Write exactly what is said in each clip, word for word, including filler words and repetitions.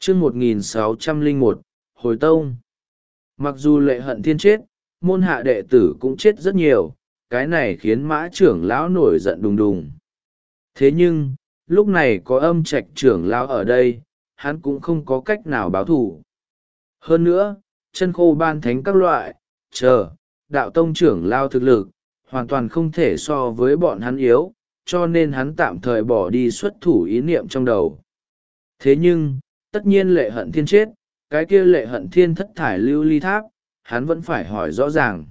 chương một nghìn sáu trăm lẻ một, hồi tông. Mặc dù Lệ Hận Thiên chết, môn hạ đệ tử cũng chết rất nhiều, cái này khiến Mã trưởng lão nổi giận đùng đùng. Thế nhưng, lúc này có Âm Trạch trưởng lão ở đây, hắn cũng không có cách nào báo thù. Hơn nữa, chân khô ban thánh các loại, chờ, đạo tông trưởng lao thực lực, hoàn toàn không thể so với bọn hắn yếu, cho nên hắn tạm thời bỏ đi xuất thủ ý niệm trong đầu. Thế nhưng, tất nhiên Lệ Hận Thiên chết, cái kia Lệ Hận Thiên thất thải lưu ly tháp, hắn vẫn phải hỏi rõ ràng.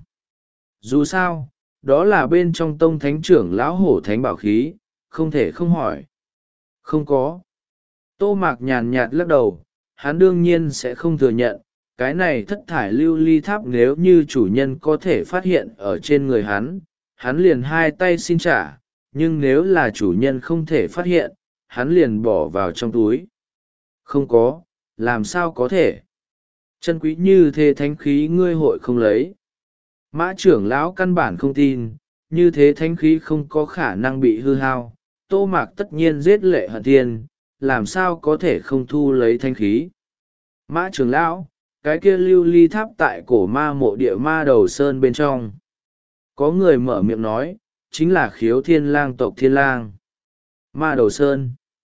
Dù sao, đó là bên trong tông thánh trưởng lão hổ thánh bảo khí, không thể không hỏi. Không có. Tô Mạc nhàn nhạt lắc đầu, hắn đương nhiên sẽ không thừa nhận, cái này thất thải lưu ly tháp nếu như chủ nhân có thể phát hiện ở trên người hắn, hắn liền hai tay xin trả, nhưng nếu là chủ nhân không thể phát hiện, hắn liền bỏ vào trong túi. Không có, làm sao có thể? Chân quý như thế thánh khí ngươi hội không lấy. Mã trưởng lão căn bản không tin, như thế thánh khí không có khả năng bị hư hao. Tô Mạc tất nhiên giết Lệ Hận Thiên, làm sao có thể không thu lấy thánh khí. Mã trưởng lão, cái kia lưu ly tháp tại cổ ma mộ địa ma đầu sơn bên trong. Có người mở miệng nói, chính là Khiếu Thiên Lang tộc Thiên Lang. Ma đầu sơn.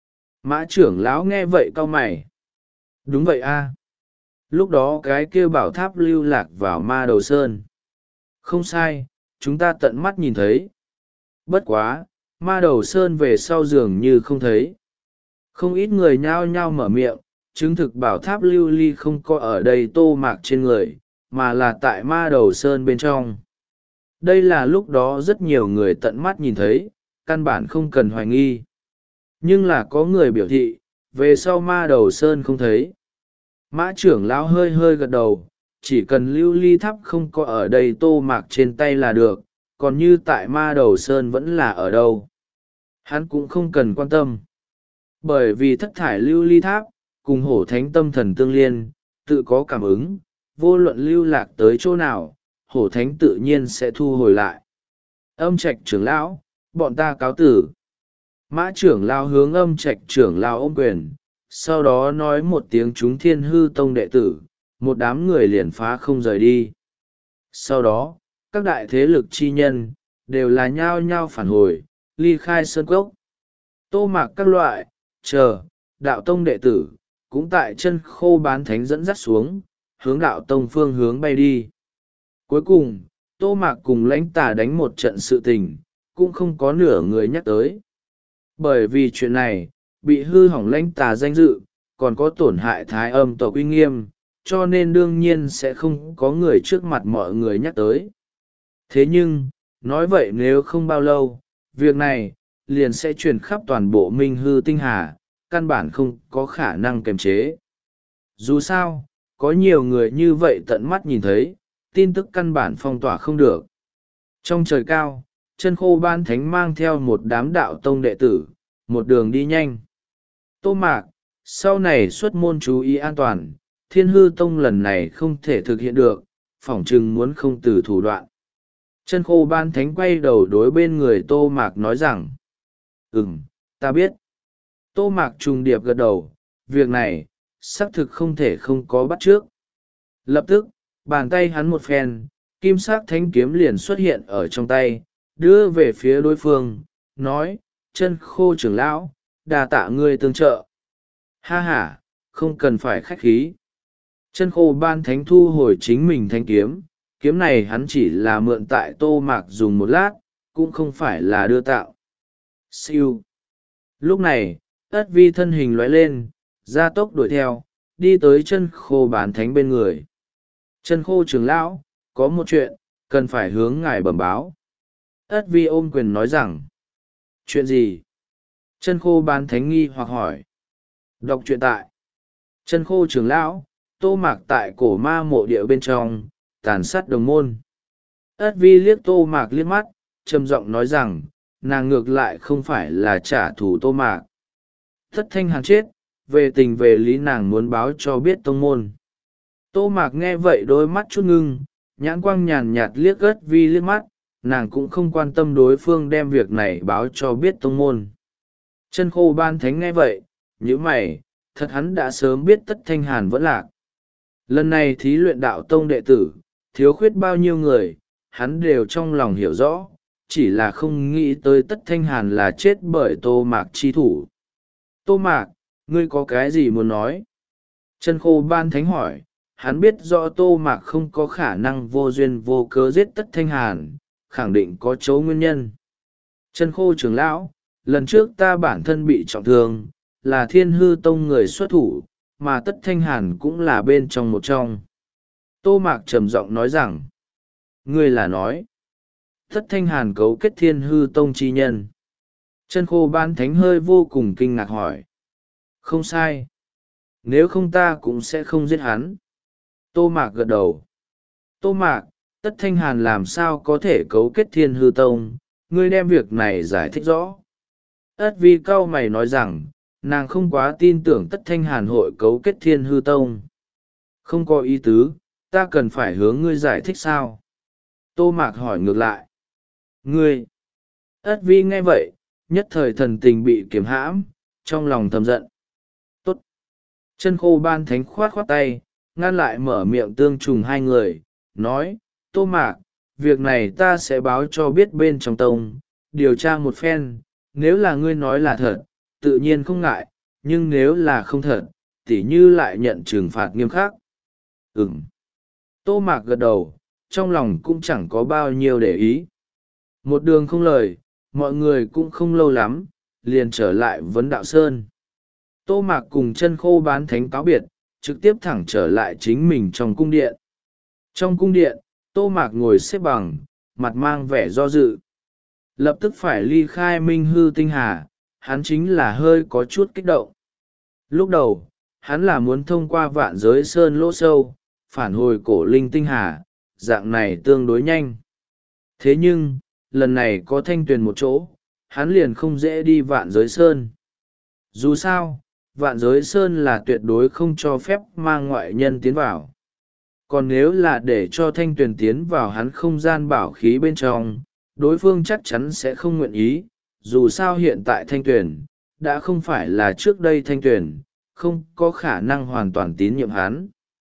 Mã trưởng lão nghe vậy cau mày. Đúng vậy a. Lúc đó cái kia bảo tháp lưu lạc vào ma đầu sơn. Không sai, chúng ta tận mắt nhìn thấy. Bất quá, ma đầu sơn về sau dường như không thấy. Không ít người nhao nhao mở miệng, chứng thực bảo tháp lưu ly không có ở đây Tô Mạc trên người, mà là tại ma đầu sơn bên trong. Đây là lúc đó rất nhiều người tận mắt nhìn thấy, căn bản không cần hoài nghi. Nhưng là có người biểu thị, về sau ma đầu sơn không thấy. Mã trưởng lão hơi hơi gật đầu, chỉ cần lưu ly tháp không có ở đây Tô Mạc trên tay là được, còn như tại ma đầu sơn vẫn là ở đâu. Hắn cũng không cần quan tâm. Bởi vì thất thải lưu ly tháp, cùng hổ thánh tâm thần tương liên, tự có cảm ứng, vô luận lưu lạc tới chỗ nào, hổ thánh tự nhiên sẽ thu hồi lại. Âm Trạch trưởng lão, bọn ta cáo tử. Mã trưởng lão hướng Âm Trạch trưởng lão ôm quyền, sau đó nói một tiếng chúng Thiên Hư tông đệ tử, một đám người liền phá không rời đi. Sau đó, các đại thế lực chi nhân, đều là nhao nhao phản hồi, ly khai sơn cốc. Tô Mạc các loại, chờ, đạo tông đệ tử, cũng tại chân khô bán thánh dẫn dắt xuống, hướng đạo tông phương hướng bay đi. Cuối cùng, Tô Mạc cùng lãnh tà đánh một trận sự tình, cũng không có nửa người nhắc tới. Bởi vì chuyện này, bị hư hỏng lãnh tà danh dự, còn có tổn hại thái âm tộc uy nghiêm, cho nên đương nhiên sẽ không có người trước mặt mọi người nhắc tới. Thế nhưng, nói vậy nếu không bao lâu, việc này, liền sẽ truyền khắp toàn bộ Minh Hư Tinh Hà, căn bản không có khả năng kiềm chế. Dù sao, có nhiều người như vậy tận mắt nhìn thấy, tin tức căn bản phong tỏa không được. Trong trời cao, chân khô ban thánh mang theo một đám đạo tông đệ tử, một đường đi nhanh. Tô Mạc, sau này xuất môn chú ý an toàn, Thiên Hư tông lần này không thể thực hiện được, phỏng chừng muốn không từ thủ đoạn. Chân khô ban thánh quay đầu đối bên người Tô Mạc nói rằng, ừm, ta biết. Tô Mạc trùng điệp gật đầu, việc này, xác thực không thể không có bắt trước. Lập tức, bàn tay hắn một phen, kim sắc thánh kiếm liền xuất hiện ở trong tay, đưa về phía đối phương, nói, chân khô trưởng lão, đà tạ ngươi tương trợ. Ha ha, không cần phải khách khí. Chân khô ban thánh thu hồi chính mình thanh kiếm, kiếm này hắn chỉ là mượn tại Tô Mạc dùng một lát, cũng không phải là đưa tạo. Siêu. Lúc này, ất vi thân hình lóe lên, gia tốc đuổi theo, đi tới chân khô bán thánh bên người. Chân khô trưởng lão, có một chuyện, cần phải hướng ngài bẩm báo. Ất vi ôm quyền nói rằng, chuyện gì? Chân khô bán thánh nghi hoặc hỏi. Đọc truyện tại. Chân khô trưởng lão, Tô Mạc tại cổ ma mộ địa bên trong, tàn sát đồng môn. Ất vi liếc Tô Mạc liếc mắt, trầm giọng nói rằng, nàng ngược lại không phải là trả thù Tô Mạc. Thất thanh hàn chết, về tình về lý nàng muốn báo cho biết tông môn. Tô Mạc nghe vậy đôi mắt chút ngưng, nhãn quang nhàn nhạt liếc Ất vi liếc mắt, nàng cũng không quan tâm đối phương đem việc này báo cho biết tông môn. Chân khô ban thánh nghe vậy, nhíu mày, thật hắn đã sớm biết Tất Thanh Hàn vẫn lạc. Lần này thí luyện đạo tông đệ tử, thiếu khuyết bao nhiêu người, hắn đều trong lòng hiểu rõ, chỉ là không nghĩ tới Tất Thanh Hàn là chết bởi Tô Mạc chi thủ. Tô Mạc, ngươi có cái gì muốn nói? Chân Khô Ban Thánh hỏi, hắn biết rõ Tô Mạc không có khả năng vô duyên vô cớ giết Tất Thanh Hàn, khẳng định có chỗ nguyên nhân. Chân Khô trưởng lão, lần trước ta bản thân bị trọng thương, là Thiên Hư Tông người xuất thủ, mà Tất Thanh Hàn cũng là bên trong một trong. Tô Mạc trầm giọng nói rằng, ngươi là nói, Tất Thanh Hàn cấu kết Thiên Hư Tông chi nhân. Chân Khô Ban Thánh hơi vô cùng kinh ngạc hỏi, không sai, nếu không ta cũng sẽ không giết hắn. Tô Mạc gật đầu. Tô Mạc, Tất Thanh Hàn làm sao có thể cấu kết Thiên Hư Tông, ngươi đem việc này giải thích rõ. Ất Vi cau mày nói rằng, nàng không quá tin tưởng Tất Thanh Hàn hội cấu kết Thiên Hư Tông. Không có ý tứ, ta cần phải hướng ngươi giải thích sao? Tô Mạc hỏi ngược lại. Ngươi! Ất Vi nghe vậy, nhất thời thần tình bị kiềm hãm, trong lòng thầm giận. Tốt! Chân Khô Ban Thánh khoát khoát tay, ngăn lại mở miệng tương trùng hai người, nói, Tô Mạc, việc này ta sẽ báo cho biết bên trong tông, điều tra một phen, nếu là ngươi nói là thật, tự nhiên không ngại, nhưng nếu là không thật, tỉ như lại nhận trừng phạt nghiêm khắc. Ừm. Tô Mạc gật đầu, trong lòng cũng chẳng có bao nhiêu để ý. Một đường không lời, mọi người cũng không lâu lắm, liền trở lại Vấn Đạo Sơn. Tô Mạc cùng Chân Khô Bán Thánh cáo biệt, trực tiếp thẳng trở lại chính mình trong cung điện. Trong cung điện, Tô Mạc ngồi xếp bằng, mặt mang vẻ do dự. Lập tức phải ly khai Minh Hư Tinh Hà, hắn chính là hơi có chút kích động. Lúc đầu, hắn là muốn thông qua Vạn Giới Sơn lỗ sâu, phản hồi cổ linh tinh hà, dạng này tương đối nhanh. Thế nhưng, lần này có Thanh Tuyền một chỗ, hắn liền không dễ đi Vạn Giới Sơn. Dù sao, Vạn Giới Sơn là tuyệt đối không cho phép mang ngoại nhân tiến vào. Còn nếu là để cho Thanh Tuyền tiến vào hắn không gian bảo khí bên trong, đối phương chắc chắn sẽ không nguyện ý. Dù sao hiện tại Thanh Tuyền đã không phải là trước đây Thanh Tuyền, không có khả năng hoàn toàn tín nhiệm hắn.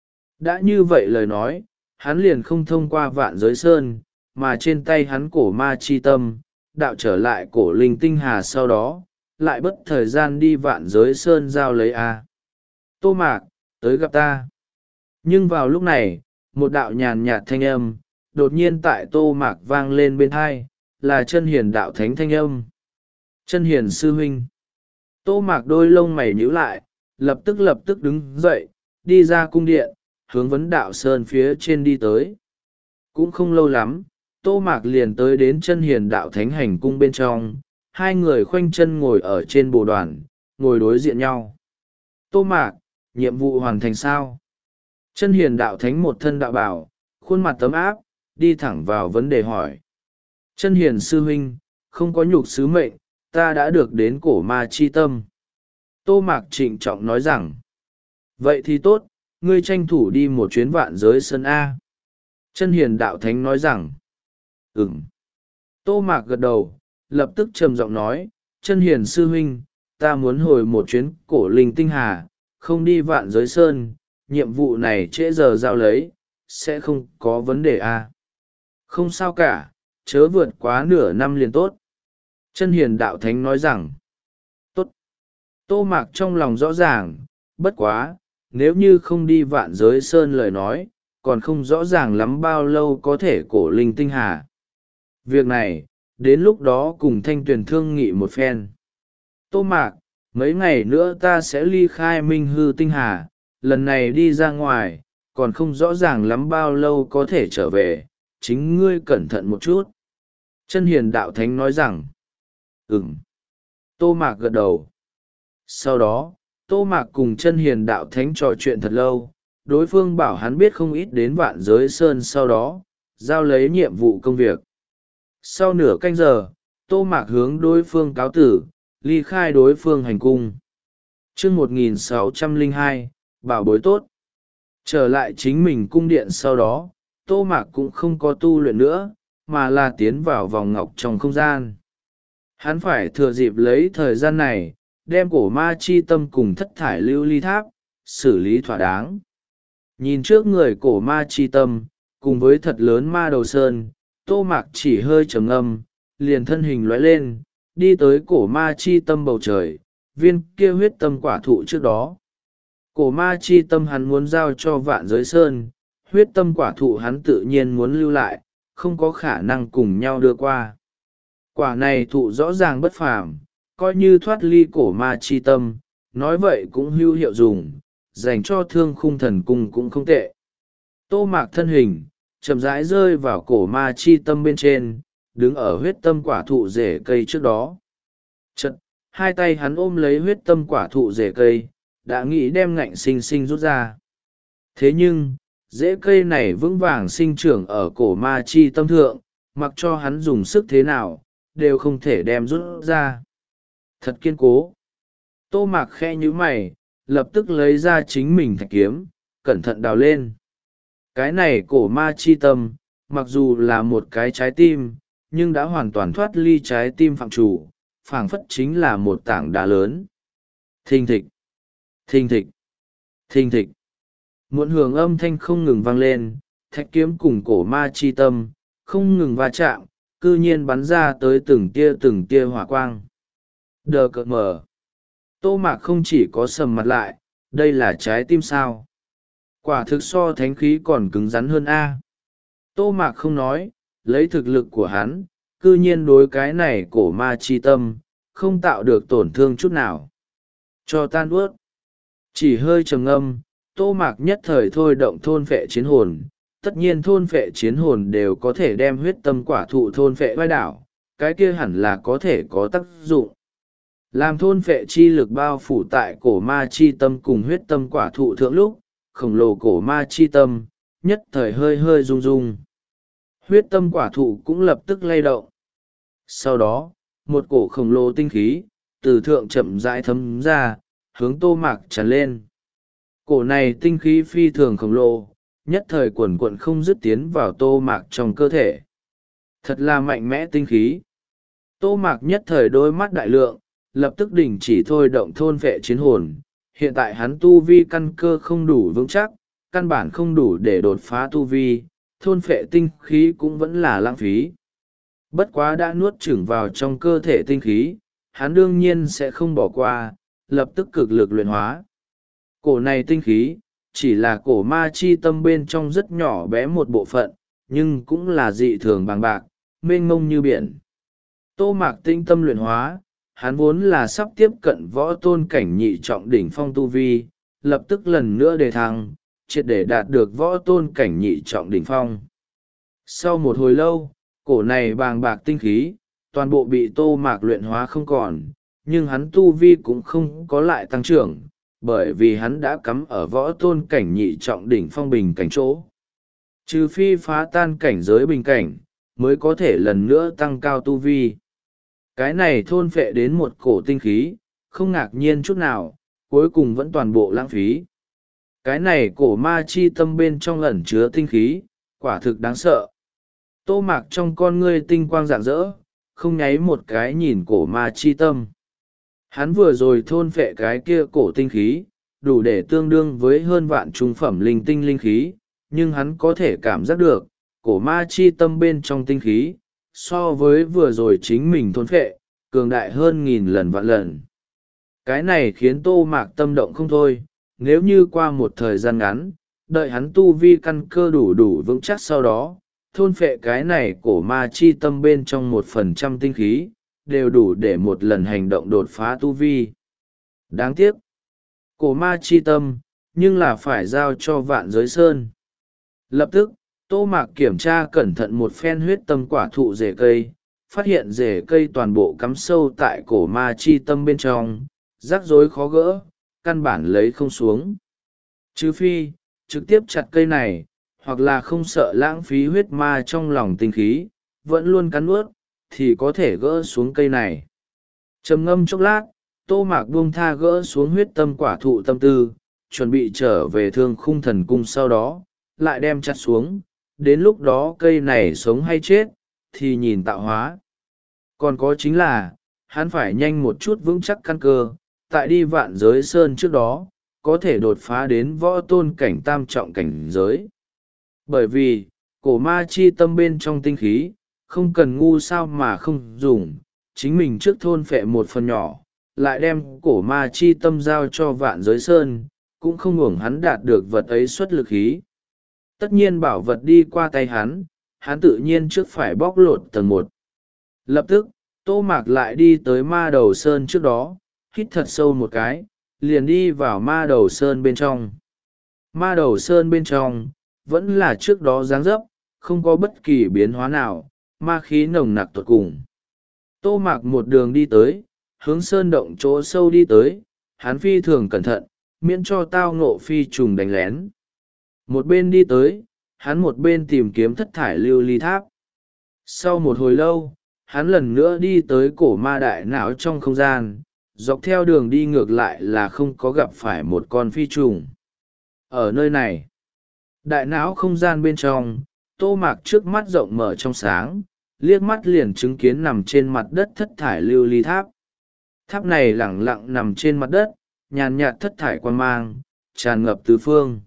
Đã như vậy lời nói, hắn liền không thông qua Vạn Giới Sơn, mà trên tay hắn cổ ma chi tâm, đạo trở lại cổ linh tinh hà sau đó, lại bất thời gian đi Vạn Giới Sơn giao lấy a. Tô Mạc, tới gặp ta. Nhưng vào lúc này, một đạo nhàn nhạt thanh âm, đột nhiên tại Tô Mạc vang lên bên tai, là Chân Hiền đạo thánh thanh âm. Chân Hiền sư huynh. Tô Mạc đôi lông mày nhíu lại, lập tức lập tức đứng dậy, đi ra cung điện, hướng Vấn Đạo Sơn phía trên đi tới. Cũng không lâu lắm, Tô Mạc liền tới đến Chân Hiền đạo thánh hành cung bên trong, hai người khoanh chân ngồi ở trên bồ đoàn, ngồi đối diện nhau. Tô Mạc, nhiệm vụ hoàn thành sao? Chân Hiền đạo thánh một thân đạo bảo, khuôn mặt tấm áp, đi thẳng vào vấn đề hỏi. Chân Hiền sư huynh, không có nhục sứ mệnh, ta đã được đến cổ ma chi tâm. Tô Mạc trịnh trọng nói rằng, vậy thì tốt, ngươi tranh thủ đi một chuyến Vạn Giới Sơn A. Chân Hiền đạo thánh nói rằng, ừm. Tô Mạc gật đầu, lập tức trầm giọng nói, Chân Hiền sư huynh, ta muốn hồi một chuyến cổ linh tinh hà, không đi Vạn Giới Sơn, nhiệm vụ này trễ giờ giao lấy, sẽ không có vấn đề A. Không sao cả, chớ vượt quá nửa năm liền tốt. Chân Hiền đạo thánh nói rằng, tốt. Tô Mạc trong lòng rõ ràng, bất quá, nếu như không đi Vạn Giới Sơn lời nói, còn không rõ ràng lắm bao lâu có thể cổ linh tinh hà. Việc này, đến lúc đó cùng Thanh Tuyền thương nghị một phen. Tô Mạc, mấy ngày nữa ta sẽ ly khai Minh Hư Tinh Hà, lần này đi ra ngoài, còn không rõ ràng lắm bao lâu có thể trở về, chính ngươi cẩn thận một chút. Chân Hiền đạo thánh nói rằng, ừm. Tô Mạc gật đầu. Sau đó, Tô Mạc cùng Chân Hiền đạo thánh trò chuyện thật lâu, đối phương bảo hắn biết không ít đến Vạn Giới Sơn sau đó, giao lấy nhiệm vụ công việc. Sau nửa canh giờ, Tô Mạc hướng đối phương cáo tử, ly khai đối phương hành cung. chương một nghìn sáu trăm lẻ hai, bảo bối tốt. Trở lại chính mình cung điện sau đó, Tô Mạc cũng không có tu luyện nữa, mà là tiến vào vòng ngọc trong không gian. Hắn phải thừa dịp lấy thời gian này, đem cổ ma chi tâm cùng thất thải lưu ly tháp xử lý thỏa đáng. Nhìn trước người cổ ma chi tâm cùng với thật lớn ma đầu sơn, Tô Mạc chỉ hơi trầm ngâm, liền thân hình lóe lên, đi tới cổ ma chi tâm bầu trời, viên kia huyết tâm quả thụ trước đó. Cổ ma chi tâm hắn muốn giao cho vạn giới sơn, huyết tâm quả thụ hắn tự nhiên muốn lưu lại, không có khả năng cùng nhau đưa qua. Quả này thụ rõ ràng bất phàm, coi như thoát ly cổ ma chi tâm, nói vậy cũng hữu hiệu dùng, dành cho thương khung thần cung cũng không tệ. Tô Mạc thân hình, chậm rãi rơi vào cổ ma chi tâm bên trên, đứng ở huyết tâm quả thụ rễ cây trước đó. Chật, hai tay hắn ôm lấy huyết tâm quả thụ rễ cây, đã nghĩ đem ngạnh sinh sinh rút ra. Thế nhưng, rễ cây này vững vàng sinh trưởng ở cổ ma chi tâm thượng, mặc cho hắn dùng sức thế nào, đều không thể đem rút ra. Thật kiên cố. Tô Mạc khe nhíu mày, lập tức lấy ra chính mình thạch kiếm, cẩn thận đào lên. Cái này cổ ma chi tâm, mặc dù là một cái trái tim, nhưng đã hoàn toàn thoát ly trái tim phạm chủ, phảng phất chính là một tảng đá lớn. Thình thịch, thình thịch, thình thịch. Muộn hưởng âm thanh không ngừng vang lên, thạch kiếm cùng cổ ma chi tâm, không ngừng va chạm, cư nhiên bắn ra tới từng tia từng tia hỏa quang. Đờ cợt mờ. Tô Mạc không chỉ có sầm mặt lại, đây là trái tim sao. Quả thực so thánh khí còn cứng rắn hơn a. Tô Mạc không nói, lấy thực lực của hắn, cư nhiên đối cái này cổ ma chi tâm, không tạo được tổn thương chút nào. Cho tan ướt. Chỉ hơi trầm ngâm, Tô Mạc nhất thời thôi động thôn phệ chiến hồn. Tất nhiên thôn phệ chiến hồn đều có thể đem huyết tâm quả thụ thôn phệ vai đảo, cái kia hẳn là có thể có tác dụng. Làm thôn phệ chi lực bao phủ tại cổ ma chi tâm cùng huyết tâm quả thụ thượng lúc, khổng lồ cổ ma chi tâm, nhất thời hơi hơi rung rung. Huyết tâm quả thụ cũng lập tức lay động. Sau đó, một cổ khổng lồ tinh khí, từ thượng chậm rãi thấm ra, hướng Tô Mạc tràn lên. Cổ này tinh khí phi thường khổng lồ, nhất thời quần quận không dứt tiến vào Tô Mạc trong cơ thể. Thật là mạnh mẽ tinh khí. Tô Mạc nhất thời đôi mắt đại lượng, lập tức đình chỉ thôi động thôn vệ chiến hồn. Hiện tại hắn tu vi căn cơ không đủ vững chắc, căn bản không đủ để đột phá tu vi, thôn phệ tinh khí cũng vẫn là lãng phí. Bất quá đã nuốt chửng vào trong cơ thể tinh khí, hắn đương nhiên sẽ không bỏ qua, lập tức cực lực luyện hóa. Cổ này tinh khí, chỉ là cổ ma chi tâm bên trong rất nhỏ bé một bộ phận, nhưng cũng là dị thường bằng bạc, mênh mông như biển. Tô Mạc tinh tâm luyện hóa, hắn vốn là sắp tiếp cận võ tôn cảnh nhị trọng đỉnh phong tu vi, lập tức lần nữa đề thăng, triệt để đạt được võ tôn cảnh nhị trọng đỉnh phong. Sau một hồi lâu, cổ này bàng bạc tinh khí, toàn bộ bị Tô Mạc luyện hóa không còn, nhưng hắn tu vi cũng không có lại tăng trưởng, bởi vì hắn đã cắm ở võ tôn cảnh nhị trọng đỉnh phong bình cảnh chỗ. Trừ phi phá tan cảnh giới bình cảnh, mới có thể lần nữa tăng cao tu vi. Cái này thôn phệ đến một cổ tinh khí, không ngạc nhiên chút nào, cuối cùng vẫn toàn bộ lãng phí. Cái này cổ ma chi tâm bên trong ẩn chứa tinh khí, quả thực đáng sợ. Tô Mạc trong con ngươi tinh quang rạng rỡ, không nháy một cái nhìn cổ ma chi tâm. Hắn vừa rồi thôn phệ cái kia cổ tinh khí, đủ để tương đương với hơn vạn trung phẩm linh tinh linh khí, nhưng hắn có thể cảm giác được, cổ ma chi tâm bên trong tinh khí, so với vừa rồi chính mình thôn phệ, cường đại hơn nghìn lần vạn lần. Cái này khiến Tô Mạc tâm động không thôi, nếu như qua một thời gian ngắn, đợi hắn tu vi căn cơ đủ đủ vững chắc sau đó, thôn phệ cái này cổ ma chi tâm bên trong một phần trăm tinh khí, đều đủ để một lần hành động đột phá tu vi. Đáng tiếc, cổ ma chi tâm, nhưng là phải giao cho vạn giới sơn. Lập tức, Tô Mạc kiểm tra cẩn thận một phen huyết tâm quả thụ rễ cây, phát hiện rễ cây toàn bộ cắm sâu tại cổ ma chi tâm bên trong, rắc rối khó gỡ, căn bản lấy không xuống. Trừ phi, trực tiếp chặt cây này, hoặc là không sợ lãng phí huyết ma trong lòng tinh khí, vẫn luôn cắn nuốt, thì có thể gỡ xuống cây này. Trầm ngâm chốc lát, Tô Mạc buông tha gỡ xuống huyết tâm quả thụ tâm tư, chuẩn bị trở về thương khung thần cung sau đó, lại đem chặt xuống, đến lúc đó cây này sống hay chết, thì nhìn tạo hóa. Còn có chính là, hắn phải nhanh một chút vững chắc căn cơ, tại đi vạn giới sơn trước đó có thể đột phá đến võ tôn cảnh tam trọng cảnh giới. Bởi vì cổ ma chi tâm bên trong tinh khí không cần ngu sao mà không dùng, chính mình trước thôn phệ một phần nhỏ lại đem cổ ma chi tâm giao cho vạn giới sơn, cũng không uổng hắn đạt được vật ấy xuất lực khí. Tất nhiên bảo vật đi qua tay hắn, hắn tự nhiên trước phải bóc lột tầng một. Lập tức Tô Mạc lại đi tới ma đầu sơn trước đó, hít thật sâu một cái, liền đi vào ma đầu sơn bên trong. Ma đầu sơn bên trong vẫn là trước đó dáng dấp, không có bất kỳ biến hóa nào, ma khí nồng nặc tột cùng. Tô Mạc một đường đi tới, hướng sơn động chỗ sâu đi tới, hắn phi thường cẩn thận, miễn cho tao ngộ phi trùng đánh lén. Một bên đi tới, hắn một bên tìm kiếm thất thải lưu ly tháp. Sau một hồi lâu, hắn lần nữa đi tới cổ ma đại não trong không gian, dọc theo đường đi ngược lại là không có gặp phải một con phi trùng. Ở nơi này, đại não không gian bên trong, Tô Mạc trước mắt rộng mở trong sáng, liếc mắt liền chứng kiến nằm trên mặt đất thất thải lưu ly tháp. Tháp này lẳng lặng nằm trên mặt đất, nhàn nhạt thất thải quang mang, tràn ngập tứ phương.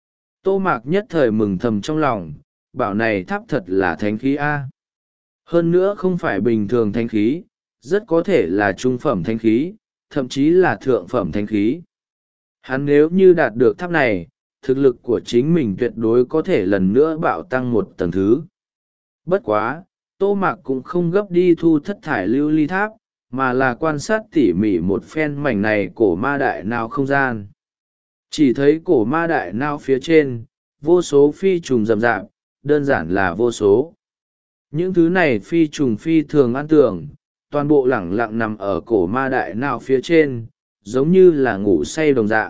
Tô Mạc nhất thời mừng thầm trong lòng, bảo này tháp thật là thánh khí A. Hơn nữa không phải bình thường thánh khí, rất có thể là trung phẩm thánh khí, thậm chí là thượng phẩm thánh khí. Hắn nếu như đạt được tháp này, thực lực của chính mình tuyệt đối có thể lần nữa bạo tăng một tầng thứ. Bất quá, Tô Mạc cũng không gấp đi thu thất thải lưu ly tháp, mà là quan sát tỉ mỉ một phen mảnh này cổ ma đại não không gian. Chỉ thấy cổ ma đại não phía trên, vô số phi trùng rậm rạp, đơn giản là vô số. Những thứ này phi trùng phi thường an tưởng, toàn bộ lẳng lặng nằm ở cổ ma đại não phía trên, giống như là ngủ say đồng dạng.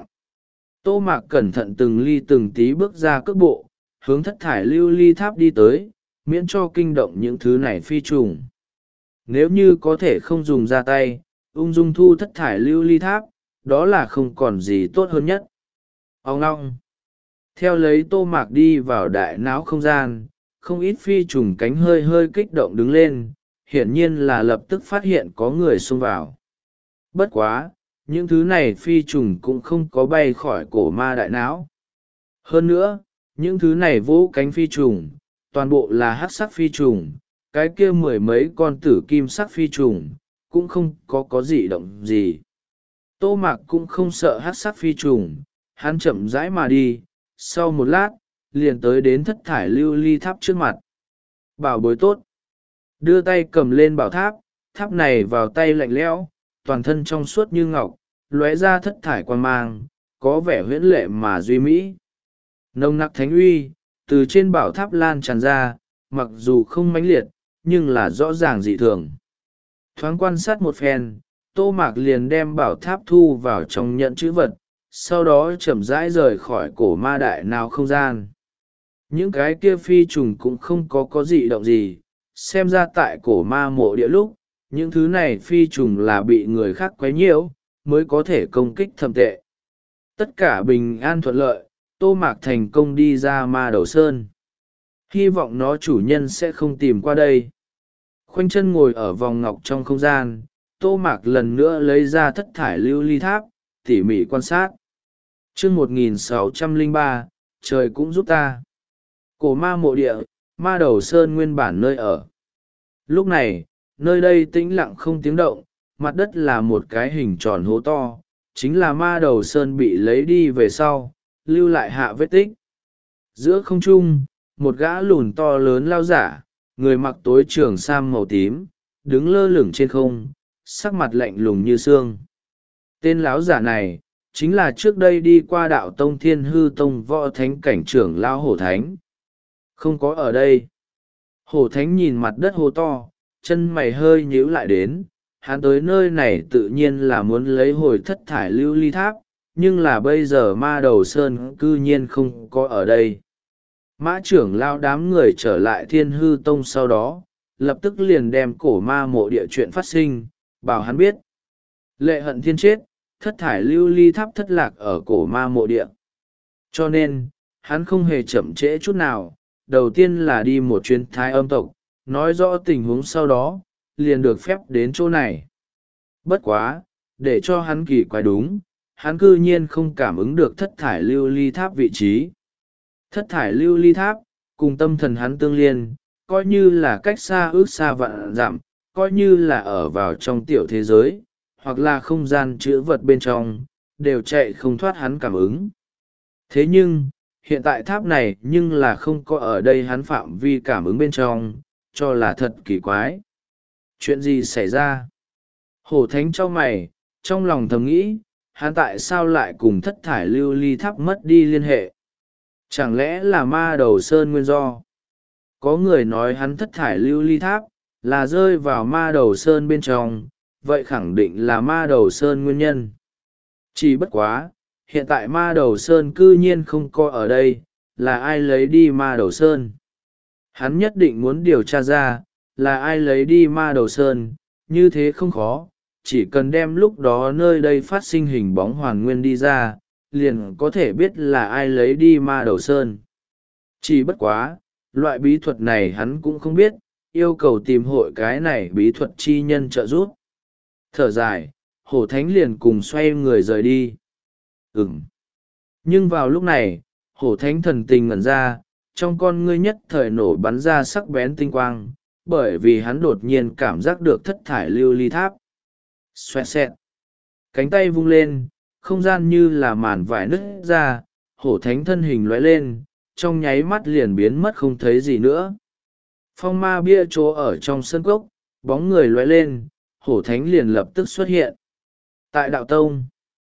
Tô Mạc cẩn thận từng ly từng tí bước ra cước bộ, hướng thất thải lưu ly tháp đi tới, miễn cho kinh động những thứ này phi trùng. Nếu như có thể không dùng ra tay, ung dung thu thất thải lưu ly tháp, đó là không còn gì tốt hơn nhất. Ông ngong. Theo lấy Tô Mạc đi vào đại não không gian, không ít phi trùng cánh hơi hơi kích động đứng lên, hiển nhiên là lập tức phát hiện có người xông vào. Bất quá, những thứ này phi trùng cũng không có bay khỏi cổ ma đại não. Hơn nữa, những thứ này vỗ cánh phi trùng, toàn bộ là hắc sắc phi trùng, cái kia mười mấy con tử kim sắc phi trùng, cũng không có có gì động gì. Tô Mạc cũng không sợ hắc sắc phi trùng, hắn chậm rãi mà đi, sau một lát, liền tới đến thất thải lưu ly tháp trước mặt. Bảo bối tốt. Đưa tay cầm lên bảo tháp, tháp này vào tay lạnh lẽo, toàn thân trong suốt như ngọc, lóe ra thất thải quan mang, có vẻ huyễn lệ mà duy mỹ. Nồng nặc thánh uy, từ trên bảo tháp lan tràn ra, mặc dù không mãnh liệt, nhưng là rõ ràng dị thường. Thoáng quan sát một phen, Tô Mạc liền đem bảo tháp thu vào trong nhận chữ vật, sau đó chậm rãi rời khỏi cổ ma đại não không gian. Những cái kia phi trùng cũng không có có dị động gì, xem ra tại cổ ma mộ địa lúc, những thứ này phi trùng là bị người khác quấy nhiễu, mới có thể công kích thậm tệ. Tất cả bình an thuận lợi, Tô Mạc thành công đi ra ma đầu sơn. Hy vọng nó chủ nhân sẽ không tìm qua đây. Khoanh chân ngồi ở vòng ngọc trong không gian, Tô Mạc lần nữa lấy ra thất thải lưu ly tháp, tỉ mỉ quan sát. Chương một nghìn sáu trăm lẻ ba, trời cũng giúp ta. Cổ ma mộ địa, ma đầu sơn nguyên bản nơi ở. Lúc này, nơi đây tĩnh lặng không tiếng động, mặt đất là một cái hình tròn hố to, chính là ma đầu sơn bị lấy đi về sau, lưu lại hạ vết tích. Giữa không trung, một gã lùn to lớn lao giả, người mặc tối trường sam màu tím, đứng lơ lửng trên không, sắc mặt lạnh lùng như xương. Tên lão giả này, chính là trước đây đi qua đạo tông thiên hư tông võ thánh cảnh trưởng lao hổ thánh. Không có ở đây. Hổ thánh nhìn mặt đất hố to, chân mày hơi nhíu lại đến, hắn tới nơi này tự nhiên là muốn lấy hồi thất thải lưu ly tháp, nhưng là bây giờ ma đầu sơn cư nhiên không có ở đây. Mã trưởng lao đám người trở lại thiên hư tông sau đó, lập tức liền đem cổ ma mộ địa chuyện phát sinh, bảo hắn biết. Lệ hận thiên chết, thất thải lưu ly tháp thất lạc ở cổ ma mộ địa. Cho nên, hắn không hề chậm trễ chút nào, đầu tiên là đi một chuyến thái âm tộc, nói rõ tình huống sau đó, liền được phép đến chỗ này. Bất quá, để cho hắn kỳ quái đúng, hắn cư nhiên không cảm ứng được thất thải lưu ly tháp vị trí. Thất thải lưu ly tháp, cùng tâm thần hắn tương liên, coi như là cách xa ước xa vạn dặm, coi như là ở vào trong tiểu thế giới, hoặc là không gian chữ vật bên trong, đều chạy không thoát hắn cảm ứng. Thế nhưng, hiện tại tháp này nhưng là không có ở đây hắn phạm vi cảm ứng bên trong, cho là thật kỳ quái. Chuyện gì xảy ra? Hổ thánh cho mày, trong lòng thầm nghĩ, hắn tại sao lại cùng thất thải lưu ly tháp mất đi liên hệ? Chẳng lẽ là ma đầu sơn nguyên do? Có người nói hắn thất thải lưu ly tháp, là rơi vào ma đầu sơn bên trong, vậy khẳng định là ma đầu sơn nguyên nhân. Chỉ bất quá, hiện tại ma đầu sơn cư nhiên không có ở đây, là ai lấy đi ma đầu sơn? Hắn nhất định muốn điều tra ra, là ai lấy đi ma đầu sơn, như thế không khó, chỉ cần đem lúc đó nơi đây phát sinh hình bóng hoàn nguyên đi ra, liền có thể biết là ai lấy đi ma đầu sơn. Chỉ bất quá, loại bí thuật này hắn cũng không biết, yêu cầu tìm hội cái này bí thuật chi nhân trợ giúp. Thở dài, hổ thánh liền cùng xoay người rời đi. Ừm. Nhưng vào lúc này, hổ thánh thần tình ngẩn ra, trong con ngươi nhất thời nổ bắn ra sắc bén tinh quang, bởi vì hắn đột nhiên cảm giác được thất thải lưu ly tháp. Xoẹt xẹt. Cánh tay vung lên, không gian như là màn vải nứt ra, hổ thánh thân hình lóe lên, trong nháy mắt liền biến mất không thấy gì nữa. Phong ma bia chỗ ở trong sân cốc, bóng người lóe lên, hổ thánh liền lập tức xuất hiện. Tại đạo tông,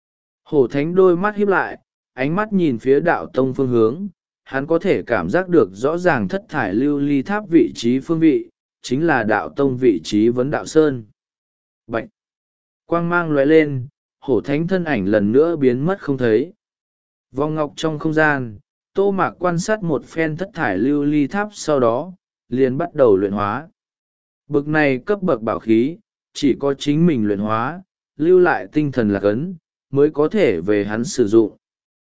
hổ thánh đôi mắt híp lại, ánh mắt nhìn phía đạo tông phương hướng, hắn có thể cảm giác được rõ ràng thất thải lưu ly tháp vị trí phương vị, chính là đạo tông vị trí vấn đạo sơn. Bạch! Quang mang lóe lên, hổ thánh thân ảnh lần nữa biến mất không thấy. Vòng ngọc trong không gian, Tô Mạc quan sát một phen thất thải lưu ly tháp, sau đó liền bắt đầu luyện hóa. Bực này cấp bậc bảo khí, chỉ có chính mình luyện hóa, lưu lại tinh thần lạc ấn, mới có thể về hắn sử dụng.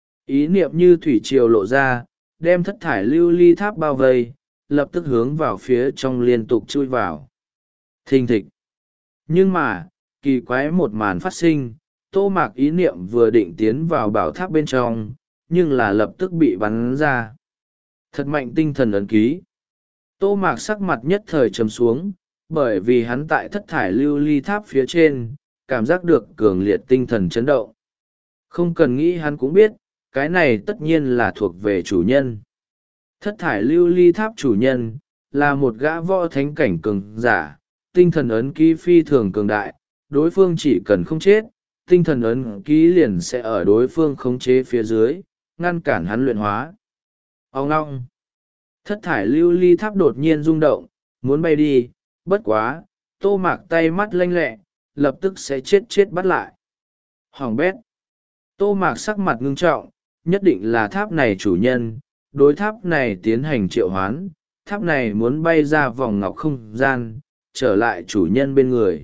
Ý niệm như thủy triều lộ ra, đem thất thải lưu ly tháp bao vây, lập tức hướng vào phía trong liên tục chui vào. Thình thịch. Nhưng mà, kỳ quái một màn phát sinh, Tô Mạc ý niệm vừa định tiến vào bảo tháp bên trong, nhưng là lập tức bị bắn ra. Thật mạnh tinh thần ấn ký. Tô Mạc sắc mặt nhất thời trầm xuống, bởi vì hắn tại thất thải lưu ly tháp phía trên, cảm giác được cường liệt tinh thần chấn động. Không cần nghĩ hắn cũng biết, cái này tất nhiên là thuộc về chủ nhân. Thất thải lưu ly tháp chủ nhân, là một gã võ thánh cảnh cường giả, tinh thần ấn ký phi thường cường đại, đối phương chỉ cần không chết, tinh thần ấn ký liền sẽ ở đối phương khống chế phía dưới, ngăn cản hắn luyện hóa. Ông ngong! Thất thải lưu ly tháp đột nhiên rung động, muốn bay đi, bất quá, Tô Mạc tay mắt lanh lẹ, lập tức sẽ chết chết bắt lại. Hoàng bét! Tô Mạc sắc mặt ngưng trọng, nhất định là tháp này chủ nhân, đối tháp này tiến hành triệu hoán, tháp này muốn bay ra vòng ngọc không gian, trở lại chủ nhân bên người.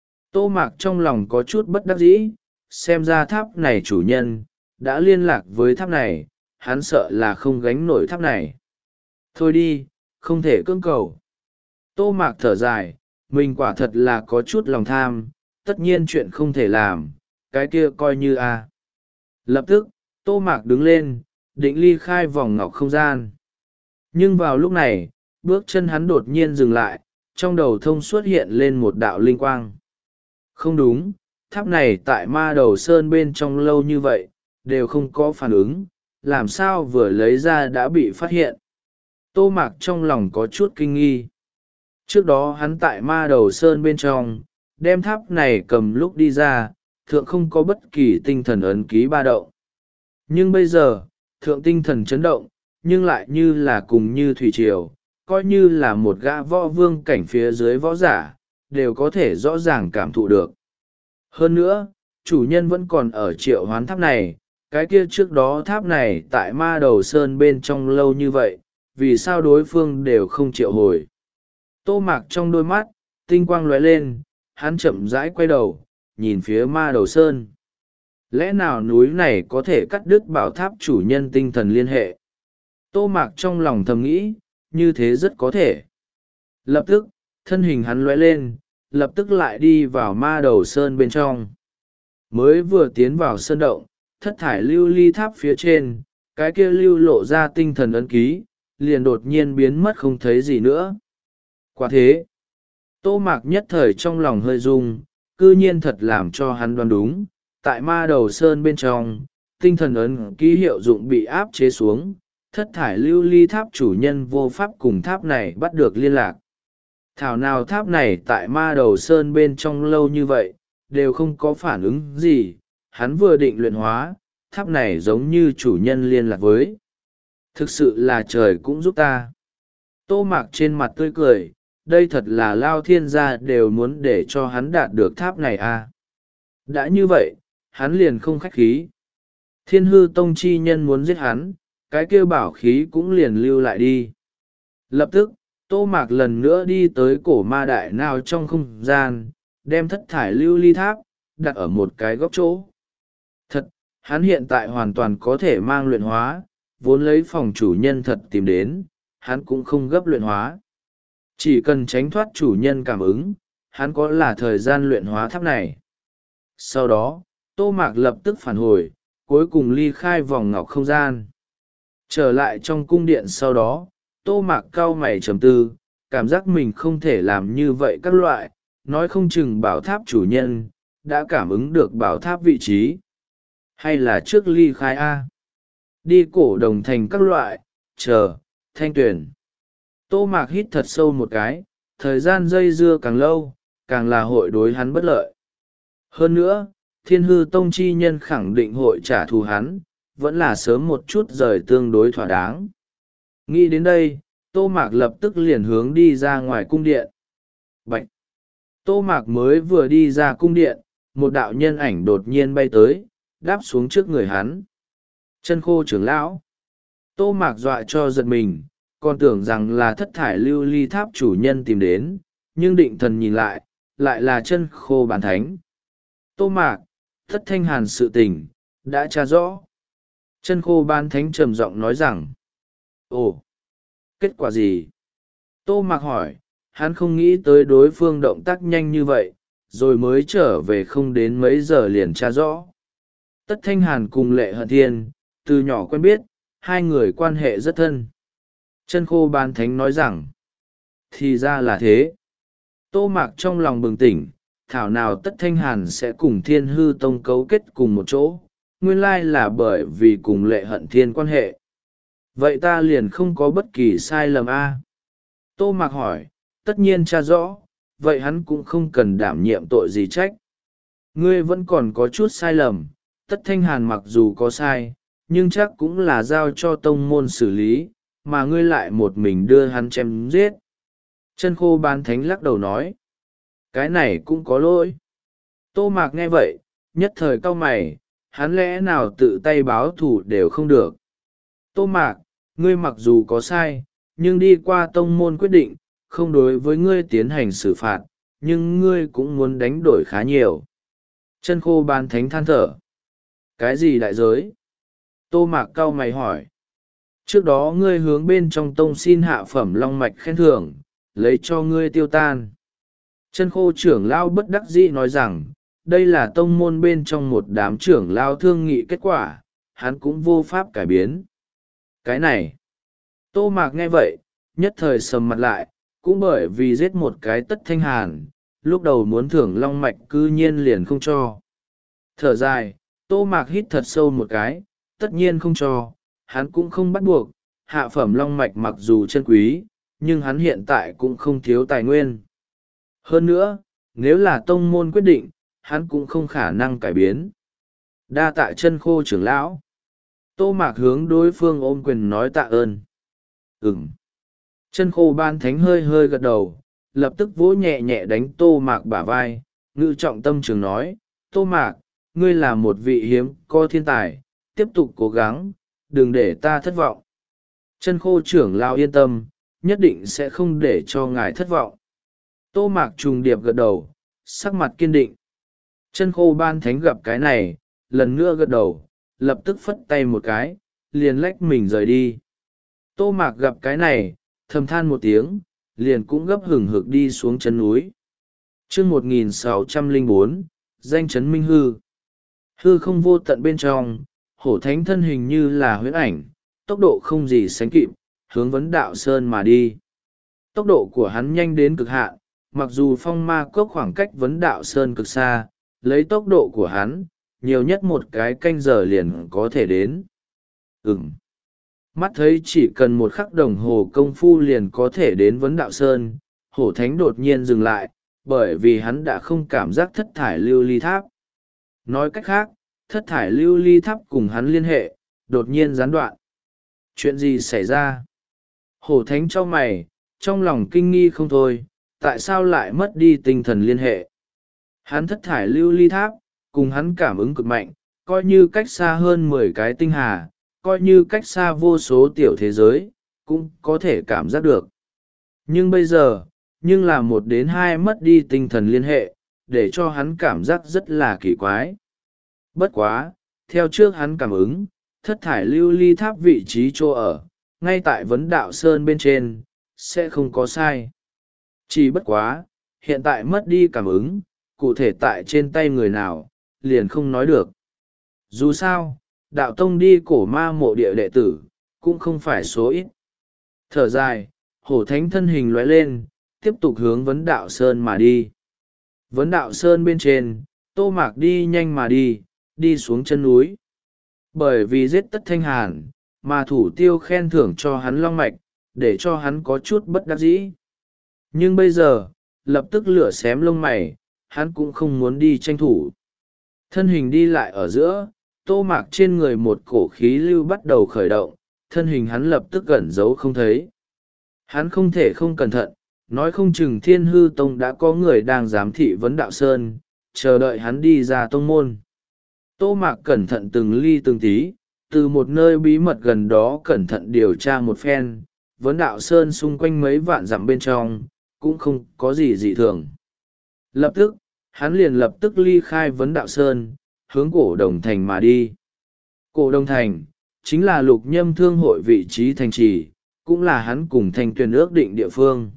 Tô Mạc trong lòng có chút bất đắc dĩ, xem ra tháp này chủ nhân, đã liên lạc với tháp này, hắn sợ là không gánh nổi tháp này. Thôi đi, không thể cưỡng cầu. Tô Mạc thở dài, mình quả thật là có chút lòng tham, tất nhiên chuyện không thể làm, cái kia coi như a. À. Lập tức, Tô Mạc đứng lên, định ly khai vòng ngọc không gian. Nhưng vào lúc này, bước chân hắn đột nhiên dừng lại, trong đầu thông xuất hiện lên một đạo linh quang. Không đúng, tháp này tại ma đầu sơn bên trong lâu như vậy, đều không có phản ứng, làm sao vừa lấy ra đã bị phát hiện. Tô Mạc trong lòng có chút kinh nghi. Trước đó hắn tại ma đầu sơn bên trong, đem tháp này cầm lúc đi ra, thượng không có bất kỳ tinh thần ấn ký ba động. Nhưng bây giờ, thượng tinh thần chấn động, nhưng lại như là cùng như thủy triều, coi như là một gã võ vương cảnh phía dưới võ giả, đều có thể rõ ràng cảm thụ được. Hơn nữa, chủ nhân vẫn còn ở triệu hoán tháp này, cái kia trước đó tháp này tại ma đầu sơn bên trong lâu như vậy, vì sao đối phương đều không triệu hồi. Tô Mạc trong đôi mắt, tinh quang lóe lên, hắn chậm rãi quay đầu, nhìn phía ma đầu sơn. Lẽ nào núi này có thể cắt đứt bảo tháp chủ nhân tinh thần liên hệ? Tô Mạc trong lòng thầm nghĩ, như thế rất có thể. Lập tức, thân hình hắn lóe lên, lập tức lại đi vào ma đầu sơn bên trong. mới vừa tiến vào sơn động, thất thải lưu ly tháp phía trên, cái kia lưu lộ ra tinh thần ấn ký, liền đột nhiên biến mất không thấy gì nữa. Quả thế, Tô Mạc nhất thời trong lòng hơi rung, cư nhiên thật làm cho hắn đoán đúng, tại ma đầu sơn bên trong, tinh thần ấn ký hiệu dụng bị áp chế xuống, thất thải lưu ly tháp chủ nhân vô pháp cùng tháp này bắt được liên lạc. Thảo nào tháp này tại ma đầu sơn bên trong lâu như vậy, đều không có phản ứng gì, hắn vừa định luyện hóa, tháp này giống như chủ nhân liên lạc với. Thực sự là trời cũng giúp ta. Tô Mạc trên mặt tươi cười, đây thật là lao thiên gia đều muốn để cho hắn đạt được tháp này à. Đã như vậy, hắn liền không khách khí. Thiên hư tông chi nhân muốn giết hắn, cái kêu bảo khí cũng liền lưu lại đi. Lập tức, Tô Mạc lần nữa đi tới cổ ma đại nào trong không gian, đem thất thải lưu ly tháp, đặt ở một cái góc chỗ. Thật, hắn hiện tại hoàn toàn có thể mang luyện hóa, vốn lấy phòng chủ nhân thật tìm đến, hắn cũng không gấp luyện hóa. Chỉ cần tránh thoát chủ nhân cảm ứng, hắn có là thời gian luyện hóa tháp này. Sau đó, Tô Mạc lập tức phản hồi, cuối cùng ly khai vòng ngọc không gian. Trở lại trong cung điện sau đó, Tô Mạc cau mày trầm tư, cảm giác mình không thể làm như vậy các loại, nói không chừng bảo tháp chủ nhân, đã cảm ứng được bảo tháp vị trí. Hay là trước ly khai A. Đi cổ đồng thành các loại, chờ, thanh tuyển. Tô Mạc hít thật sâu một cái, thời gian dây dưa càng lâu, càng là hội đối hắn bất lợi. Hơn nữa, thiên hư tông chi nhân khẳng định hội trả thù hắn, vẫn là sớm một chút rời tương đối thỏa đáng. Nghĩ đến đây, Tô Mạc lập tức liền hướng đi ra ngoài cung điện. Bạch! Tô Mạc mới vừa đi ra cung điện, một đạo nhân ảnh đột nhiên bay tới, đáp xuống trước người hắn. Chân khô trưởng lão. Tô Mạc dọa cho giật mình, còn tưởng rằng là thất thải lưu ly tháp chủ nhân tìm đến, nhưng định thần nhìn lại, lại là chân khô bản thánh. Tô Mạc, thất thanh hàn sự tình, đã tra rõ. Chân khô ban thánh trầm giọng nói rằng, ồ, kết quả gì? Tô Mạc hỏi, hắn không nghĩ tới đối phương động tác nhanh như vậy, rồi mới trở về không đến mấy giờ liền tra rõ. Tất thanh hàn cùng Lệ Hận Thiên, từ nhỏ quen biết, hai người quan hệ rất thân. Chân khô ban thánh nói rằng, thì ra là thế. Tô Mạc trong lòng bừng tỉnh, thảo nào tất thanh hàn sẽ cùng thiên hư tông cấu kết cùng một chỗ, nguyên lai là bởi vì cùng Lệ Hận Thiên quan hệ. Vậy ta liền không có bất kỳ sai lầm a? Tô Mạc hỏi, tất nhiên tra rõ, vậy hắn cũng không cần đảm nhiệm tội gì trách. Ngươi vẫn còn có chút sai lầm, tất thanh hàn mặc dù có sai, nhưng chắc cũng là giao cho tông môn xử lý, mà ngươi lại một mình đưa hắn chém giết. Chân khô ban thánh lắc đầu nói, cái này cũng có lỗi. Tô Mạc nghe vậy, nhất thời cau mày, hắn lẽ nào tự tay báo thù đều không được. Tô Mạc, ngươi mặc dù có sai, nhưng đi qua tông môn quyết định, không đối với ngươi tiến hành xử phạt, nhưng ngươi cũng muốn đánh đổi khá nhiều. Chân khô ban thánh than thở. Cái gì đại giới? Tô Mạc cau mày hỏi. Trước đó ngươi hướng bên trong tông xin hạ phẩm long mạch khen thưởng, lấy cho ngươi tiêu tan. Chân khô trưởng lao bất đắc dĩ nói rằng, đây là tông môn bên trong một đám trưởng lao thương nghị kết quả, hắn cũng vô pháp cải biến. Cái này, Tô Mạc nghe vậy, nhất thời sầm mặt lại, cũng bởi vì giết một cái tất thanh hàn, lúc đầu muốn thưởng long mạch cư nhiên liền không cho. Thở dài, Tô Mạc hít thật sâu một cái, tất nhiên không cho, hắn cũng không bắt buộc, hạ phẩm long mạch mặc dù chân quý, nhưng hắn hiện tại cũng không thiếu tài nguyên. Hơn nữa, nếu là tông môn quyết định, hắn cũng không khả năng cải biến. Đa tạ chân khô trưởng lão. Tô Mạc hướng đối phương ôm quyền nói tạ ơn. Ừm. Chân khô ban thánh hơi hơi gật đầu, lập tức vỗ nhẹ nhẹ đánh Tô Mạc bả vai, ngự trọng tâm trường nói, Tô Mạc, ngươi là một vị hiếm có thiên tài, tiếp tục cố gắng, đừng để ta thất vọng. Chân khô trưởng lão yên tâm, nhất định sẽ không để cho ngài thất vọng. Tô Mạc trùng điệp gật đầu, sắc mặt kiên định. Chân khô ban thánh gặp cái này, lần nữa gật đầu, lập tức phất tay một cái, liền lách mình rời đi. Tô Mạc gặp cái này, thầm than một tiếng, liền cũng gấp hừng hực đi xuống chân núi. chương một nghìn sáu trăm lẻ bốn, danh chấn minh hư. Hư không vô tận bên trong, hổ thánh thân hình như là huyễn ảnh, tốc độ không gì sánh kịp, hướng vấn đạo sơn mà đi. Tốc độ của hắn nhanh đến cực hạn, mặc dù phong ma cốc khoảng cách vấn đạo sơn cực xa, lấy tốc độ của hắn, nhiều nhất một cái canh giờ liền có thể đến. Ừm. Mắt thấy chỉ cần một khắc đồng hồ công phu liền có thể đến vấn đạo sơn, hổ thánh đột nhiên dừng lại, bởi vì hắn đã không cảm giác thất thải lưu ly tháp. Nói cách khác, thất thải lưu ly tháp cùng hắn liên hệ, đột nhiên gián đoạn. Chuyện gì xảy ra? Hổ thánh cho mày, trong lòng kinh nghi không thôi, tại sao lại mất đi tinh thần liên hệ? Hắn thất thải lưu ly tháp, cùng hắn cảm ứng cực mạnh, coi như cách xa hơn mười cái tinh hà, coi như cách xa vô số tiểu thế giới, cũng có thể cảm giác được. Nhưng bây giờ, nhưng là một đến hai mất đi tinh thần liên hệ, để cho hắn cảm giác rất là kỳ quái. Bất quá, theo trước hắn cảm ứng, thất thải lưu ly tháp vị trí chỗ ở, ngay tại vấn đạo sơn bên trên, sẽ không có sai. Chỉ bất quá, hiện tại mất đi cảm ứng, cụ thể tại trên tay người nào, liền không nói được. Dù sao, đạo tông đi cổ ma mộ địa đệ tử, cũng không phải số ít. Thở dài, hổ thánh thân hình lóe lên, tiếp tục hướng vấn đạo sơn mà đi. Vấn đạo sơn bên trên, tô mạc đi nhanh mà đi, đi xuống chân núi. Bởi vì giết tất thanh hàn, mà thủ tiêu khen thưởng cho hắn long mạch, để cho hắn có chút bất đắc dĩ. Nhưng bây giờ, lập tức lửa xém lông mày, hắn cũng không muốn đi tranh thủ. Thân hình đi lại ở giữa, tô mạc trên người một cổ khí lưu bắt đầu khởi động, thân hình hắn lập tức gần giấu không thấy. Hắn không thể không cẩn thận, nói không chừng Thiên Hư Tông đã có người đang giám thị vấn đạo sơn, chờ đợi hắn đi ra tông môn. Tô mạc cẩn thận từng ly từng tí, từ một nơi bí mật gần đó cẩn thận điều tra một phen, vấn đạo sơn xung quanh mấy vạn dặm bên trong, cũng không có gì dị thường. Lập tức, hắn liền lập tức ly khai vấn đạo sơn, hướng cổ đồng thành mà đi. Cổ đồng thành, chính là lục nhâm thương hội vị trí thành trì, cũng là hắn cùng thanh tuyền ước định địa phương.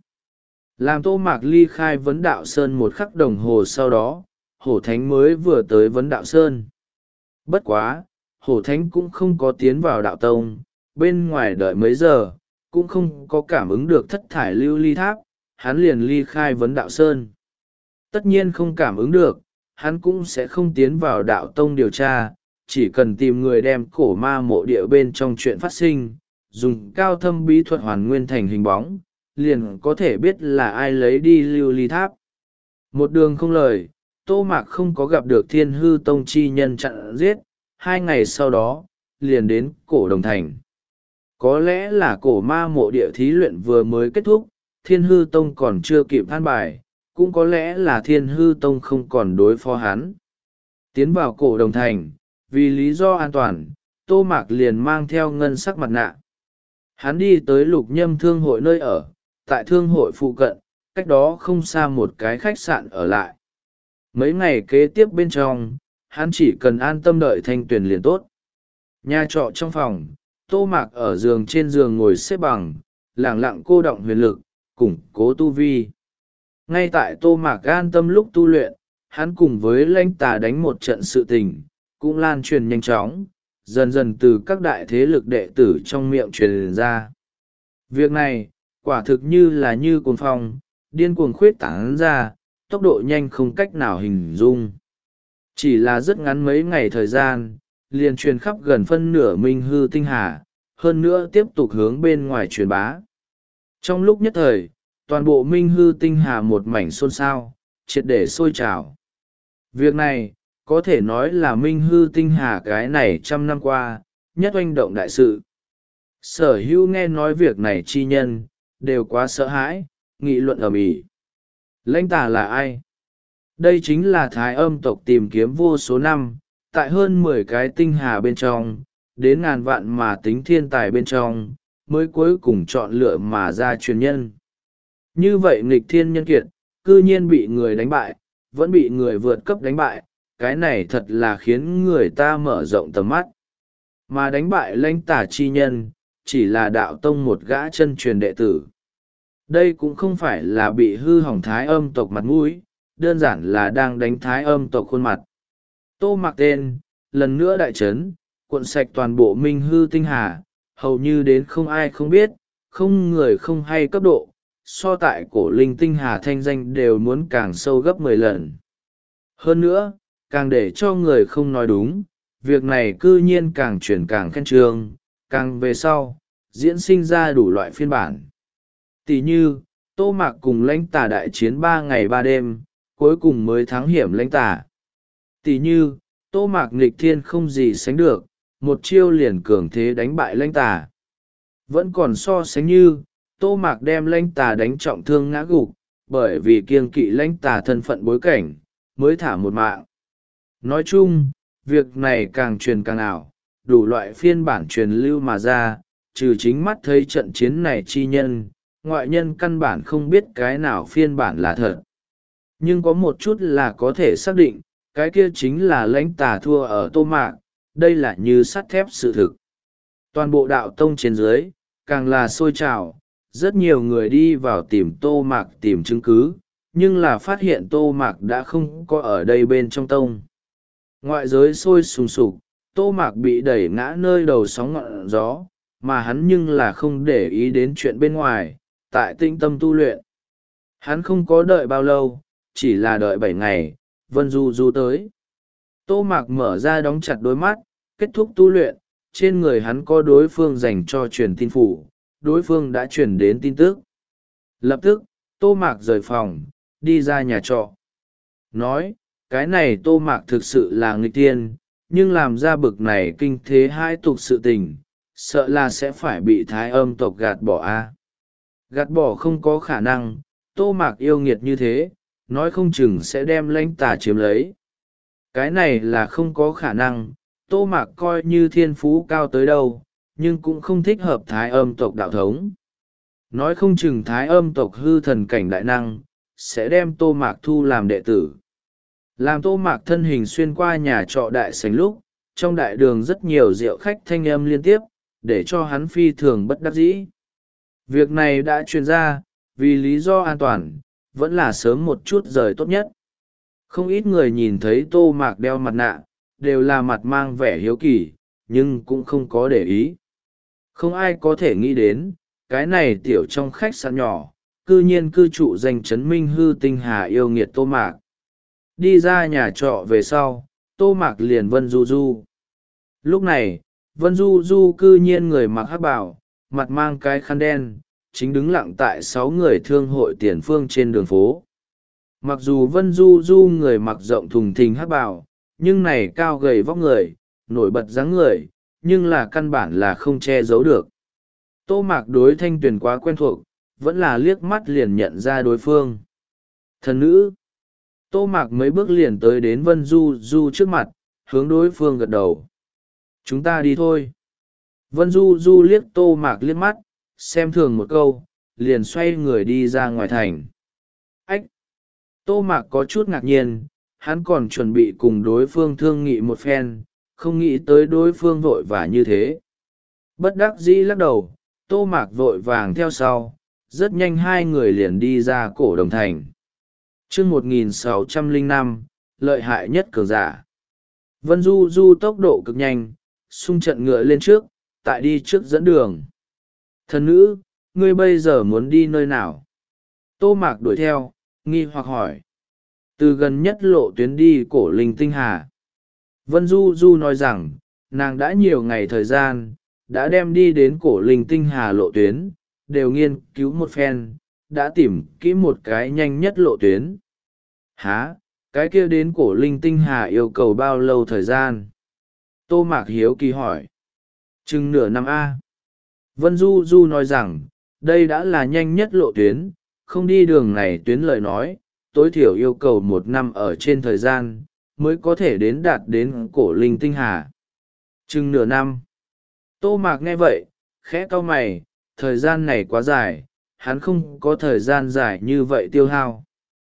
Làm tô mạc ly khai vấn đạo sơn một khắc đồng hồ sau đó, hổ thánh mới vừa tới vấn đạo sơn. Bất quá, hổ thánh cũng không có tiến vào đạo tông, bên ngoài đợi mấy giờ, cũng không có cảm ứng được thất thải lưu ly tháp, hắn liền ly khai vấn đạo sơn. Tất nhiên không cảm ứng được, hắn cũng sẽ không tiến vào đạo tông điều tra, chỉ cần tìm người đem cổ ma mộ địa bên trong chuyện phát sinh, dùng cao thâm bí thuật hoàn nguyên thành hình bóng, liền có thể biết là ai lấy đi lưu ly tháp. Một đường không lời, tô mạc không có gặp được Thiên Hư Tông chi nhân chặn giết, hai ngày sau đó, liền đến cổ đồng thành. Có lẽ là cổ ma mộ địa thí luyện vừa mới kết thúc, Thiên Hư Tông còn chưa kịp than bài, cũng có lẽ là Thiên Hư Tông không còn đối phó hắn. Tiến vào cổ đồng thành, vì lý do an toàn, tô mạc liền mang theo ngân sắc mặt nạ. Hắn đi tới lục nhâm thương hội nơi ở, tại thương hội phụ cận, cách đó không xa một cái khách sạn ở lại. Mấy ngày kế tiếp bên trong, hắn chỉ cần an tâm đợi thanh tuyền liền tốt. Nhà trọ trong phòng, tô mạc ở giường trên giường ngồi xếp bằng, lẳng lặng cô đọng huyền lực, củng cố tu vi. Ngay tại tô mạc an tâm lúc tu luyện, hắn cùng với lãnh tà đánh một trận sự tình, cũng lan truyền nhanh chóng, dần dần từ các đại thế lực đệ tử trong miệng truyền ra. Việc này, quả thực như là như cuồng phong, điên cuồng khuyết tán ra, tốc độ nhanh không cách nào hình dung. Chỉ là rất ngắn mấy ngày thời gian, liền truyền khắp gần phân nửa minh hư tinh hà, hơn nữa tiếp tục hướng bên ngoài truyền bá. Trong lúc nhất thời, toàn bộ minh hư tinh hà một mảnh xôn xao, triệt để sôi trào. Việc này, có thể nói là minh hư tinh hà cái này trăm năm qua, nhất oanh động đại sự. Sở hữu nghe nói việc này chi nhân, đều quá sợ hãi, nghị luận ầm ĩ. Lãnh tà là ai? Đây chính là thái âm tộc tìm kiếm vô số năm, tại hơn mười cái tinh hà bên trong, đến ngàn vạn mà tính thiên tài bên trong, mới cuối cùng chọn lựa mà ra truyền nhân. Như vậy nghịch thiên nhân kiệt, cư nhiên bị người đánh bại, vẫn bị người vượt cấp đánh bại, cái này thật là khiến người ta mở rộng tầm mắt. Mà đánh bại lãnh tà chi nhân, chỉ là đạo tông một gã chân truyền đệ tử. Đây cũng không phải là bị hư hỏng thái âm tộc mặt mũi, đơn giản là đang đánh thái âm tộc khuôn mặt. Tô Mạc tên, lần nữa đại trấn, cuộn sạch toàn bộ minh hư tinh hà, hầu như đến không ai không biết, không người không hay cấp độ, so tại cổ linh tinh hà thanh danh đều muốn càng sâu gấp mười lần. Hơn nữa, càng để cho người không nói đúng, việc này cư nhiên càng chuyển càng khen trương, càng về sau, diễn sinh ra đủ loại phiên bản. Tỷ như, Tô Mạc cùng lãnh tà đại chiến ba ngày ba đêm, cuối cùng mới thắng hiểm lãnh tà. Tỷ như, Tô Mạc nghịch thiên không gì sánh được, một chiêu liền cường thế đánh bại lãnh tà. Vẫn còn so sánh như, Tô Mạc đem lãnh tà đánh trọng thương ngã gục, bởi vì kiêng kỵ lãnh tà thân phận bối cảnh, mới thả một mạng. Nói chung, việc này càng truyền càng ảo, đủ loại phiên bản truyền lưu mà ra, trừ chính mắt thấy trận chiến này chi nhân, ngoại nhân căn bản không biết cái nào phiên bản là thật. Nhưng có một chút là có thể xác định, cái kia chính là lãnh tà thua ở Tô Mạc, đây là như sắt thép sự thực. Toàn bộ đạo tông trên dưới, càng là sôi trào, rất nhiều người đi vào tìm Tô Mạc tìm chứng cứ, nhưng là phát hiện Tô Mạc đã không có ở đây bên trong tông. Ngoại giới sôi sùng sục, Tô Mạc bị đẩy ngã nơi đầu sóng ngọn gió, mà hắn nhưng là không để ý đến chuyện bên ngoài, tại tinh tâm tu luyện. Hắn không có đợi bao lâu, chỉ là đợi bảy ngày, Vân Du Du tới. Tô Mạc mở ra đóng chặt đôi mắt, kết thúc tu luyện, trên người hắn có đối phương dành cho truyền tin phủ, đối phương đã truyền đến tin tức. Lập tức, Tô Mạc rời phòng, đi ra nhà trọ. Nói, cái này Tô Mạc thực sự là nghịch tiên, nhưng làm ra bực này kinh thế hai tục sự tình, sợ là sẽ phải bị thái âm tộc gạt bỏ a. Gạt bỏ không có khả năng, Tô Mạc yêu nghiệt như thế, nói không chừng sẽ đem lãnh tà chiếm lấy. Cái này là không có khả năng, Tô Mạc coi như thiên phú cao tới đâu, nhưng cũng không thích hợp thái âm tộc đạo thống. Nói không chừng thái âm tộc hư thần cảnh đại năng, sẽ đem Tô Mạc thu làm đệ tử. Làm Tô Mạc thân hình xuyên qua nhà trọ đại sảnh lúc, trong đại đường rất nhiều rượu khách thanh âm liên tiếp, để cho hắn phi thường bất đắc dĩ. Việc này đã truyền ra, vì lý do an toàn, vẫn là sớm một chút rời tốt nhất. Không ít người nhìn thấy Tô Mạc đeo mặt nạ, đều là mặt mang vẻ hiếu kỳ, nhưng cũng không có để ý. Không ai có thể nghĩ đến, cái này tiểu trong khách sạn nhỏ, cư nhiên cư trụ danh chấn minh hư tinh hà yêu nghiệt Tô Mạc. Đi ra nhà trọ về sau, Tô Mạc liền Vân Du Du. Lúc này, Vân Du Du cư nhiên người mặc hắc bào, mặt mang cái khăn đen, chính đứng lặng tại sáu người thương hội tiền phương trên đường phố. Mặc dù Vân Du Du người mặc rộng thùng thình hắc bào, nhưng này cao gầy vóc người, nổi bật dáng người, nhưng là căn bản là không che giấu được. Tô Mạc đối Thanh Tuyền quá quen thuộc, vẫn là liếc mắt liền nhận ra đối phương. Thần nữ. Tô Mạc mấy bước liền tới đến Vân Du Du trước mặt, hướng đối phương gật đầu. Chúng ta đi thôi. Vân Du Du liếc Tô Mạc liếc mắt, xem thường một câu, liền xoay người đi ra ngoài thành. Ách! Tô Mạc có chút ngạc nhiên, hắn còn chuẩn bị cùng đối phương thương nghị một phen, không nghĩ tới đối phương vội vã như thế. Bất đắc dĩ lắc đầu, Tô Mạc vội vàng theo sau, rất nhanh hai người liền đi ra cổ đồng thành. chương một nghìn sáu trăm lẻ năm, lợi hại nhất cường giả. Vân Du Du tốc độ cực nhanh, xung trận ngựa lên trước, tại đi trước dẫn đường. Thần nữ, ngươi bây giờ muốn đi nơi nào? Tô Mạc đuổi theo, nghi hoặc hỏi. Từ gần nhất lộ tuyến đi cổ linh tinh hà. Vân Du Du nói rằng, nàng đã nhiều ngày thời gian, đã đem đi đến cổ linh tinh hà lộ tuyến, đều nghiên cứu một phen, đã tìm kỹ một cái nhanh nhất lộ tuyến. Hả, cái kia đến cổ linh tinh hà yêu cầu bao lâu thời gian? Tô Mạc hiếu kỳ hỏi. Chừng nửa năm A. Vân Du Du nói rằng, đây đã là nhanh nhất lộ tuyến, không đi đường này tuyến lời nói, tối thiểu yêu cầu một năm ở trên thời gian, mới có thể đến đạt đến cổ linh tinh hà. Chừng nửa năm. Tô Mạc nghe vậy, khẽ cau mày, thời gian này quá dài, hắn không có thời gian dài như vậy tiêu hao.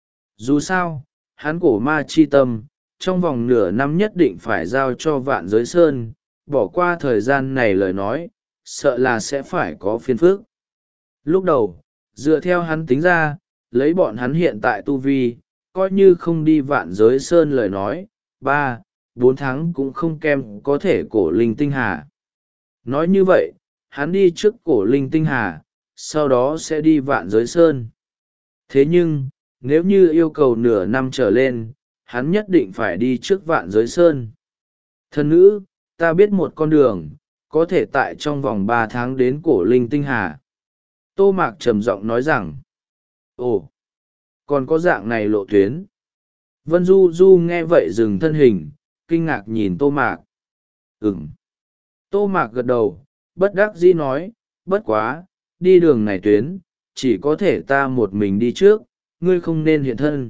Dù sao, hắn cổ ma chi tâm, trong vòng nửa năm nhất định phải giao cho Vạn Giới Sơn, bỏ qua thời gian này lời nói, sợ là sẽ phải có phiền phức. Lúc đầu, dựa theo hắn tính ra, lấy bọn hắn hiện tại tu vi, coi như không đi Vạn Giới Sơn lời nói, ba, bốn tháng cũng không kem có thể cổ linh tinh hà. Nói như vậy, hắn đi trước cổ linh tinh hà, sau đó sẽ đi vạn giới sơn. Thế nhưng, nếu như yêu cầu nửa năm trở lên, hắn nhất định phải đi trước vạn giới sơn. Thân nữ, ta biết một con đường, có thể tại trong vòng ba tháng đến cổ linh tinh hà. Tô Mạc trầm giọng nói rằng, ồ, còn có dạng này lộ tuyến. Vân Du Du nghe vậy dừng thân hình, kinh ngạc nhìn Tô Mạc. Ừm. Tô Mạc gật đầu, bất đắc dĩ nói, bất quá, đi đường này tuyến, chỉ có thể ta một mình đi trước, ngươi không nên hiện thân.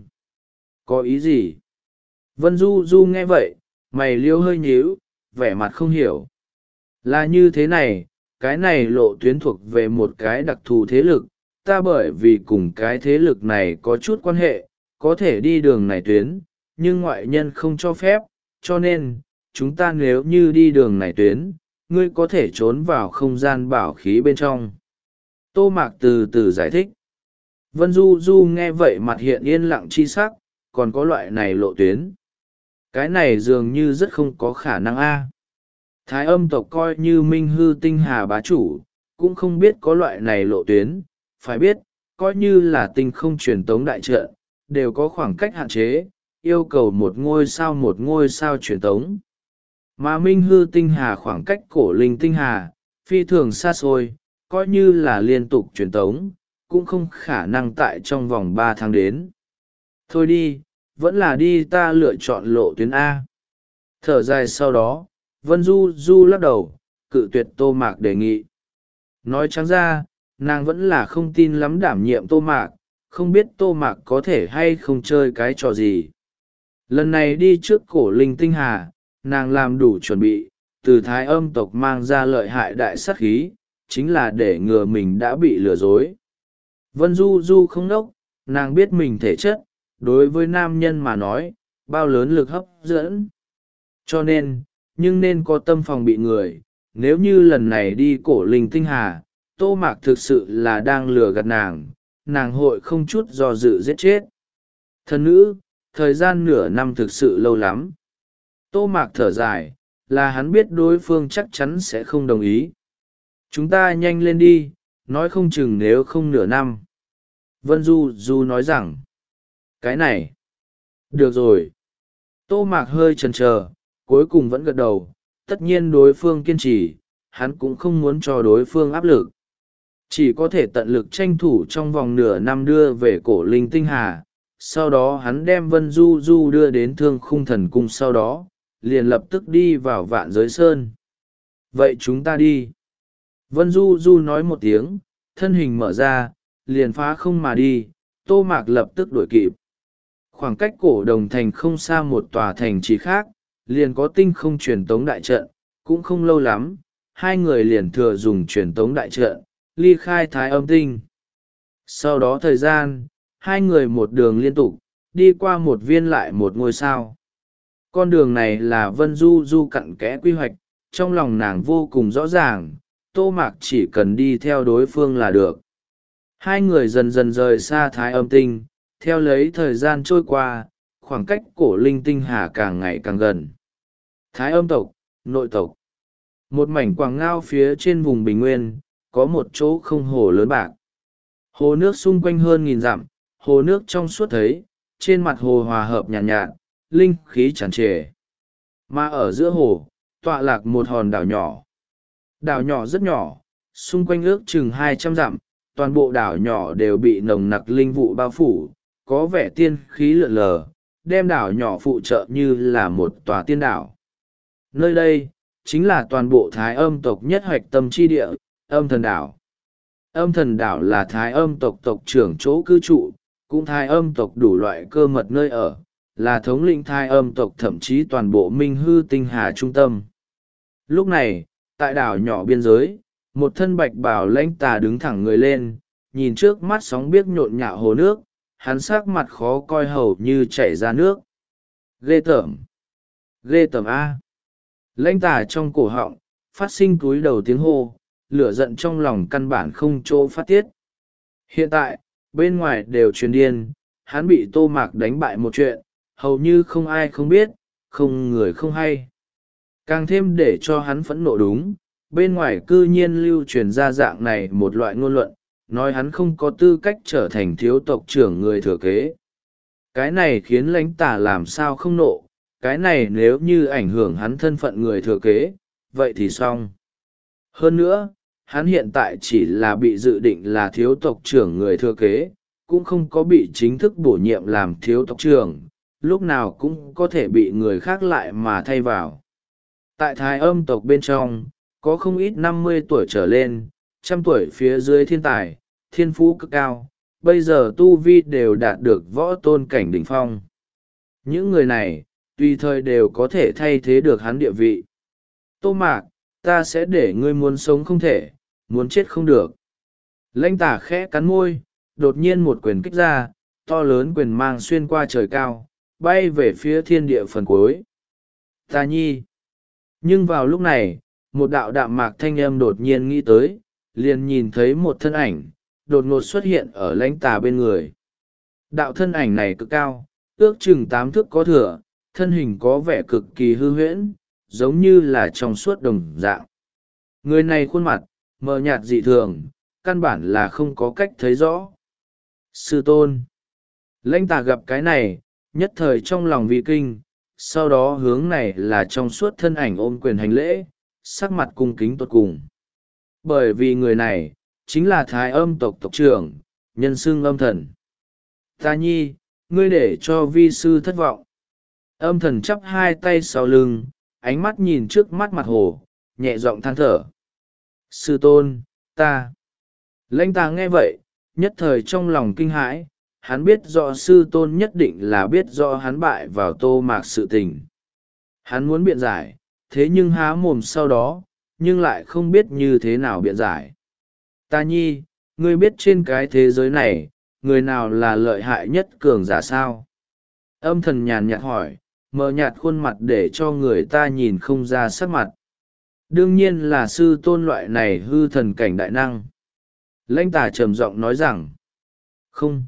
Có ý gì? Vân Du Du nghe vậy, mày liêu hơi nhíu, vẻ mặt không hiểu. Là như thế này, cái này lộ tuyến thuộc về một cái đặc thù thế lực, ta bởi vì cùng cái thế lực này có chút quan hệ, có thể đi đường này tuyến, nhưng ngoại nhân không cho phép, cho nên, chúng ta nếu như đi đường này tuyến, ngươi có thể trốn vào không gian bảo khí bên trong. Tô Mạc từ từ giải thích. Vân Du Du nghe vậy mặt hiện yên lặng chi sắc, còn có loại này lộ tuyến. Cái này dường như rất không có khả năng a. Thái âm tộc coi như minh hư tinh hà bá chủ, cũng không biết có loại này lộ tuyến, phải biết, coi như là tinh không truyền tống đại trận, đều có khoảng cách hạn chế, yêu cầu một ngôi sao một ngôi sao truyền tống. Mà minh hư tinh hà khoảng cách cổ linh tinh hà, phi thường xa xôi, coi như là liên tục truyền tống, cũng không khả năng tại trong vòng ba tháng đến. Thôi đi, vẫn là đi ta lựa chọn lộ tuyến A. Thở dài sau đó, Vân Du Du lắc đầu, cự tuyệt Tô Mạc đề nghị. Nói trắng ra, nàng vẫn là không tin lắm đảm nhiệm Tô Mạc, không biết Tô Mạc có thể hay không chơi cái trò gì. Lần này đi trước cổ linh tinh hà, nàng làm đủ chuẩn bị, từ thái âm tộc mang ra lợi hại đại sát khí, chính là để ngừa mình đã bị lừa dối. Vân Du Du không đốc, nàng biết mình thể chất, đối với nam nhân mà nói, bao lớn lực hấp dẫn. Cho nên, nhưng nên có tâm phòng bị người, nếu như lần này đi cổ linh tinh hà, Tô Mạc thực sự là đang lừa gạt nàng, nàng hội không chút do dự giết chết. Thân nữ, thời gian nửa năm thực sự lâu lắm. Tô Mạc thở dài, là hắn biết đối phương chắc chắn sẽ không đồng ý. Chúng ta nhanh lên đi, nói không chừng nếu không nửa năm. Vân Du Du nói rằng, cái này, được rồi. Tô Mạc hơi chần chờ, cuối cùng vẫn gật đầu, tất nhiên đối phương kiên trì, hắn cũng không muốn cho đối phương áp lực. Chỉ có thể tận lực tranh thủ trong vòng nửa năm đưa về cổ linh tinh hà, sau đó hắn đem Vân Du Du đưa đến Thương Khung Thần Cung, sau đó liền lập tức đi vào Vạn Giới Sơn. Vậy chúng ta đi. Vân Du Du nói một tiếng, thân hình mở ra, liền phá không mà đi, Tô Mạc lập tức đuổi kịp. Khoảng cách cổ đồng thành không xa một tòa thành trì khác, liền có tinh không truyền tống đại trận, cũng không lâu lắm, hai người liền thừa dùng truyền tống đại trận, ly khai thái âm tinh. Sau đó thời gian, hai người một đường liên tục, đi qua một viên lại một ngôi sao. Con đường này là Vân Du Du cặn kẽ quy hoạch, trong lòng nàng vô cùng rõ ràng, Tô Mạc chỉ cần đi theo đối phương là được. Hai người dần dần rời xa thái âm tinh, theo lấy thời gian trôi qua, khoảng cách cổ linh tinh hà càng ngày càng gần. Thái âm tộc, nội tộc. Một mảnh quảng ngao phía trên vùng bình nguyên, có một chỗ không hồ lớn bạc. Hồ nước xung quanh hơn nghìn dặm, hồ nước trong suốt thấy, trên mặt hồ hòa hợp nhàn nhạt, nhạt, linh khí tràn trề. Mà ở giữa hồ, tọa lạc một hòn đảo nhỏ. Đảo nhỏ rất nhỏ, xung quanh ước chừng hai trăm dặm, toàn bộ đảo nhỏ đều bị nồng nặc linh vụ bao phủ, có vẻ tiên khí lượn lờ, đem đảo nhỏ phụ trợ như là một tòa tiên đảo. Nơi đây, chính là toàn bộ thái âm tộc nhất hoạch tâm chi địa, âm thần đảo. Âm thần đảo là thái âm tộc tộc trưởng chỗ cư trụ, cũng thái âm tộc đủ loại cơ mật nơi ở, là thống lĩnh thái âm tộc thậm chí toàn bộ minh hư tinh hà trung tâm. Lúc này, tại đảo nhỏ biên giới, một thân bạch bào lãnh tà đứng thẳng người lên, nhìn trước mắt sóng biếc nhộn nhạo hồ nước, hắn sắc mặt khó coi hầu như chảy ra nước. Ghê tởm! Ghê tởm A! Lãnh tà trong cổ họng, phát sinh túi đầu tiếng hô, lửa giận trong lòng căn bản không chỗ phát tiết. Hiện tại, bên ngoài đều truyền điên, hắn bị Tô Mạc đánh bại một chuyện, hầu như không ai không biết, không người không hay. Càng thêm để cho hắn phẫn nộ đúng, bên ngoài cư nhiên lưu truyền ra dạng này một loại ngôn luận, nói hắn không có tư cách trở thành thiếu tộc trưởng người thừa kế. Cái này khiến lãnh tả làm sao không nộ, cái này nếu như ảnh hưởng hắn thân phận người thừa kế, vậy thì xong. Hơn nữa, hắn hiện tại chỉ là bị dự định là thiếu tộc trưởng người thừa kế, cũng không có bị chính thức bổ nhiệm làm thiếu tộc trưởng, lúc nào cũng có thể bị người khác lại mà thay vào. Tại Thái Âm tộc bên trong, có không ít năm mươi tuổi trở lên, trăm tuổi phía dưới thiên tài, thiên phú cực cao, bây giờ tu vi đều đạt được võ tôn cảnh đỉnh phong. Những người này, tùy thời đều có thể thay thế được hắn địa vị. Tô Mạc, ta sẽ để ngươi muốn sống không thể, muốn chết không được. Lãnh tả khẽ cắn môi, đột nhiên một quyền kích ra, to lớn quyền mang xuyên qua trời cao, bay về phía thiên địa phần cuối. Ta nhi. Nhưng vào lúc này, một đạo đạm mạc thanh âm đột nhiên nghĩ tới, liền nhìn thấy một thân ảnh, đột ngột xuất hiện ở lãnh tà bên người. Đạo thân ảnh này cực cao, ước chừng tám thước có thừa, thân hình có vẻ cực kỳ hư huyễn, giống như là trong suốt đồng dạng. Người này khuôn mặt, mờ nhạt dị thường, căn bản là không có cách thấy rõ. Sư tôn. Lãnh tà gặp cái này, nhất thời trong lòng vi kinh, sau đó hướng này là trong suốt thân ảnh ôm quyền hành lễ, sắc mặt cung kính tột cùng. Bởi vì người này, chính là Thái Âm tộc tộc trưởng, nhân xưng Âm Thần. Ta nhi, ngươi để cho vi sư thất vọng. Âm Thần chắp hai tay sau lưng, ánh mắt nhìn trước mắt mặt hồ, nhẹ giọng than thở. Sư tôn, ta. Lãnh tà nghe vậy, nhất thời trong lòng kinh hãi, hắn biết rõ sư tôn nhất định là biết rõ hắn bại vào Tô Mạc sự tình. Hắn muốn biện giải, thế nhưng há mồm sau đó, nhưng lại không biết như thế nào biện giải. Ta nhi, ngươi biết trên cái thế giới này, người nào là lợi hại nhất cường giả sao? Âm Thần nhàn nhạt hỏi, mờ nhạt khuôn mặt để cho người ta nhìn không ra sắc mặt. Đương nhiên là sư tôn loại này hư thần cảnh đại năng. Lãnh tà trầm giọng nói rằng, không.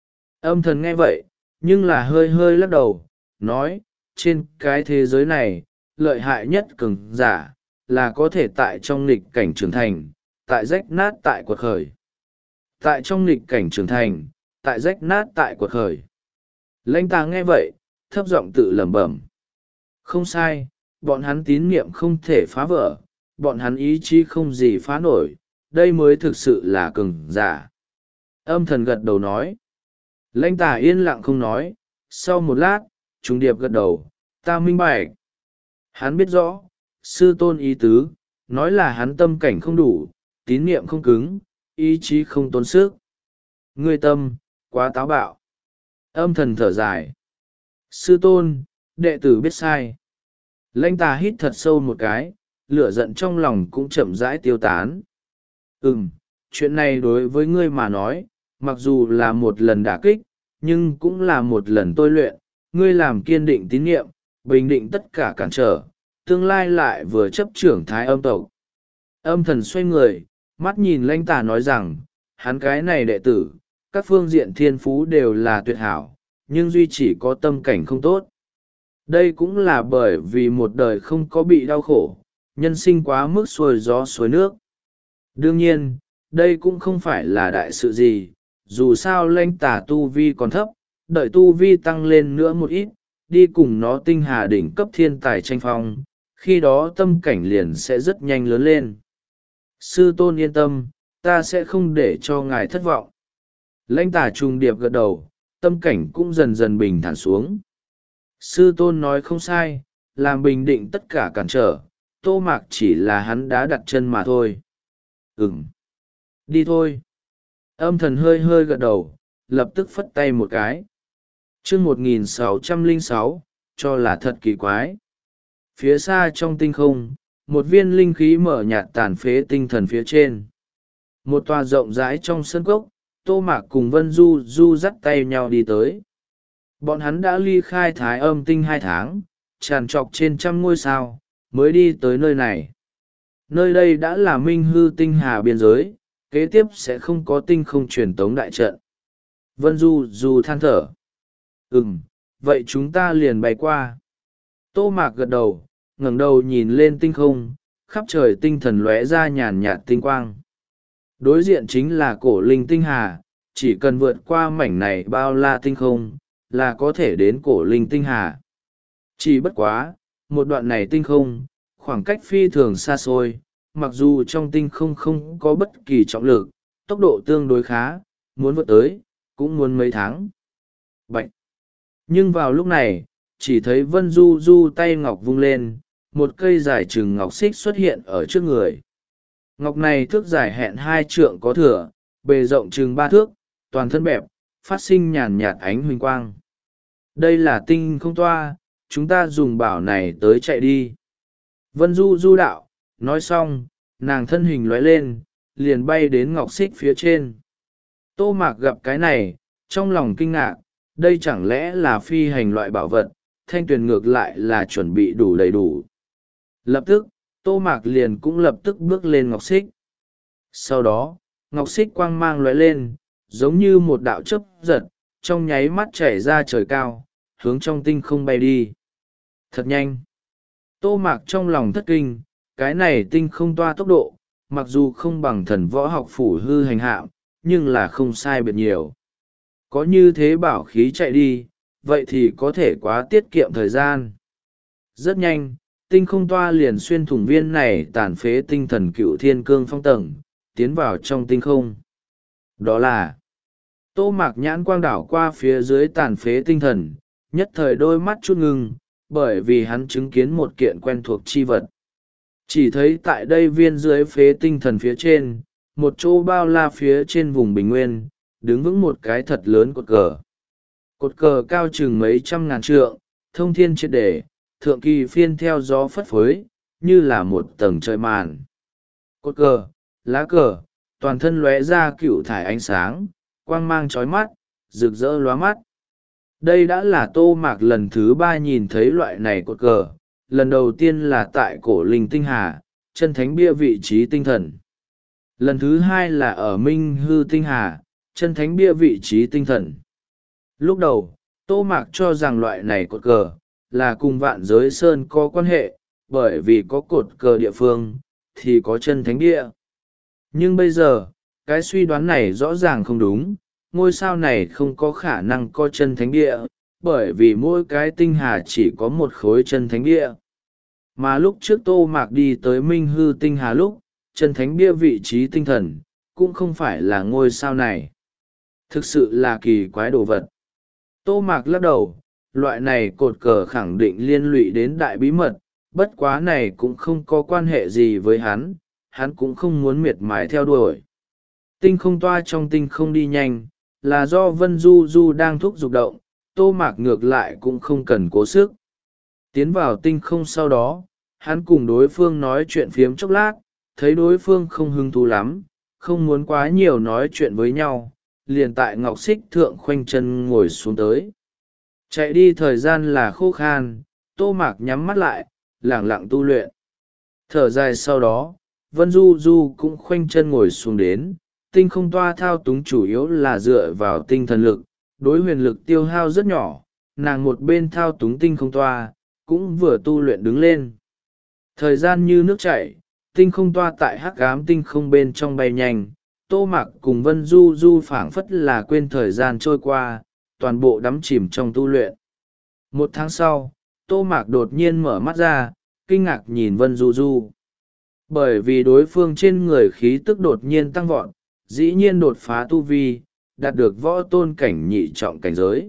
Âm Thần nghe vậy, nhưng là hơi hơi lắc đầu, nói, trên cái thế giới này, lợi hại nhất cường giả, là có thể tại trong nghịch cảnh trưởng thành, tại rách nát tại quật khởi. Tại trong nghịch cảnh trưởng thành, tại rách nát tại quật khởi. Lãnh tà nghe vậy, thấp giọng tự lẩm bẩm. Không sai, bọn hắn tín niệm không thể phá vỡ, bọn hắn ý chí không gì phá nổi, đây mới thực sự là cường giả. Âm Thần gật đầu nói. Lãnh tà yên lặng không nói, sau một lát, trùng điệp gật đầu, ta minh bạch. Hắn biết rõ, sư tôn ý tứ, nói là hắn tâm cảnh không đủ, tín niệm không cứng, ý chí không tốn sức. Ngươi tâm, quá táo bạo. Âm Thần thở dài. Sư tôn, đệ tử biết sai. Lãnh tà hít thật sâu một cái, lửa giận trong lòng cũng chậm rãi tiêu tán. Ừm, chuyện này đối với ngươi mà nói, mặc dù là một lần đả kích, nhưng cũng là một lần tôi luyện, ngươi làm kiên định tín nhiệm, bình định tất cả cản trở, tương lai lại vừa chấp trưởng Thái Âm tộc. Âm Thần xoay người, mắt nhìn lãnh tà nói rằng, hắn cái này đệ tử, các phương diện thiên phú đều là tuyệt hảo, nhưng duy chỉ có tâm cảnh không tốt. Đây cũng là bởi vì một đời không có bị đau khổ, nhân sinh quá mức xuôi gió xuôi nước. Đương nhiên, đây cũng không phải là đại sự gì, dù sao lãnh tà tu vi còn thấp, đợi tu vi tăng lên nữa một ít, đi cùng nó tinh hà đỉnh cấp thiên tài tranh phong, khi đó tâm cảnh liền sẽ rất nhanh lớn lên. Sư tôn yên tâm, ta sẽ không để cho ngài thất vọng. Lãnh tà trùng điệp gật đầu, tâm cảnh cũng dần dần bình thản xuống. Sư tôn nói không sai, làm bình định tất cả cản trở, Tô Mạc chỉ là hắn đã đặt chân mà thôi. Ừm. Đi thôi. Âm Thần hơi hơi gật đầu, lập tức phất tay một cái. chương một nghìn sáu trăm lẻ sáu, cho là thật kỳ quái. Phía xa trong tinh không, một viên linh khí mở nhạt tàn phế tinh thần phía trên. Một tòa rộng rãi trong sân cốc, Tô Mạc cùng Vân Du Du dắt tay nhau đi tới. Bọn hắn đã ly khai Thái Âm tinh hai tháng, tràn trọc trên trăm ngôi sao, mới đi tới nơi này. Nơi đây đã là minh hư tinh hà biên giới, kế tiếp sẽ không có tinh không truyền tống đại trận. Vân Du Du than thở. Ừm, vậy chúng ta liền bay qua. Tô Mạc gật đầu, ngẩng đầu nhìn lên tinh không, khắp trời tinh thần lóe ra nhàn nhạt tinh quang. Đối diện chính là cổ linh tinh hà, chỉ cần vượt qua mảnh này bao la tinh không, là có thể đến cổ linh tinh hà. Chỉ bất quá, một đoạn này tinh không, khoảng cách phi thường xa xôi, mặc dù trong tinh không không có bất kỳ trọng lực, tốc độ tương đối khá, muốn vượt tới, cũng muốn mấy tháng. Bạch! Nhưng vào lúc này, chỉ thấy Vân Du Du tay ngọc vung lên, một cây dài chừng ngọc xích xuất hiện ở trước người. Ngọc này thước dài hẹn hai trượng có thừa, bề rộng chừng ba thước, toàn thân bẹp, phát sinh nhàn nhạt ánh huỳnh quang. Đây là tinh không toa, chúng ta dùng bảo này tới chạy đi. Vân Du Du đạo, nói xong, nàng thân hình lóe lên, liền bay đến ngọc xích phía trên. Tô Mạc gặp cái này, trong lòng kinh ngạc, đây chẳng lẽ là phi hành loại bảo vật, Thanh Tuyền ngược lại là chuẩn bị đủ đầy đủ. Lập tức, Tô Mạc liền cũng lập tức bước lên ngọc xích. Sau đó, ngọc xích quang mang lóe lên, giống như một đạo chớp giật, trong nháy mắt chảy ra trời cao, hướng trong tinh không bay đi. Thật nhanh! Tô Mạc trong lòng thất kinh, cái này tinh không toa tốc độ, mặc dù không bằng thần võ học phủ hư hành hạm, nhưng là không sai biệt nhiều. Có như thế bảo khí chạy đi, vậy thì có thể quá tiết kiệm thời gian. Rất nhanh, tinh không toa liền xuyên thủng viên này tàn phế tinh thần cựu thiên cương phong tầng, tiến vào trong tinh không. Đó là Tô Mạc nhãn quang đảo qua phía dưới tàn phế tinh thần, nhất thời đôi mắt chút ngưng, bởi vì hắn chứng kiến một kiện quen thuộc chi vật. Chỉ thấy tại đây viên dưới phế tinh thần phía trên, một chỗ bao la phía trên vùng bình nguyên, đứng vững một cái thật lớn cột cờ. Cột cờ cao chừng mấy trăm ngàn trượng, thông thiên triệt để, thượng kỳ phiên theo gió phất phới, như là một tầng trời màn. Cột cờ, lá cờ, toàn thân lóe ra cựu thải ánh sáng, quang mang chói mắt, rực rỡ lóa mắt. Đây đã là Tô Mạc lần thứ ba nhìn thấy loại này cột cờ, lần đầu tiên là tại cổ linh tinh hà, chân thánh bia vị trí tinh thần. Lần thứ hai là ở Minh Hư Tinh Hà, chân thánh bia vị trí tinh thần. Lúc đầu, Tô Mạc cho rằng loại này cột cờ, là cùng vạn giới sơn có quan hệ, bởi vì có cột cờ địa phương, thì có chân thánh bia. Nhưng bây giờ, cái suy đoán này rõ ràng không đúng, ngôi sao này không có khả năng có chân thánh bia, bởi vì mỗi cái tinh hà chỉ có một khối chân thánh bia. Mà lúc trước Tô Mạc đi tới Minh Hư Tinh Hà lúc, chân thánh bia vị trí tinh thần, cũng không phải là ngôi sao này. Thực sự là kỳ quái đồ vật. Tô Mạc lắc đầu, loại này cột cờ khẳng định liên lụy đến đại bí mật, bất quá này cũng không có quan hệ gì với hắn, hắn cũng không muốn miệt mài theo đuổi. Tinh không toa trong tinh không đi nhanh, là do Vân Du Du đang thúc giục động, Tô Mạc ngược lại cũng không cần cố sức. Tiến vào tinh không sau đó, hắn cùng đối phương nói chuyện phiếm chốc lát, thấy đối phương không hứng thú lắm, không muốn quá nhiều nói chuyện với nhau, liền tại ngọc xích thượng khoanh chân ngồi xuống tới. Chạy đi thời gian là khô khan, Tô Mạc nhắm mắt lại, lẳng lặng tu luyện. Thở dài sau đó, Vân Du Du cũng khoanh chân ngồi xuống đến, tinh không toa thao túng chủ yếu là dựa vào tinh thần lực, đối huyền lực tiêu hao rất nhỏ, nàng một bên thao túng tinh không toa, cũng vừa tu luyện đứng lên. Thời gian như nước chảy, tinh không toa tại hắc ám tinh không bên trong bay nhanh, Tô Mạc cùng Vân Du Du phảng phất là quên thời gian trôi qua, toàn bộ đắm chìm trong tu luyện. Một tháng sau, Tô Mạc đột nhiên mở mắt ra, kinh ngạc nhìn Vân Du Du. Bởi vì đối phương trên người khí tức đột nhiên tăng vọt, dĩ nhiên đột phá tu vi, đạt được võ tôn cảnh nhị trọng cảnh giới.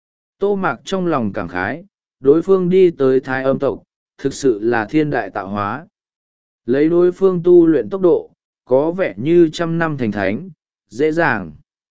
Tô Mạc trong lòng cảm khái, đối phương đi tới Thái Âm tộc, thực sự là thiên đại tạo hóa. Lấy đối phương tu luyện tốc độ, có vẻ như trăm năm thành thánh, dễ dàng.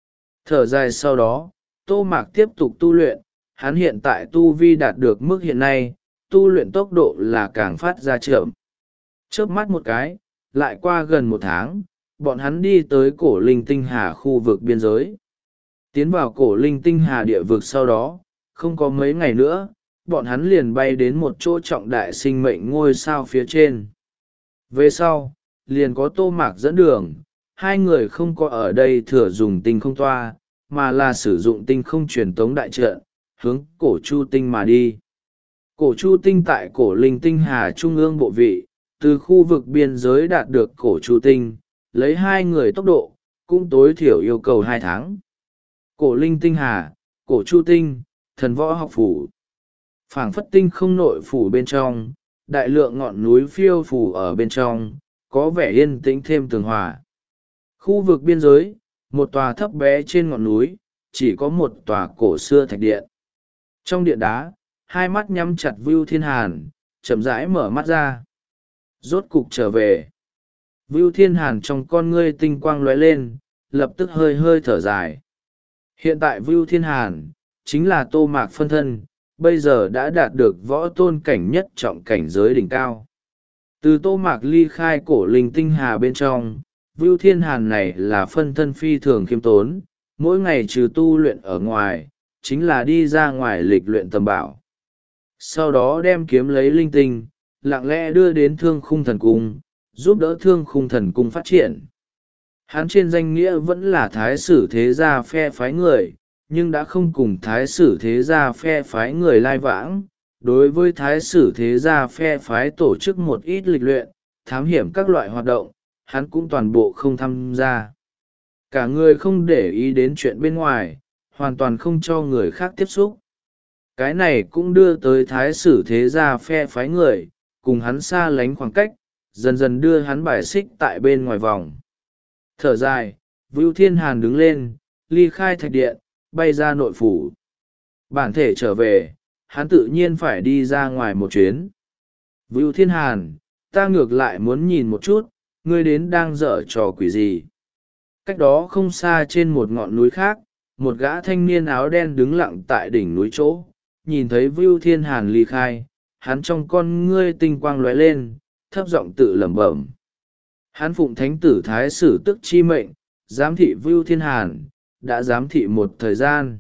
Thở dài sau đó, Tô Mạc tiếp tục tu luyện, hắn hiện tại tu vi đạt được mức hiện nay, tu luyện tốc độ là càng phát ra chậm. Chớp mắt một cái, lại qua gần một tháng, bọn hắn đi tới cổ linh tinh hà khu vực biên giới. Tiến vào cổ linh tinh hà địa vực sau đó, không có mấy ngày nữa, bọn hắn liền bay đến một chỗ trọng đại sinh mệnh ngôi sao phía trên. Về sau, liền có Tô Mạc dẫn đường, hai người không có ở đây thừa dùng tinh không toa, mà là sử dụng tinh không truyền tống đại trận, hướng cổ chu tinh mà đi. Cổ Chu Tinh tại cổ linh tinh hà trung ương bộ vị, từ khu vực biên giới đạt được cổ Chu Tinh, lấy hai người tốc độ, cũng tối thiểu yêu cầu hai tháng. Cổ linh tinh hà, cổ Chu Tinh, thần võ học phủ. Phảng phất tinh không nội phủ bên trong, đại lượng ngọn núi phiêu phủ ở bên trong, có vẻ yên tĩnh thêm tường hòa. Khu vực biên giới, một tòa thấp bé trên ngọn núi, chỉ có một tòa cổ xưa thạch điện. Trong điện đá, hai mắt nhắm chặt Vưu Thiên Hàn, chậm rãi mở mắt ra. Rốt cục trở về. Vưu Thiên Hàn trong con ngươi tinh quang lóe lên, lập tức hơi hơi thở dài. Hiện tại Vưu Thiên Hàn, chính là Tô Mạc phân thân, bây giờ đã đạt được võ tôn cảnh nhất trọng cảnh giới đỉnh cao. Từ Tô Mạc ly khai cổ linh tinh hà bên trong, Vưu Thiên Hàn này là phân thân phi thường khiêm tốn, mỗi ngày trừ tu luyện ở ngoài, chính là đi ra ngoài lịch luyện tầm bảo. Sau đó đem kiếm lấy linh tinh, lặng lẽ đưa đến Thương Khung Thần Cung, giúp đỡ Thương Khung Thần Cung phát triển. Hắn trên danh nghĩa vẫn là thái sử thế gia phe phái người, nhưng đã không cùng thái sử thế gia phe phái người lai vãng. Đối với thái sử thế gia phe phái tổ chức một ít lịch luyện, thám hiểm các loại hoạt động, hắn cũng toàn bộ không tham gia. Cả người không để ý đến chuyện bên ngoài, hoàn toàn không cho người khác tiếp xúc. Cái này cũng đưa tới thái sử thế gia phe phái người, cùng hắn xa lánh khoảng cách, dần dần đưa hắn bài xích tại bên ngoài vòng. Thở dài, Vưu Thiên Hàn đứng lên, ly khai thạch điện, bay ra nội phủ. Bản thể trở về, hắn tự nhiên phải đi ra ngoài một chuyến. Vưu Thiên Hàn, ta ngược lại muốn nhìn một chút, ngươi đến đang dở trò quỷ gì. Cách đó không xa trên một ngọn núi khác, một gã thanh niên áo đen đứng lặng tại đỉnh núi chỗ, nhìn thấy Vưu Thiên Hàn ly khai, hắn trong con ngươi tinh quang lóe lên, thấp giọng tự lẩm bẩm. Hắn phụng thánh tử thái sử tức chi mệnh, giám thị Vưu Thiên Hàn, đã giám thị một thời gian.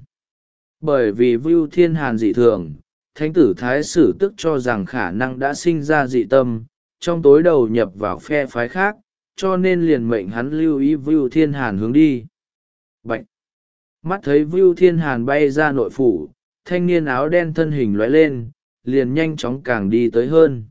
Bởi vì Vưu Thiên Hàn dị thường, thánh tử thái sử tức cho rằng khả năng đã sinh ra dị tâm, trong tối đầu nhập vào phe phái khác, cho nên liền mệnh hắn lưu ý Vưu Thiên Hàn hướng đi. Bạch! Mắt thấy Vưu Thiên Hàn bay ra nội phủ, thanh niên áo đen thân hình lóe lên, liền nhanh chóng càng đi tới hơn.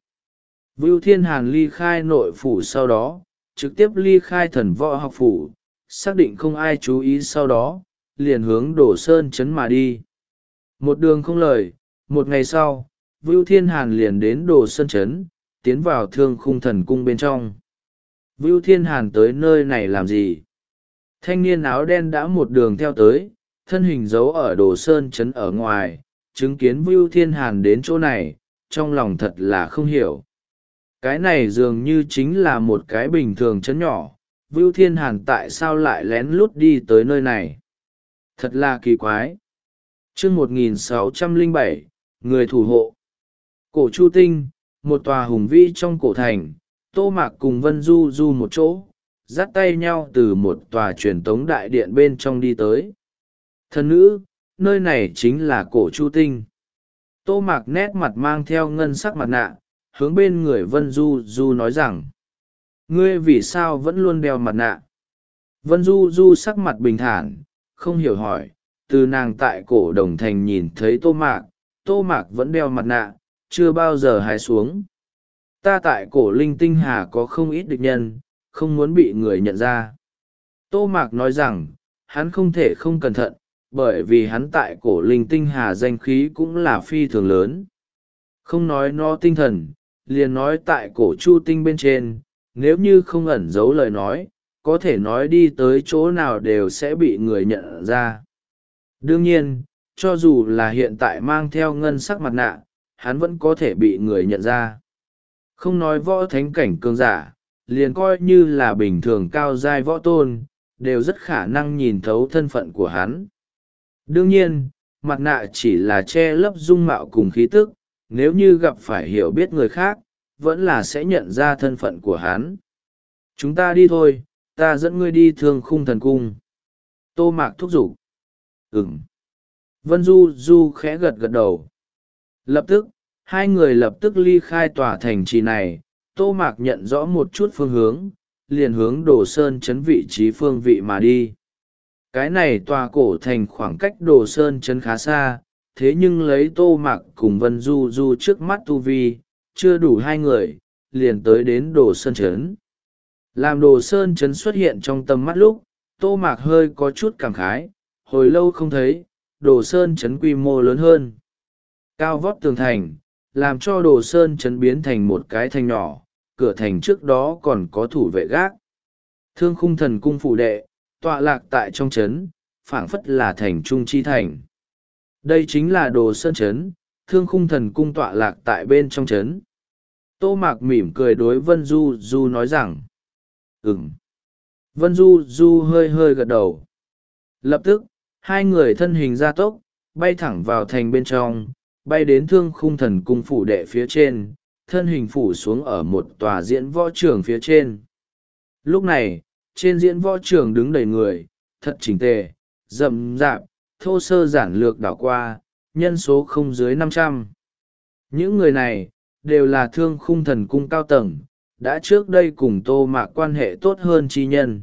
Vưu Thiên Hàn ly khai nội phủ sau đó, trực tiếp ly khai thần võ học phủ, xác định không ai chú ý sau đó, liền hướng Đồ Sơn Trấn mà đi. Một đường không lời, một ngày sau, Vưu Thiên Hàn liền đến Đồ Sơn Trấn, tiến vào Thương Khung Thần Cung bên trong. Vưu Thiên Hàn tới nơi này làm gì? Thanh niên áo đen đã một đường theo tới, thân hình giấu ở Đồ Sơn Trấn ở ngoài, chứng kiến Vưu Thiên Hàn đến chỗ này, trong lòng thật là không hiểu. Cái này dường như chính là một cái bình thường trấn nhỏ, Vưu Thiên Hàn tại sao lại lén lút đi tới nơi này? Thật là kỳ quái. Chương một nghìn sáu trăm lẻ bảy, người thủ hộ. Cổ Chu Tinh, một tòa hùng vĩ trong cổ thành, Tô Mạc cùng Vân Du Du một chỗ, dắt tay nhau từ một tòa truyền tống đại điện bên trong đi tới. Thần nữ, nơi này chính là cổ Chu Tinh. Tô Mạc nét mặt mang theo ngân sắc mặt nạ, hướng bên người Vân Du Du nói rằng, ngươi vì sao vẫn luôn đeo mặt nạ? Vân Du Du sắc mặt bình thản, không hiểu hỏi, từ nàng tại cổ đồng thành nhìn thấy Tô Mạc, Tô Mạc vẫn đeo mặt nạ, chưa bao giờ hái xuống. Ta tại cổ linh tinh hà có không ít địch nhân, không muốn bị người nhận ra. Tô Mạc nói rằng, hắn không thể không cẩn thận, bởi vì hắn tại cổ linh tinh hà danh khí cũng là phi thường lớn. Không nói nó tinh thần, liền nói tại cổ Chu Tinh bên trên, nếu như không ẩn giấu lời nói, có thể nói đi tới chỗ nào đều sẽ bị người nhận ra. Đương nhiên, cho dù là hiện tại mang theo ngân sắc mặt nạ, hắn vẫn có thể bị người nhận ra. Không nói võ thánh cảnh cường giả, liền coi như là bình thường cao giai võ tôn, đều rất khả năng nhìn thấu thân phận của hắn. Đương nhiên, mặt nạ chỉ là che lấp dung mạo cùng khí tức, nếu như gặp phải hiểu biết người khác, vẫn là sẽ nhận ra thân phận của hắn. Chúng ta đi thôi, ta dẫn ngươi đi Thương Khung Thần Cung. Tô Mạc thúc giục. Ừm. Vân Du Du khẽ gật gật đầu. Lập tức, hai người lập tức ly khai tòa thành trì này. Tô Mạc nhận rõ một chút phương hướng, liền hướng Đồ Sơn Trấn vị trí phương vị mà đi. Cái này tòa cổ thành khoảng cách Đồ Sơn Trấn khá xa, thế nhưng lấy Tô Mạc cùng Vân Du Du trước mắt tu vi, chưa đủ hai người, liền tới đến Đồ Sơn Trấn. Làm Đồ Sơn Trấn xuất hiện trong tầm mắt lúc, Tô Mạc hơi có chút cảm khái, hồi lâu không thấy, Đồ Sơn Trấn quy mô lớn hơn. Cao vót tường thành, làm cho Đồ Sơn Trấn biến thành một cái thành nhỏ, cửa thành trước đó còn có thủ vệ gác. Thương Khung Thần Cung phủ đệ, tọa lạc tại trong trấn, phảng phất là thành trung chi thành. Đây chính là Đồ Sơn Trấn, Thương Khung Thần Cung tọa lạc tại bên trong trấn. Tô Mạc mỉm cười đối Vân Du Du nói rằng, ừm. Vân Du Du hơi hơi gật đầu. Lập tức, hai người thân hình gia tốc, bay thẳng vào thành bên trong, bay đến Thương Khung Thần Cung phủ đệ phía trên, thân hình phủ xuống ở một tòa diễn võ trường phía trên. Lúc này, trên diễn võ trường đứng đầy người, thật chỉnh tề, rậm rạp, thô sơ giản lược đảo qua, nhân số không dưới năm trăm. Những người này, đều là Thương Khung Thần Cung cao tầng, đã trước đây cùng Tô Mạc quan hệ tốt hơn chi nhân.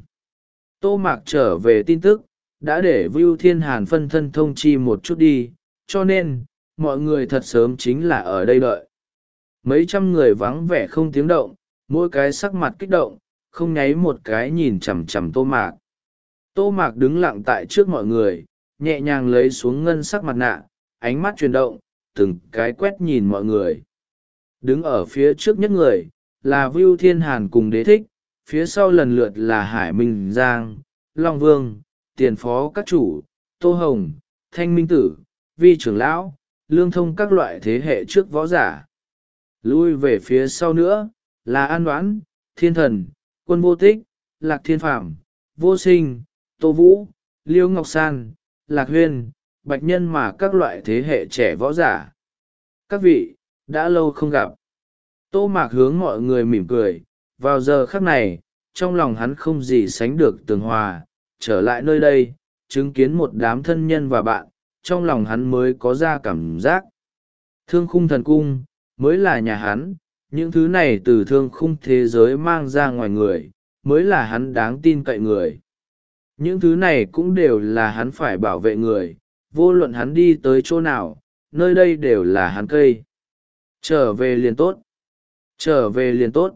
Tô Mạc trở về tin tức, đã để Vưu Thiên Hàn phân thân thông chi một chút đi, cho nên, mọi người thật sớm chính là ở đây đợi. Mấy trăm người vắng vẻ không tiếng động, mỗi cái sắc mặt kích động, không nháy một cái nhìn chằm chằm Tô Mạc. Tô Mạc đứng lặng tại trước mọi người, nhẹ nhàng lấy xuống ngân sắc mặt nạ, ánh mắt chuyển động, từng cái quét nhìn mọi người. Đứng ở phía trước nhất người, là Vưu Thiên Hàn cùng Đế Thích, phía sau lần lượt là Hải Minh Giang, Long Vương, Tiền Phó các chủ, Tô Hồng, Thanh Minh Tử, Vi Trưởng Lão, Lương Thông các loại thế hệ trước võ giả. Lui về phía sau nữa, là An Đoán, Thiên Thần, Quân Vô Tích, Lạc Thiên Phạm, Vô Sinh, Tô Vũ, Liêu Ngọc San, Lạc Huyên, Bạch Nhân mà các loại thế hệ trẻ võ giả. Các vị, đã lâu không gặp. Tô Mạc hướng mọi người mỉm cười, vào giờ khắc này, trong lòng hắn không gì sánh được tường hòa, trở lại nơi đây, chứng kiến một đám thân nhân và bạn, trong lòng hắn mới có ra cảm giác. Thương Khung Thần Cung, mới là nhà hắn, những thứ này từ thương khung thế giới mang ra ngoài người, mới là hắn đáng tin cậy người. Những thứ này cũng đều là hắn phải bảo vệ người, vô luận hắn đi tới chỗ nào, nơi đây đều là hắn cây. Trở về liền tốt. Trở về liền tốt.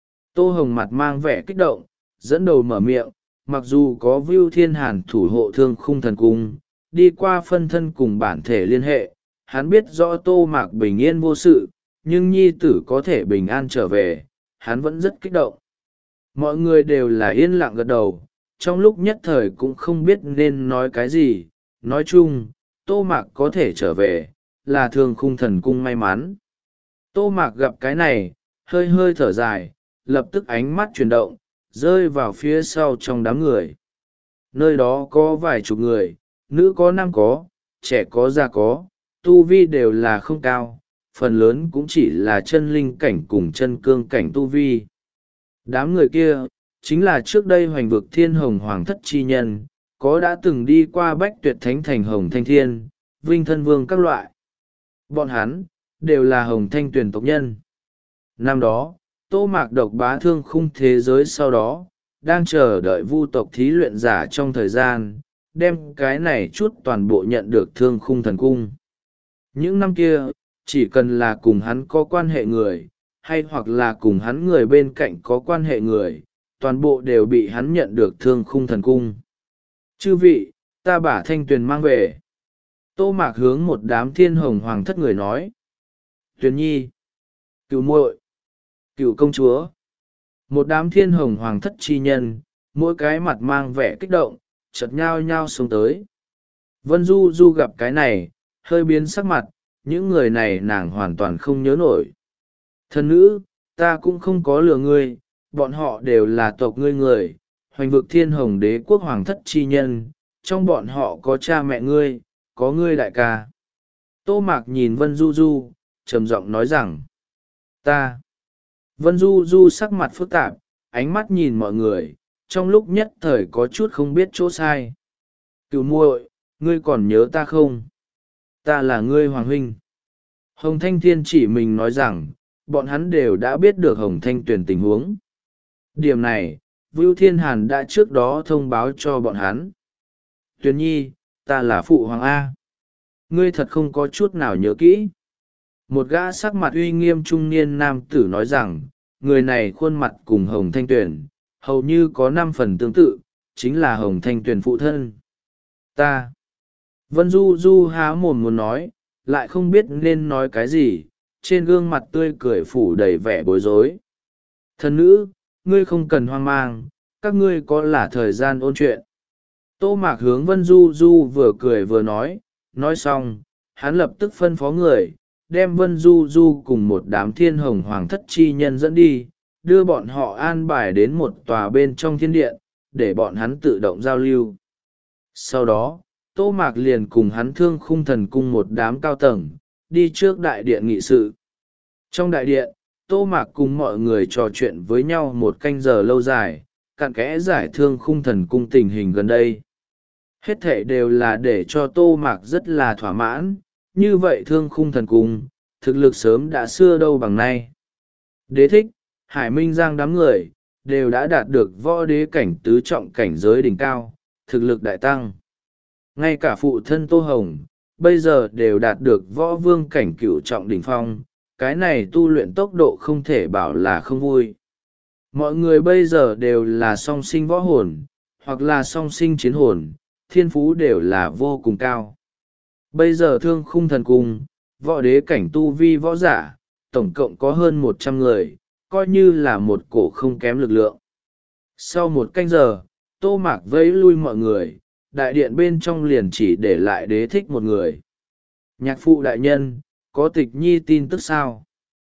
Tô Hồng mặt mang vẻ kích động, dẫn đầu mở miệng, mặc dù có Vưu Thiên Hàn thủ hộ Thương Khung Thần Cung, đi qua phân thân cùng bản thể liên hệ, hắn biết rõ Tô Mạc bình yên vô sự, nhưng nhi tử có thể bình an trở về, hắn vẫn rất kích động. Mọi người đều là yên lặng gật đầu, trong lúc nhất thời cũng không biết nên nói cái gì. Nói chung, Tô Mạc có thể trở về, là Thương Khung Thần Cung may mắn. Tô Mạc gặp cái này, hơi hơi thở dài, lập tức ánh mắt chuyển động, rơi vào phía sau trong đám người. Nơi đó có vài chục người, nữ có nam có, trẻ có già có, tu vi đều là không cao, phần lớn cũng chỉ là chân linh cảnh cùng chân cương cảnh tu vi. Đám người kia, chính là trước đây hoành vực thiên hồng hoàng thất chi nhân, có đã từng đi qua bách tuyệt thánh thành hồng thanh thiên, vinh thân vương các loại. Bọn hắn, đều là hồng thanh tuyển tộc nhân. Năm đó, Tô Mạc độc bá Thương Khung thế giới sau đó, đang chờ đợi vu tộc thí luyện giả trong thời gian, đem cái này chút toàn bộ nhận được Thương Khung Thần Cung. Những năm kia, chỉ cần là cùng hắn có quan hệ người, hay hoặc là cùng hắn người bên cạnh có quan hệ người, toàn bộ đều bị hắn nhận được Thương Khung Thần Cung. Chư vị, ta bả Thanh Tuyền mang về. Tô Mạc hướng một đám thiên hồng hoàng thất người nói. Tuyền nhi, cựu muội, cựu công chúa. Một đám thiên hồng hoàng thất chi nhân, mỗi cái mặt mang vẻ kích động, chợt nhao nhao xuống tới. Vân Du Du gặp cái này, hơi biến sắc mặt, những người này nàng hoàn toàn không nhớ nổi. Thần nữ, ta cũng không có lừa ngươi, bọn họ đều là tộc ngươi người, hoành vực thiên hồng đế quốc hoàng thất chi nhân, trong bọn họ có cha mẹ ngươi, có ngươi đại ca. Tô Mạc nhìn Vân Du Du, trầm giọng nói rằng, ta. Vân Du Du sắc mặt phức tạp, ánh mắt nhìn mọi người, trong lúc nhất thời có chút không biết chỗ sai. Cửu muội, ngươi còn nhớ ta không? Ta là ngươi hoàng huynh. Hồng Thanh Thiên chỉ mình nói rằng, bọn hắn đều đã biết được Hồng Thanh Tuyền tình huống. Điểm này, Vưu Thiên Hàn đã trước đó thông báo cho bọn hắn. Tuyền nhi, ta là phụ hoàng A. Ngươi thật không có chút nào nhớ kỹ. Một gã sắc mặt uy nghiêm trung niên nam tử nói rằng, người này khuôn mặt cùng Hồng Thanh Tuyền, hầu như có năm phần tương tự, chính là Hồng Thanh Tuyền phụ thân. Ta. Vân Du Du há mồm muốn nói, lại không biết nên nói cái gì, trên gương mặt tươi cười phủ đầy vẻ bối rối. Thần nữ, ngươi không cần hoang mang, các ngươi có là thời gian ôn chuyện. Tô Mạc hướng Vân Du Du vừa cười vừa nói, nói xong, hắn lập tức phân phó người, đem Vân Du Du cùng một đám thiên hồng hoàng thất chi nhân dẫn đi, đưa bọn họ an bài đến một tòa bên trong thiên điện, để bọn hắn tự động giao lưu. Sau đó, Tô Mạc liền cùng hắn thương khung thần cung một đám cao tầng, đi trước đại điện nghị sự. Trong đại điện, Tô Mạc cùng mọi người trò chuyện với nhau một canh giờ lâu dài, cặn kẽ giải thương khung thần cung tình hình gần đây. Hết thể đều là để cho Tô Mạc rất là thỏa mãn, như vậy thương khung thần cung, thực lực sớm đã xưa đâu bằng nay. Đế thích, Hải Minh Giang đám người, đều đã đạt được võ đế cảnh tứ trọng cảnh giới đỉnh cao, thực lực đại tăng. Ngay cả phụ thân Tô Hồng, bây giờ đều đạt được võ vương cảnh cửu trọng đỉnh phong, cái này tu luyện tốc độ không thể bảo là không vui. Mọi người bây giờ đều là song sinh võ hồn, hoặc là song sinh chiến hồn, thiên phú đều là vô cùng cao. Bây giờ thương khung thần cung, võ đế cảnh tu vi võ giả, tổng cộng có hơn một trăm người, coi như là một cổ không kém lực lượng. Sau một canh giờ, Tô Mạc vẫy lui mọi người, đại điện bên trong liền chỉ để lại đế thích một người. Nhạc phụ đại nhân, có tịch nhi tin tức sao?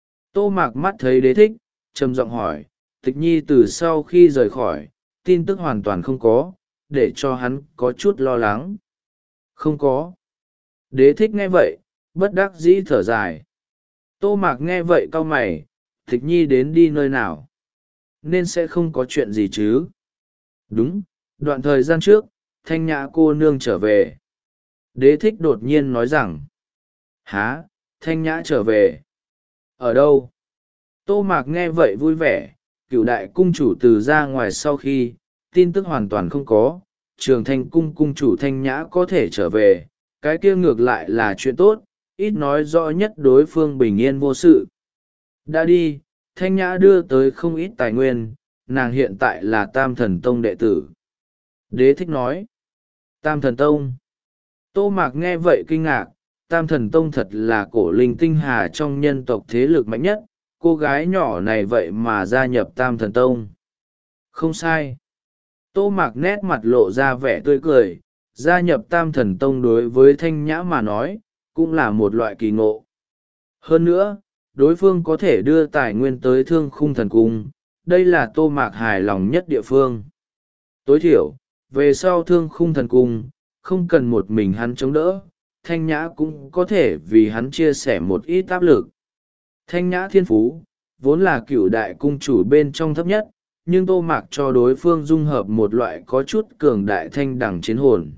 Tô Mạc mắt thấy đế thích, trầm giọng hỏi, tịch nhi từ sau khi rời khỏi, tin tức hoàn toàn không có, để cho hắn có chút lo lắng. Không có. Đế thích nghe vậy, bất đắc dĩ thở dài. Tô Mạc nghe vậy cau mày, tịch nhi đến đi nơi nào? Nên sẽ không có chuyện gì chứ? Đúng, đoạn thời gian trước, thanh nhã cô nương trở về. Đế thích đột nhiên nói rằng, há, thanh nhã trở về. Ở đâu? Tô Mạc nghe vậy vui vẻ, cựu đại cung chủ từ ra ngoài sau khi, tin tức hoàn toàn không có, trường thanh cung cung chủ thanh nhã có thể trở về, cái kia ngược lại là chuyện tốt, ít nói rõ nhất đối phương bình yên vô sự. Đã đi, thanh nhã đưa tới không ít tài nguyên, nàng hiện tại là Tam Thần Tông đệ tử. Đế thích nói, Tam Thần Tông. Tô Mạc nghe vậy kinh ngạc, Tam Thần Tông thật là cổ linh tinh hà trong nhân tộc thế lực mạnh nhất, cô gái nhỏ này vậy mà gia nhập Tam Thần Tông. Không sai. Tô Mạc nét mặt lộ ra vẻ tươi cười, gia nhập Tam Thần Tông đối với thanh nhã mà nói, cũng là một loại kỳ ngộ. Hơn nữa, đối phương có thể đưa tài nguyên tới thương khung thần cung, đây là Tô Mạc hài lòng nhất địa phương. Tối thiểu, về sau thương khung thần cung, không cần một mình hắn chống đỡ, thanh nhã cũng có thể vì hắn chia sẻ một ít áp lực. Thanh nhã thiên phú, vốn là cựu đại cung chủ bên trong thấp nhất, nhưng Tô Mạc cho đối phương dung hợp một loại có chút cường đại thanh đẳng chiến hồn.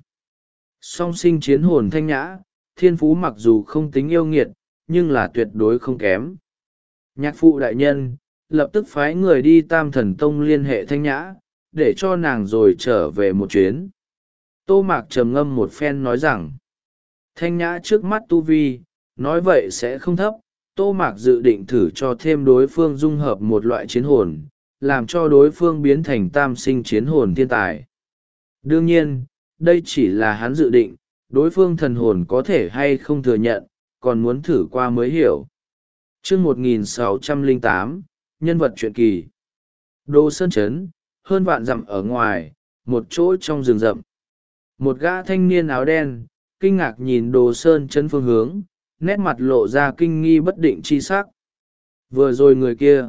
Song sinh chiến hồn thanh nhã, thiên phú mặc dù không tính yêu nghiệt, nhưng là tuyệt đối không kém. Nhạc phụ đại nhân, lập tức phái người đi Tam Thần Tông liên hệ thanh nhã, để cho nàng rồi trở về một chuyến. Tô Mạc trầm ngâm một phen nói rằng, thanh nhã trước mắt tu vi, nói vậy sẽ không thấp. Tô Mạc dự định thử cho thêm đối phương dung hợp một loại chiến hồn, làm cho đối phương biến thành tam sinh chiến hồn thiên tài. Đương nhiên, đây chỉ là hắn dự định, đối phương thần hồn có thể hay không thừa nhận, còn muốn thử qua mới hiểu. Chương một nghìn sáu trăm lẻ tám, nhân vật truyện kỳ. Đồ Sơn Trấn, hơn vạn dặm ở ngoài, một chỗ trong rừng rậm. Một gã thanh niên áo đen, kinh ngạc nhìn Đồ Sơn Trấn phương hướng, nét mặt lộ ra kinh nghi bất định chi sắc. Vừa rồi người kia,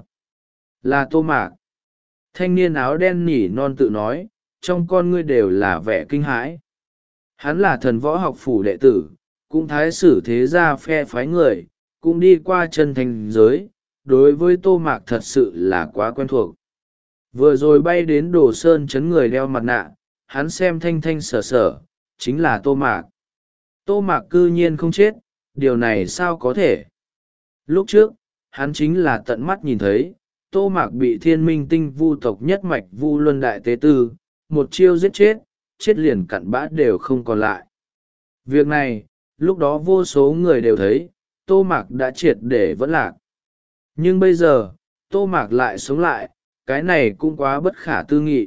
là Tô Mạc. Thanh niên áo đen nỉ non tự nói, trong con ngươi đều là vẻ kinh hãi. Hắn là thần võ học phủ đệ tử, cũng thái sử thế gia phe phái người, cũng đi qua chân thành giới, đối với Tô Mạc thật sự là quá quen thuộc. Vừa rồi bay đến Đồ Sơn Trấn người đeo mặt nạ, hắn xem thanh thanh sở sở, chính là Tô Mạc. Tô Mạc cư nhiên không chết, điều này sao có thể? Lúc trước, hắn chính là tận mắt nhìn thấy, Tô Mạc bị thiên minh tinh vu tộc nhất mạch Vu Luân Đại Tế Tư, một chiêu giết chết, chết liền cặn bã đều không còn lại. Việc này, lúc đó vô số người đều thấy tô mạc đã triệt để vẫn lạc. Nhưng bây giờ tô mạc lại sống lại, cái này cũng quá bất khả tư nghị.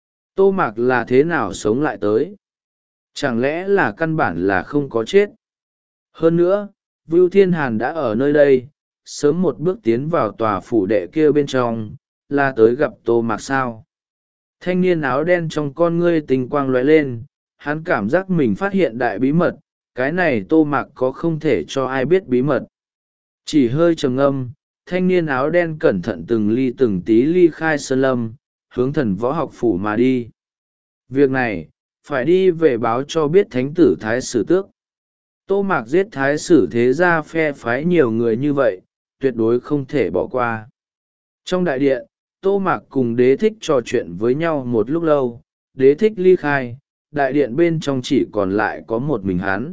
Tô mạc là thế nào sống lại tới? Chẳng lẽ là căn bản là không có chết? Hơn nữa, Vưu Thiên Hàn đã ở nơi đây, sớm một bước tiến vào tòa phủ đệ kia bên trong, là tới gặp tô mạc sao? Thanh niên áo đen trong con ngươi tình quang lóe lên, hắn cảm giác mình phát hiện đại bí mật, cái này tô mạc có không thể cho ai biết bí mật. Chỉ hơi trầm ngâm, thanh niên áo đen cẩn thận từng ly từng tí ly khai sơn lâm, hướng thần võ học phủ mà đi. Việc này, phải đi về báo cho biết thánh tử Thái Sử Tước. Tô mạc giết Thái Sử thế gia phe phái nhiều người như vậy, tuyệt đối không thể bỏ qua. Trong đại điện, tô mạc cùng đế thích trò chuyện với nhau một lúc lâu, đế thích ly khai, đại điện bên trong chỉ còn lại có một mình hắn.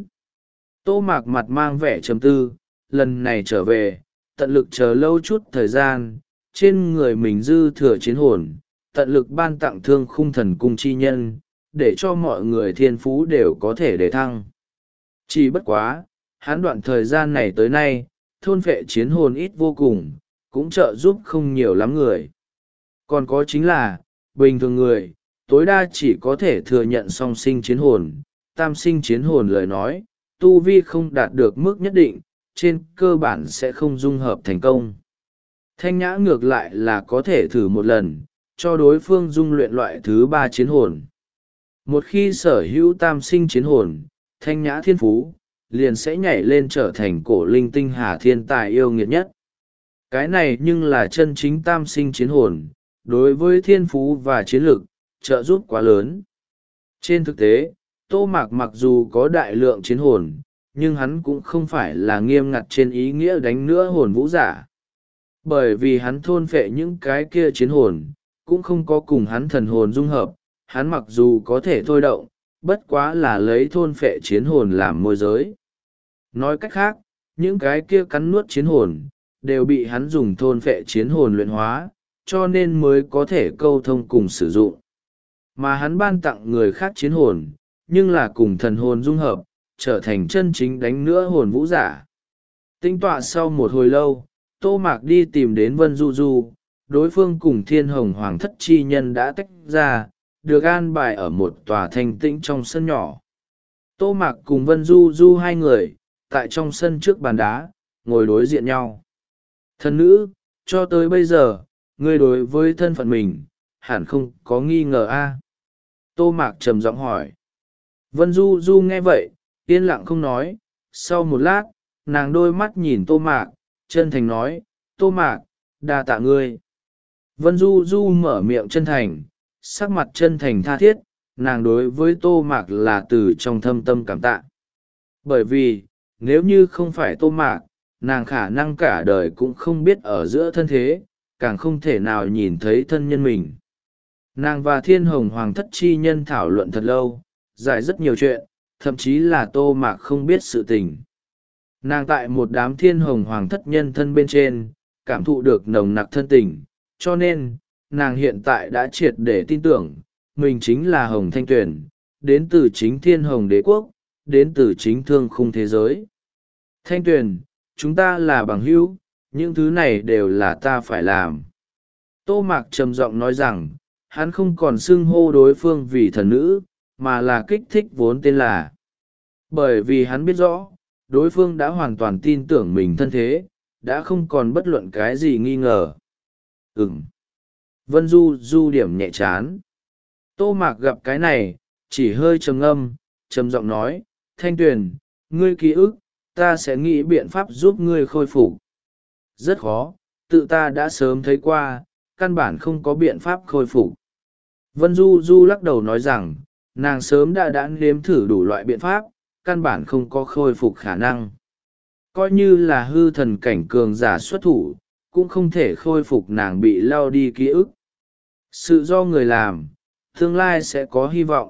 Tô mạc mặt mang vẻ trầm tư, lần này trở về, tận lực chờ lâu chút thời gian, trên người mình dư thừa chiến hồn, tận lực ban tặng thương khung thần cung chi nhân, để cho mọi người thiên phú đều có thể để thăng. Chỉ bất quá, hắn đoạn thời gian này tới nay, thôn phệ chiến hồn ít vô cùng, cũng trợ giúp không nhiều lắm người. Còn có chính là, bình thường người, tối đa chỉ có thể thừa nhận song sinh chiến hồn, tam sinh chiến hồn lời nói, tu vi không đạt được mức nhất định, trên cơ bản sẽ không dung hợp thành công. Thanh nhã ngược lại là có thể thử một lần, cho đối phương dung luyện loại thứ ba chiến hồn. Một khi sở hữu tam sinh chiến hồn, thanh nhã thiên phú, liền sẽ nhảy lên trở thành cổ linh tinh hà thiên tài yêu nghiệt nhất. Cái này nhưng là chân chính tam sinh chiến hồn, đối với thiên phú và chiến lực, trợ giúp quá lớn. Trên thực tế, Tô Mạc mặc dù có đại lượng chiến hồn, nhưng hắn cũng không phải là nghiêm ngặt trên ý nghĩa đánh nữa hồn vũ giả. Bởi vì hắn thôn phệ những cái kia chiến hồn, cũng không có cùng hắn thần hồn dung hợp, hắn mặc dù có thể thôi động, bất quá là lấy thôn phệ chiến hồn làm môi giới. Nói cách khác, những cái kia cắn nuốt chiến hồn, đều bị hắn dùng thôn phệ chiến hồn luyện hóa, cho nên mới có thể câu thông cùng sử dụng. Mà hắn ban tặng người khác chiến hồn, nhưng là cùng thần hồn dung hợp, trở thành chân chính đánh nữa hồn vũ giả. Tinh tọa sau một hồi lâu, Tô Mạc đi tìm đến Vân Du Du, đối phương cùng Thiên Hồng Hoàng thất chi nhân đã tách ra, được an bài ở một tòa thanh tĩnh trong sân nhỏ. Tô Mạc cùng Vân Du Du hai người, tại trong sân trước bàn đá, ngồi đối diện nhau. Thần nữ, cho tới bây giờ, ngươi đối với thân phận mình, hẳn không có nghi ngờ a? Tô Mạc trầm giọng hỏi. Vân Du Du nghe vậy, yên lặng không nói, sau một lát, nàng đôi mắt nhìn Tô Mạc, chân thành nói, Tô Mạc, đa tạ ngươi. Vân Du Du mở miệng chân thành, sắc mặt chân thành tha thiết, nàng đối với Tô Mạc là từ trong thâm tâm cảm tạ. Bởi vì, nếu như không phải Tô Mạc, nàng khả năng cả đời cũng không biết ở giữa thân thế, càng không thể nào nhìn thấy thân nhân mình. Nàng và Thiên Hồng Hoàng thất chi nhân thảo luận thật lâu, giải rất nhiều chuyện, thậm chí là Tô Mạc không biết sự tình. Nàng tại một đám Thiên Hồng Hoàng thất nhân thân bên trên, cảm thụ được nồng nặc thân tình, cho nên, nàng hiện tại đã triệt để tin tưởng, mình chính là Hồng Thanh Tuyền, đến từ chính Thiên Hồng Đế Quốc, đến từ chính thương khung thế giới. Thanh Tuyền, chúng ta là bằng hữu, những thứ này đều là ta phải làm. Tô Mạc trầm giọng nói rằng, hắn không còn xưng hô đối phương vì thần nữ, mà là kích thích vốn tên là. Bởi vì hắn biết rõ, đối phương đã hoàn toàn tin tưởng mình thân thế, đã không còn bất luận cái gì nghi ngờ. Ừm. Vân Du Du điểm nhẹ chán. Tô Mạc gặp cái này, chỉ hơi trầm ngâm, trầm giọng nói, Thanh Tuyền, ngươi ký ức, ta sẽ nghĩ biện pháp giúp ngươi khôi phục. Rất khó, tự ta đã sớm thấy qua, căn bản không có biện pháp khôi phục. Vân Du Du lắc đầu nói rằng, nàng sớm đã đã nếm thử đủ loại biện pháp, căn bản không có khôi phục khả năng. Coi như là hư thần cảnh cường giả xuất thủ, cũng không thể khôi phục nàng bị lao đi ký ức. Sự do người làm, tương lai sẽ có hy vọng.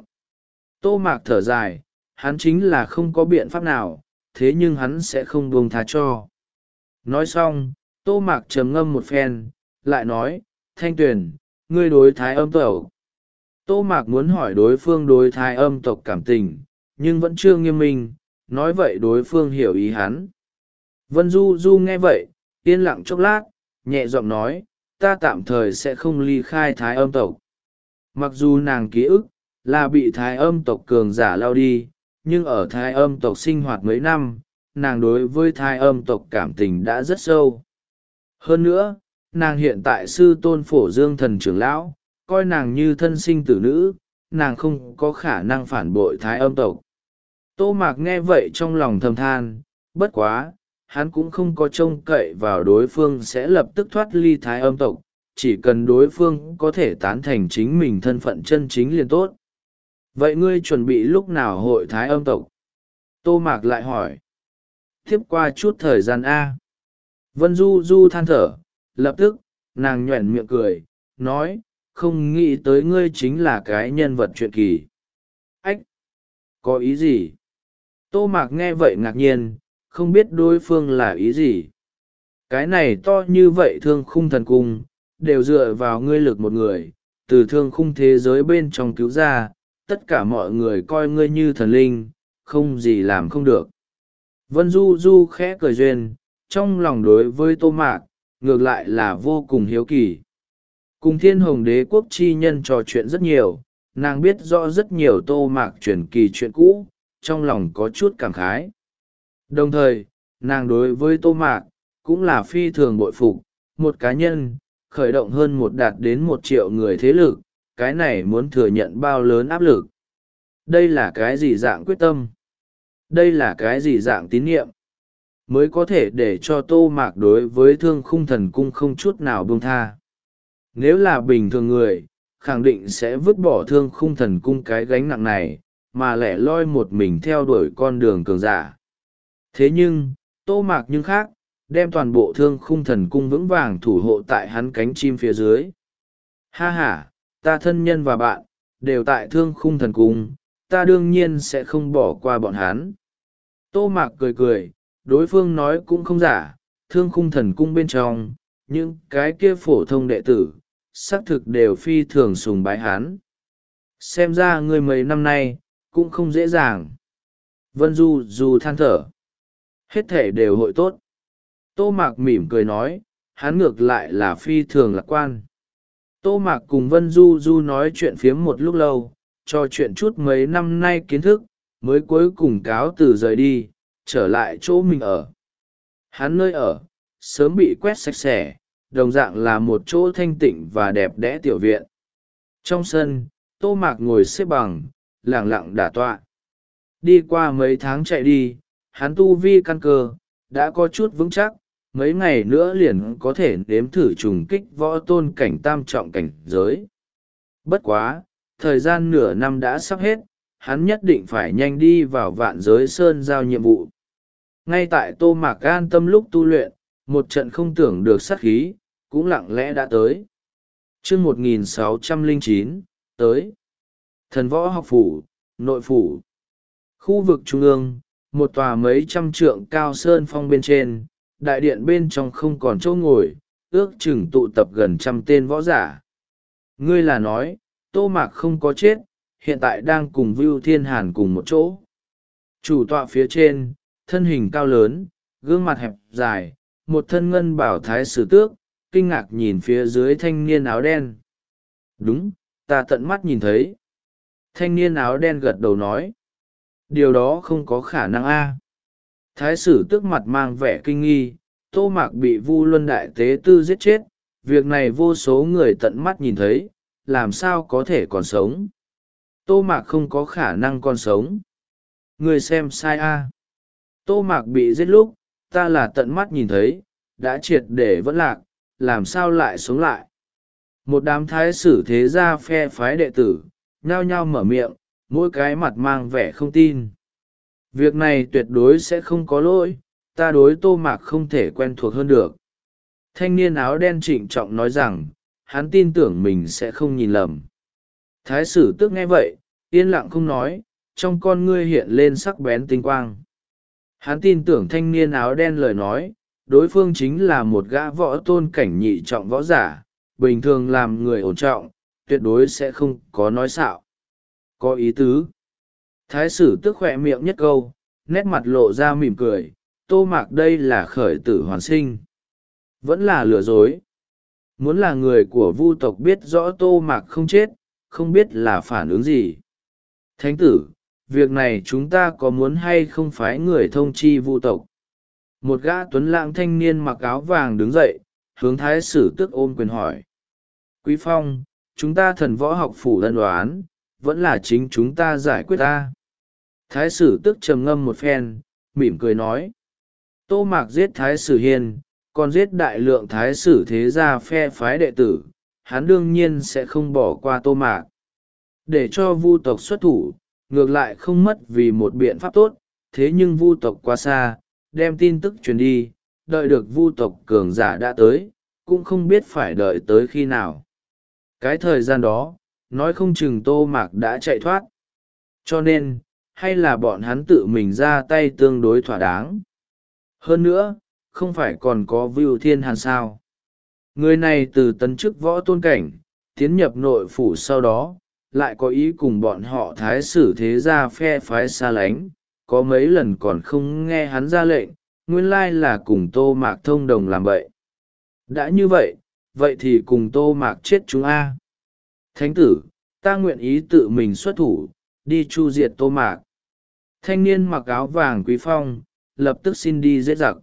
Tô Mạc thở dài, hắn chính là không có biện pháp nào, thế nhưng hắn sẽ không buông tha cho. Nói xong, Tô Mạc trầm ngâm một phen, lại nói, Thanh Tuyền, ngươi đối thái âm tộc. Tô Mạc muốn hỏi đối phương đối thái âm tộc cảm tình, nhưng vẫn chưa nghiêm minh, nói vậy đối phương hiểu ý hắn. Vân Du Du nghe vậy, yên lặng chốc lát, nhẹ giọng nói, ta tạm thời sẽ không ly khai Thái Âm tộc. Mặc dù nàng ký ức là bị Thái Âm tộc cường giả lao đi, nhưng ở Thái Âm tộc sinh hoạt mấy năm, nàng đối với Thái Âm tộc cảm tình đã rất sâu. Hơn nữa, nàng hiện tại sư tôn Phổ Dương thần trưởng lão, coi nàng như thân sinh tử nữ, nàng không có khả năng phản bội Thái Âm tộc. Tô Mạc nghe vậy trong lòng thầm than, bất quá, hắn cũng không có trông cậy vào đối phương sẽ lập tức thoát ly Thái Âm tộc, chỉ cần đối phương có thể tán thành chính mình thân phận chân chính liền tốt. Vậy ngươi chuẩn bị lúc nào hội Thái Âm tộc? Tô Mạc lại hỏi. Tiếp qua chút thời gian A. Vân Du Du than thở, lập tức, nàng nhoẻn miệng cười, nói, không nghĩ tới ngươi chính là cái nhân vật truyện kỳ. Ách! Có ý gì? Tô Mạc nghe vậy ngạc nhiên, không biết đối phương là ý gì. Cái này to như vậy thương khung thần cung, đều dựa vào ngươi lực một người, từ thương khung thế giới bên trong cứu ra, tất cả mọi người coi ngươi như thần linh, không gì làm không được. Vân Du Du khẽ cười duyên, trong lòng đối với Tô Mạc, ngược lại là vô cùng hiếu kỳ. Cùng Thiên Hồng Đế quốc chi nhân trò chuyện rất nhiều, nàng biết rõ rất nhiều Tô Mạc truyền kỳ chuyện cũ, trong lòng có chút cảm khái. Đồng thời, nàng đối với Tô Mạc, cũng là phi thường bội phục, một cá nhân, khởi động hơn một đạt đến một triệu người thế lực, cái này muốn thừa nhận bao lớn áp lực. Đây là cái gì dạng quyết tâm? Đây là cái gì dạng tín nhiệm? Mới có thể để cho Tô Mạc đối với thương khung thần cung không chút nào buông tha. Nếu là bình thường người, khẳng định sẽ vứt bỏ thương khung thần cung cái gánh nặng này, mà lẻ loi một mình theo đuổi con đường cường giả. Thế nhưng, Tô Mạc nhưng khác, đem toàn bộ thương khung thần cung vững vàng thủ hộ tại hắn cánh chim phía dưới. Ha ha, ta thân nhân và bạn, đều tại thương khung thần cung, ta đương nhiên sẽ không bỏ qua bọn hắn. Tô Mạc cười cười, đối phương nói cũng không giả, thương khung thần cung bên trong, những cái kia phổ thông đệ tử, xác thực đều phi thường sùng bái hắn. Xem ra người mấy năm nay, cũng không dễ dàng. Vân Du Du than thở. Hết thể đều hội tốt. Tô Mạc mỉm cười nói, hắn ngược lại là phi thường lạc quan. Tô Mạc cùng Vân Du Du nói chuyện phiếm một lúc lâu, trò chuyện chút mấy năm nay kiến thức, mới cuối cùng cáo từ rời đi, trở lại chỗ mình ở. Hắn nơi ở, sớm bị quét sạch sẽ, đồng dạng là một chỗ thanh tịnh và đẹp đẽ tiểu viện. Trong sân, Tô Mạc ngồi xếp bằng, lẳng lặng đả tọa. Đi qua mấy tháng chạy đi, hắn tu vi căn cơ, đã có chút vững chắc, mấy ngày nữa liền có thể nếm thử trùng kích võ tôn cảnh tam trọng cảnh giới. Bất quá, thời gian nửa năm đã sắp hết, hắn nhất định phải nhanh đi vào vạn giới sơn giao nhiệm vụ. Ngay tại Tô Mạc an tâm lúc tu luyện, một trận không tưởng được sát khí, cũng lặng lẽ đã tới. chương một nghìn sáu trăm lẻ chín, tới. Thần võ học phủ, nội phủ. Khu vực trung ương, một tòa mấy trăm trượng cao sơn phong bên trên, đại điện bên trong không còn chỗ ngồi, ước chừng tụ tập gần trăm tên võ giả. Ngươi là nói, Tô Mạc không có chết, hiện tại đang cùng Vưu Thiên Hàn cùng một chỗ. Chủ tọa phía trên, thân hình cao lớn, gương mặt hẹp dài, một thân ngân bảo thái sử tước, kinh ngạc nhìn phía dưới thanh niên áo đen. Đúng, ta tận mắt nhìn thấy. Thanh niên áo đen gật đầu nói. Điều đó không có khả năng a. Thái sử tước mặt mang vẻ kinh nghi, Tô Mạc bị Vu Luân Đại Tế Tư giết chết, việc này vô số người tận mắt nhìn thấy, làm sao có thể còn sống. Tô Mạc không có khả năng còn sống. Người xem sai a. Tô Mạc bị giết lúc, ta là tận mắt nhìn thấy, đã triệt để vẫn lạc, làm sao lại sống lại. Một đám thái sử thế gia phe phái đệ tử, nhao nhao mở miệng, mỗi cái mặt mang vẻ không tin. Việc này tuyệt đối sẽ không có lỗi, ta đối Tô Mạc không thể quen thuộc hơn được. Thanh niên áo đen trịnh trọng nói rằng, hắn tin tưởng mình sẽ không nhìn lầm. Thái sử tước nghe vậy, yên lặng không nói, trong con ngươi hiện lên sắc bén tinh quang. Hắn tin tưởng thanh niên áo đen lời nói, đối phương chính là một gã võ tôn cảnh nhị trọng võ giả, bình thường làm người ổn trọng, tuyệt đối sẽ không có nói xạo. Có ý tứ. Thái sử tước khỏe miệng nhất câu, nét mặt lộ ra mỉm cười. Tô Mạc đây là khởi tử hoàn sinh, vẫn là lừa dối. Muốn là người của vu tộc biết rõ Tô Mạc không chết, không biết là phản ứng gì. Thánh tử, việc này chúng ta có muốn hay không phái người thông chi vu tộc? Một gã tuấn lãng thanh niên mặc áo vàng đứng dậy, hướng thái sử tước ôm quyền hỏi. Quý Phong, chúng ta thần võ học phủ ân đoán, vẫn là chính chúng ta giải quyết ta. Thái sử tước trầm ngâm một phen, mỉm cười nói. Tô Mạc giết thái sử hiên, còn giết đại lượng thái sử thế gia phe phái đệ tử, hắn đương nhiên sẽ không bỏ qua Tô Mạc. Để cho vu tộc xuất thủ, ngược lại không mất vì một biện pháp tốt, thế nhưng vu tộc quá xa, đem tin tức truyền đi, đợi được vu tộc cường giả đã tới, cũng không biết phải đợi tới khi nào. Cái thời gian đó, nói không chừng Tô Mạc đã chạy thoát. Cho nên, hay là bọn hắn tự mình ra tay tương đối thỏa đáng. Hơn nữa, không phải còn có Vưu Thiên Hàn sao. Người này từ tấn chức võ tôn cảnh, tiến nhập nội phủ sau đó, lại có ý cùng bọn họ thái sử thế gia phe phái xa lánh, có mấy lần còn không nghe hắn ra lệnh, nguyên lai là cùng Tô Mạc thông đồng làm vậy. Đã như vậy, vậy thì cùng Tô Mạc chết chúng a. Thánh tử, ta nguyện ý tự mình xuất thủ, đi chu diệt Tô Mạc. Thanh niên mặc áo vàng Quý Phong, lập tức xin đi giết giặc.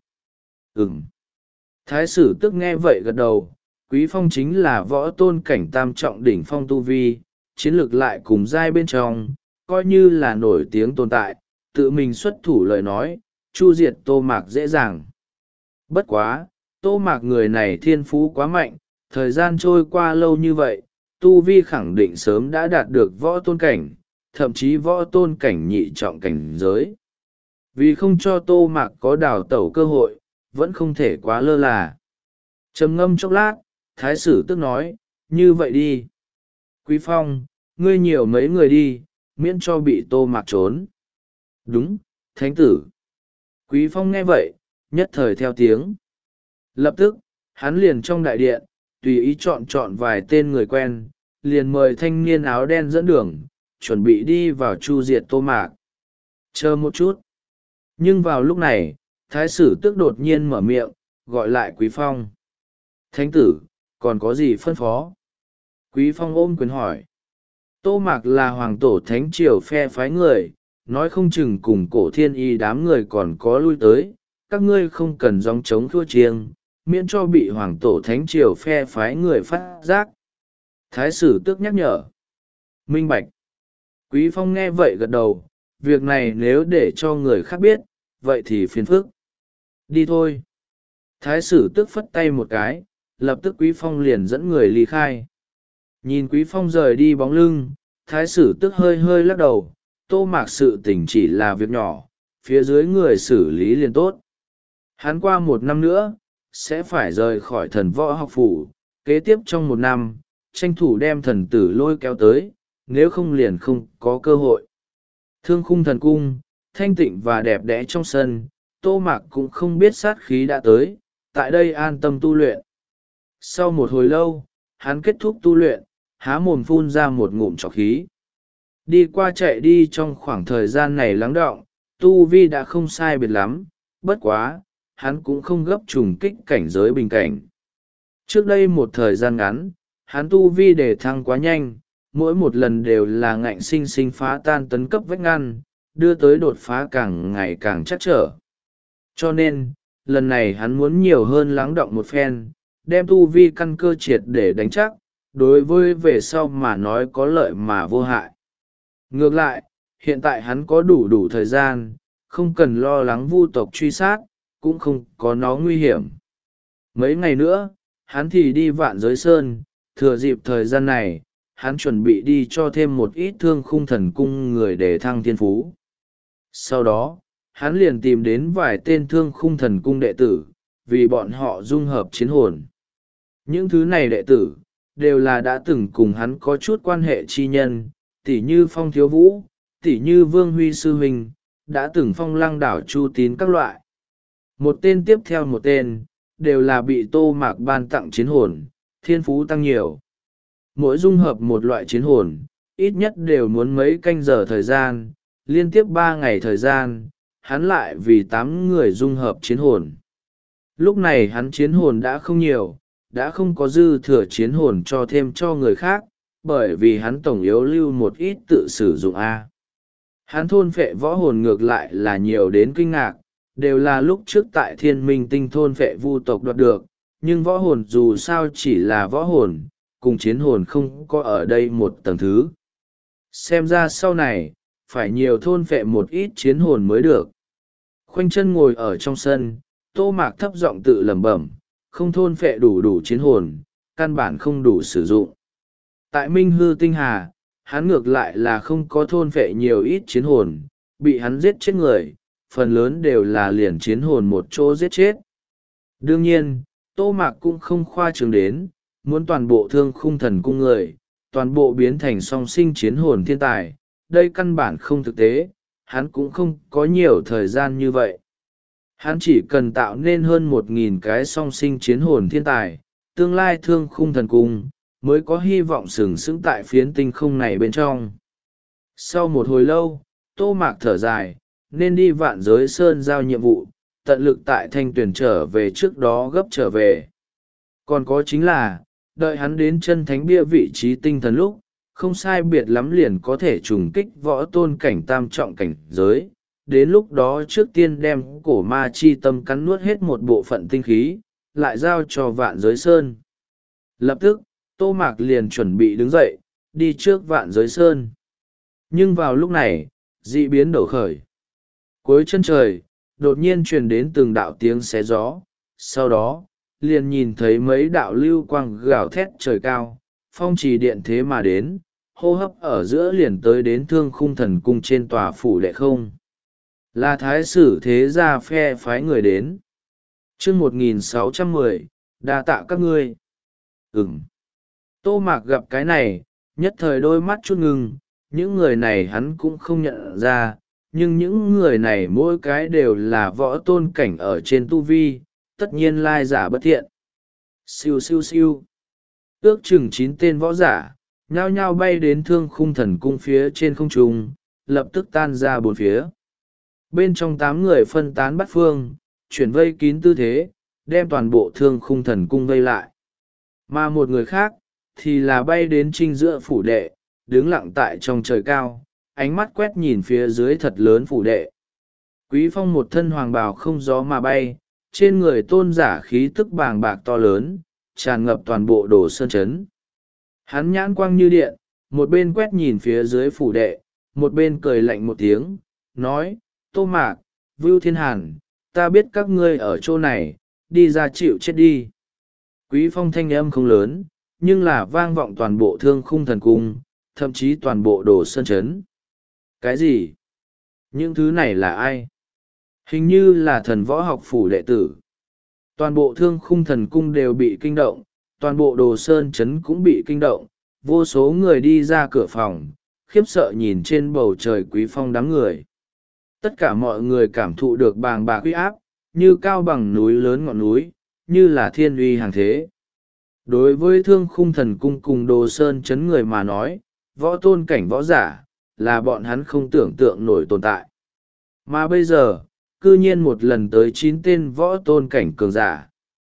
Ừm. Thái sử tức nghe vậy gật đầu, Quý Phong chính là võ tôn cảnh tam trọng đỉnh phong tu vi, chiến lược lại cùng giai bên trong, coi như là nổi tiếng tồn tại, tự mình xuất thủ lời nói, chu diệt Tô Mạc dễ dàng. Bất quá, Tô Mạc người này thiên phú quá mạnh, thời gian trôi qua lâu như vậy, tu vi khẳng định sớm đã đạt được võ tôn cảnh, thậm chí võ tôn cảnh nhị trọng cảnh giới. Vì không cho Tô Mạc có đào tẩu cơ hội, vẫn không thể quá lơ là. Trầm ngâm chốc lát, thái sử tức nói, như vậy đi. Quý Phong, ngươi nhiều mấy người đi, miễn cho bị Tô Mạc trốn. Đúng, thánh tử. Quý Phong nghe vậy, nhất thời theo tiếng. Lập tức, hắn liền trong đại điện, tùy ý chọn chọn vài tên người quen, liền mời thanh niên áo đen dẫn đường, chuẩn bị đi vào chu diệt Tô Mạc. Chờ một chút. Nhưng vào lúc này, thái sử tước đột nhiên mở miệng, gọi lại Quý Phong. Thánh tử, còn có gì phân phó? Quý Phong ôm quyền hỏi. Tô Mạc là hoàng tổ thánh triều phe phái người, nói không chừng cùng cổ thiên y đám người còn có lui tới, các ngươi không cần dòng chống thua chiêng, miễn cho bị hoàng tổ thánh triều phe phái người phát giác. Thái sử tước nhắc nhở. Minh bạch. Quý Phong nghe vậy gật đầu, việc này nếu để cho người khác biết, vậy thì phiền phức. Đi thôi. Thái sử tước phất tay một cái, lập tức Quý Phong liền dẫn người ly khai. Nhìn Quý Phong rời đi bóng lưng, thái sử tước hơi hơi lắc đầu, Tô Mạc sự tình chỉ là việc nhỏ, phía dưới người xử lý liền tốt. Hắn qua một năm nữa, sẽ phải rời khỏi thần võ học phủ, kế tiếp trong một năm, tranh thủ đem thần tử lôi kéo tới, nếu không liền không có cơ hội. Thương khung thần cung, thanh tịnh và đẹp đẽ trong sân, Tô Mạc cũng không biết sát khí đã tới, tại đây an tâm tu luyện. Sau một hồi lâu, hắn kết thúc tu luyện, há mồm phun ra một ngụm trọc khí. Đi qua chạy đi trong khoảng thời gian này lắng đọng, tu vi đã không sai biệt lắm, bất quá, hắn cũng không gấp trùng kích cảnh giới bình cảnh. Trước đây một thời gian ngắn, hắn tu vi đề thăng quá nhanh, mỗi một lần đều là ngạnh sinh sinh phá tan tấn cấp vách ngăn, đưa tới đột phá càng ngày càng chắc trở. Cho nên, lần này hắn muốn nhiều hơn lắng đọng một phen, đem tu vi căn cơ triệt để đánh chắc, đối với về sau mà nói có lợi mà vô hại. Ngược lại, hiện tại hắn có đủ đủ thời gian, không cần lo lắng vu tộc truy sát, cũng không có nó nguy hiểm. Mấy ngày nữa, hắn thì đi Vạn Giới Sơn, thừa dịp thời gian này, hắn chuẩn bị đi cho thêm một ít thương khung thần cung người để thăng thiên phú. Sau đó, hắn liền tìm đến vài tên thương khung thần cung đệ tử, vì bọn họ dung hợp chiến hồn. Những thứ này đệ tử, đều là đã từng cùng hắn có chút quan hệ chi nhân, tỉ như Phong Thiếu Vũ, tỉ như Vương Huy Sư Huynh, đã từng phong lăng đảo Chu Tín các loại. Một tên tiếp theo một tên, đều là bị Tô Mạc ban tặng chiến hồn, thiên phú tăng nhiều. Mỗi dung hợp một loại chiến hồn, ít nhất đều muốn mấy canh giờ thời gian, liên tiếp ba ngày thời gian, hắn lại vì tám người dung hợp chiến hồn. Lúc này hắn chiến hồn đã không nhiều, đã không có dư thừa chiến hồn cho thêm cho người khác, bởi vì hắn tổng yếu lưu một ít tự sử dụng A. Hắn thôn phệ võ hồn ngược lại là nhiều đến kinh ngạc, đều là lúc trước tại thiên minh tinh thôn phệ vu tộc đoạt được, nhưng võ hồn dù sao chỉ là võ hồn, cùng chiến hồn không có ở đây một tầng thứ. Xem ra sau này, phải nhiều thôn phệ một ít chiến hồn mới được. Khoanh chân ngồi ở trong sân, Tô Mạc thấp giọng tự lẩm bẩm, không thôn phệ đủ đủ chiến hồn, căn bản không đủ sử dụng. Tại Minh Hư Tinh Hà, hắn ngược lại là không có thôn phệ nhiều ít chiến hồn, bị hắn giết chết người, phần lớn đều là liền chiến hồn một chỗ giết chết. Đương nhiên, Tô Mạc cũng không khoa trương đến, muốn toàn bộ thương khung thần cung người, toàn bộ biến thành song sinh chiến hồn thiên tài, đây căn bản không thực tế, hắn cũng không có nhiều thời gian như vậy. Hắn chỉ cần tạo nên hơn một nghìn cái song sinh chiến hồn thiên tài, tương lai thương khung thần cung, mới có hy vọng sừng sững tại phiến tinh không này bên trong. Sau một hồi lâu, Tô Mạc thở dài, nên đi Vạn Giới Sơn giao nhiệm vụ, tận lực tại Thanh Tuyền trở về trước đó gấp trở về. Còn có chính là, đợi hắn đến chân thánh bia vị trí tinh thần lúc, không sai biệt lắm liền có thể trùng kích võ tôn cảnh tam trọng cảnh giới. Đến lúc đó trước tiên đem cổ ma chi tâm cắn nuốt hết một bộ phận tinh khí, lại giao cho Vạn Giới Sơn. Lập tức, Tô Mạc liền chuẩn bị đứng dậy, đi trước Vạn Giới Sơn. Nhưng vào lúc này, dị biến đổ khởi. Cuối chân trời, đột nhiên truyền đến từng đạo tiếng xé gió, sau đó, liền nhìn thấy mấy đạo lưu quang gào thét trời cao, phong trì điện thế mà đến, hô hấp ở giữa liền tới đến thương khung thần cung trên tòa phủ đệ không. Là thái sử thế gia phe phái người đến. chương một nghìn sáu trăm mười, đa tạ các ngươi. Ừm. Tô Mạc gặp cái này, nhất thời đôi mắt chút ngưng, những người này hắn cũng không nhận ra, nhưng những người này mỗi cái đều là võ tôn cảnh ở trên tu vi, tất nhiên lai giả bất thiện. Siêu siêu siêu. Ước chừng chín tên võ giả, nhao nhao bay đến thương khung thần cung phía trên không trung, lập tức tan ra bốn phía. Bên trong tám người phân tán bắt phương, chuyển vây kín tư thế, đem toàn bộ thương khung thần cung vây lại. Mà một người khác, thì là bay đến trinh giữa phủ đệ, đứng lặng tại trong trời cao, ánh mắt quét nhìn phía dưới thật lớn phủ đệ. Quý Phong một thân hoàng bào không gió mà bay, trên người tôn giả khí tức bàng bạc to lớn, tràn ngập toàn bộ đồ sơn chấn. Hắn nhãn quang như điện, một bên quét nhìn phía dưới phủ đệ, một bên cười lạnh một tiếng, nói, Tô Mạc, Vưu Thiên Hàn, ta biết các ngươi ở chỗ này, đi ra chịu chết đi. Quý Phong thanh âm không lớn, nhưng là vang vọng toàn bộ thương khung thần cung, thậm chí toàn bộ đồ sơn chấn. Cái gì? Những thứ này là ai? Hình như là thần võ học phủ đệ tử. Toàn bộ thương khung thần cung đều bị kinh động, toàn bộ đồ sơn chấn cũng bị kinh động, vô số người đi ra cửa phòng, khiếp sợ nhìn trên bầu trời Quý Phong đám người. Tất cả mọi người cảm thụ được bàng bạc uy áp, như cao bằng núi lớn ngọn núi, như là thiên uy hàng thế. Đối với thương khung thần cung cùng đồ sơn chấn người mà nói, võ tôn cảnh võ giả, là bọn hắn không tưởng tượng nổi tồn tại. Mà bây giờ, cư nhiên một lần tới chín tên võ tôn cảnh cường giả.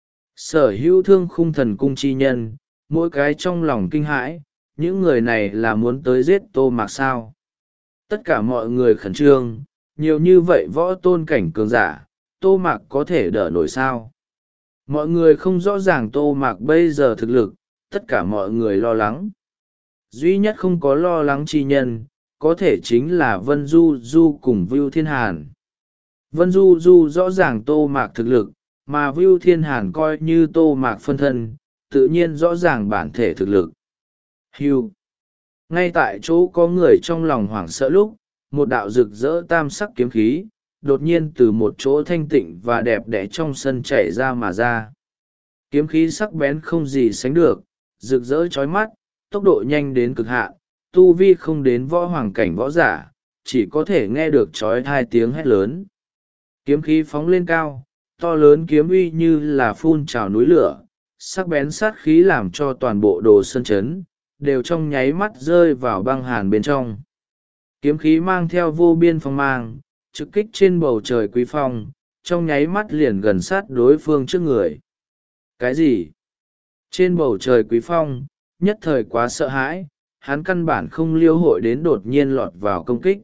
Sở hữu thương khung thần cung chi nhân, mỗi cái trong lòng kinh hãi, những người này là muốn tới giết Tô Mạc sao. Tất cả mọi người khẩn trương, nhiều như vậy võ tôn cảnh cường giả, Tô Mạc có thể đỡ nổi sao. Mọi người không rõ ràng Tô Mạc bây giờ thực lực, tất cả mọi người lo lắng. Duy nhất không có lo lắng chi nhân, có thể chính là Vân Du Du cùng Vưu Thiên Hàn. Vân Du Du rõ ràng Tô Mạc thực lực, mà Vưu Thiên Hàn coi như Tô Mạc phân thân, tự nhiên rõ ràng bản thể thực lực. Hưu. Ngay tại chỗ có người trong lòng hoảng sợ lúc, một đạo rực rỡ tam sắc kiếm khí, đột nhiên từ một chỗ thanh tịnh và đẹp đẽ trong sân chảy ra mà ra. Kiếm khí sắc bén không gì sánh được, rực rỡ chói mắt, tốc độ nhanh đến cực hạn, tu vi không đến võ hoàng cảnh võ giả, chỉ có thể nghe được chói hai tiếng hét lớn. Kiếm khí phóng lên cao, to lớn kiếm uy như là phun trào núi lửa, sắc bén sát khí làm cho toàn bộ đồ sơn chấn, đều trong nháy mắt rơi vào băng hàn bên trong. Kiếm khí mang theo vô biên phong mang, trực kích trên bầu trời Quý Phong, trong nháy mắt liền gần sát đối phương trước người. Cái gì? Trên bầu trời Quý Phong, nhất thời quá sợ hãi, hắn căn bản không liêu hội đến đột nhiên lọt vào công kích.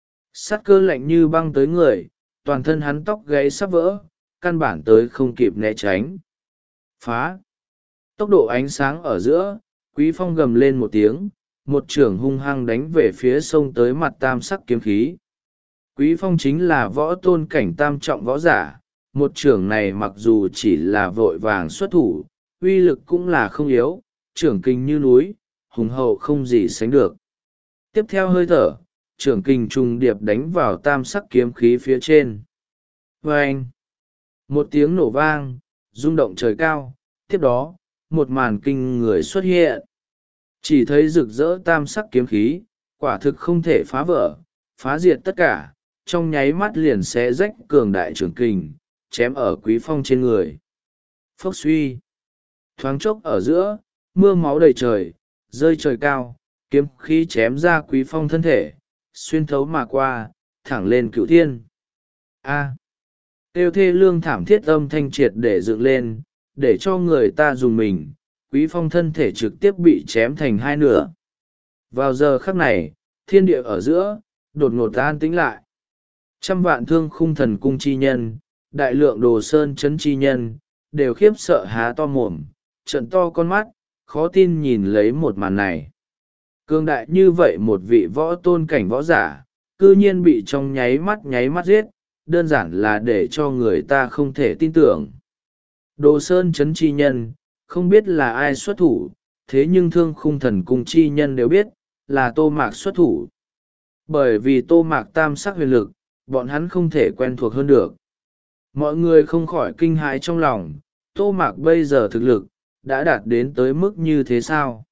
Sát cơ lạnh như băng tới người, toàn thân hắn tóc gáy sắp vỡ, căn bản tới không kịp né tránh. Phá! Tốc độ ánh sáng ở giữa, Quý Phong gầm lên một tiếng, một chưởng hung hăng đánh về phía sông tới mặt tam sắc kiếm khí. Quý Phong chính là võ tôn cảnh tam trọng võ giả, một chưởng này mặc dù chỉ là vội vàng xuất thủ, uy lực cũng là không yếu, chưởng kinh như núi, hùng hậu không gì sánh được. Tiếp theo hơi thở, chưởng kinh trùng điệp đánh vào tam sắc kiếm khí phía trên. Vâng! Một tiếng nổ vang, rung động trời cao, tiếp đó, một màn kinh người xuất hiện. Chỉ thấy rực rỡ tam sắc kiếm khí, quả thực không thể phá vỡ, phá diệt tất cả, trong nháy mắt liền xé rách cường đại trường kình, chém ở Quý Phong trên người. Phốc suy! Thoáng chốc ở giữa, mưa máu đầy trời, rơi trời cao, kiếm khí chém ra Quý Phong thân thể, xuyên thấu mà qua, thẳng lên cửu thiên. A! Tiêu thê lương thảm thiết âm thanh triệt để dựng lên, để cho người ta dùng mình, Quý Phong thân thể trực tiếp bị chém thành hai nửa. Vào giờ khắc này, thiên địa ở giữa, đột ngột an tĩnh lại. Trăm vạn thương khung thần cung chi nhân, đại lượng đồ sơn chấn chi nhân, đều khiếp sợ há to mồm, trợn to con mắt, khó tin nhìn lấy một màn này. Cương đại như vậy một vị võ tôn cảnh võ giả, cư nhiên bị trong nháy mắt nháy mắt giết, đơn giản là để cho người ta không thể tin tưởng. Đồ sơn chấn chi nhân, không biết là ai xuất thủ, thế nhưng thương khung thần cung chi nhân đều biết, là Tô Mạc xuất thủ. Bởi vì Tô Mạc tam sắc huyền lực, bọn hắn không thể quen thuộc hơn được. Mọi người không khỏi kinh hãi trong lòng, Tô Mạc bây giờ thực lực, đã đạt đến tới mức như thế sao?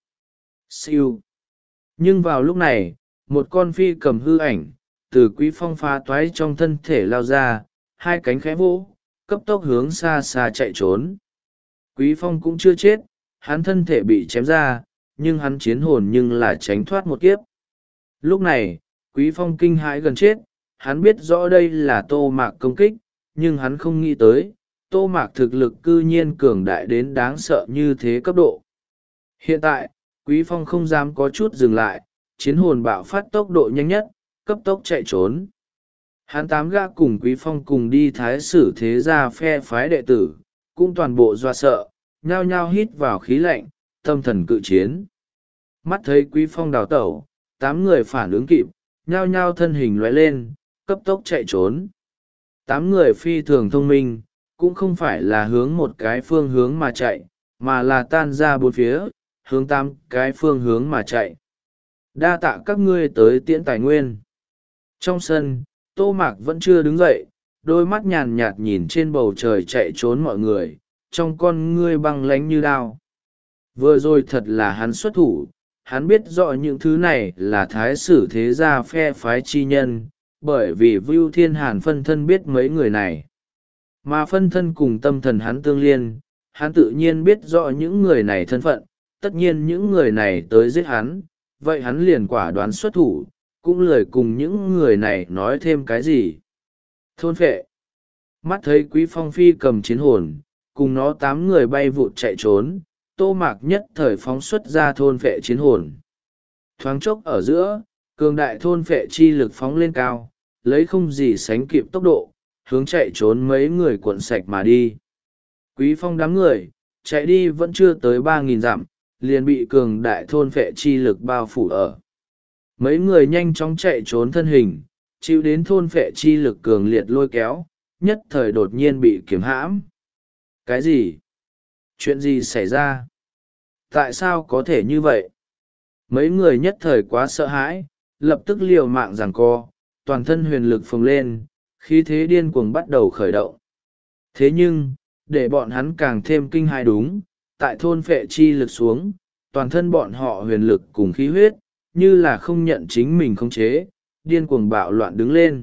Siêu! Nhưng vào lúc này, một con phi cầm hư ảnh, từ Quý Phong phá toái trong thân thể lao ra, hai cánh khẽ vỗ, cấp tốc hướng xa xa chạy trốn. Quý Phong cũng chưa chết, hắn thân thể bị chém ra, nhưng hắn chiến hồn nhưng là tránh thoát một kiếp. Lúc này, Quý Phong kinh hãi gần chết, hắn biết rõ đây là Tô Mạc công kích, nhưng hắn không nghĩ tới, Tô Mạc thực lực cư nhiên cường đại đến đáng sợ như thế cấp độ. Hiện tại, Quý Phong không dám có chút dừng lại, chiến hồn bạo phát tốc độ nhanh nhất, cấp tốc chạy trốn. Hắn tám gã cùng Quý Phong cùng đi thái sử thế gia phe phái đệ tử, cũng toàn bộ doa sợ, nhao nhao hít vào khí lạnh, tâm thần cự chiến. Mắt thấy Quý Phong đào tẩu, tám người phản ứng kịp, nhao nhao thân hình lóe lên, cấp tốc chạy trốn. Tám người phi thường thông minh, cũng không phải là hướng một cái phương hướng mà chạy, mà là tan ra bốn phía, hướng tám cái phương hướng mà chạy. Đa tạ các ngươi tới tiễn tài nguyên. Trong sân, Tô Mạc vẫn chưa đứng dậy, đôi mắt nhàn nhạt nhìn trên bầu trời chạy trốn mọi người, trong con ngươi băng lánh như đao. Vừa rồi thật là hắn xuất thủ, hắn biết rõ những thứ này là thái sử thế gia phe phái chi nhân, bởi vì Vưu Thiên Hàn phân thân biết mấy người này. Mà phân thân cùng tâm thần hắn tương liên, hắn tự nhiên biết rõ những người này thân phận, tất nhiên những người này tới giết hắn, vậy hắn liền quả đoán xuất thủ, cũng lười cùng những người này nói thêm cái gì. Thôn phệ. Mắt thấy Quý Phong phi cầm chiến hồn, cùng nó tám người bay vụt chạy trốn, Tô Mạc nhất thời phóng xuất ra thôn phệ chiến hồn. Thoáng chốc ở giữa, cường đại thôn phệ chi lực phóng lên cao, lấy không gì sánh kịp tốc độ, hướng chạy trốn mấy người cuộn sạch mà đi. Quý Phong đám người, chạy đi vẫn chưa tới ba nghìn dặm, liền bị cường đại thôn phệ chi lực bao phủ ở. Mấy người nhanh chóng chạy trốn thân hình, chịu đến thôn phệ chi lực cường liệt lôi kéo, nhất thời đột nhiên bị kiếm hãm. Cái gì? Chuyện gì xảy ra? Tại sao có thể như vậy? Mấy người nhất thời quá sợ hãi, lập tức liều mạng giằng co, toàn thân huyền lực phồng lên, khí thế điên cuồng bắt đầu khởi động. Thế nhưng, để bọn hắn càng thêm kinh hãi đúng, tại thôn phệ chi lực xuống, toàn thân bọn họ huyền lực cùng khí huyết, như là không nhận chính mình khống chế, điên cuồng bạo loạn đứng lên.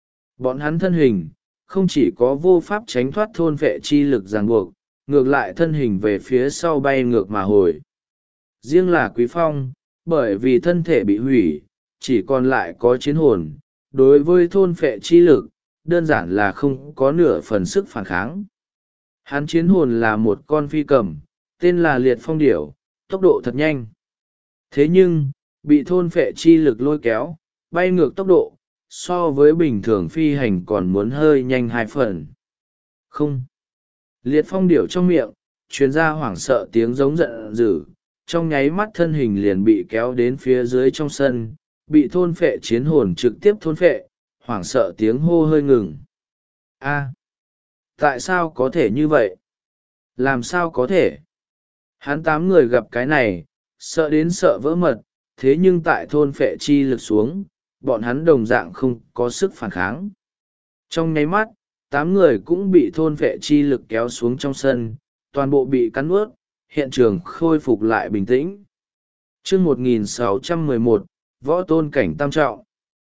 Bọn hắn thân hình, không chỉ có vô pháp tránh thoát thôn phệ chi lực ràng buộc, ngược lại thân hình về phía sau bay ngược mà hồi. Riêng là Quý Phong, bởi vì thân thể bị hủy, chỉ còn lại có chiến hồn, đối với thôn phệ chi lực, đơn giản là không có nửa phần sức phản kháng. Hắn chiến hồn là một con phi cầm, tên là liệt phong điểu, tốc độ thật nhanh. Thế nhưng, bị thôn phệ chi lực lôi kéo, bay ngược tốc độ, so với bình thường phi hành còn muốn hơi nhanh hai phần. Không. Liệt phong điểu trong miệng, chuyên gia hoảng sợ tiếng giống giận dữ, trong nháy mắt thân hình liền bị kéo đến phía dưới trong sân, bị thôn phệ chiến hồn trực tiếp thôn phệ, hoảng sợ tiếng hô hơi ngừng. A, tại sao có thể như vậy? Làm sao có thể? Hắn tám người gặp cái này, sợ đến sợ vỡ mật, thế nhưng tại thôn phệ chi lực xuống, bọn hắn đồng dạng không có sức phản kháng. Trong nháy mắt, tám người cũng bị thôn phệ chi lực kéo xuống trong sân, toàn bộ bị cắn nuốt, hiện trường khôi phục lại bình tĩnh. Chương một nghìn sáu trăm mười một, Võ tôn cảnh tam trọng.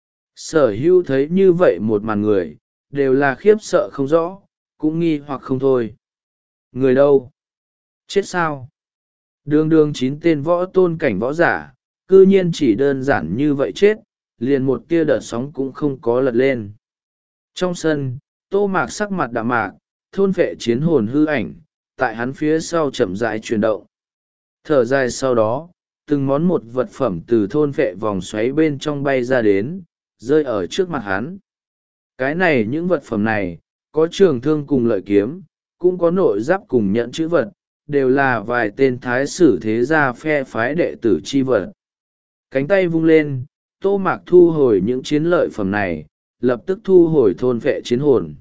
Sở hữu thấy như vậy một màn người, đều là khiếp sợ không rõ, cũng nghi hoặc không thôi. Người đâu? Chết sao? Đường đường chín tên võ tôn cảnh võ giả, cư nhiên chỉ đơn giản như vậy chết, liền một tia đợt sóng cũng không có lật lên. Trong sân, Tô Mạc sắc mặt đạm mạc, thôn vệ chiến hồn hư ảnh, tại hắn phía sau chậm rãi chuyển động. Thở dài sau đó, từng món một vật phẩm từ thôn vệ vòng xoáy bên trong bay ra đến, rơi ở trước mặt hắn. Cái này những vật phẩm này, có trường thương cùng lợi kiếm, cũng có nội giáp cùng nhận chữ vật, đều là vài tên thái sử thế gia phe phái đệ tử chi vật. Cánh tay vung lên, Tô Mạc thu hồi những chiến lợi phẩm này, lập tức thu hồi thôn vệ chiến hồn.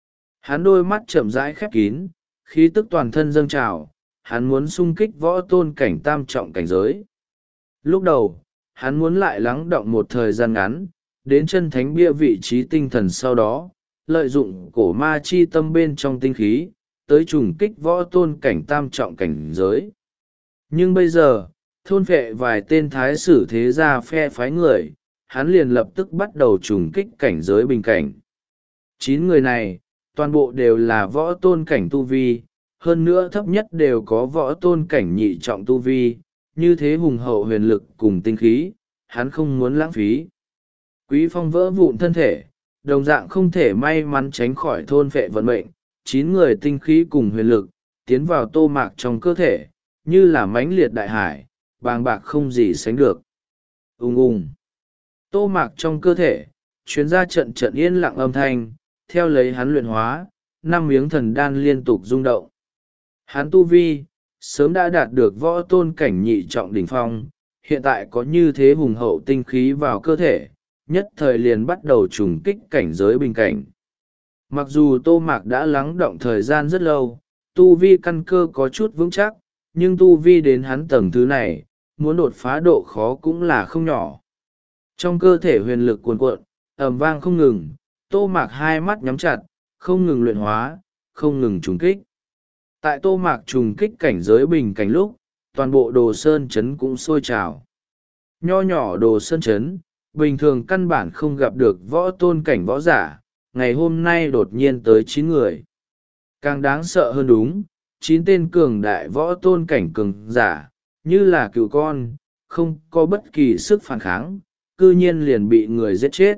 Hắn đôi mắt chậm rãi khép kín, khí tức toàn thân dâng trào, hắn muốn xung kích võ tôn cảnh tam trọng cảnh giới. Lúc đầu, hắn muốn lại lắng đọng một thời gian ngắn, đến chân thánh bia vị trí tinh thần sau đó, lợi dụng cổ ma chi tâm bên trong tinh khí, tới trùng kích võ tôn cảnh tam trọng cảnh giới. Nhưng bây giờ, thôn vệ vài tên thái sử thế gia phe phái người, hắn liền lập tức bắt đầu trùng kích cảnh giới bình cảnh. Chín người này, toàn bộ đều là võ tôn cảnh tu vi, hơn nữa thấp nhất đều có võ tôn cảnh nhị trọng tu vi, như thế hùng hậu huyền lực cùng tinh khí, hắn không muốn lãng phí. Quý Phong vỡ vụn thân thể, đồng dạng không thể may mắn tránh khỏi thôn phệ vận mệnh, chín người tinh khí cùng huyền lực, tiến vào Tô Mạc trong cơ thể, như là mãnh liệt đại hải, bàng bạc không gì sánh được. Ung ung. Tô Mạc trong cơ thể, chuyến ra trận trận yên lặng âm thanh, theo lấy hắn luyện hóa, năm miếng thần đan liên tục rung động. Hắn tu vi, sớm đã đạt được võ tôn cảnh nhị trọng đỉnh phong, hiện tại có như thế hùng hậu tinh khí vào cơ thể, nhất thời liền bắt đầu trùng kích cảnh giới bình cảnh. Mặc dù Tô Mạc đã lắng động thời gian rất lâu, tu vi căn cơ có chút vững chắc, nhưng tu vi đến hắn tầng thứ này, muốn đột phá độ khó cũng là không nhỏ. Trong cơ thể huyền lực cuồn cuộn, ầm vang không ngừng, Tô Mạc hai mắt nhắm chặt, không ngừng luyện hóa, không ngừng trùng kích. Tại Tô Mạc trùng kích cảnh giới bình cảnh lúc, toàn bộ đồ sơn chấn cũng sôi trào. Nho nhỏ đồ sơn chấn, bình thường căn bản không gặp được võ tôn cảnh võ giả, ngày hôm nay đột nhiên tới chín người. Càng đáng sợ hơn đúng, chín tên cường đại võ tôn cảnh cường giả, như là cựu con, không có bất kỳ sức phản kháng, cư nhiên liền bị người giết chết.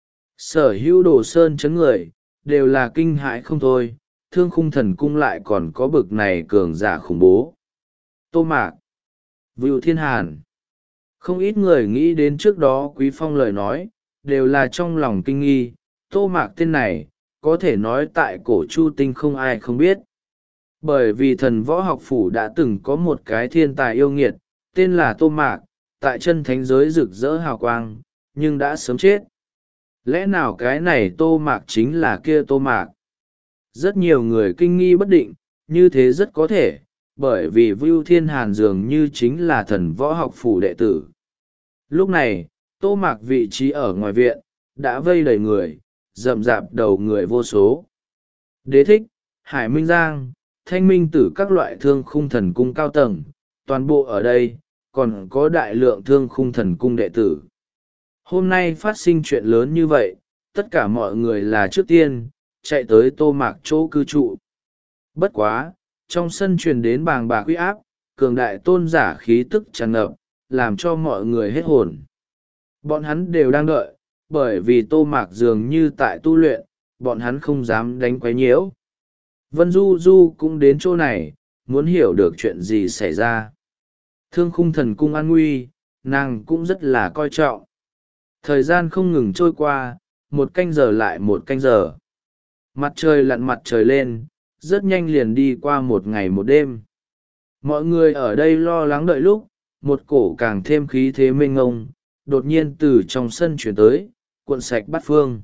Sở hữu đồ sơn chấn người, đều là kinh hãi không thôi, thương khung thần cung lại còn có bực này cường giả khủng bố. Tô Mạc, Vưu Thiên Hàn. Không ít người nghĩ đến trước đó Quý Phong lời nói, đều là trong lòng kinh nghi, Tô Mạc tên này, có thể nói tại cổ Chu Tinh không ai không biết. Bởi vì thần võ học phủ đã từng có một cái thiên tài yêu nghiệt, tên là Tô Mạc, tại chân thánh giới rực rỡ hào quang, nhưng đã sớm chết. Lẽ nào cái này Tô Mạc chính là kia Tô Mạc? Rất nhiều người kinh nghi bất định, như thế rất có thể, bởi vì Vưu Thiên Hàn dường như chính là thần võ học phủ đệ tử. Lúc này, Tô Mạc vị trí ở ngoài viện, đã vây đầy người, rậm rạp đầu người vô số. Đế Thích, Hải Minh Giang, Thanh Minh Tử các loại thương khung thần cung cao tầng, toàn bộ ở đây, còn có đại lượng thương khung thần cung đệ tử. Hôm nay phát sinh chuyện lớn như vậy, tất cả mọi người là trước tiên, chạy tới Tô Mạc chỗ cư trụ. Bất quá, trong sân truyền đến bàng bạc uy áp, cường đại tôn giả khí tức tràn ngập, làm cho mọi người hết hồn. Bọn hắn đều đang đợi, bởi vì Tô Mạc dường như tại tu luyện, bọn hắn không dám đánh quấy nhiễu. Vân Du Du cũng đến chỗ này, muốn hiểu được chuyện gì xảy ra. Thương khung thần cung an nguy, nàng cũng rất là coi trọng. Thời gian không ngừng trôi qua, một canh giờ lại một canh giờ. Mặt trời lặn mặt trời lên, rất nhanh liền đi qua một ngày một đêm. Mọi người ở đây lo lắng đợi lúc, một cổ càng thêm khí thế mênh ngông, đột nhiên từ trong sân chuyển tới, cuộn sạch bát phương.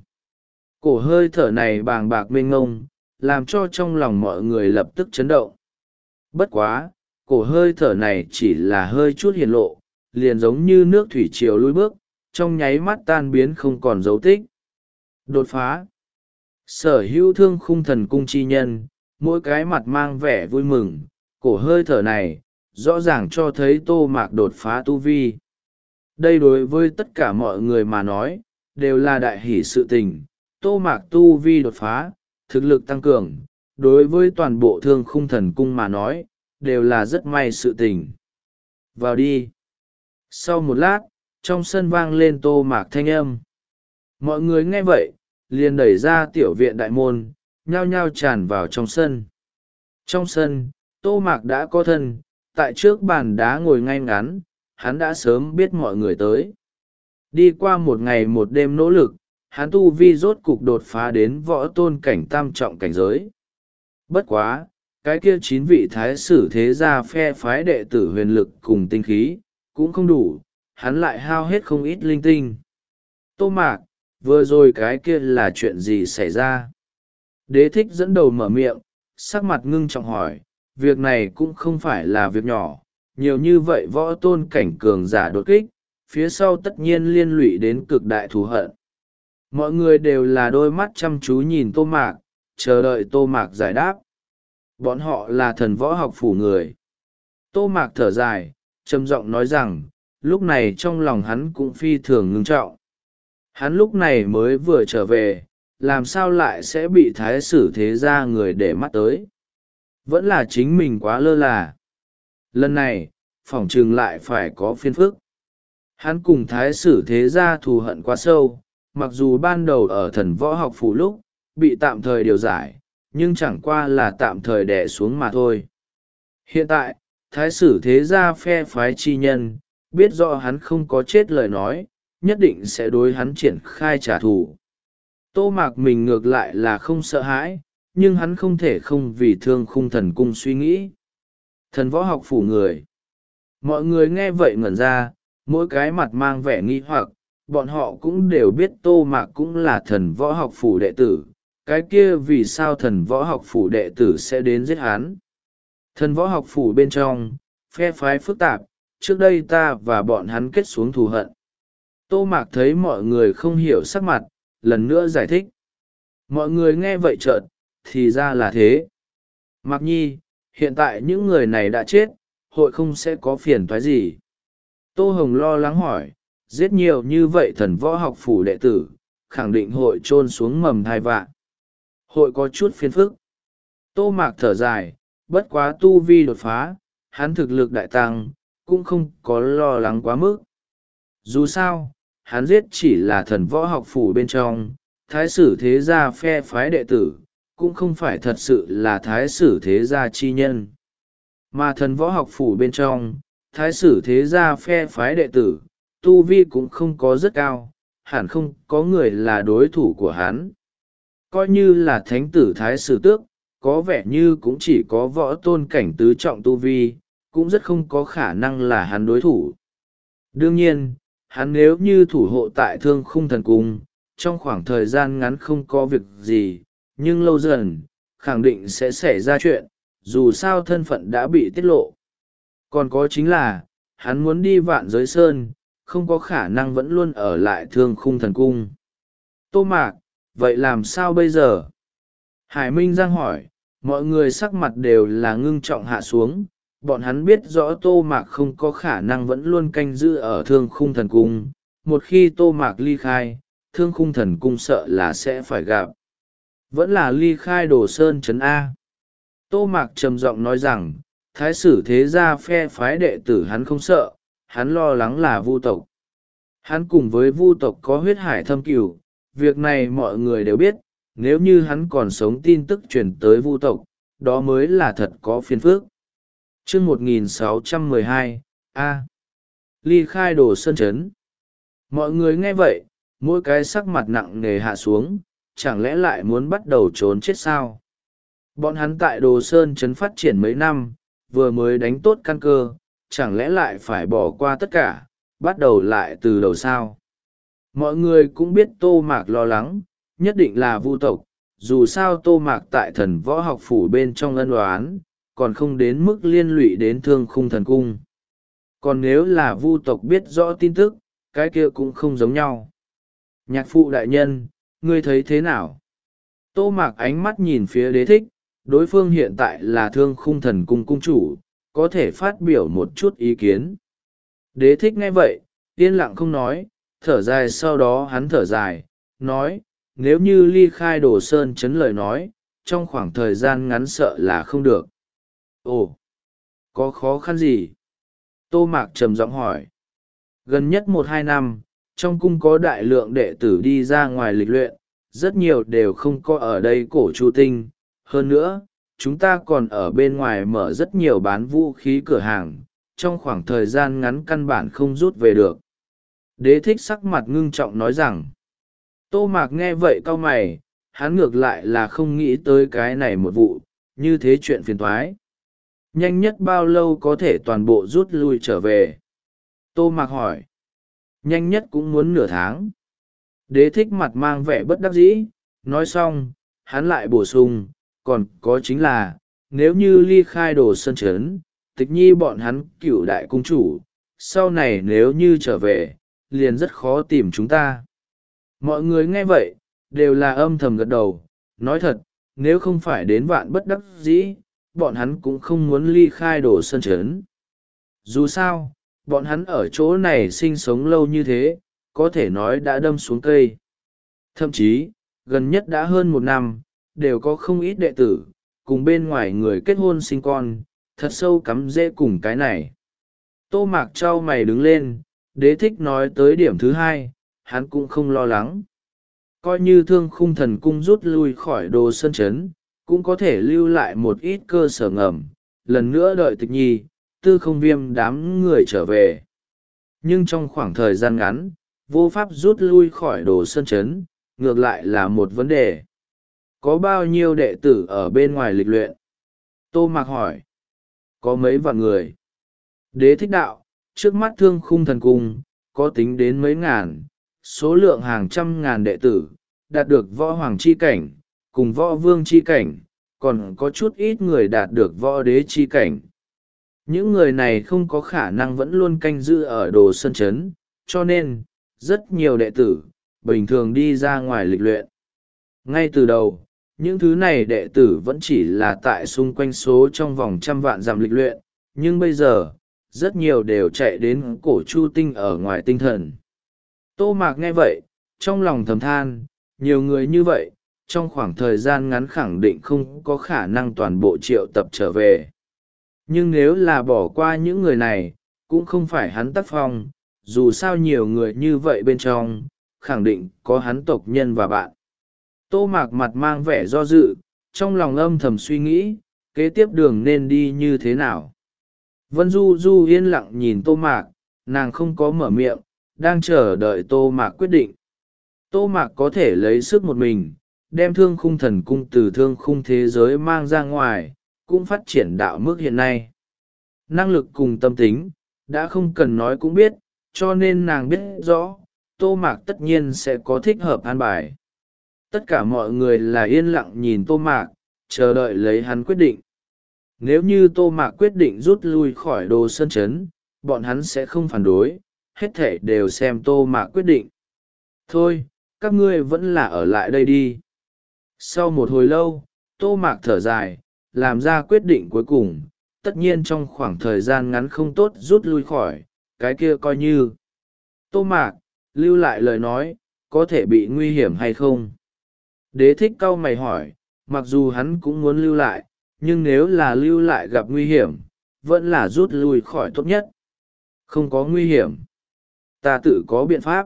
Cổ hơi thở này bàng bạc mênh ngông, làm cho trong lòng mọi người lập tức chấn động. Bất quá, cổ hơi thở này chỉ là hơi chút hiển lộ, liền giống như nước thủy triều lui bước, trong nháy mắt tan biến không còn dấu tích. Đột phá. Sở hữu thương khung thần cung chi nhân, mỗi cái mặt mang vẻ vui mừng, cổ hơi thở này, rõ ràng cho thấy Tô Mạc đột phá tu vi. Đây đối với tất cả mọi người mà nói, đều là đại hỷ sự tình. Tô Mạc tu vi đột phá, thực lực tăng cường, đối với toàn bộ thương khung thần cung mà nói, đều là rất may sự tình. Vào đi. Sau một lát, trong sân vang lên Tô Mạc thanh âm. Mọi người nghe vậy, liền đẩy ra tiểu viện đại môn, nhao nhao tràn vào trong sân. Trong sân, Tô Mạc đã có thân, tại trước bàn đá ngồi ngay ngắn, hắn đã sớm biết mọi người tới. Đi qua một ngày một đêm nỗ lực, hắn tu vi rốt cục đột phá đến võ tôn cảnh tam trọng cảnh giới. Bất quá, cái kia chín vị thái sử thế gia phe phái đệ tử huyền lực cùng tinh khí, cũng không đủ, hắn lại hao hết không ít linh tinh. Tô Mạc, vừa rồi cái kia là chuyện gì xảy ra? Đế thích dẫn đầu mở miệng, sắc mặt ngưng trọng hỏi, việc này cũng không phải là việc nhỏ, nhiều như vậy võ tôn cảnh cường giả đột kích, phía sau tất nhiên liên lụy đến cực đại thù hận. Mọi người đều là đôi mắt chăm chú nhìn Tô Mạc, chờ đợi Tô Mạc giải đáp. Bọn họ là thần võ học phủ người. Tô Mạc thở dài, trầm giọng nói rằng, lúc này trong lòng hắn cũng phi thường ngưng trọng. Hắn lúc này mới vừa trở về, làm sao lại sẽ bị thái sử thế gia người để mắt tới. Vẫn là chính mình quá lơ là. Lần này, phỏng chừng lại phải có phiền phức. Hắn cùng thái sử thế gia thù hận quá sâu, mặc dù ban đầu ở thần võ học phủ lúc, bị tạm thời điều giải, nhưng chẳng qua là tạm thời đè xuống mà thôi. Hiện tại, thái sử thế gia phe phái chi nhân, biết rõ hắn không có chết lời nói, nhất định sẽ đối hắn triển khai trả thù. Tô Mạc mình ngược lại là không sợ hãi, nhưng hắn không thể không vì thương khung thần cung suy nghĩ. Thần võ học phủ người. Mọi người nghe vậy ngẩn ra, mỗi cái mặt mang vẻ nghi hoặc, bọn họ cũng đều biết Tô Mạc cũng là thần võ học phủ đệ tử. Cái kia vì sao thần võ học phủ đệ tử sẽ đến giết hắn? Thần võ học phủ bên trong, phe phái phức tạp, trước đây ta và bọn hắn kết xuống thù hận. Tô Mạc thấy mọi người không hiểu sắc mặt, lần nữa giải thích. Mọi người nghe vậy chợt, thì ra là thế. Mạc Nhi, hiện tại những người này đã chết, hội không sẽ có phiền toái gì? Tô Hồng lo lắng hỏi, giết nhiều như vậy thần võ học phủ đệ tử, khẳng định hội trôn xuống mầm thai vạn. Hội có chút phiền phức. Tô Mạc thở dài, bất quá tu vi đột phá, hắn thực lực đại tăng, cũng không có lo lắng quá mức. Dù sao, hắn giết chỉ là thần võ học phủ bên trong, thái sử thế gia phe phái đệ tử, cũng không phải thật sự là thái sử thế gia chi nhân. Mà thần võ học phủ bên trong, thái sử thế gia phe phái đệ tử, tu vi cũng không có rất cao, hẳn không có người là đối thủ của hắn. Coi như là thánh tử thái sử tước, có vẻ như cũng chỉ có võ tôn cảnh tứ trọng tu vi, cũng rất không có khả năng là hắn đối thủ. Đương nhiên, hắn nếu như thủ hộ tại thương khung thần cung, trong khoảng thời gian ngắn không có việc gì, nhưng lâu dần, khẳng định sẽ xảy ra chuyện, dù sao thân phận đã bị tiết lộ. Còn có chính là, hắn muốn đi vạn giới sơn, không có khả năng vẫn luôn ở lại thương khung thần cung. Tô Mạc, vậy làm sao bây giờ? Hải Minh Giang hỏi, mọi người sắc mặt đều là ngưng trọng hạ xuống, bọn hắn biết rõ Tô Mạc không có khả năng vẫn luôn canh giữ ở thương khung thần cung, một khi Tô Mạc ly khai, thương khung thần cung sợ là sẽ phải gặp. Vẫn là ly khai Đồ Sơn trấn A. Tô Mạc trầm giọng nói rằng, thái sử thế gia phe phái đệ tử hắn không sợ, hắn lo lắng là vu tộc. Hắn cùng với vu tộc có huyết hải thâm cửu, việc này mọi người đều biết, nếu như hắn còn sống tin tức truyền tới vu tộc, đó mới là thật có phiền phức. Chương một nghìn sáu trăm mười hai, A. Ly khai Đồ Sơn Trấn. Mọi người nghe vậy, mỗi cái sắc mặt nặng nề hạ xuống, chẳng lẽ lại muốn bắt đầu trốn chết sao? Bọn hắn tại Đồ Sơn Trấn phát triển mấy năm, vừa mới đánh tốt căn cơ, chẳng lẽ lại phải bỏ qua tất cả, bắt đầu lại từ đầu sao? Mọi người cũng biết Tô Mạc lo lắng, nhất định là vu tộc, dù sao Tô Mạc tại thần võ học phủ bên trong ân oán, còn không đến mức liên lụy đến Thương Khung Thần Cung. Còn nếu là vu tộc biết rõ tin tức, cái kia cũng không giống nhau. Nhạc phụ đại nhân, ngươi thấy thế nào? Tô Mạc ánh mắt nhìn phía Đế Thích, đối phương hiện tại là Thương Khung Thần Cung cung chủ, có thể phát biểu một chút ý kiến. Đế Thích nghe vậy, yên lặng không nói, thở dài, sau đó hắn thở dài, nói, nếu như ly khai Đồ Sơn Trấn lời nói, trong khoảng thời gian ngắn sợ là không được. Ồ, có khó khăn gì? Tô Mạc trầm giọng hỏi. Gần nhất một hai năm, trong cung có đại lượng đệ tử đi ra ngoài lịch luyện, rất nhiều đều không có ở đây cổ Chu Tinh. Hơn nữa, chúng ta còn ở bên ngoài mở rất nhiều bán vũ khí cửa hàng, trong khoảng thời gian ngắn căn bản không rút về được. Đế Thích sắc mặt ngưng trọng nói rằng. Tô Mạc nghe vậy cau mày, hắn ngược lại là không nghĩ tới cái này một vụ, như thế chuyện phiền toái. Nhanh nhất bao lâu có thể toàn bộ rút lui trở về? Tô Mạc hỏi. Nhanh nhất cũng muốn nửa tháng. Đế Thích mặt mang vẻ bất đắc dĩ, nói xong, hắn lại bổ sung, còn có chính là, nếu như ly khai Đồ Sơn Trấn, Tịch Nhi bọn hắn cựu đại cung chủ, sau này nếu như trở về, liền rất khó tìm chúng ta. Mọi người nghe vậy, đều là âm thầm gật đầu, nói thật, nếu không phải đến vạn bất đắc dĩ, bọn hắn cũng không muốn ly khai Đồ Sơn Trấn. Dù sao, bọn hắn ở chỗ này sinh sống lâu như thế, có thể nói đã đâm xuống cây. Thậm chí, gần nhất đã hơn một năm, đều có không ít đệ tử, cùng bên ngoài người kết hôn sinh con, thật sâu cắm rễ cùng cái này. Tô Mạc trao mày đứng lên, Đế Thích nói tới điểm thứ hai, hắn cũng không lo lắng. Coi như Thương Khung Thần Cung rút lui khỏi Đồ Sơn Trấn, cũng có thể lưu lại một ít cơ sở ngầm, lần nữa đợi Tịch Nhi, Tư Không Viêm đám người trở về. Nhưng trong khoảng thời gian ngắn, vô pháp rút lui khỏi Đồ Sơn Trấn, ngược lại là một vấn đề. Có bao nhiêu đệ tử ở bên ngoài lịch luyện? Tô Mạc hỏi. Có mấy vạn người. Đế Thích đạo, trước mắt Thương Khung Thần Cung, có tính đến mấy ngàn, số lượng hàng trăm ngàn đệ tử, đạt được võ hoàng chi cảnh, cùng võ vương chi cảnh, còn có chút ít người đạt được võ đế chi cảnh. Những người này không có khả năng vẫn luôn canh giữ ở Đồ Sơn Trấn, cho nên, rất nhiều đệ tử, bình thường đi ra ngoài lịch luyện. Ngay từ đầu, những thứ này đệ tử vẫn chỉ là tại xung quanh số trong vòng trăm vạn dặm lịch luyện, nhưng bây giờ, rất nhiều đều chạy đến cổ Chu Tinh ở ngoài tinh thần. Tô Mạc nghe vậy, trong lòng thầm than, nhiều người như vậy, trong khoảng thời gian ngắn khẳng định không có khả năng toàn bộ triệu tập trở về. Nhưng nếu là bỏ qua những người này, cũng không phải hắn tác phong, dù sao nhiều người như vậy bên trong, khẳng định có hắn tộc nhân và bạn. Tô Mạc mặt mang vẻ do dự, trong lòng âm thầm suy nghĩ, kế tiếp đường nên đi như thế nào. Vân Du Du yên lặng nhìn Tô Mạc, nàng không có mở miệng, đang chờ đợi Tô Mạc quyết định. Tô Mạc có thể lấy sức một mình, đem Thương Khung Thần Cung từ thương khung thế giới mang ra ngoài, cũng phát triển đạo mức hiện nay. Năng lực cùng tâm tính, đã không cần nói cũng biết, cho nên nàng biết rõ, Tô Mạc tất nhiên sẽ có thích hợp an bài. Tất cả mọi người là yên lặng nhìn Tô Mạc, chờ đợi lấy hắn quyết định. Nếu như Tô Mạc quyết định rút lui khỏi Đồ Sơn Trấn, bọn hắn sẽ không phản đối, hết thể đều xem Tô Mạc quyết định. Thôi, các ngươi vẫn là ở lại đây đi. Sau một hồi lâu, Tô Mạc thở dài, làm ra quyết định cuối cùng, tất nhiên trong khoảng thời gian ngắn không tốt rút lui khỏi, cái kia coi như. Tô Mạc, lưu lại lời nói, có thể bị nguy hiểm hay không? Đế Thích cau mày hỏi, mặc dù hắn cũng muốn lưu lại, nhưng nếu là lưu lại gặp nguy hiểm, vẫn là rút lui khỏi tốt nhất. Không có nguy hiểm. Ta tự có biện pháp.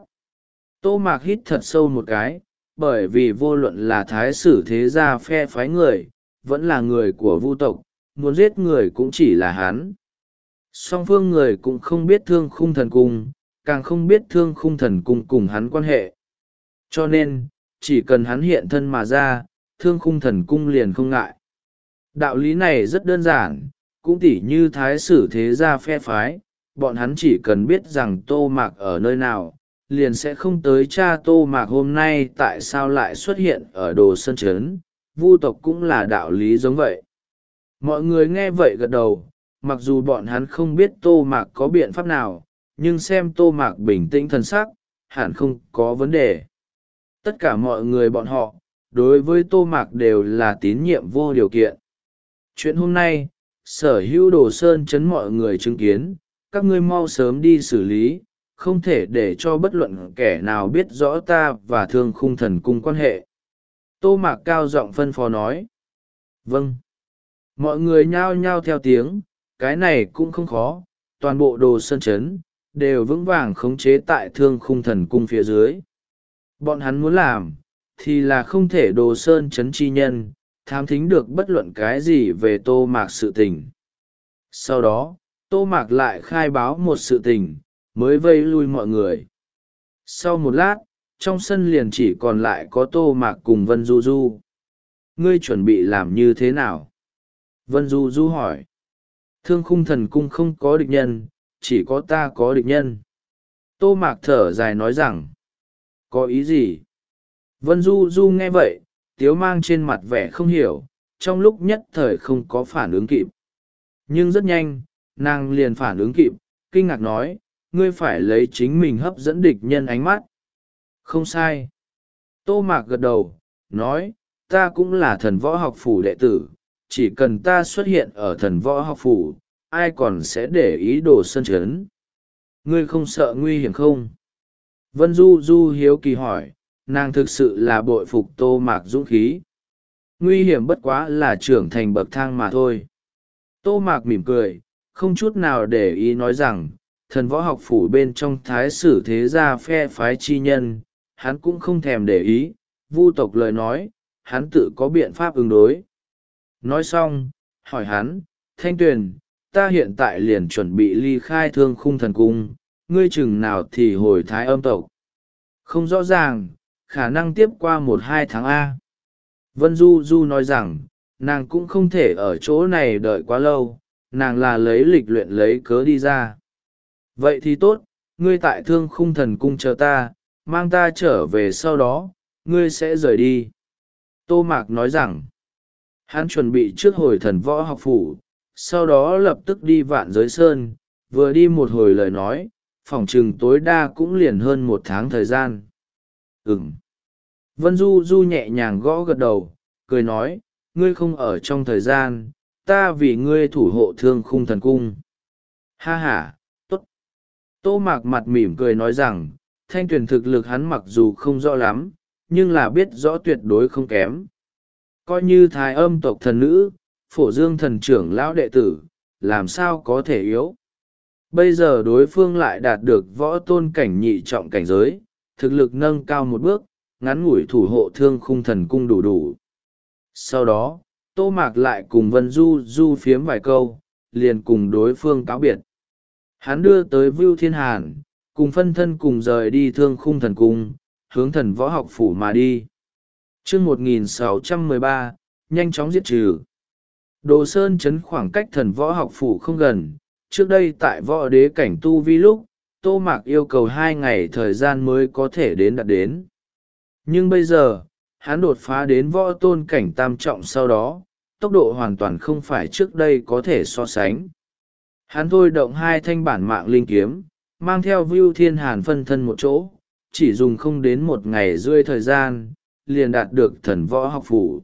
Tô Mạc hít thật sâu một cái, bởi vì vô luận là thái sử thế gia phe phái người, vẫn là người của vu tộc, muốn giết người cũng chỉ là hắn. Song phương người cũng không biết thương khung thần cung, càng không biết thương khung thần cung cùng hắn quan hệ. Cho nên, chỉ cần hắn hiện thân mà ra, thương khung thần cung liền không ngại. Đạo lý này rất đơn giản, cũng tỉ như thái sử thế gia phe phái, bọn hắn chỉ cần biết rằng Tô Mạc ở nơi nào, liền sẽ không tới cha Tô Mạc hôm nay tại sao lại xuất hiện ở Đồ Sơn Trấn. Vu tộc cũng là đạo lý giống vậy. Mọi người nghe vậy gật đầu, mặc dù bọn hắn không biết Tô Mạc có biện pháp nào, nhưng xem Tô Mạc bình tĩnh thần sắc, hẳn không có vấn đề. Tất cả mọi người bọn họ, đối với Tô Mạc đều là tín nhiệm vô điều kiện. Chuyện hôm nay, sở hữu Đồ Sơn Trấn mọi người chứng kiến, các ngươi mau sớm đi xử lý, không thể để cho bất luận kẻ nào biết rõ ta và thương khung thần cung quan hệ. Tô Mạc cao giọng phân phó nói. Vâng. Mọi người nhao nhao theo tiếng, cái này cũng không khó, toàn bộ Đồ Sơn Trấn đều vững vàng khống chế tại thương khung thần cung phía dưới. Bọn hắn muốn làm, thì là không thể Đồ Sơn Trấn chi nhân, thám thính được bất luận cái gì về Tô Mạc sự tình. Sau đó, Tô Mạc lại khai báo một sự tình, mới vây lui mọi người. Sau một lát, trong sân liền chỉ còn lại có Tô Mạc cùng Vân Du Du. Ngươi chuẩn bị làm như thế nào? Vân Du Du hỏi. Thương khung thần cung không có địch nhân, chỉ có ta có địch nhân. Tô Mạc thở dài nói rằng. Có ý gì? Vân Du Du nghe vậy, tiếu mang trên mặt vẻ không hiểu, trong lúc nhất thời không có phản ứng kịp. Nhưng rất nhanh, nàng liền phản ứng kịp, kinh ngạc nói, ngươi phải lấy chính mình hấp dẫn địch nhân ánh mắt. Không sai. Tô Mạc gật đầu, nói, ta cũng là thần võ học phủ đệ tử, chỉ cần ta xuất hiện ở thần võ học phủ, ai còn sẽ để ý Đồ Sơn Trấn. Ngươi không sợ nguy hiểm không? Vân Du Du hiếu kỳ hỏi, nàng thực sự là bội phục Tô Mạc dũng khí. Nguy hiểm bất quá là trưởng thành bậc thang mà thôi. Tô Mạc mỉm cười, không chút nào để ý nói rằng, thần võ học phủ bên trong thái sử thế gia phe phái chi nhân, hắn cũng không thèm để ý, vu tộc lời nói, hắn tự có biện pháp ứng đối. Nói xong, hỏi hắn, Thanh Tuyền, ta hiện tại liền chuẩn bị ly khai thương khung thần cung, ngươi chừng nào thì hồi thái âm tộc. Không rõ ràng, khả năng tiếp qua một hai tháng A. Vân Du Du nói rằng, nàng cũng không thể ở chỗ này đợi quá lâu, nàng là lấy lịch luyện lấy cớ đi ra. Vậy thì tốt, ngươi tại thương khung thần cung chờ ta, mang ta trở về sau đó, ngươi sẽ rời đi. Tô Mạc nói rằng, hắn chuẩn bị trước hồi thần võ học phủ, sau đó lập tức đi Vạn Giới Sơn, vừa đi một hồi lời nói, phỏng chừng tối đa cũng liền hơn một tháng thời gian. Ừm. Vân Du Du nhẹ nhàng gõ gật đầu, cười nói, ngươi không ở trong thời gian, ta vì ngươi thủ hộ thương khung thần cung. Ha ha, tốt. Tô Mạc mặt mỉm cười nói rằng, Thanh Tuyền thực lực hắn mặc dù không rõ lắm, nhưng là biết rõ tuyệt đối không kém. Coi như thái âm tộc thần nữ, phổ dương thần trưởng lão đệ tử, làm sao có thể yếu. Bây giờ đối phương lại đạt được võ tôn cảnh nhị trọng cảnh giới, thực lực nâng cao một bước, ngắn ngủi thủ hộ thương khung thần cung đủ đủ. Sau đó, Tô Mạc lại cùng Vân Du Du phiếm vài câu, liền cùng đối phương cáo biệt. Hắn đưa tới Vưu Thiên Hàn, cùng phân thân cùng rời đi thương khung thần cung, hướng thần võ học phủ mà đi. Chương một nghìn sáu trăm mười ba, nhanh chóng diệt trừ. Đồ Sơn Trấn khoảng cách thần võ học phủ không gần, trước đây tại võ đế cảnh tu vi lúc, Tô Mạc yêu cầu hai ngày thời gian mới có thể đến đạt đến. Nhưng bây giờ, hắn đột phá đến võ tôn cảnh tam trọng sau đó, tốc độ hoàn toàn không phải trước đây có thể so sánh. Hắn thôi động hai thanh bản mạng linh kiếm, mang theo Vưu Thiên Hàn phân thân một chỗ, chỉ dùng không đến một ngày rưỡi thời gian, liền đạt được thần võ học phủ.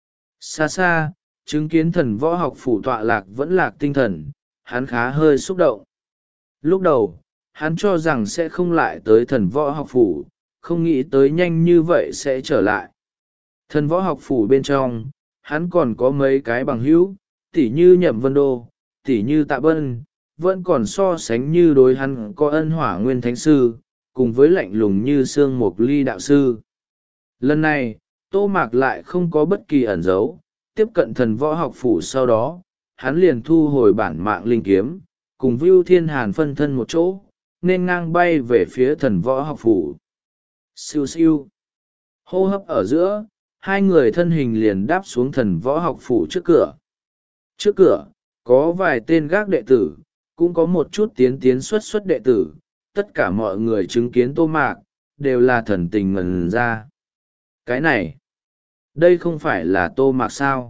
Xa xa, chứng kiến thần võ học phủ tọa lạc vẫn lạc tinh thần, hắn khá hơi xúc động. Lúc đầu, hắn cho rằng sẽ không lại tới thần võ học phủ, không nghĩ tới nhanh như vậy sẽ trở lại. Thần võ học phủ bên trong, hắn còn có mấy cái bằng hữu, tỉ như Nhậm Vân Đô, tỉ như Tạ Bân, vẫn còn so sánh như đối hắn có ân hỏa nguyên thánh sư, cùng với lạnh lùng như xương mộc ly đạo sư. Lần này, Tô Mạc lại không có bất kỳ ẩn giấu, tiếp cận thần võ học phủ sau đó, hắn liền thu hồi bản mạng linh kiếm, cùng Vưu Thiên Hàn phân thân một chỗ, nên ngang bay về phía thần võ học phủ. Siêu siêu. Hô hấp ở giữa, hai người thân hình liền đáp xuống thần võ học phủ trước cửa. Trước cửa, có vài tên gác đệ tử, cũng có một chút tiến tiến xuất xuất đệ tử, tất cả mọi người chứng kiến Tô Mạc, đều là thần tình ngần ra. Cái này, đây không phải là Tô Mạc sao?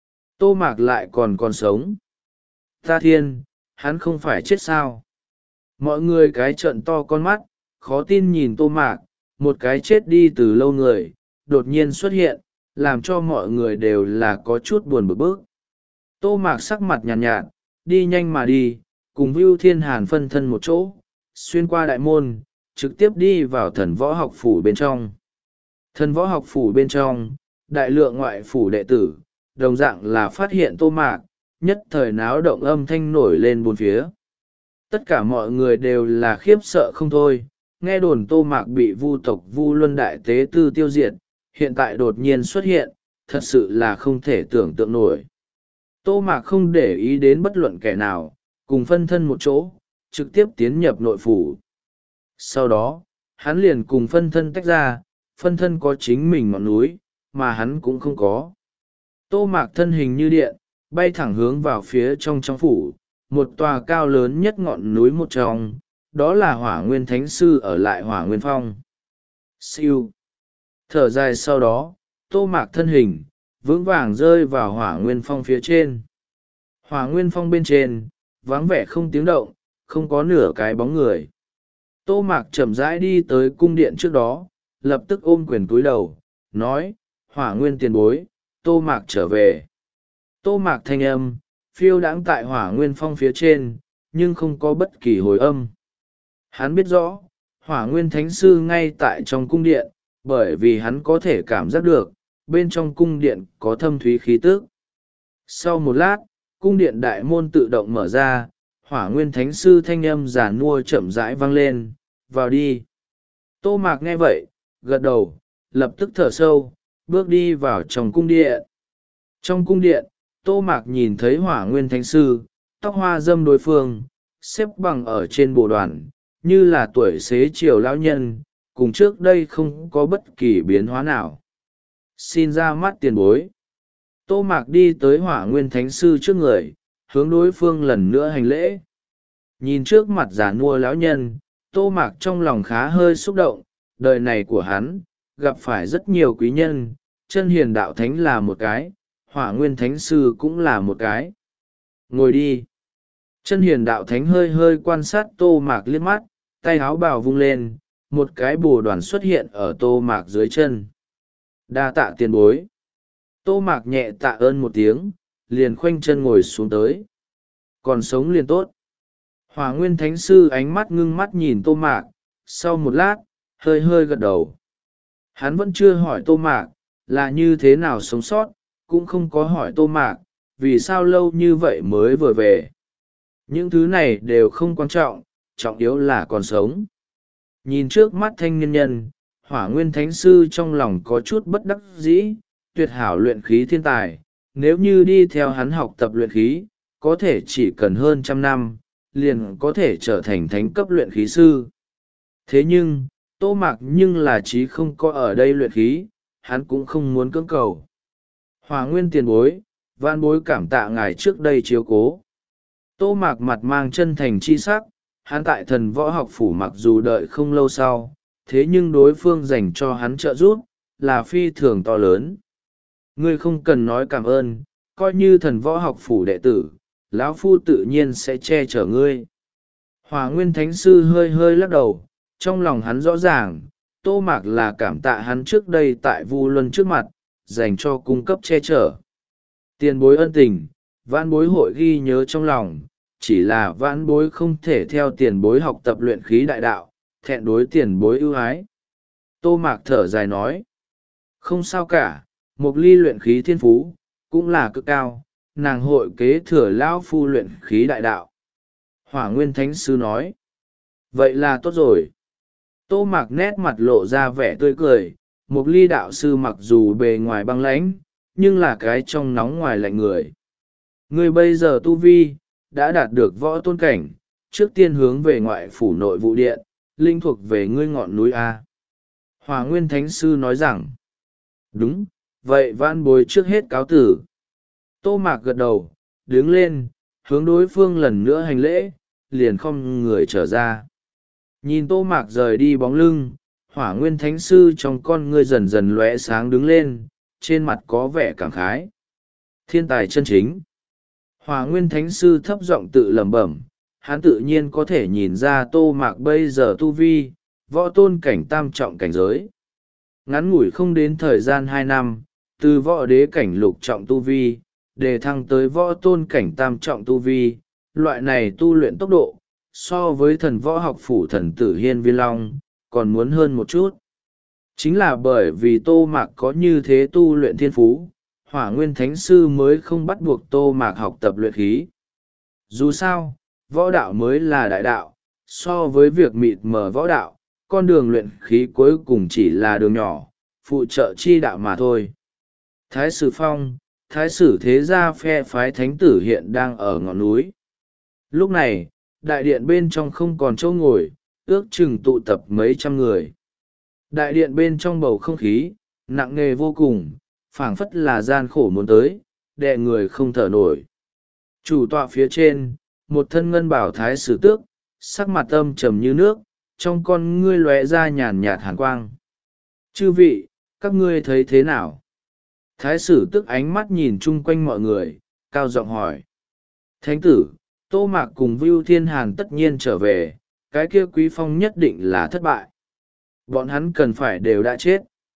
Tô Mạc lại còn còn sống. Ta thiên, hắn không phải chết sao? Mọi người cái trợn to con mắt, khó tin nhìn Tô Mạc, một cái chết đi từ lâu người, đột nhiên xuất hiện, làm cho mọi người đều là có chút buồn bực bức. Tô Mạc sắc mặt nhàn nhạt, nhạt, đi nhanh mà đi, cùng Vưu Thiên Hàn phân thân một chỗ, xuyên qua đại môn, trực tiếp đi vào thần võ học phủ bên trong. Thần võ học phủ bên trong, đại lượng ngoại phủ đệ tử, đồng dạng là phát hiện Tô Mạc, nhất thời náo động âm thanh nổi lên bốn phía. Tất cả mọi người đều là khiếp sợ không thôi, nghe đồn Tô Mạc bị Vu tộc Vu Luân Đại Tế Tư tiêu diệt, hiện tại đột nhiên xuất hiện, thật sự là không thể tưởng tượng nổi. Tô Mạc không để ý đến bất luận kẻ nào, cùng phân thân một chỗ, trực tiếp tiến nhập nội phủ. Sau đó, hắn liền cùng phân thân tách ra, phân thân có chính mình ngọn núi, mà hắn cũng không có. Tô Mạc thân hình như điện, bay thẳng hướng vào phía trong trong phủ, một tòa cao lớn nhất ngọn núi một trong, đó là Hỏa Nguyên Thánh Sư ở lại Hỏa Nguyên Phong. Siêu. Thở dài sau đó, Tô Mạc thân hình, vững vàng rơi vào Hỏa Nguyên Phong phía trên. Hỏa Nguyên Phong bên trên, vắng vẻ không tiếng động, không có nửa cái bóng người. Tô Mạc chậm rãi đi tới cung điện trước đó, lập tức ôm quyền cúi đầu, nói, Hỏa Nguyên tiền bối, Tô Mạc trở về. Tô Mạc thanh âm, phiêu đãng tại Hỏa Nguyên Phong phía trên, nhưng không có bất kỳ hồi âm. Hắn biết rõ, Hỏa Nguyên Thánh Sư ngay tại trong cung điện, bởi vì hắn có thể cảm giác được, bên trong cung điện có thâm thúy khí tức. Sau một lát, cung điện đại môn tự động mở ra, Hỏa Nguyên Thánh Sư thanh âm giả nua chậm rãi vang lên, vào đi. Tô Mạc nghe vậy, gật đầu, lập tức thở sâu, bước đi vào trong cung điện. Trong cung điện, Tô Mạc nhìn thấy Hỏa Nguyên Thánh Sư, tóc hoa dâm đối phương, xếp bằng ở trên bồ đoàn, như là tuổi xế chiều lão nhân, cùng trước đây không có bất kỳ biến hóa nào. Xin ra mắt tiền bối. Tô Mạc đi tới Hỏa Nguyên Thánh Sư trước người, hướng đối phương lần nữa hành lễ. Nhìn trước mặt già nua lão nhân, Tô Mạc trong lòng khá hơi xúc động, đời này của hắn, gặp phải rất nhiều quý nhân, chân hiền đạo thánh là một cái, Hỏa Nguyên Thánh Sư cũng là một cái. Ngồi đi. Chân hiền đạo thánh hơi hơi quan sát Tô Mạc liếc mắt, tay áo bào vung lên, một cái bồ đoàn xuất hiện ở Tô Mạc dưới chân. Đa tạ tiền bối. Tô Mạc nhẹ tạ ơn một tiếng, liền khoanh chân ngồi xuống tới. Còn sống liền tốt. Hỏa Nguyên Thánh Sư ánh mắt ngưng mắt nhìn Tô Mạc, sau một lát, hơi hơi gật đầu. Hắn vẫn chưa hỏi Tô Mạc, là như thế nào sống sót, cũng không có hỏi Tô Mạc, vì sao lâu như vậy mới vừa về. Những thứ này đều không quan trọng, trọng yếu là còn sống. Nhìn trước mắt thanh niên nhân, Hỏa Nguyên Thánh Sư trong lòng có chút bất đắc dĩ, tuyệt hảo luyện khí thiên tài, nếu như đi theo hắn học tập luyện khí, có thể chỉ cần hơn trăm năm, liền có thể trở thành thánh cấp luyện khí sư. Thế nhưng, Tô Mạc nhưng là chí không có ở đây luyện khí, hắn cũng không muốn cưỡng cầu. Hỏa Nguyên tiền bối, vạn bối cảm tạ ngài trước đây chiếu cố. Tô Mạc mặt mang chân thành chi sắc, hắn tại thần võ học phủ mặc dù đợi không lâu sau, thế nhưng đối phương dành cho hắn trợ giúp, là phi thường to lớn. Ngươi không cần nói cảm ơn, coi như thần võ học phủ đệ tử, lão phu tự nhiên sẽ che chở ngươi. Hỏa Nguyên Thánh Sư hơi hơi lắc đầu, trong lòng hắn rõ ràng, Tô Mạc là cảm tạ hắn trước đây tại Vu Luân trước mặt, dành cho cung cấp che chở. Tiền bối ân tình, vãn bối hội ghi nhớ trong lòng, chỉ là vãn bối không thể theo tiền bối học tập luyện khí đại đạo, thẹn đối tiền bối ưu ái. Tô Mạc thở dài nói, không sao cả, một ly luyện khí thiên phú, cũng là cực cao, nàng hội kế thừa lão phu luyện khí đại đạo. Hỏa Nguyên Thánh Sư nói, vậy là tốt rồi. Tô Mạc nét mặt lộ ra vẻ tươi cười. Mục Ly đạo sư mặc dù bề ngoài băng lãnh, nhưng là cái trong nóng ngoài lạnh người. Ngươi bây giờ tu vi đã đạt được võ tôn cảnh, trước tiên hướng về ngoại phủ nội vụ điện, linh thuộc về ngươi ngọn núi A. Hỏa Nguyên Thánh Sư nói rằng, đúng, vậy vãn bối trước hết cáo tử. Tô Mạc gật đầu, đứng lên, hướng đối phương lần nữa hành lễ, liền không người trở ra. Nhìn Tô Mạc rời đi bóng lưng, Hỏa Nguyên Thánh Sư trong con ngươi dần dần lóe sáng đứng lên, trên mặt có vẻ cảm khái. Thiên tài chân chính. Hỏa Nguyên Thánh Sư thấp giọng tự lẩm bẩm, hắn tự nhiên có thể nhìn ra Tô Mạc bây giờ tu vi, võ tôn cảnh tam trọng cảnh giới. Ngắn ngủi không đến thời gian hai năm, từ võ đế cảnh lục trọng tu vi, đề thăng tới võ tôn cảnh tam trọng tu vi, loại này tu luyện tốc độ, so với thần võ học phủ thần tử Hiên Viên Long, còn muốn hơn một chút. Chính là bởi vì Tô Mạc có như thế tu luyện thiên phú, Hỏa Nguyên Thánh Sư mới không bắt buộc Tô Mạc học tập luyện khí. Dù sao, võ đạo mới là đại đạo, so với việc mịt mờ võ đạo, con đường luyện khí cuối cùng chỉ là đường nhỏ, phụ trợ chi đạo mà thôi. Thái Sử Phong, Thái Sử thế gia phe phái thánh tử hiện đang ở ngọn núi. Lúc này, đại điện bên trong không còn chỗ ngồi, ước chừng tụ tập mấy trăm người. Đại điện bên trong bầu không khí, nặng nề vô cùng, phảng phất là gian khổ muốn tới, đè người không thở nổi. Chủ tọa phía trên, một thân ngân bảo Thái Sử Tước, sắc mặt âm trầm như nước, trong con ngươi lóe ra nhàn nhạt hàn quang. Chư vị, các ngươi thấy thế nào? Thái Sử Tước ánh mắt nhìn chung quanh mọi người, cao giọng hỏi. Thánh tử, Tô Mạc cùng Vưu Thiên Hàn tất nhiên trở về, cái kia Quý Phong nhất định là thất bại. Bọn hắn cần phải đều đã chết.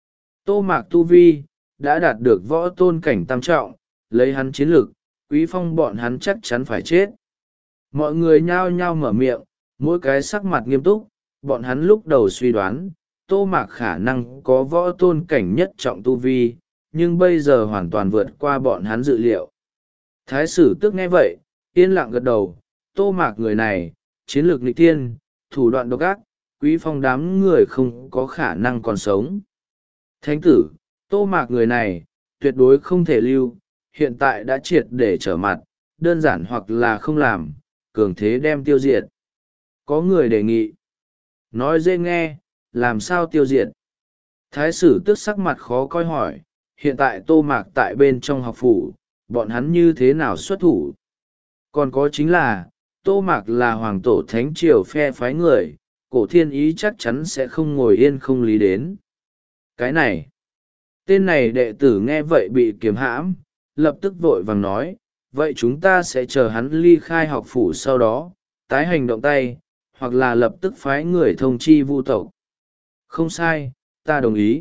Tô Mạc tu vi, đã đạt được võ tôn cảnh tam trọng, lấy hắn chiến lực, Quý Phong bọn hắn chắc chắn phải chết. Mọi người nhao nhao mở miệng, mỗi cái sắc mặt nghiêm túc, bọn hắn lúc đầu suy đoán, Tô Mạc khả năng có võ tôn cảnh nhất trọng tu vi, nhưng bây giờ hoàn toàn vượt qua bọn hắn dự liệu. Thái Sử Tước nghe vậy, yên lặng gật đầu, Tô Mạc người này, chiến lược nghịch thiên, thủ đoạn độc ác, Quý Phong đám người không có khả năng còn sống. Thánh tử, Tô Mạc người này, tuyệt đối không thể lưu, hiện tại đã triệt để trở mặt, đơn giản hoặc là không làm, cường thế đem tiêu diệt. Có người đề nghị. Nói dễ nghe, làm sao tiêu diệt? Thái Sử Tước sắc mặt khó coi hỏi, hiện tại Tô Mạc tại bên trong học phủ, bọn hắn như thế nào xuất thủ? Còn có chính là, Tô Mạc là hoàng tổ thánh triều phe phái người, cổ thiên ý chắc chắn sẽ không ngồi yên không lý đến. Cái này, tên này đệ tử nghe vậy bị kiếm hãm, lập tức vội vàng nói, vậy chúng ta sẽ chờ hắn ly khai học phủ sau đó, tái hành động tay, hoặc là lập tức phái người thông chi vu tộc. Không sai, ta đồng ý.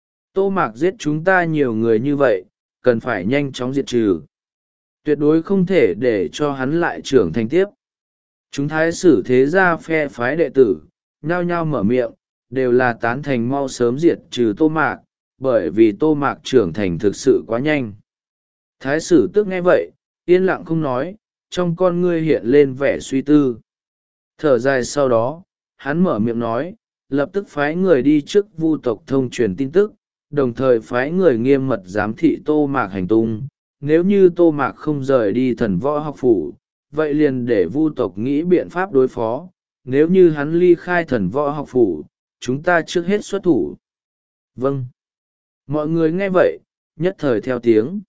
Tô Mạc giết chúng ta nhiều người như vậy, cần phải nhanh chóng diệt trừ. Tuyệt đối không thể để cho hắn lại trưởng thành tiếp. Chúng Thái Sử thế gia phe phái đệ tử, nhao nhao mở miệng, đều là tán thành mau sớm diệt trừ Tô Mạc, bởi vì Tô Mạc trưởng thành thực sự quá nhanh. Thái Sử Tước nghe vậy, yên lặng không nói, trong con ngươi hiện lên vẻ suy tư. Thở dài sau đó, hắn mở miệng nói, lập tức phái người đi trước vu tộc thông truyền tin tức, đồng thời phái người nghiêm mật giám thị Tô Mạc hành tung. Nếu như Tô Mạc không rời đi thần võ học phủ, vậy liền để vu tộc nghĩ biện pháp đối phó. Nếu như hắn ly khai thần võ học phủ, chúng ta trước hết xuất thủ. Vâng. Mọi người nghe vậy, nhất thời theo tiếng.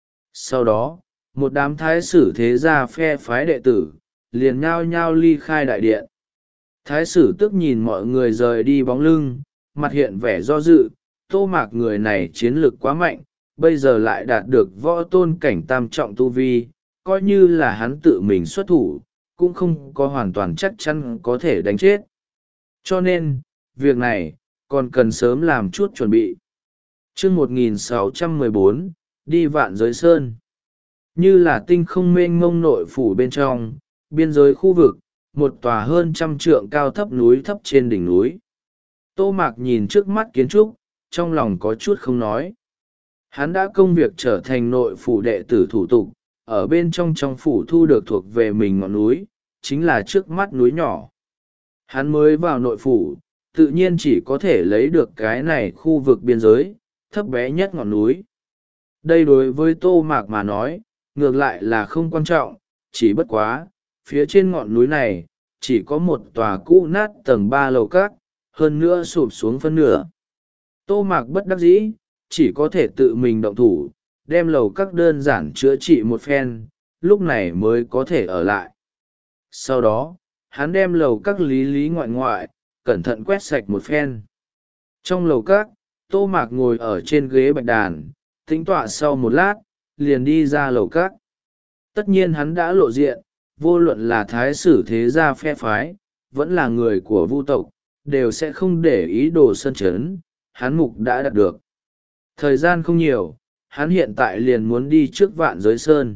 Sau đó, một đám thái sử thế gia phe phái đệ tử, liền nhao nhao ly khai đại điện. Thái sử tức nhìn mọi người rời đi bóng lưng, mặt hiện vẻ do dự, Tô Mạc người này chiến lược quá mạnh, bây giờ lại đạt được võ tôn cảnh tam trọng tu vi, coi như là hắn tự mình xuất thủ, cũng không có hoàn toàn chắc chắn có thể đánh chết. Cho nên, việc này, còn cần sớm làm chút chuẩn bị. Chương một nghìn sáu trăm mười bốn, đi vạn giới sơn. Như là tinh không mênh mông nội phủ bên trong, biên giới khu vực, một tòa hơn trăm trượng cao thấp núi thấp trên đỉnh núi. Tô Mạc nhìn trước mắt kiến trúc, trong lòng có chút không nói. Hắn đã công việc trở thành nội phủ đệ tử thủ tục, ở bên trong trong phủ thu được thuộc về mình ngọn núi, chính là trước mắt núi nhỏ. Hắn mới vào nội phủ, tự nhiên chỉ có thể lấy được cái này khu vực biên giới thấp bé nhất ngọn núi. Đây đối với Tô Mạc mà nói ngược lại là không quan trọng, chỉ bất quá phía trên ngọn núi này chỉ có một tòa cũ nát tầng ba lầu các, hơn nữa sụp xuống phân nửa. Tô Mạc bất đắc dĩ chỉ có thể tự mình động thủ đem lầu các đơn giản chữa trị một phen, lúc này mới có thể ở lại. Sau đó hắn đem lầu các lý lý ngoại ngoại cẩn thận quét sạch một phen. Trong lầu các, Tô Mạc ngồi ở trên ghế bạch đàn tĩnh tọa, sau một lát liền đi ra lầu các. Tất nhiên hắn đã lộ diện, vô luận là thái sử thế gia phe phái vẫn là người của Vu tộc đều sẽ không để ý đồ sân chấn hắn mục đã đạt được. Thời gian không nhiều, hắn hiện tại liền muốn đi trước Vạn Giới Sơn.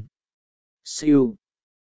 Siêu.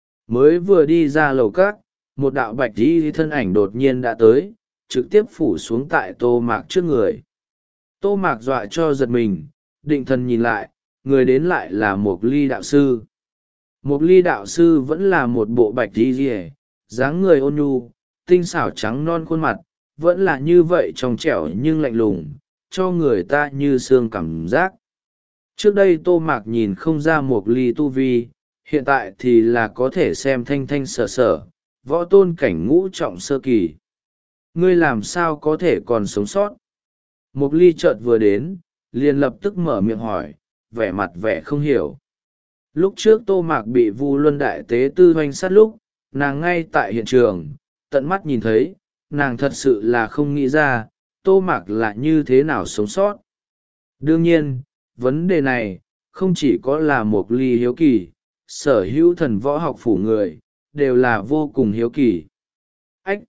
Mới vừa đi ra lầu các, một đạo bạch y thân ảnh đột nhiên đã tới, trực tiếp phủ xuống tại Tô Mạc trước người. Tô Mạc dọa cho giật mình, định thần nhìn lại, người đến lại là Mộc Ly đạo sư. Mộc Ly đạo sư vẫn là một bộ bạch y rìa, dáng người ôn nhu, tinh xảo trắng non khuôn mặt, vẫn là như vậy trong trẻo nhưng lạnh lùng, cho người ta như xương cảm giác. Trước đây Tô Mạc nhìn không ra Mộc Ly tu vi, hiện tại thì là có thể xem thanh thanh sở sở, võ tôn cảnh ngũ trọng sơ kỳ. Ngươi làm sao có thể còn sống sót? Mộc Ly chợt vừa đến, liền lập tức mở miệng hỏi, vẻ mặt vẻ không hiểu. Lúc trước Tô Mạc bị Vu Luân Đại Tế Tư hoành sát lúc, nàng ngay tại hiện trường, tận mắt nhìn thấy, nàng thật sự là không nghĩ ra, Tô Mạc là như thế nào sống sót. Đương nhiên, vấn đề này, không chỉ có là Mộc Ly hiếu kỳ, sở hữu thần võ học phủ người, đều là vô cùng hiếu kỳ. Ách!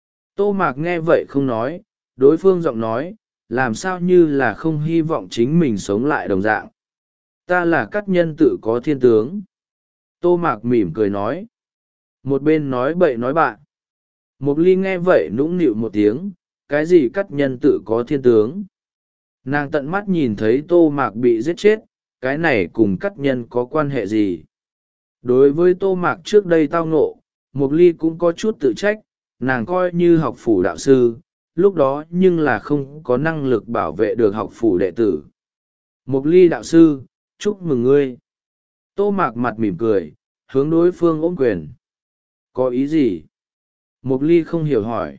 Tô Mạc nghe vậy không nói, đối phương giọng nói, làm sao như là không hy vọng chính mình sống lại đồng dạng. Ta là cát nhân tự có thiên tướng. Tô Mạc mỉm cười nói. Một bên nói bậy nói bạn. Mộc Ly nghe vậy nũng nịu một tiếng, cái gì cát nhân tự có thiên tướng. Nàng tận mắt nhìn thấy Tô Mạc bị giết chết, cái này cùng cát nhân có quan hệ gì. Đối với Tô Mạc trước đây tao ngộ, Mộc Ly cũng có chút tự trách, nàng coi như học phủ đạo sư, lúc đó nhưng là không có năng lực bảo vệ được học phủ đệ tử. Mộc Ly đạo sư, chúc mừng ngươi. Tô Mạc mặt mỉm cười, hướng đối phương ôm quyền. Có ý gì? Mộc Ly không hiểu hỏi.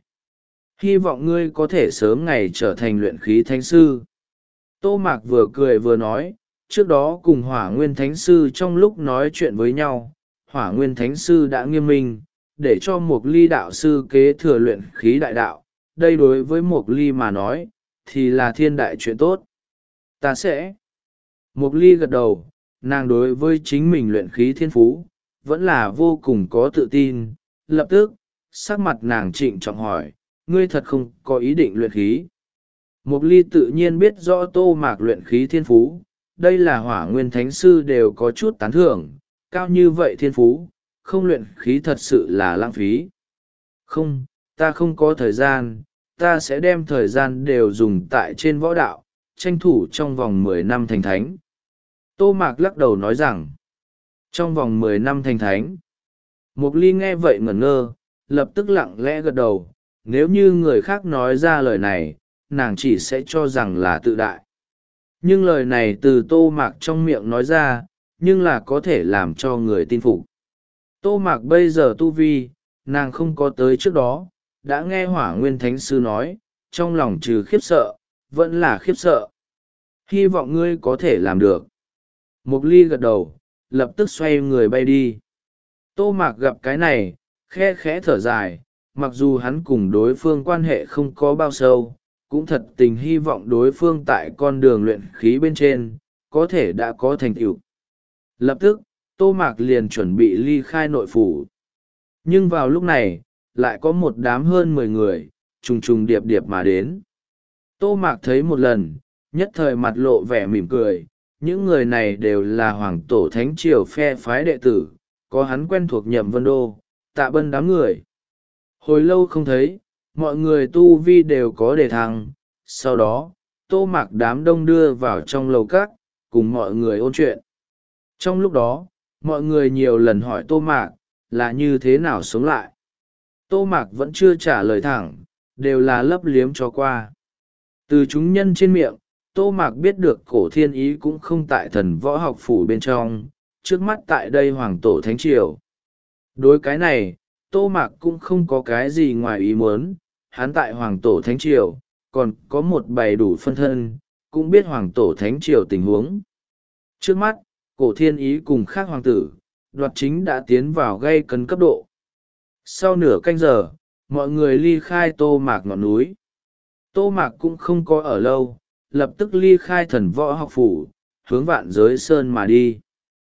Hy vọng ngươi có thể sớm ngày trở thành luyện khí thánh sư. Tô Mạc vừa cười vừa nói, trước đó cùng Hỏa Nguyên Thánh Sư trong lúc nói chuyện với nhau, Hỏa Nguyên Thánh Sư đã nghiêm minh, để cho Mộc Ly đạo sư kế thừa luyện khí đại đạo. Đây đối với Mộc Ly mà nói, thì là thiên đại chuyện tốt. Ta sẽ. Mộc Ly gật đầu, nàng đối với chính mình luyện khí thiên phú, vẫn là vô cùng có tự tin. Lập tức, sắc mặt nàng trịnh trọng hỏi, ngươi thật không có ý định luyện khí. Mộc Ly tự nhiên biết rõ Tô Mạc luyện khí thiên phú, đây là Hỏa Nguyên Thánh Sư đều có chút tán thưởng, cao như vậy thiên phú, không luyện khí thật sự là lãng phí. Không, ta không có thời gian, ta sẽ đem thời gian đều dùng tại trên võ đạo, tranh thủ trong vòng mười năm thành thánh. Tô Mạc lắc đầu nói rằng, trong vòng mười năm thành thánh. Mộc Ly nghe vậy ngẩn ngơ, lập tức lặng lẽ gật đầu, nếu như người khác nói ra lời này, nàng chỉ sẽ cho rằng là tự đại. Nhưng lời này từ Tô Mạc trong miệng nói ra, nhưng là có thể làm cho người tin phục. Tô Mạc bây giờ tu vi, nàng không có tới trước đó, đã nghe Hỏa Nguyên Thánh Sư nói, trong lòng trừ khiếp sợ, vẫn là khiếp sợ. Hy vọng ngươi có thể làm được. Mộc Ly gật đầu, lập tức xoay người bay đi. Tô Mạc gặp cái này, khe khẽ thở dài, mặc dù hắn cùng đối phương quan hệ không có bao sâu, cũng thật tình hy vọng đối phương tại con đường luyện khí bên trên, có thể đã có thành tựu. Lập tức, Tô Mạc liền chuẩn bị ly khai nội phủ. Nhưng vào lúc này, lại có một đám hơn mười người, trùng trùng điệp điệp mà đến. Tô Mạc thấy một lần, nhất thời mặt lộ vẻ mỉm cười, những người này đều là hoàng tổ thánh triều phe phái đệ tử, có hắn quen thuộc Nhậm Vân Đô, Tạ Bân đám người. Hồi lâu không thấy, mọi người tu vi đều có đề thăng, sau đó, Tô Mạc đám đông đưa vào trong lầu các, cùng mọi người ôn chuyện. Trong lúc đó, mọi người nhiều lần hỏi Tô Mạc, là như thế nào sống lại. Tô Mạc vẫn chưa trả lời thẳng, đều là lấp liếm cho qua. Từ chúng nhân trên miệng, Tô Mạc biết được cổ thiên ý cũng không tại thần võ học phủ bên trong, trước mắt tại đây hoàng tổ thánh triều. Đối cái này, Tô Mạc cũng không có cái gì ngoài ý muốn, hắn tại hoàng tổ thánh triều, còn có một bầy đủ phân thân, cũng biết hoàng tổ thánh triều tình huống. Trước mắt, cổ thiên ý cùng khác hoàng tử, đoạt chính đã tiến vào gây cấn cấp độ. Sau nửa canh giờ, mọi người ly khai Tô Mạc ngọn núi. Tô Mạc cũng không có ở lâu, lập tức ly khai thần võ học phủ, hướng vạn giới sơn mà đi.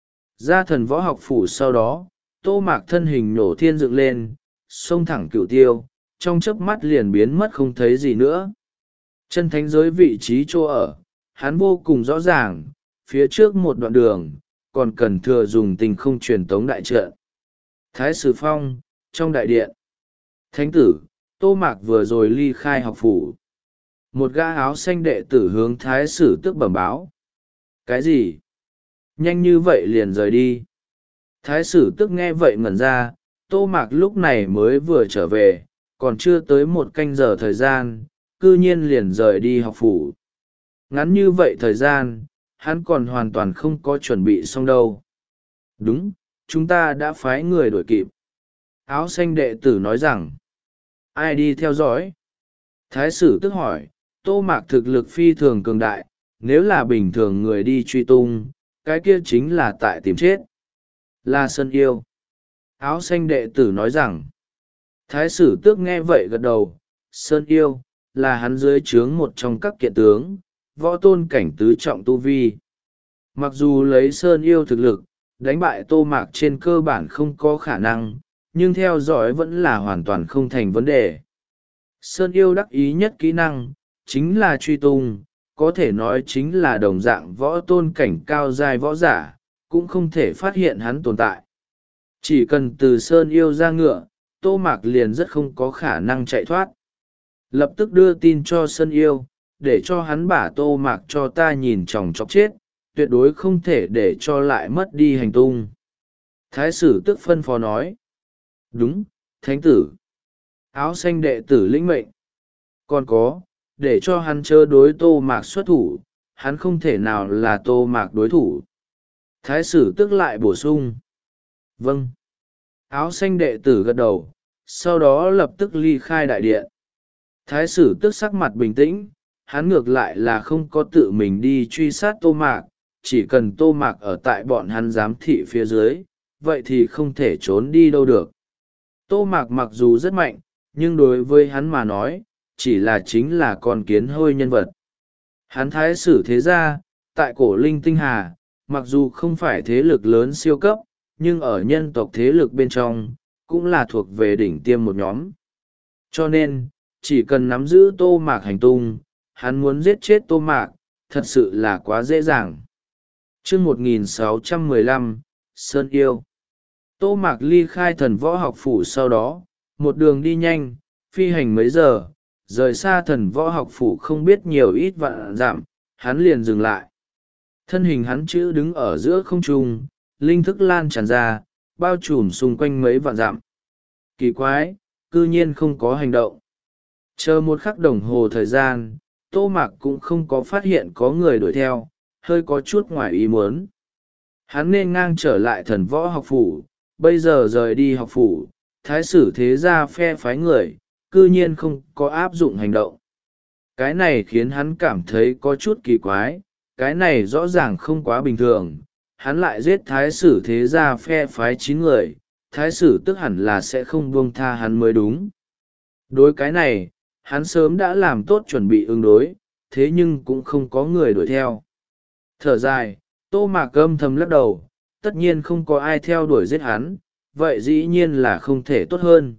Ra thần võ học phủ sau đó, Tô Mạc thân hình nổ thiên dựng lên, xông thẳng cửu tiêu, trong chớp mắt liền biến mất không thấy gì nữa. Chân thánh giới vị trí chỗ ở, hắn vô cùng rõ ràng, phía trước một đoạn đường, còn cần thừa dùng tình không truyền tống đại trận. Thái Sử Phong, trong đại điện. Thánh tử, Tô Mạc vừa rồi ly khai học phủ. Một gã áo xanh đệ tử hướng Thái Sử Tước bẩm báo. Cái gì? Nhanh như vậy liền rời đi. Thái Sử Tước nghe vậy ngẩn ra, Tô Mạc lúc này mới vừa trở về, còn chưa tới một canh giờ thời gian, cư nhiên liền rời đi học phủ. Ngắn như vậy thời gian, hắn còn hoàn toàn không có chuẩn bị xong đâu. Đúng, chúng ta đã phái người đuổi kịp. Áo xanh đệ tử nói rằng, ai đi theo dõi? Thái Sử Tước hỏi, Tô Mạc thực lực phi thường cường đại, nếu là bình thường người đi truy tung, cái kia chính là tại tìm chết. Là Sơn Yêu. Áo xanh đệ tử nói rằng, Thái Sử Tước nghe vậy gật đầu, Sơn Yêu, là hắn dưới trướng một trong các kiện tướng, võ tôn cảnh tứ trọng tu vi. Mặc dù lấy Sơn Yêu thực lực, đánh bại Tô Mạc trên cơ bản không có khả năng, nhưng theo dõi vẫn là hoàn toàn không thành vấn đề. Sơn Yêu đắc ý nhất kỹ năng, chính là truy tung, có thể nói chính là đồng dạng võ tôn cảnh cao giai võ giả, cũng không thể phát hiện hắn tồn tại. Chỉ cần từ Sơn Yêu ra ngựa, Tô Mạc liền rất không có khả năng chạy thoát. Lập tức đưa tin cho Sơn Yêu, để cho hắn bả Tô Mạc cho ta nhìn chòng chọc chết, tuyệt đối không thể để cho lại mất đi hành tung. Thái Sử Tước phân phó nói. Đúng, thánh tử. Áo xanh đệ tử lĩnh mệnh. Còn có, để cho hắn chớ đối Tô Mạc xuất thủ, hắn không thể nào là Tô Mạc đối thủ. Thái Sử Tước lại bổ sung. Vâng. Áo xanh đệ tử gật đầu, sau đó lập tức ly khai đại điện. Thái Sử Tước sắc mặt bình tĩnh, hắn ngược lại là không có tự mình đi truy sát Tô Mạc, chỉ cần Tô Mạc ở tại bọn hắn giám thị phía dưới, vậy thì không thể trốn đi đâu được. Tô Mạc mặc dù rất mạnh, nhưng đối với hắn mà nói, chỉ là chính là con kiến hôi nhân vật. Hắn Thái Sử thế gia, tại cổ linh tinh hà, mặc dù không phải thế lực lớn siêu cấp, nhưng ở nhân tộc thế lực bên trong, cũng là thuộc về đỉnh tiêm một nhóm. Cho nên, chỉ cần nắm giữ Tô Mạc hành tung, hắn muốn giết chết Tô Mạc, thật sự là quá dễ dàng. Chương một nghìn sáu trăm mười lăm, Sơn Yêu. Tô Mạc ly khai thần võ học phủ sau đó, một đường đi nhanh, phi hành mấy giờ, rời xa thần võ học phủ không biết nhiều ít vạn dặm, hắn liền dừng lại. Thân hình hắn chữ đứng ở giữa không trung, linh thức lan tràn ra, bao trùm xung quanh mấy vạn dặm. Kỳ quái, cư nhiên không có hành động. Chờ một khắc đồng hồ thời gian, Tô Mạc cũng không có phát hiện có người đuổi theo, hơi có chút ngoài ý muốn. Hắn nên ngang trở lại thần võ học phủ, bây giờ rời đi học phủ, Thái Sử thế gia phe phái người, cư nhiên không có áp dụng hành động. Cái này khiến hắn cảm thấy có chút kỳ quái, cái này rõ ràng không quá bình thường. Hắn lại giết Thái Sử thế gia phe phái chín người, Thái Sử tức hẳn là sẽ không buông tha hắn mới đúng. Đối cái này, hắn sớm đã làm tốt chuẩn bị ứng đối, thế nhưng cũng không có người đuổi theo. Thở dài, Tô Mạc âm thầm lắc đầu, tất nhiên không có ai theo đuổi giết hắn, vậy dĩ nhiên là không thể tốt hơn.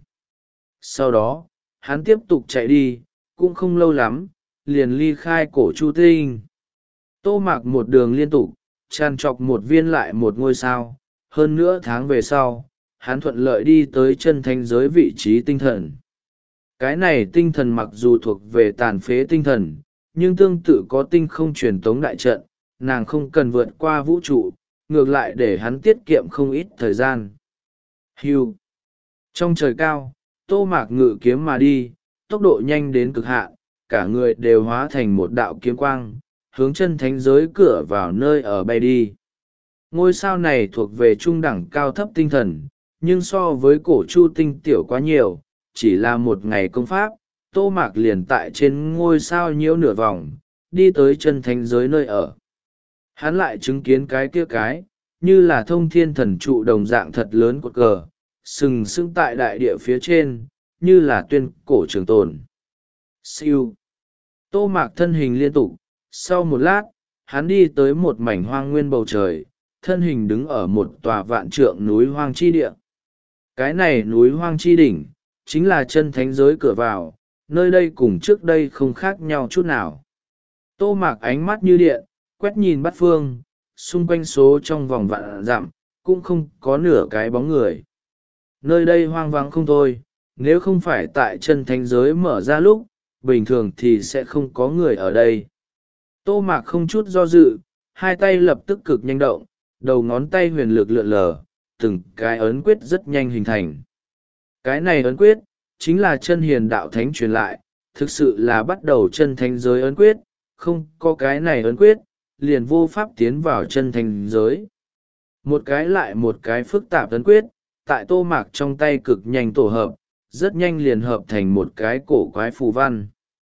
Sau đó, hắn tiếp tục chạy đi, cũng không lâu lắm, liền ly khai cổ Chu Tinh. Tô Mạc một đường liên tục, tràn trọc một viên lại một ngôi sao, hơn nữa tháng về sau, hắn thuận lợi đi tới chân thánh giới vị trí tinh thần. Cái này tinh thần mặc dù thuộc về tàn phế tinh thần, nhưng tương tự có tinh không truyền tống đại trận, nàng không cần vượt qua vũ trụ, ngược lại để hắn tiết kiệm không ít thời gian. Hưu. Trong trời cao, Tô Mạc ngự kiếm mà đi, tốc độ nhanh đến cực hạn, cả người đều hóa thành một đạo kiếm quang, hướng chân thánh giới cửa vào nơi ở bay đi. Ngôi sao này thuộc về trung đẳng cao thấp tinh thần, nhưng so với cổ chu tinh tiểu quá nhiều, chỉ là một ngày công pháp, Tô Mạc liền tại trên ngôi sao nhiễu nửa vòng, đi tới chân thánh giới nơi ở. Hắn lại chứng kiến cái kia cái, như là thông thiên thần trụ đồng dạng thật lớn của cờ, sừng sững tại đại địa phía trên, như là tuyên cổ trường tồn. Siêu. Tô Mạc thân hình liên tục, sau một lát, hắn đi tới một mảnh hoang nguyên bầu trời, thân hình đứng ở một tòa vạn trượng núi hoang chi địa. Cái này núi hoang chi đỉnh, chính là chân thánh giới cửa vào, nơi đây cùng trước đây không khác nhau chút nào. Tô Mạc ánh mắt như điện, quét nhìn bát phương, xung quanh số trong vòng vạn dặm, cũng không có nửa cái bóng người. Nơi đây hoang vắng không thôi, nếu không phải tại chân thánh giới mở ra lúc, bình thường thì sẽ không có người ở đây. Tô Mạc không chút do dự, hai tay lập tức cực nhanh động, đầu ngón tay huyền lực lượn lờ, từng cái ấn quyết rất nhanh hình thành. Cái này ấn quyết, chính là chân hiền đạo thánh truyền lại, thực sự là bắt đầu chân thánh giới ấn quyết, không có cái này ấn quyết, liền vô pháp tiến vào chân thánh giới. Một cái lại một cái phức tạp ấn quyết, tại Tô Mạc trong tay cực nhanh tổ hợp, rất nhanh liền hợp thành một cái cổ quái phù văn.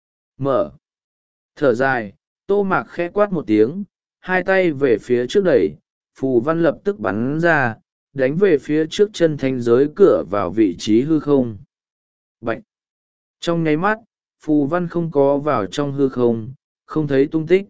Mở. Thở dài, Tô Mạc khẽ quát một tiếng, hai tay về phía trước đẩy, phù văn lập tức bắn ra, đánh về phía trước chân thánh giới cửa vào vị trí hư không. Bạch! Trong nháy mắt, phù văn không có vào trong hư không, không thấy tung tích.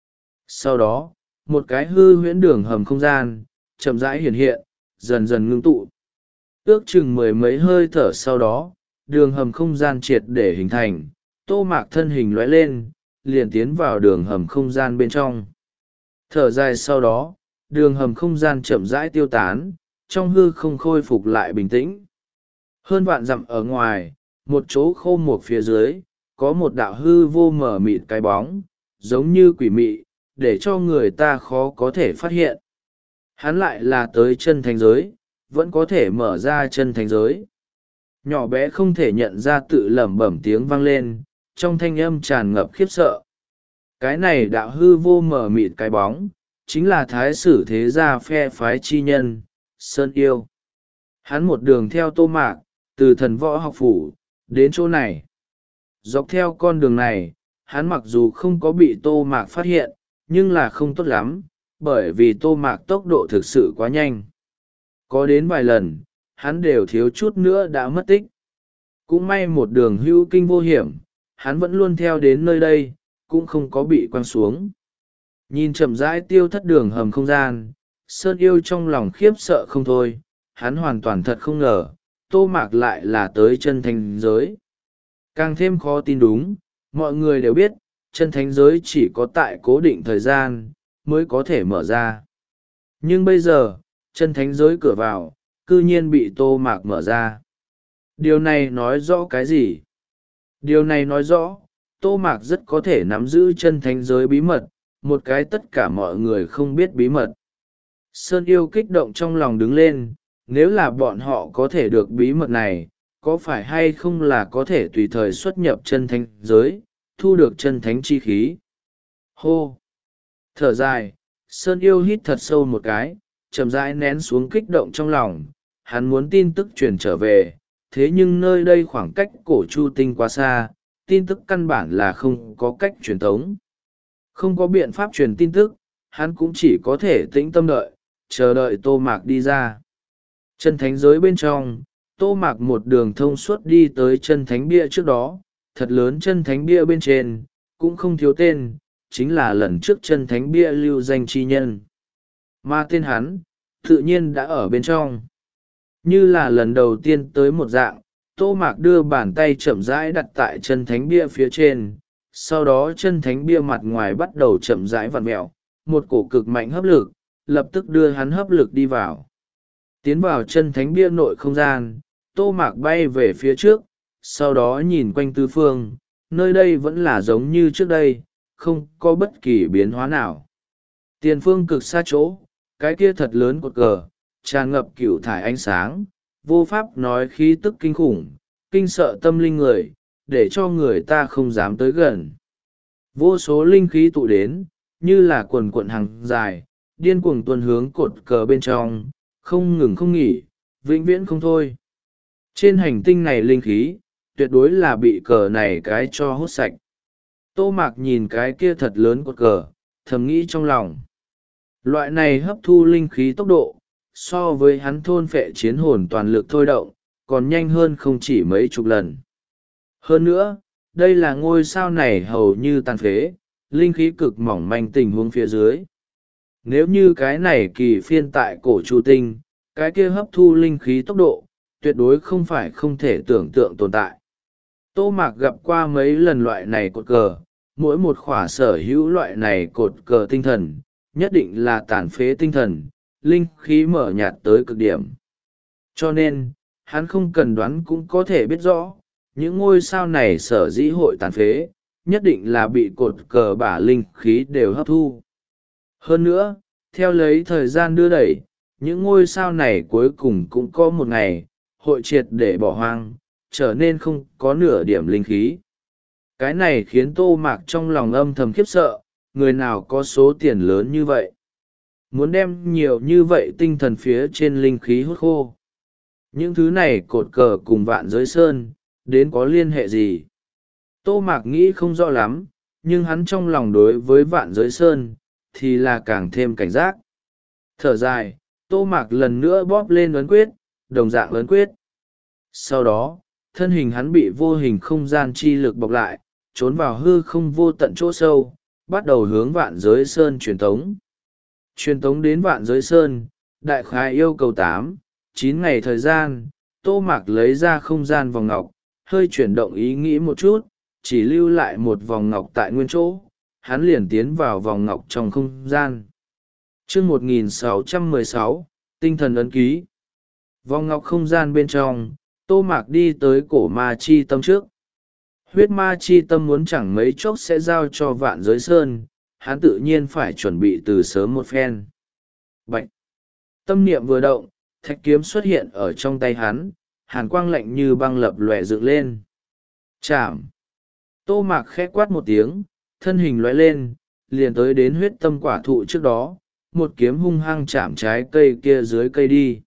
Sau đó, một cái hư huyễn đường hầm không gian, chậm rãi hiện hiện, dần dần ngưng tụ. Ước chừng mười mấy hơi thở sau đó, đường hầm không gian triệt để hình thành, Tô Mạc thân hình lóe lên, liền tiến vào đường hầm không gian bên trong. Thở dài sau đó, đường hầm không gian chậm rãi tiêu tán, trong hư không khôi phục lại bình tĩnh. Hơn vạn dặm ở ngoài, một chỗ khô một phía dưới, có một đạo hư vô mở mịt cái bóng, giống như quỷ mị, để cho người ta khó có thể phát hiện. Hắn lại là tới chân thánh giới, vẫn có thể mở ra chân thánh giới. Nhỏ bé không thể nhận ra tự lẩm bẩm tiếng vang lên, trong thanh âm tràn ngập khiếp sợ. Cái này đạo hư vô mở mịt cái bóng, chính là thái sử thế gia phe phái chi nhân, Sơn Yêu. Hắn một đường theo Tô Mạc, từ thần võ học phủ, đến chỗ này. Dọc theo con đường này, hắn mặc dù không có bị Tô Mạc phát hiện, nhưng là không tốt lắm, bởi vì Tô Mạc tốc độ thực sự quá nhanh. Có đến vài lần, hắn đều thiếu chút nữa đã mất tích. Cũng may một đường hữu kinh vô hiểm, hắn vẫn luôn theo đến nơi đây, cũng không có bị quăng xuống. Nhìn chậm rãi tiêu thất đường hầm không gian, Sơn Yêu trong lòng khiếp sợ không thôi, hắn hoàn toàn thật không ngờ, Tô Mạc lại là tới chân thánh giới. Càng thêm khó tin đúng, mọi người đều biết, chân thánh giới chỉ có tại cố định thời gian, mới có thể mở ra. Nhưng bây giờ, chân thánh giới cửa vào, cư nhiên bị Tô Mạc mở ra. Điều này nói rõ cái gì? Điều này nói rõ, Tô Mạc rất có thể nắm giữ chân thánh giới bí mật, một cái tất cả mọi người không biết bí mật. Sơn Yêu kích động trong lòng đứng lên, nếu là bọn họ có thể được bí mật này, có phải hay không là có thể tùy thời xuất nhập chân thánh giới, thu được chân thánh chi khí. Hô! Thở dài, Sơn Yêu hít thật sâu một cái, chậm rãi nén xuống kích động trong lòng, hắn muốn tin tức truyền trở về, thế nhưng nơi đây khoảng cách cổ chu tinh quá xa, tin tức căn bản là không có cách truyền tống. Không có biện pháp truyền tin tức, hắn cũng chỉ có thể tĩnh tâm đợi, chờ đợi Tô Mạc đi ra. Chân thánh giới bên trong, Tô Mạc một đường thông suốt đi tới chân thánh bia trước đó, thật lớn chân thánh bia bên trên, cũng không thiếu tên, chính là lần trước chân thánh bia lưu danh chi nhân. Mà tên hắn, tự nhiên đã ở bên trong. Như là lần đầu tiên tới một dạng, Tô Mạc đưa bàn tay chậm rãi đặt tại chân thánh bia phía trên, sau đó chân thánh bia mặt ngoài bắt đầu chậm rãi vặn mẹo, một cổ cực mạnh hấp lực, lập tức đưa hắn hấp lực đi vào. Tiến vào chân thánh bia nội không gian, Tô Mạc bay về phía trước, sau đó nhìn quanh tứ phương, nơi đây vẫn là giống như trước đây, không có bất kỳ biến hóa nào. Tiền phương cực xa chỗ, cái kia thật lớn cột cờ, tràn ngập cửu thải ánh sáng, vô pháp nói khí tức kinh khủng, kinh sợ tâm linh người, để cho người ta không dám tới gần. Vô số linh khí tụ đến, như là quần quận hàng dài, điên cuồng tuôn hướng cột cờ bên trong, không ngừng không nghỉ, vĩnh viễn không thôi. Trên hành tinh này linh khí, tuyệt đối là bị cờ này cái cho hút sạch. Tô Mạc nhìn cái kia thật lớn cột cờ, thầm nghĩ trong lòng. Loại này hấp thu linh khí tốc độ, so với hắn thôn phệ chiến hồn toàn lực thôi động, còn nhanh hơn không chỉ mấy chục lần. Hơn nữa, đây là ngôi sao này hầu như tàn phế, linh khí cực mỏng manh tình huống phía dưới. Nếu như cái này kỳ phiên tại cổ chu tinh, cái kia hấp thu linh khí tốc độ, tuyệt đối không phải không thể tưởng tượng tồn tại. Tô Mạc gặp qua mấy lần loại này cột cờ, mỗi một khỏa sở hữu loại này cột cờ tinh thần, nhất định là tàn phế tinh thần, linh khí mở nhạt tới cực điểm. Cho nên, hắn không cần đoán cũng có thể biết rõ, những ngôi sao này sở dĩ hội tàn phế, nhất định là bị cột cờ bả linh khí đều hấp thu. Hơn nữa, theo lấy thời gian đưa đẩy, những ngôi sao này cuối cùng cũng có một ngày, hội triệt để bỏ hoang, trở nên không có nửa điểm linh khí. Cái này khiến Tô Mạc trong lòng âm thầm khiếp sợ, người nào có số tiền lớn như vậy. Muốn đem nhiều như vậy tinh thần phía trên linh khí hút khô. Những thứ này cột cờ cùng vạn giới sơn, đến có liên hệ gì? Tô Mạc nghĩ không rõ lắm, nhưng hắn trong lòng đối với vạn giới sơn, thì là càng thêm cảnh giác. Thở dài, Tô Mạc lần nữa bóp lên ấn quyết, đồng dạng ấn quyết. Sau đó, thân hình hắn bị vô hình không gian chi lực bọc lại, trốn vào hư không vô tận chỗ sâu, bắt đầu hướng vạn giới sơn truyền tống. Truyền tống đến vạn giới sơn, đại khái yêu cầu tám, chín ngày thời gian, Tô Mạc lấy ra không gian vòng ngọc, hơi chuyển động ý nghĩ một chút, chỉ lưu lại một vòng ngọc tại nguyên chỗ, hắn liền tiến vào vòng ngọc trong không gian. Chương một nghìn sáu trăm mười sáu, tinh thần ấn ký. Vòng ngọc không gian bên trong, Tô Mạc đi tới cổ ma chi tâm trước. Huyết ma chi tâm muốn chẳng mấy chốc sẽ giao cho vạn giới sơn, hắn tự nhiên phải chuẩn bị từ sớm một phen. Bạch! Tâm niệm vừa động, thạch kiếm xuất hiện ở trong tay hắn, hàn quang lạnh như băng lập lòe dựng lên. Chạm! Tô Mạc khẽ quát một tiếng, thân hình lóe lên, liền tới đến huyết tâm quả thụ trước đó, một kiếm hung hăng chạm trái cây kia dưới cây đi.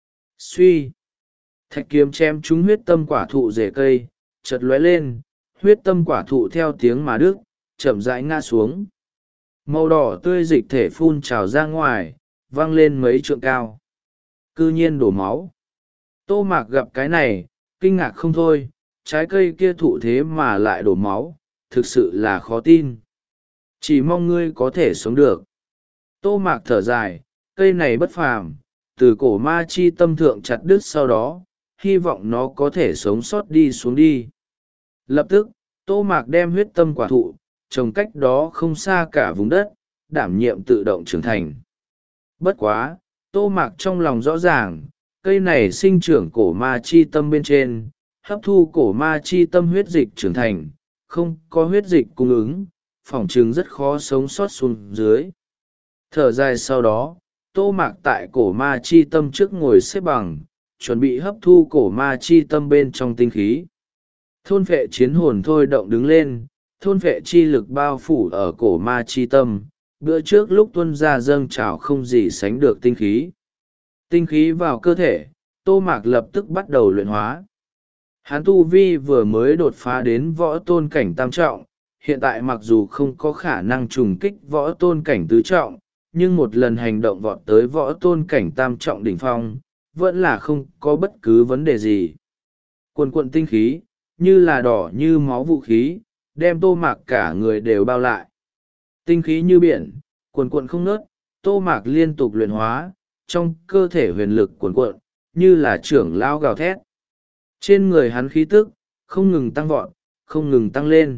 Suy! Thạch kiếm chém trúng huyết tâm quả thụ rễ cây, chợt lóe lên, huyết tâm quả thụ theo tiếng mà đứt, chậm rãi ngã xuống. Màu đỏ tươi dịch thể phun trào ra ngoài, văng lên mấy trượng cao. Cư nhiên đổ máu. Tô Mạc gặp cái này, kinh ngạc không thôi, trái cây kia thụ thế mà lại đổ máu, thực sự là khó tin. Chỉ mong ngươi có thể sống được. Tô Mạc thở dài, cây này bất phàm, từ cổ ma chi tâm thượng chặt đứt sau đó, hy vọng nó có thể sống sót đi xuống đi. Lập tức, Tô Mạc đem huyết tâm quả thụ, trồng cách đó không xa cả vùng đất, đảm nhiệm tự động trưởng thành. Bất quá, Tô Mạc trong lòng rõ ràng, cây này sinh trưởng cổ ma chi tâm bên trên, hấp thu cổ ma chi tâm huyết dịch trưởng thành, không có huyết dịch cung ứng, phỏng chừng rất khó sống sót xuống dưới. Thở dài sau đó, Tô Mạc tại cổ ma chi tâm trước ngồi xếp bằng, chuẩn bị hấp thu cổ ma chi tâm bên trong tinh khí. Thôn phệ chiến hồn thôi động đứng lên, thôn phệ chi lực bao phủ ở cổ ma chi tâm, bữa trước lúc tuân ra dâng trào không gì sánh được tinh khí. Tinh khí vào cơ thể, Tô Mạc lập tức bắt đầu luyện hóa. Hán tu vi vừa mới đột phá đến võ tôn cảnh tam trọng, hiện tại mặc dù không có khả năng trùng kích võ tôn cảnh tứ trọng, nhưng một lần hành động vọt tới võ tôn cảnh tam trọng đỉnh phong, vẫn là không có bất cứ vấn đề gì. Quần quận tinh khí, như là đỏ như máu vũ khí, đem Tô Mạc cả người đều bao lại. Tinh khí như biển, quần quận không ngớt, Tô Mạc liên tục luyện hóa, trong cơ thể huyền lực quần quận, như là trưởng lao gào thét. Trên người hắn khí tức, không ngừng tăng vọt, không ngừng tăng lên.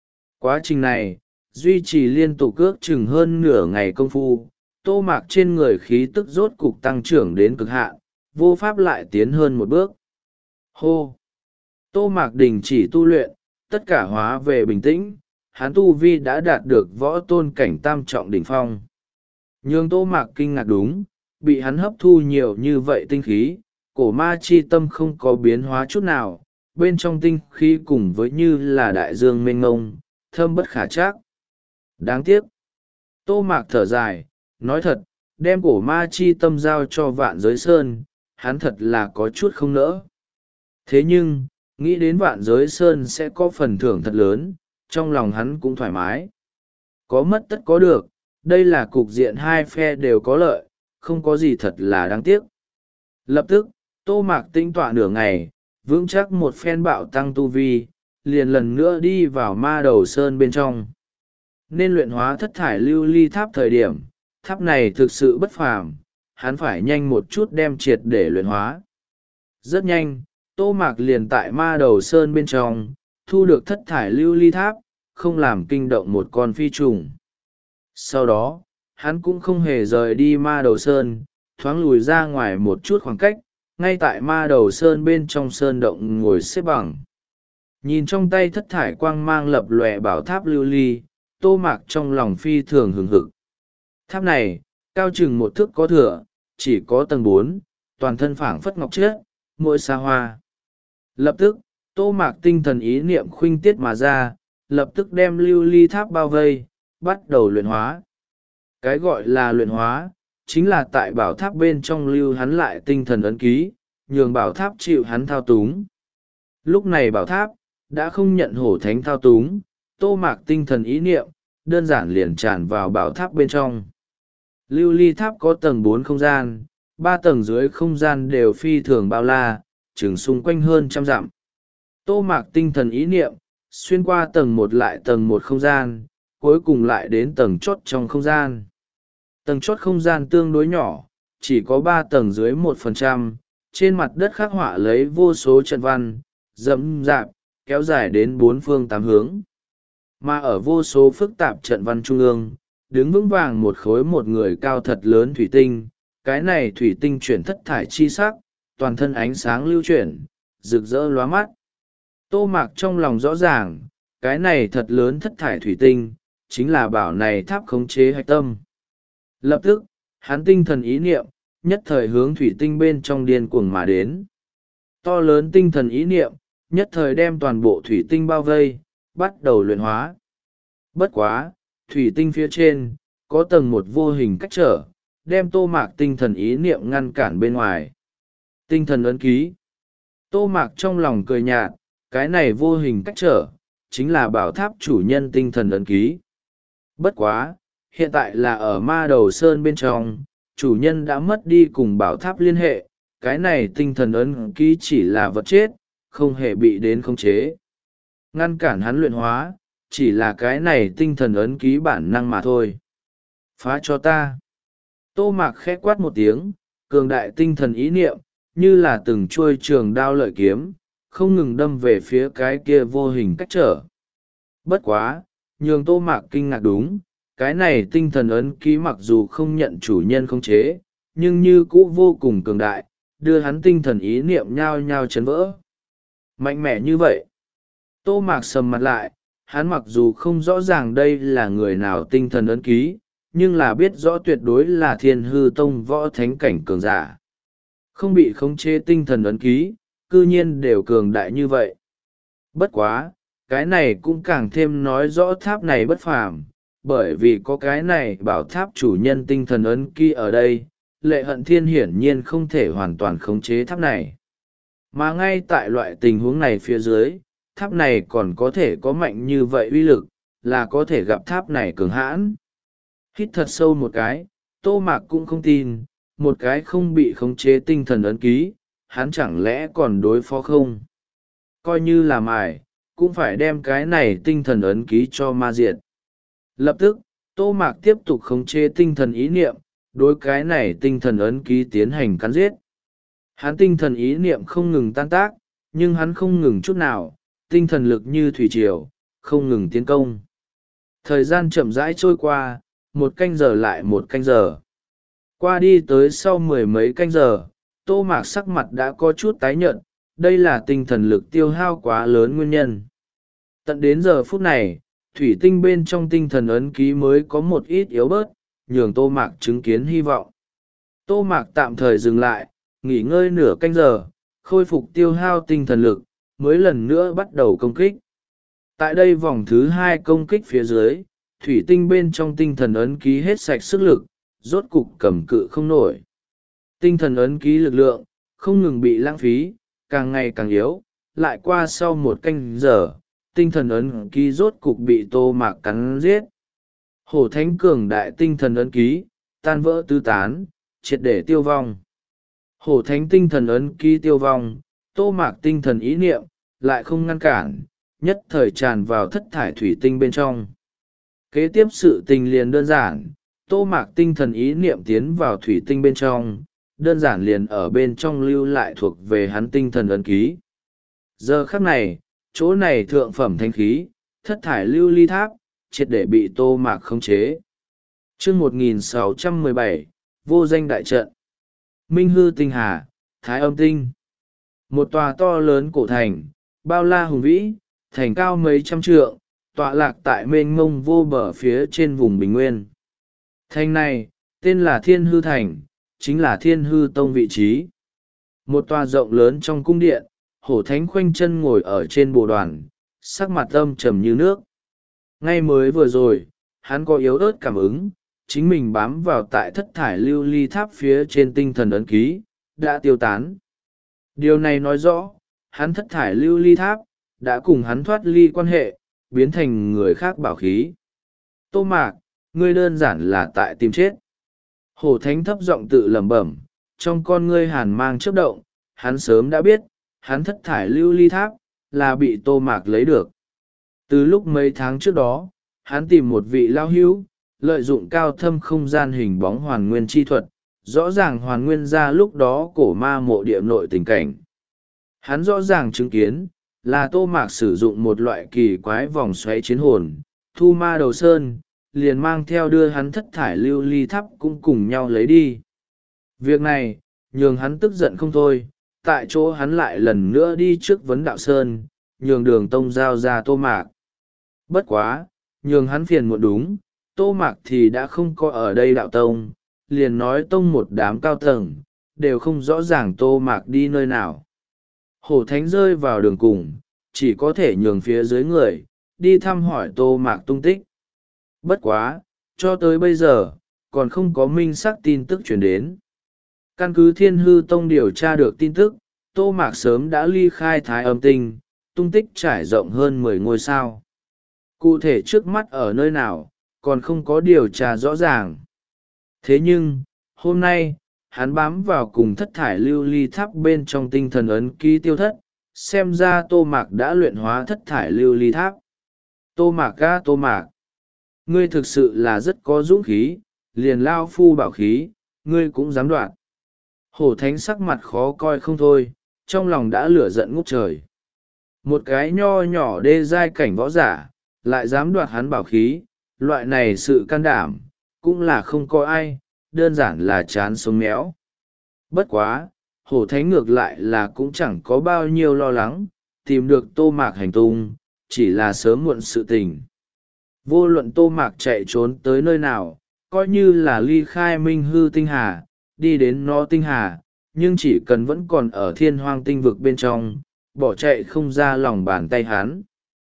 Quá trình này, duy trì liên tục ước chừng hơn nửa ngày công phu, Tô Mạc trên người khí tức rốt cục tăng trưởng đến cực hạn, vô pháp lại tiến hơn một bước. Hô! Tô Mạc đình chỉ tu luyện, tất cả hóa về bình tĩnh, hắn tu vi đã đạt được võ tôn cảnh tam trọng đỉnh phong. Nhưng Tô Mạc kinh ngạc đúng, bị hắn hấp thu nhiều như vậy tinh khí, cổ ma chi tâm không có biến hóa chút nào, bên trong tinh khí cùng với như là đại dương mênh mông, thơm bất khả trắc. Đáng tiếc. Tô Mạc thở dài, nói thật, đem cổ ma chi tâm giao cho Vạn Giới Sơn, hắn thật là có chút không nỡ. Thế nhưng, nghĩ đến Vạn Giới Sơn sẽ có phần thưởng thật lớn, trong lòng hắn cũng thoải mái. Có mất tất có được, đây là cục diện hai phe đều có lợi, không có gì thật là đáng tiếc. Lập tức, Tô Mạc tinh tọa nửa ngày, vững chắc một phen bạo tăng tu vi, liền lần nữa đi vào ma đầu sơn bên trong. Nên luyện hóa thất thải lưu ly tháp thời điểm, tháp này thực sự bất phàm, hắn phải nhanh một chút đem triệt để luyện hóa. Rất nhanh, Tô Mạc liền tại ma đầu sơn bên trong, thu được thất thải lưu ly tháp, không làm kinh động một con phi trùng. Sau đó, hắn cũng không hề rời đi ma đầu sơn, thoáng lùi ra ngoài một chút khoảng cách, ngay tại ma đầu sơn bên trong sơn động ngồi xếp bằng. Nhìn trong tay thất thải quang mang lập lòe bảo tháp lưu ly, Tô Mạc trong lòng phi thường hừng hực. Tháp này, cao chừng một thước có thừa, chỉ có tầng bốn, toàn thân phảng phất ngọc chết, mỗi xa hoa. Lập tức, Tô Mạc tinh thần ý niệm khuynh tiết mà ra, lập tức đem lưu ly tháp bao vây, bắt đầu luyện hóa. Cái gọi là luyện hóa, chính là tại bảo tháp bên trong lưu hắn lại tinh thần ấn ký, nhường bảo tháp chịu hắn thao túng. Lúc này bảo tháp, đã không nhận hổ thánh thao túng, Tô Mạc tinh thần ý niệm, đơn giản liền tràn vào bảo tháp bên trong. Lưu ly tháp có tầng bốn không gian, ba tầng dưới không gian đều phi thường bao la, chừng xung quanh hơn trăm dặm. Tô Mạc tinh thần ý niệm, xuyên qua tầng một lại tầng một không gian, cuối cùng lại đến tầng chót trong không gian. Tầng chót không gian tương đối nhỏ, chỉ có ba tầng dưới một phần trăm, trên mặt đất khắc họa lấy vô số trận văn, rậm rạp, kéo dài đến bốn phương tám hướng. Mà ở vô số phức tạp trận văn trung ương, đứng vững vàng một khối một người cao thật lớn thủy tinh, cái này thủy tinh chuyển thất thải chi sắc, toàn thân ánh sáng lưu chuyển, rực rỡ lóa mắt. Tô Mạc trong lòng rõ ràng, cái này thật lớn thất thải thủy tinh, chính là bảo này tháp khống chế hạch tâm. Lập tức, hắn tinh thần ý niệm, nhất thời hướng thủy tinh bên trong điên cuồng mà đến. To lớn tinh thần ý niệm, nhất thời đem toàn bộ thủy tinh bao vây, bắt đầu luyện hóa. Bất quá, thủy tinh phía trên, có tầng một vô hình cách trở, đem Tô Mạc tinh thần ý niệm ngăn cản bên ngoài. Tinh thần ấn ký. Tô Mạc trong lòng cười nhạt, cái này vô hình cách trở, chính là bảo tháp chủ nhân tinh thần ấn ký. Bất quá, hiện tại là ở ma đầu sơn bên trong, chủ nhân đã mất đi cùng bảo tháp liên hệ, cái này tinh thần ấn ký chỉ là vật chết, không hề bị đến khống chế. Ngăn cản hắn luyện hóa, chỉ là cái này tinh thần ấn ký bản năng mà thôi. Phá cho ta. Tô Mạc khẽ quát một tiếng, cường đại tinh thần ý niệm, như là từng chuôi trường đao lợi kiếm, không ngừng đâm về phía cái kia vô hình cách trở. Bất quá, nhường Tô Mạc kinh ngạc đúng, cái này tinh thần ấn ký mặc dù không nhận chủ nhân khống chế, nhưng như cũ vô cùng cường đại, đưa hắn tinh thần ý niệm nhao nhao chấn vỡ. Mạnh mẽ như vậy. Tô Mạc sầm mặt lại, hắn mặc dù không rõ ràng đây là người nào tinh thần ấn ký, nhưng là biết rõ tuyệt đối là Thiên Hư Tông võ thánh cảnh cường giả. Không bị khống chế tinh thần ấn ký, cư nhiên đều cường đại như vậy. Bất quá, cái này cũng càng thêm nói rõ tháp này bất phàm, bởi vì có cái này bảo tháp chủ nhân tinh thần ấn ký ở đây, Lệ Hận Thiên hiển nhiên không thể hoàn toàn khống chế tháp này. Mà ngay tại loại tình huống này phía dưới, tháp này còn có thể có mạnh như vậy uy lực, là có thể gặp tháp này cường hãn. Hít thật sâu một cái, Tô Mạc cũng không tin, một cái không bị khống chế tinh thần ấn ký, hắn chẳng lẽ còn đối phó không? Coi như là mài, cũng phải đem cái này tinh thần ấn ký cho ma diệt. Lập tức, Tô Mạc tiếp tục khống chế tinh thần ý niệm, đối cái này tinh thần ấn ký tiến hành cắn giết. Hắn tinh thần ý niệm không ngừng tan tác, nhưng hắn không ngừng chút nào, tinh thần lực như thủy triều, không ngừng tiến công. Thời gian chậm rãi trôi qua, một canh giờ lại một canh giờ. Qua đi tới sau mười mấy canh giờ, Tô Mạc sắc mặt đã có chút tái nhợt, đây là tinh thần lực tiêu hao quá lớn nguyên nhân. Tận đến giờ phút này, thủy tinh bên trong tinh thần ấn ký mới có một ít yếu bớt, nhường Tô Mạc chứng kiến hy vọng. Tô Mạc tạm thời dừng lại, nghỉ ngơi nửa canh giờ, khôi phục tiêu hao tinh thần lực, mới lần nữa bắt đầu công kích. Tại đây vòng thứ hai công kích phía dưới, thủy tinh bên trong tinh thần ấn ký hết sạch sức lực, rốt cục cầm cự không nổi. Tinh thần ấn ký lực lượng, không ngừng bị lãng phí, càng ngày càng yếu, lại qua sau một canh giờ, tinh thần ấn ký rốt cục bị Tô Mạc cắn giết. Hổ thánh cường đại tinh thần ấn ký, tan vỡ tứ tán, triệt để tiêu vong. Hổ thánh tinh thần ấn ký tiêu vong, Tô Mạc tinh thần ý niệm, lại không ngăn cản, nhất thời tràn vào thất thải thủy tinh bên trong. Kế tiếp sự tình liền đơn giản, Tô Mạc tinh thần ý niệm tiến vào thủy tinh bên trong, đơn giản liền ở bên trong lưu lại thuộc về hắn tinh thần ấn ký. Giờ khắc này, chỗ này thượng phẩm thanh khí, thất thải lưu ly tháp, triệt để bị Tô Mạc khống chế. Chương một nghìn sáu trăm mười bảy, vô danh đại trận. Minh hư tinh hà, thái âm tinh. Một tòa to lớn cổ thành, bao la hùng vĩ, thành cao mấy trăm trượng, tọa lạc tại mênh mông vô bờ phía trên vùng bình nguyên. Thành này, tên là Thiên Hư Thành, chính là Thiên Hư Tông vị trí. Một tòa rộng lớn trong cung điện, hổ thánh khoanh chân ngồi ở trên bồ đoàn, sắc mặt âm trầm như nước. Ngay mới vừa rồi, hắn có yếu ớt cảm ứng, chính mình bám vào tại thất thải lưu ly tháp phía trên tinh thần ấn ký, đã tiêu tán. Điều này nói rõ, hắn thất thải lưu ly tháp, đã cùng hắn thoát ly quan hệ, biến thành người khác bảo khí. Tô Mạc, ngươi đơn giản là tại tìm chết. Hổ thánh thấp giọng tự lẩm bẩm, trong con ngươi hàn mang chớp động, hắn sớm đã biết, hắn thất thải lưu ly tháp, là bị Tô Mạc lấy được. Từ lúc mấy tháng trước đó, hắn tìm một vị lao hữu, lợi dụng cao thâm không gian hình bóng hoàn nguyên chi thuật, rõ ràng hoàn nguyên ra lúc đó cổ ma mộ địa nội tình cảnh. Hắn rõ ràng chứng kiến, là Tô Mạc sử dụng một loại kỳ quái vòng xoáy chiến hồn, thu ma đầu sơn, liền mang theo đưa hắn thất thải lưu ly tháp cũng cùng nhau lấy đi. Việc này, nhường hắn tức giận không thôi, tại chỗ hắn lại lần nữa đi trước vấn đạo sơn, nhường đường tông giao ra Tô Mạc. Bất quá, nhường hắn phiền muộn đúng, Tô Mạc thì đã không có ở đây đạo tông, liền nói tông một đám cao tầng, đều không rõ ràng Tô Mạc đi nơi nào. Hổ thánh rơi vào đường cùng, chỉ có thể nhường phía dưới người, đi thăm hỏi Tô Mạc tung tích. Bất quá, cho tới bây giờ, còn không có minh xác tin tức chuyển đến. Căn cứ Thiên Hư Tông điều tra được tin tức, Tô Mạc sớm đã ly khai thái âm tinh, tung tích trải rộng hơn mười ngôi sao. Cụ thể trước mắt ở nơi nào, còn không có điều tra rõ ràng. Thế nhưng, hôm nay, hắn bám vào cùng thất thải lưu ly tháp bên trong tinh thần ấn ký tiêu thất, xem ra Tô Mạc đã luyện hóa thất thải lưu ly tháp. Tô Mạc ga Tô Mạc, ngươi thực sự là rất có dũng khí, liền lao phu bảo khí, ngươi cũng dám đoạt. Hổ thánh sắc mặt khó coi không thôi, trong lòng đã lửa giận ngút trời. Một cái nho nhỏ đê giai cảnh võ giả, lại dám đoạt hắn bảo khí, loại này sự can đảm, cũng là không có ai, đơn giản là chán sống méo. Bất quá, hổ thánh ngược lại là cũng chẳng có bao nhiêu lo lắng, tìm được Tô Mạc hành tung, chỉ là sớm muộn sự tình. Vô luận Tô Mạc chạy trốn tới nơi nào, coi như là ly khai minh hư tinh hà, đi đến nó tinh hà, nhưng chỉ cần vẫn còn ở thiên hoang tinh vực bên trong, bỏ chạy không ra lòng bàn tay hắn.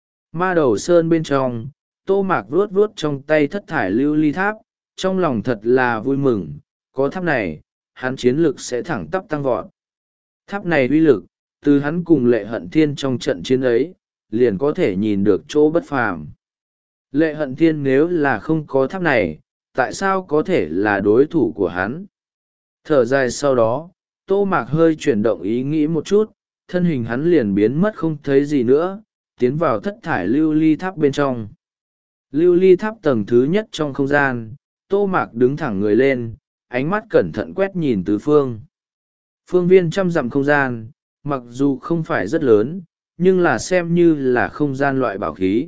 Ma đầu sơn bên trong, Tô Mạc vuốt vuốt trong tay thất thải lưu ly tháp, trong lòng thật là vui mừng, có tháp này, hắn chiến lực sẽ thẳng tắp tăng vọt. Tháp này uy lực, từ hắn cùng Lệ Hận Thiên trong trận chiến ấy, liền có thể nhìn được chỗ bất phàm. Lệ Hận Thiên nếu là không có tháp này, tại sao có thể là đối thủ của hắn? Thở dài sau đó, Tô Mạc hơi chuyển động ý nghĩ một chút, thân hình hắn liền biến mất không thấy gì nữa, tiến vào thất thải lưu ly tháp bên trong. Lưu ly tháp tầng thứ nhất trong không gian, Tô Mạc đứng thẳng người lên, ánh mắt cẩn thận quét nhìn tứ phương. Phương viên trăm dặm không gian, mặc dù không phải rất lớn, nhưng là xem như là không gian loại bảo khí.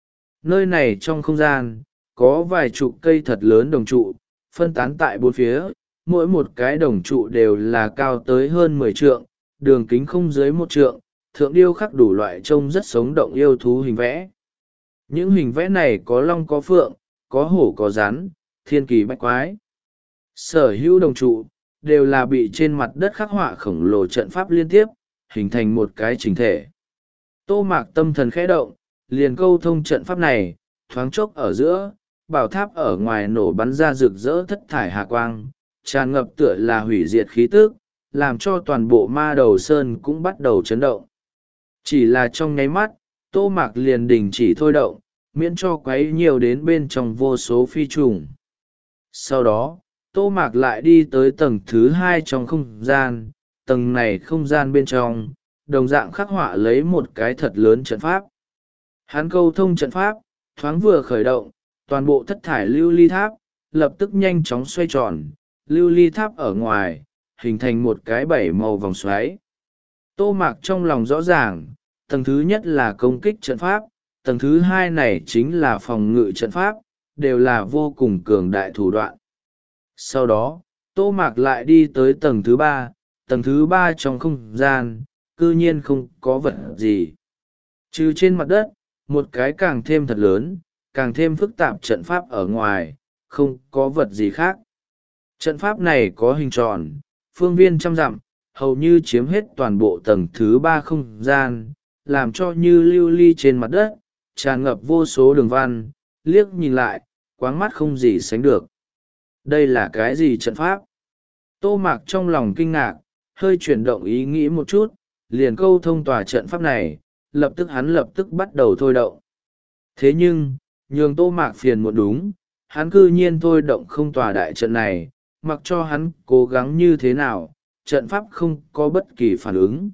Nơi này trong không gian, có vài chục cây thật lớn đồng trụ, phân tán tại bốn phía, mỗi một cái đồng trụ đều là cao tới hơn mười trượng, đường kính không dưới một trượng, thượng điêu khắc đủ loại trông rất sống động yêu thú hình vẽ. Những hình vẽ này có long có phượng, có hổ có rắn, thiên kỳ bách quái. Sở hữu đồng trụ, đều là bị trên mặt đất khắc họa khổng lồ trận pháp liên tiếp, hình thành một cái chỉnh thể. Tô Mạc tâm thần khẽ động, liền câu thông trận pháp này, thoáng chốc ở giữa, bảo tháp ở ngoài nổ bắn ra rực rỡ thất thải hà quang, tràn ngập tựa là hủy diệt khí tức, làm cho toàn bộ ma đầu sơn cũng bắt đầu chấn động. Chỉ là trong nháy mắt, Tô Mạc liền đình chỉ thôi động, miễn cho quấy nhiều đến bên trong vô số phi trùng. Sau đó, Tô Mạc lại đi tới tầng thứ hai trong không gian, tầng này không gian bên trong, đồng dạng khắc họa lấy một cái thật lớn trận pháp. Hắn câu thông trận pháp, thoáng vừa khởi động, toàn bộ thất thải lưu ly tháp, lập tức nhanh chóng xoay tròn, lưu ly tháp ở ngoài, hình thành một cái bảy màu vòng xoáy. Tô Mạc trong lòng rõ ràng, tầng thứ nhất là công kích trận pháp, tầng thứ hai này chính là phòng ngự trận pháp, đều là vô cùng cường đại thủ đoạn. Sau đó, Tô Mạc lại đi tới tầng thứ ba, tầng thứ ba trong không gian, cư nhiên không có vật gì. Trừ trên mặt đất, một cái càng thêm thật lớn, càng thêm phức tạp trận pháp ở ngoài, không có vật gì khác. Trận pháp này có hình tròn, phương viên trăm dặm, hầu như chiếm hết toàn bộ tầng thứ ba không gian, làm cho như lưu ly trên mặt đất, tràn ngập vô số đường văn, liếc nhìn lại, quáng mắt không gì sánh được. Đây là cái gì trận pháp? Tô Mạc trong lòng kinh ngạc, hơi chuyển động ý nghĩ một chút, liền câu thông tòa trận pháp này, lập tức hắn lập tức bắt đầu thôi động. Thế nhưng, nhường Tô Mạc phiền một đúng, hắn cư nhiên thôi động không tòa đại trận này, mặc cho hắn cố gắng như thế nào, trận pháp không có bất kỳ phản ứng.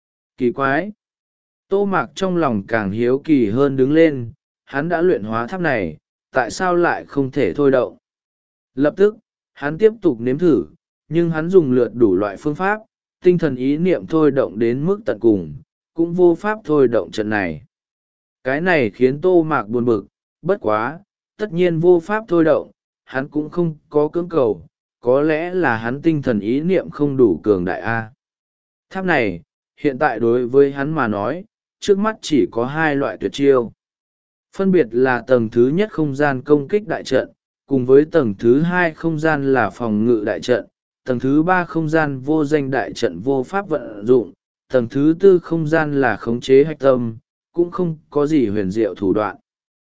Kỳ quái! Tô Mạc trong lòng càng hiếu kỳ hơn đứng lên, hắn đã luyện hóa tháp này, tại sao lại không thể thôi động? Lập tức, hắn tiếp tục nếm thử, nhưng hắn dùng lượt đủ loại phương pháp, tinh thần ý niệm thôi động đến mức tận cùng, cũng vô pháp thôi động trận này. Cái này khiến Tô Mạc buồn bực, bất quá, tất nhiên vô pháp thôi động, hắn cũng không có cưỡng cầu, có lẽ là hắn tinh thần ý niệm không đủ cường đại A. Tháp này, hiện tại đối với hắn mà nói, trước mắt chỉ có hai loại tuyệt chiêu. Phân biệt là tầng thứ nhất không gian công kích đại trận, cùng với tầng thứ hai không gian là phòng ngự đại trận, tầng thứ ba không gian vô danh đại trận vô pháp vận dụng, tầng thứ tư không gian là khống chế hạch tâm, cũng không có gì huyền diệu thủ đoạn.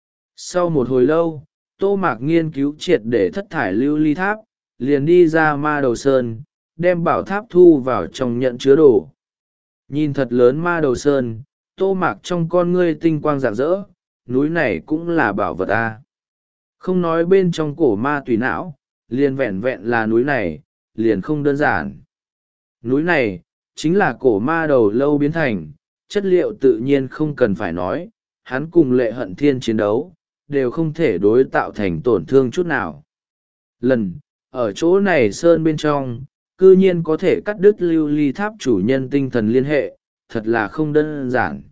Sau một hồi lâu, Tô Mạc nghiên cứu triệt để thất thải lưu ly tháp, liền đi ra ma đầu sơn, đem bảo tháp thu vào trong nhận chứa đồ. Nhìn thật lớn ma đầu sơn, Tô Mạc trong con ngươi tinh quang rạng rỡ, núi này cũng là bảo vật a. Không nói bên trong cổ ma tùy não, liền vẹn vẹn là núi này, liền không đơn giản. Núi này, chính là cổ ma đầu lâu biến thành, chất liệu tự nhiên không cần phải nói, hắn cùng Lệ Hận Thiên chiến đấu, đều không thể đối tạo thành tổn thương chút nào. Lần, ở chỗ này sơn bên trong, cư nhiên có thể cắt đứt lưu ly tháp chủ nhân tinh thần liên hệ, thật là không đơn giản.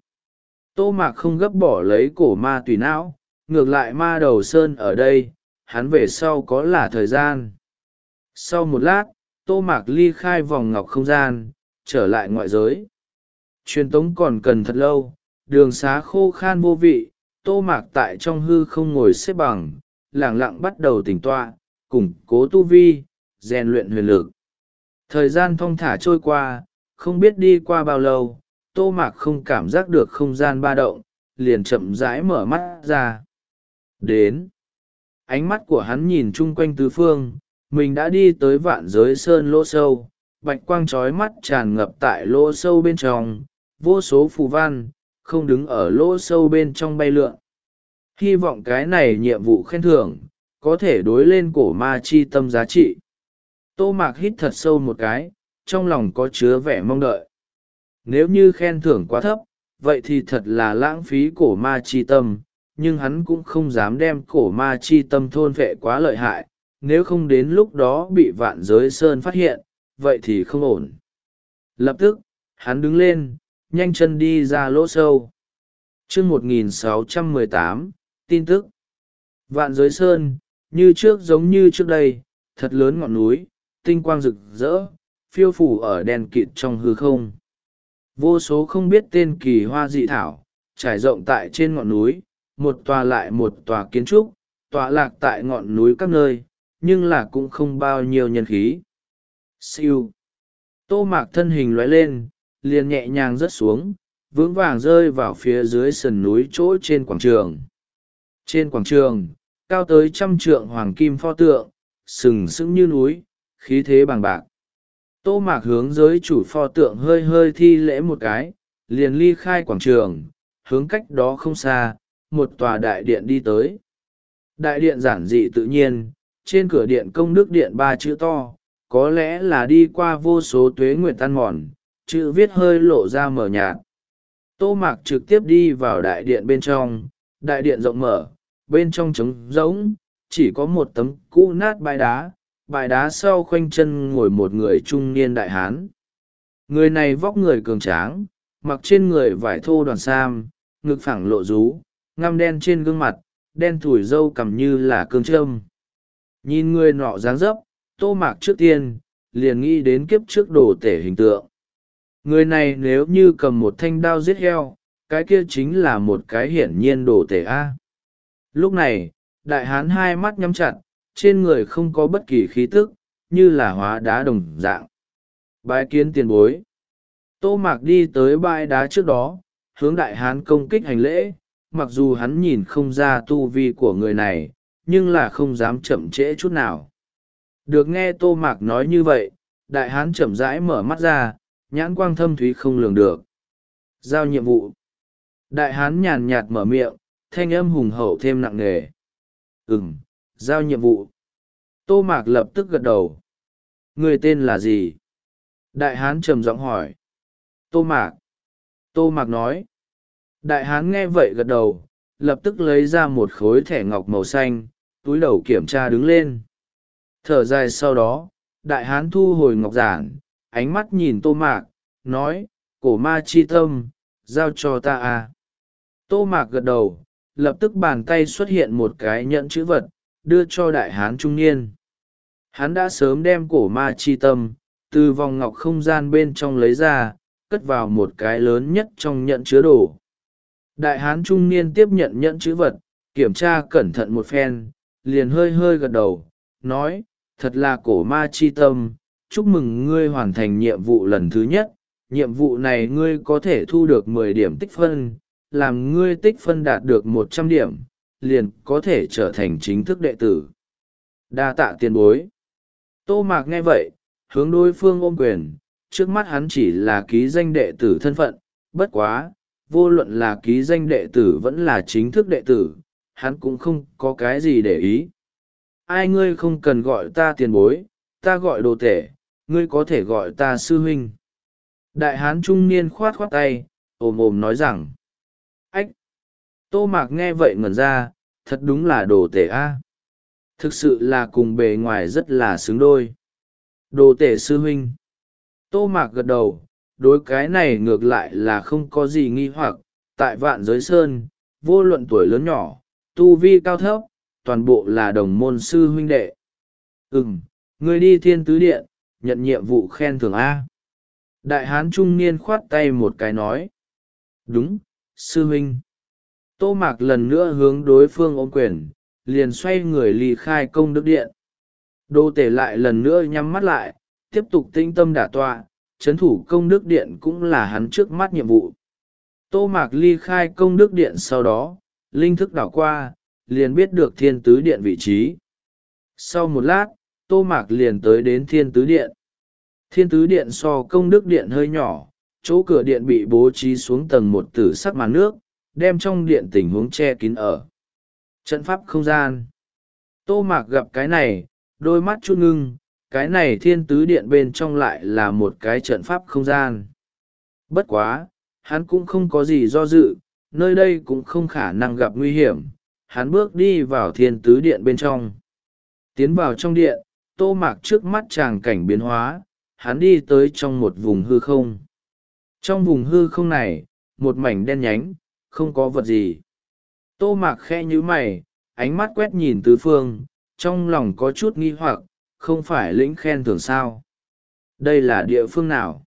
Tô Mạc không gấp bỏ lấy cổ ma tùy não, ngược lại ma đầu sơn ở đây, hắn về sau có là thời gian. Sau một lát, Tô Mạc ly khai vòng ngọc không gian, trở lại ngoại giới. Truyền tống còn cần thật lâu, đường xá khô khan vô vị, Tô Mạc tại trong hư không ngồi xếp bằng, lẳng lặng bắt đầu tỉnh tọa, củng cố tu vi, rèn luyện huyền lực. Thời gian thong thả trôi qua, không biết đi qua bao lâu, Tô Mạc không cảm giác được không gian ba động, liền chậm rãi mở mắt ra. Đến. Ánh mắt của hắn nhìn chung quanh tứ phương, mình đã đi tới vạn giới sơn lỗ sâu, bạch quang trói mắt tràn ngập tại lỗ sâu bên trong, vô số phù văn, không đứng ở lỗ sâu bên trong bay lượn. Hy vọng cái này nhiệm vụ khen thưởng, có thể đối lên cổ ma chi tâm giá trị. Tô Mạc hít thật sâu một cái, trong lòng có chứa vẻ mong đợi. Nếu như khen thưởng quá thấp, vậy thì thật là lãng phí cổ ma chi tâm, nhưng hắn cũng không dám đem cổ ma chi tâm thôn vệ quá lợi hại, nếu không đến lúc đó bị vạn giới sơn phát hiện, vậy thì không ổn. Lập tức, hắn đứng lên, nhanh chân đi ra lỗ sâu. chương một nghìn sáu trăm mười tám, tin tức. Vạn giới sơn, như trước giống như trước đây, thật lớn ngọn núi, tinh quang rực rỡ, phiêu phủ ở đèn kịt trong hư không. Vô số không biết tên kỳ hoa dị thảo, trải rộng tại trên ngọn núi, một tòa lại một tòa kiến trúc, tọa lạc tại ngọn núi các nơi, nhưng là cũng không bao nhiêu nhân khí. Siêu. Tô Mạc thân hình lóe lên, liền nhẹ nhàng rớt xuống, vững vàng rơi vào phía dưới sườn núi chỗ trên quảng trường. Trên quảng trường, cao tới trăm trượng hoàng kim pho tượng, sừng sững như núi, khí thế bàng bạc. Tô Mạc hướng giới chủ pho tượng hơi hơi thi lễ một cái, liền ly khai quảng trường, hướng cách đó không xa, một tòa đại điện đi tới. Đại điện giản dị tự nhiên, trên cửa điện công đức điện ba chữ to, có lẽ là đi qua vô số tuế nguyệt tan mòn, chữ viết hơi lộ ra mờ nhạt. Tô Mạc trực tiếp đi vào đại điện bên trong, đại điện rộng mở, bên trong trống rỗng, chỉ có một tấm cũ nát bãi đá, bãi đá sau khoanh chân ngồi một người trung niên đại hán. Người này vóc người cường tráng, mặc trên người vải thô đoàn sam, ngực phẳng lộ rú, ngăm đen trên gương mặt, đen thủi râu cằm như là cương trâm. Nhìn người nọ dáng dấp, Tô Mạc trước tiên, liền nghĩ đến kiếp trước đồ tể hình tượng. Người này nếu như cầm một thanh đao giết heo, cái kia chính là một cái hiển nhiên đồ tể A. Lúc này, đại hán hai mắt nhắm chặt, trên người không có bất kỳ khí tức, như là hóa đá đồng dạng. Bái kiến tiền bối. Tô Mạc đi tới bãi đá trước đó, hướng đại hán công kích hành lễ, mặc dù hắn nhìn không ra tu vi của người này, nhưng là không dám chậm trễ chút nào. Được nghe Tô Mạc nói như vậy, đại hán chậm rãi mở mắt ra, nhãn quang thâm thúy không lường được. Giao nhiệm vụ. Đại hán nhàn nhạt mở miệng, thanh âm hùng hậu thêm nặng nề. Ừm, giao nhiệm vụ. Tô Mạc lập tức gật đầu. Người tên là gì? Đại hán trầm giọng hỏi. Tô Mạc. Tô Mạc nói. Đại hán nghe vậy gật đầu, lập tức lấy ra một khối thẻ ngọc màu xanh, túi đầu kiểm tra đứng lên. Thở dài sau đó, đại hán thu hồi ngọc giản, ánh mắt nhìn Tô Mạc, nói, cổ ma chi tâm, giao cho ta à. Tô Mạc gật đầu, lập tức bàn tay xuất hiện một cái nhẫn chữ vật, đưa cho đại hán trung niên. Hắn đã sớm đem cổ ma chi tâm, từ vòng ngọc không gian bên trong lấy ra, cất vào một cái lớn nhất trong nhẫn chứa đồ. Đại hán trung niên tiếp nhận nhẫn chữ vật, kiểm tra cẩn thận một phen, liền hơi hơi gật đầu, nói, thật là cổ ma chi tâm, chúc mừng ngươi hoàn thành nhiệm vụ lần thứ nhất, nhiệm vụ này ngươi có thể thu được mười điểm tích phân, làm ngươi tích phân đạt được một trăm điểm, liền có thể trở thành chính thức đệ tử. Đa tạ tiền bối. Tô Mạc nghe vậy, hướng đối phương ôm quyền, trước mắt hắn chỉ là ký danh đệ tử thân phận, bất quá, vô luận là ký danh đệ tử vẫn là chính thức đệ tử, hắn cũng không có cái gì để ý. Ai ngươi không cần gọi ta tiền bối, ta gọi đồ tể, ngươi có thể gọi ta sư huynh. Đại hán trung niên khoát khoát tay, ồm ồm nói rằng. Ách! Tô Mạc nghe vậy ngẩn ra, thật đúng là đồ tể a. Thực sự là cùng bề ngoài rất là xứng đôi. Đồ tể sư huynh. Tô Mạc gật đầu, đối cái này ngược lại là không có gì nghi hoặc, tại Vạn Giới Sơn, vô luận tuổi lớn nhỏ, tu vi cao thấp, toàn bộ là đồng môn sư huynh đệ. Ừm, ngươi đi Thiên Tứ Điện, nhận nhiệm vụ khen thưởng A. Đại hán trung niên khoát tay một cái nói. Đúng, sư huynh. Tô Mạc lần nữa hướng đối phương ôm quyền, liền xoay người ly khai công đức điện. Đô tể lại lần nữa nhắm mắt lại, tiếp tục tĩnh tâm đả tọa, chấn thủ công đức điện cũng là hắn trước mắt nhiệm vụ. Tô Mạc ly khai công đức điện sau đó, linh thức đảo qua, liền biết được Thiên Tứ Điện vị trí. Sau một lát, Tô Mạc liền tới đến Thiên Tứ Điện. Thiên Tứ Điện so công đức điện hơi nhỏ, chỗ cửa điện bị bố trí xuống tầng một tử sắc màn nước, đem trong điện tình huống che kín ở. Trận pháp không gian. Tô Mạc gặp cái này, đôi mắt chút ngưng, cái này Thiên Tứ Điện bên trong lại là một cái trận pháp không gian. Bất quá, hắn cũng không có gì do dự, nơi đây cũng không khả năng gặp nguy hiểm, hắn bước đi vào Thiên Tứ Điện bên trong. Tiến vào trong điện, Tô Mạc trước mắt tràng cảnh biến hóa, hắn đi tới trong một vùng hư không. Trong vùng hư không này, một mảnh đen nhánh, không có vật gì. Tô Mạc khẽ nhíu mày, ánh mắt quét nhìn tứ phương, trong lòng có chút nghi hoặc, không phải lĩnh khen thưởng sao. Đây là địa phương nào?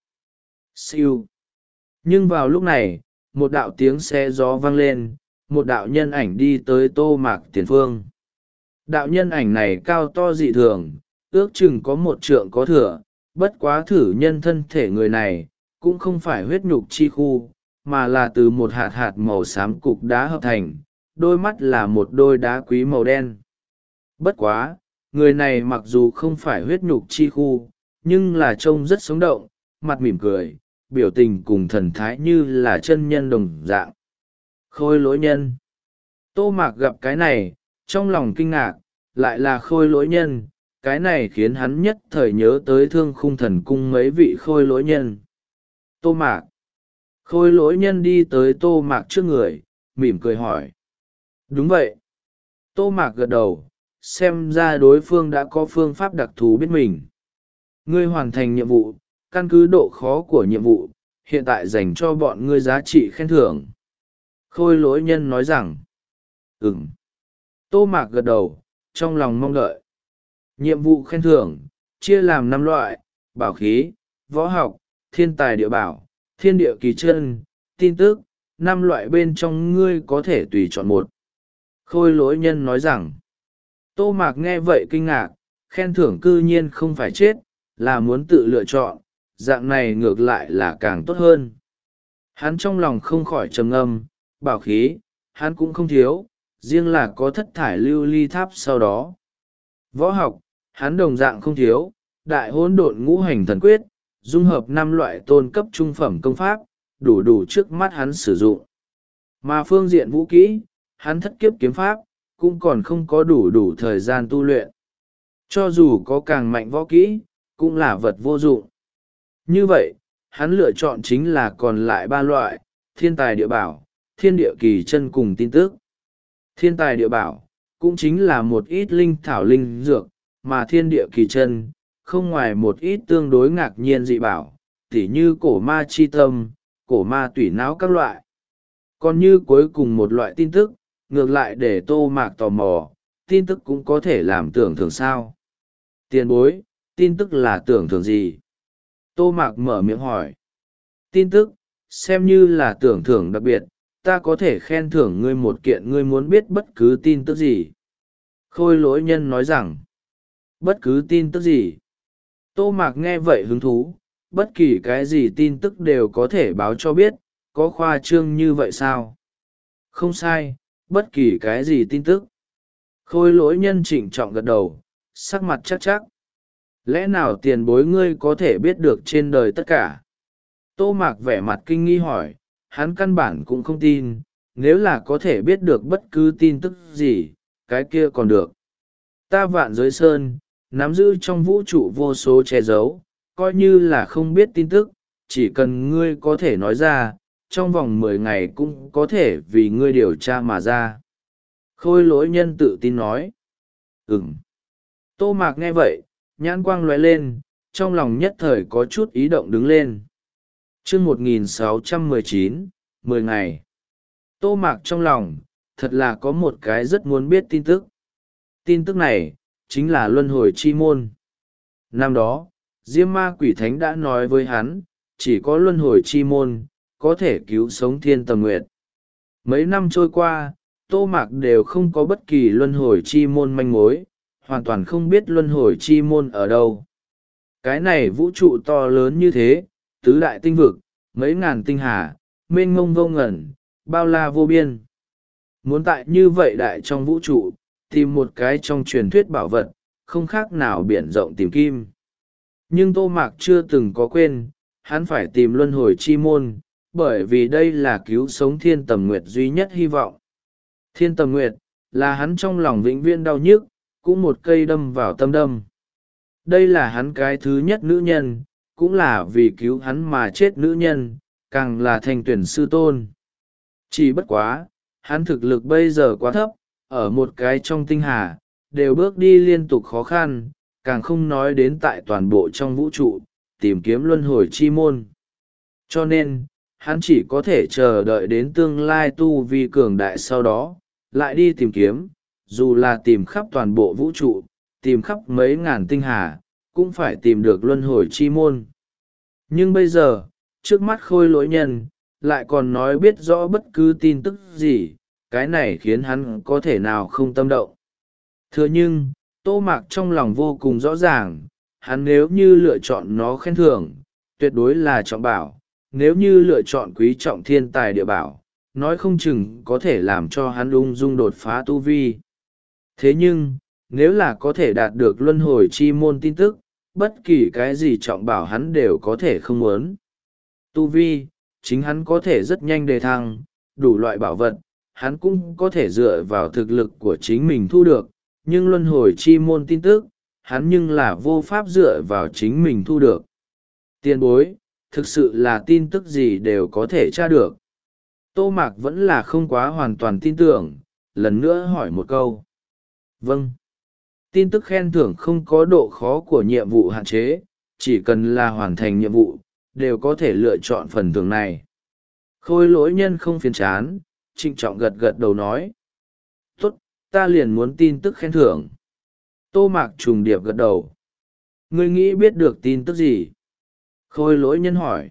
Siêu. Nhưng vào lúc này, một đạo tiếng xe gió vang lên, một đạo nhân ảnh đi tới Tô Mạc tiền phương. Đạo nhân ảnh này cao to dị thường, ước chừng có một trượng có thừa, bất quá thử nhân thân thể người này, cũng không phải huyết nhục chi khu, mà là từ một hạt hạt màu xám cục đá hợp thành, đôi mắt là một đôi đá quý màu đen. Bất quá, người này mặc dù không phải huyết nhục chi khu, nhưng là trông rất sống động, mặt mỉm cười, biểu tình cùng thần thái như là chân nhân đồng dạng. Khôi lỗi nhân. Tô Mạc gặp cái này, trong lòng kinh ngạc, lại là khôi lỗi nhân, cái này khiến hắn nhất thời nhớ tới Thương Khung Thần Cung mấy vị khôi lỗi nhân. Tô Mạc. Khôi lỗi nhân đi tới Tô Mạc trước người, mỉm cười hỏi. Đúng vậy. Tô Mạc gật đầu, xem ra đối phương đã có phương pháp đặc thù biết mình. Ngươi hoàn thành nhiệm vụ, căn cứ độ khó của nhiệm vụ, hiện tại dành cho bọn ngươi giá trị khen thưởng. Khôi lỗi nhân nói rằng. Ừm. Tô Mạc gật đầu, trong lòng mong đợi. Nhiệm vụ khen thưởng, chia làm năm loại: bảo khí, võ học, thiên tài địa bảo, thiên địa kỳ chân, tin tức. Năm loại bên trong ngươi có thể tùy chọn một. Khôi lỗi nhân nói rằng. Tô Mạc nghe vậy kinh ngạc, khen thưởng cư nhiên không phải chết, là muốn tự lựa chọn, dạng này ngược lại là càng tốt hơn. Hắn trong lòng không khỏi trầm ngâm, bảo khí, hắn cũng không thiếu, riêng là có thất thải lưu ly tháp sau đó. Võ học, hắn đồng dạng không thiếu, đại hỗn độn ngũ hành thần quyết, dung hợp năm loại tôn cấp trung phẩm công pháp, đủ đủ trước mắt hắn sử dụng. Mà phương diện vũ kỹ, hắn thất kiếp kiếm pháp, cũng còn không có đủ đủ thời gian tu luyện. Cho dù có càng mạnh võ kỹ, cũng là vật vô dụng. Như vậy, hắn lựa chọn chính là còn lại ba loại: thiên tài địa bảo, thiên địa kỳ chân cùng tin tức. Thiên tài địa bảo, cũng chính là một ít linh thảo linh dược, mà thiên địa kỳ chân, không ngoài một ít tương đối ngạc nhiên dị bảo, tỉ như cổ ma chi tâm, cổ ma tủy não các loại. Còn như cuối cùng một loại tin tức, ngược lại để Tô Mạc tò mò, tin tức cũng có thể làm tưởng thưởng sao. Tiền bối, tin tức là tưởng thưởng gì? Tô Mạc mở miệng hỏi. Tin tức, xem như là tưởng thưởng đặc biệt, ta có thể khen thưởng ngươi một kiện ngươi muốn biết bất cứ tin tức gì. Khôi lỗi nhân nói rằng. Bất cứ tin tức gì? Tô Mạc nghe vậy hứng thú, bất kỳ cái gì tin tức đều có thể báo cho biết, có khoa trương như vậy sao? Không sai, bất kỳ cái gì tin tức. Khôi lỗi nhân trịnh trọng gật đầu, sắc mặt chắc chắc. Lẽ nào tiền bối ngươi có thể biết được trên đời tất cả? Tô Mạc vẻ mặt kinh nghi hỏi, hắn căn bản cũng không tin, nếu là có thể biết được bất cứ tin tức gì, cái kia còn được. Ta vạn giới sơn, nắm giữ trong vũ trụ vô số che giấu, coi như là không biết tin tức, chỉ cần ngươi có thể nói ra, trong vòng mười ngày cũng có thể vì ngươi điều tra mà ra. Khôi lỗi nhân tự tin nói. Ừm. Tô Mạc nghe vậy, nhãn quang lóe lên, trong lòng nhất thời có chút ý động đứng lên. chương một nghìn sáu trăm mười chín, mười ngày. Tô Mạc trong lòng, thật là có một cái rất muốn biết tin tức. Tin tức này, chính là luân hồi chi môn. Năm đó, Diêm Ma Quỷ Thánh đã nói với hắn, chỉ có luân hồi chi môn, có thể cứu sống Thiên Tầm Nguyệt. Mấy năm trôi qua, Tô Mạc đều không có bất kỳ luân hồi chi môn manh mối, hoàn toàn không biết luân hồi chi môn ở đâu. Cái này vũ trụ to lớn như thế, tứ đại tinh vực, mấy ngàn tinh hà, mênh mông vô ngẩn, bao la vô biên. Muốn tại như vậy đại trong vũ trụ, tìm một cái trong truyền thuyết bảo vật, không khác nào biển rộng tìm kim. Nhưng Tô Mạc chưa từng có quên, hắn phải tìm luân hồi chi môn, bởi vì đây là cứu sống Thiên Tầm Nguyệt duy nhất hy vọng. Thiên Tầm Nguyệt, là hắn trong lòng vĩnh viễn đau nhức, cũng một cây đâm vào tâm đâm. Đây là hắn cái thứ nhất nữ nhân, cũng là vì cứu hắn mà chết nữ nhân, càng là thành tuyển sư tôn. Chỉ bất quá, hắn thực lực bây giờ quá thấp, ở một cái trong tinh hà, đều bước đi liên tục khó khăn, càng không nói đến tại toàn bộ trong vũ trụ, tìm kiếm luân hồi chi môn. Cho nên, hắn chỉ có thể chờ đợi đến tương lai tu vi cường đại sau đó, lại đi tìm kiếm, dù là tìm khắp toàn bộ vũ trụ, tìm khắp mấy ngàn tinh hà, cũng phải tìm được luân hồi chi môn. Nhưng bây giờ, trước mắt khôi lỗi nhân, lại còn nói biết rõ bất cứ tin tức gì, cái này khiến hắn có thể nào không tâm động. Thừa nhưng, Tô Mạc trong lòng vô cùng rõ ràng, hắn nếu như lựa chọn nó khen thưởng, tuyệt đối là trọng bảo, nếu như lựa chọn quý trọng thiên tài địa bảo, nói không chừng có thể làm cho hắn ung dung đột phá tu vi. Thế nhưng, nếu là có thể đạt được luân hồi chi môn tin tức, bất kỳ cái gì trọng bảo hắn đều có thể không muốn. Tu vi, chính hắn có thể rất nhanh đề thăng, đủ loại bảo vật, hắn cũng có thể dựa vào thực lực của chính mình thu được, nhưng luân hồi chi môn tin tức, hắn nhưng là vô pháp dựa vào chính mình thu được. Tiền bối, thực sự là tin tức gì đều có thể tra được. Tô Mạc vẫn là không quá hoàn toàn tin tưởng, lần nữa hỏi một câu. Vâng. Tin tức khen thưởng không có độ khó của nhiệm vụ hạn chế, chỉ cần là hoàn thành nhiệm vụ, đều có thể lựa chọn phần thưởng này. Khôi lỗi nhân không phiền chán, trịnh trọng gật gật đầu nói. Tốt, ta liền muốn tin tức khen thưởng. Tô Mạc trùng điệp gật đầu. Ngươi nghĩ biết được tin tức gì? Khôi lỗi nhân hỏi.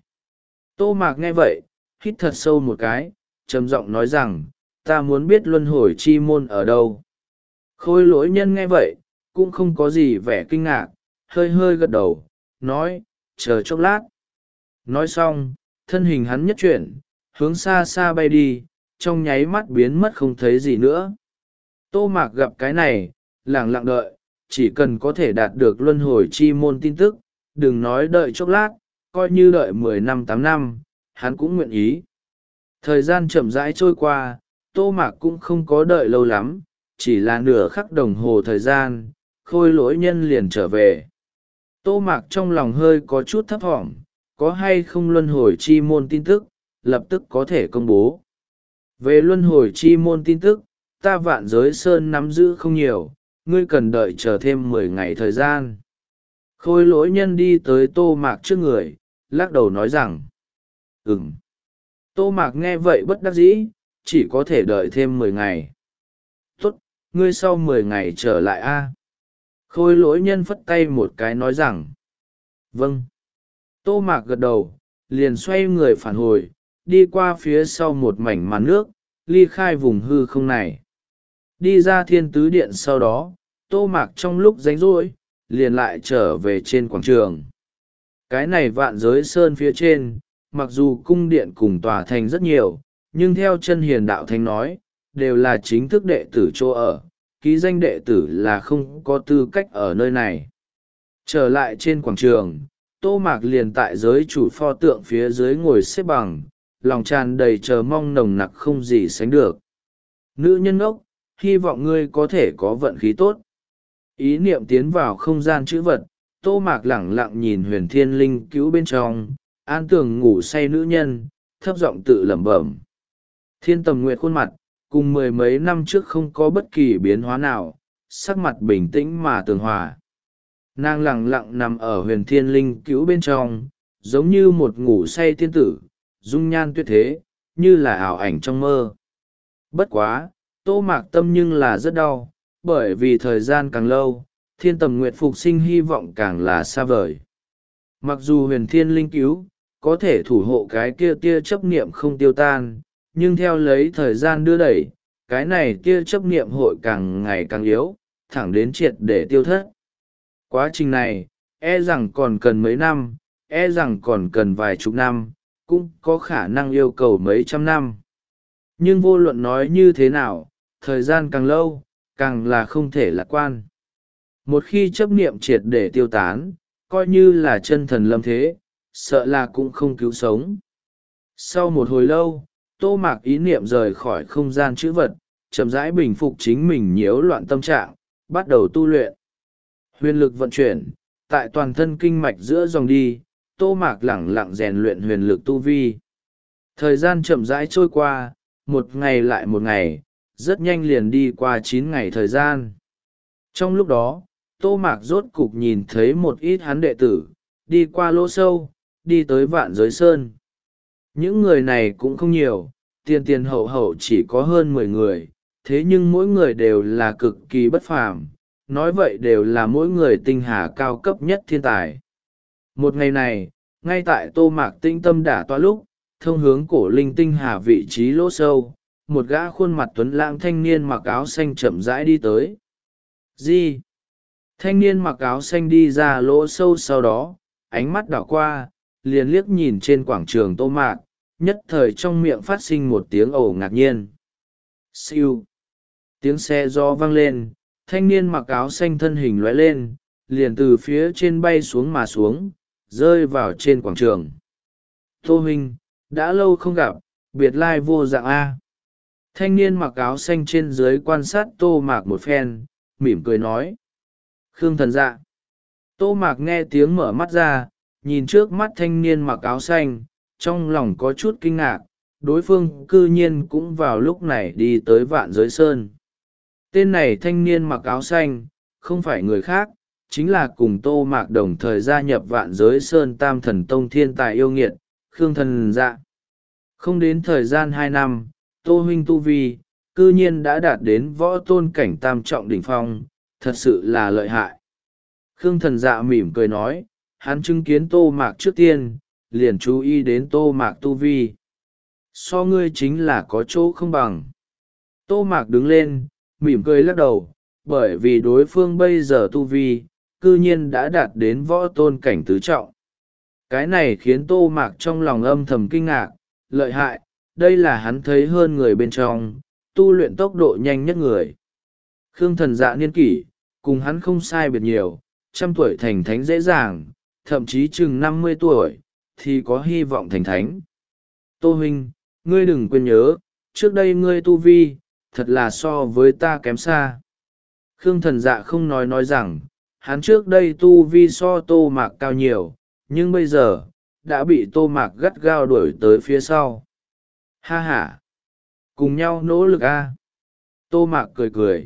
Tô Mạc nghe vậy, hít thật sâu một cái, trầm giọng nói rằng, ta muốn biết luân hồi chi môn ở đâu. Khôi lỗi nhân nghe vậy, cũng không có gì vẻ kinh ngạc, hơi hơi gật đầu, nói, chờ chốc lát. Nói xong, thân hình hắn nhất chuyển, hướng xa xa bay đi, trong nháy mắt biến mất không thấy gì nữa. Tô Mạc gặp cái này, lẳng lặng đợi, chỉ cần có thể đạt được luân hồi chi môn tin tức, đừng nói đợi chốc lát, coi như đợi mười năm tám năm, hắn cũng nguyện ý. Thời gian chậm rãi trôi qua, Tô Mạc cũng không có đợi lâu lắm, chỉ là nửa khắc đồng hồ thời gian, khôi lỗi nhân liền trở về. Tô Mạc trong lòng hơi có chút thấp thỏm, có hay không luân hồi chi môn tin tức, lập tức có thể công bố. Về luân hồi chi môn tin tức, ta Vạn Giới Sơn nắm giữ không nhiều, ngươi cần đợi chờ thêm mười ngày thời gian. Khôi lỗi nhân đi tới Tô Mạc trước người, lắc đầu nói rằng, ừm. Tô Mạc nghe vậy bất đắc dĩ, chỉ có thể đợi thêm mười ngày. Tốt, ngươi sau mười ngày trở lại a. Khôi lỗi nhân phất tay một cái nói rằng, vâng. Tô Mạc gật đầu, liền xoay người phản hồi, đi qua phía sau một mảnh màn nước, ly khai vùng hư không này. Đi ra thiên tứ điện sau đó, Tô Mạc trong lúc rảnh rỗi, liền lại trở về trên quảng trường. Cái này Vạn Giới Sơn phía trên, mặc dù cung điện cùng tòa thành rất nhiều, nhưng theo chân hiền đạo thánh nói, đều là chính thức đệ tử chỗ ở, ký danh đệ tử là không có tư cách ở nơi này. Trở lại trên quảng trường, Tô Mạc liền tại giới chủ pho tượng phía dưới ngồi xếp bằng, lòng tràn đầy chờ mong nồng nặc không gì sánh được. Nữ nhân ốc, hy vọng ngươi có thể có vận khí tốt. Ý niệm tiến vào không gian chữ vật, Tô Mạc lẳng lặng nhìn huyền thiên linh cứu bên trong, an tường ngủ say nữ nhân, thấp giọng tự lẩm bẩm. Thiên Tầm Nguyệt khuôn mặt, cùng mười mấy năm trước không có bất kỳ biến hóa nào, sắc mặt bình tĩnh mà tường hòa. Nàng lẳng lặng nằm ở huyền thiên linh cứu bên trong, giống như một ngủ say tiên tử, dung nhan tuyệt thế, như là ảo ảnh trong mơ. Bất quá, Tô Mạc tâm nhưng là rất đau, bởi vì thời gian càng lâu, Thiên Tầm Nguyệt phục sinh hy vọng càng là xa vời. Mặc dù huyền thiên linh cứu, có thể thủ hộ cái kia tia chấp niệm không tiêu tan, nhưng theo lấy thời gian đưa đẩy, cái này tia chấp niệm hội càng ngày càng yếu, thẳng đến triệt để tiêu thất. Quá trình này, e rằng còn cần mấy năm, e rằng còn cần vài chục năm, cũng có khả năng yêu cầu mấy trăm năm. Nhưng vô luận nói như thế nào, thời gian càng lâu, càng là không thể lạc quan. Một khi chấp niệm triệt để tiêu tán, coi như là chân thần lâm thế, sợ là cũng không cứu sống. Sau một hồi lâu, Tô Mạc ý niệm rời khỏi không gian chữ vật, chậm rãi bình phục chính mình nhiễu loạn tâm trạng, bắt đầu tu luyện. Huyền lực vận chuyển, tại toàn thân kinh mạch giữa dòng đi, Tô Mạc lẳng lặng rèn luyện huyền lực tu vi. Thời gian chậm rãi trôi qua, một ngày lại một ngày, rất nhanh liền đi qua chín ngày thời gian. Trong lúc đó, Tô Mạc rốt cục nhìn thấy một ít hắn đệ tử, đi qua lỗ sâu, đi tới Vạn Giới Sơn. Những người này cũng không nhiều, tiền tiền hậu hậu chỉ có hơn mười người, thế nhưng mỗi người đều là cực kỳ bất phàm, nói vậy đều là mỗi người tinh hà cao cấp nhất thiên tài. Một ngày này, ngay tại Tô Mạc tinh tâm đả toa lúc, thông hướng cổ linh tinh hà vị trí lỗ sâu, một gã khuôn mặt tuấn lãng thanh niên mặc áo xanh chậm rãi đi tới. Gì? Thanh niên mặc áo xanh đi ra lỗ sâu sau đó, ánh mắt đảo qua, liền liếc nhìn trên quảng trường Tô Mạc, nhất thời trong miệng phát sinh một tiếng ồ ngạc nhiên. Siêu. Tiếng xe gió vang lên, thanh niên mặc áo xanh thân hình lóe lên, liền từ phía trên bay xuống mà xuống, rơi vào trên quảng trường. Tô huynh, đã lâu không gặp, biệt lai vô dạng a. Thanh niên mặc áo xanh trên dưới quan sát Tô Mạc một phen, mỉm cười nói. Khương thần dạ. Tô Mạc nghe tiếng mở mắt ra, nhìn trước mắt thanh niên mặc áo xanh, trong lòng có chút kinh ngạc, đối phương cư nhiên cũng vào lúc này đi tới Vạn Giới Sơn. Tên này thanh niên mặc áo xanh, không phải người khác, chính là cùng Tô Mạc đồng thời gia nhập Vạn Giới Sơn Tam Thần Tông thiên tài yêu nghiệt, Khương thần dạ. Không đến thời gian hai năm, Tô huynh tu vi, cư nhiên đã đạt đến võ tôn cảnh tam trọng đỉnh phong, thật sự là lợi hại. Khương thần dạ mỉm cười nói, hắn chứng kiến Tô Mạc trước tiên, liền chú ý đến Tô Mạc tu vi. So ngươi chính là có chỗ không bằng. Tô Mạc đứng lên, mỉm cười lắc đầu, bởi vì đối phương bây giờ tu vi, cư nhiên đã đạt đến võ tôn cảnh tứ trọng. Cái này khiến Tô Mạc trong lòng âm thầm kinh ngạc, lợi hại, đây là hắn thấy hơn người bên trong, tu luyện tốc độ nhanh nhất người. Khương thần dạ niên kỷ, cùng hắn không sai biệt nhiều, trăm tuổi thành thánh dễ dàng, thậm chí chừng năm mươi tuổi, thì có hy vọng thành thánh. Tô huynh, ngươi đừng quên nhớ, trước đây ngươi tu vi, thật là so với ta kém xa. Khương thần dạ không nói nói rằng, hắn trước đây tu vi so Tô Mạc cao nhiều, nhưng bây giờ, đã bị Tô Mạc gắt gao đuổi tới phía sau. Ha ha! Cùng nhau nỗ lực a. Tô Mạc cười cười.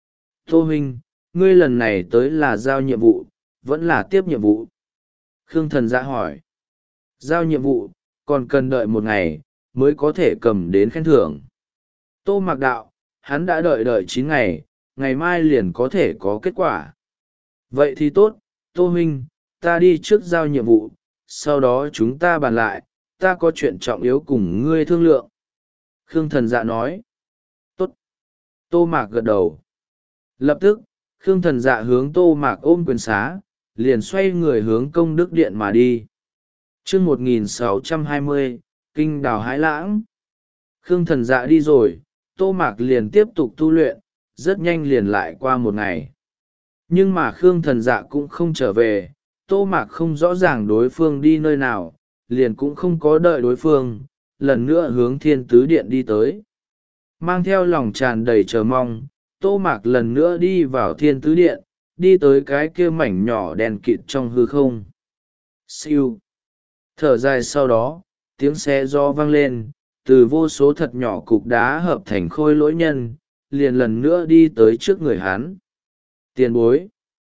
Tô huynh, ngươi lần này tới là giao nhiệm vụ, vẫn là tiếp nhiệm vụ? Khương thần dạ hỏi. Giao nhiệm vụ, còn cần đợi một ngày, mới có thể cầm đến khen thưởng. Tô Mạc đạo, hắn đã đợi đợi chín ngày, ngày mai liền có thể có kết quả. Vậy thì tốt, Tô huynh, ta đi trước giao nhiệm vụ, sau đó chúng ta bàn lại, ta có chuyện trọng yếu cùng ngươi thương lượng. Khương thần dạ nói. Tốt. Tô Mạc gật đầu. Lập tức, Khương thần dạ hướng Tô Mạc ôm quyền xá, liền xoay người hướng công đức điện mà đi. chương một nghìn sáu trăm hai mươi, Kinh Đào Hãi Lãng. Khương thần dạ đi rồi, Tô Mạc liền tiếp tục tu luyện, rất nhanh liền lại qua một ngày. Nhưng mà Khương thần dạ cũng không trở về, Tô Mạc không rõ ràng đối phương đi nơi nào, liền cũng không có đợi đối phương, lần nữa hướng Thiên Tứ Điện đi tới. Mang theo lòng tràn đầy chờ mong, Tô Mạc lần nữa đi vào Thiên Tứ Điện, đi tới cái kia mảnh nhỏ đèn kịt trong hư không. Siêu. Thở dài sau đó, tiếng xe gió vang lên, từ vô số thật nhỏ cục đá hợp thành khôi lỗi nhân, liền lần nữa đi tới trước người hắn. Tiền bối.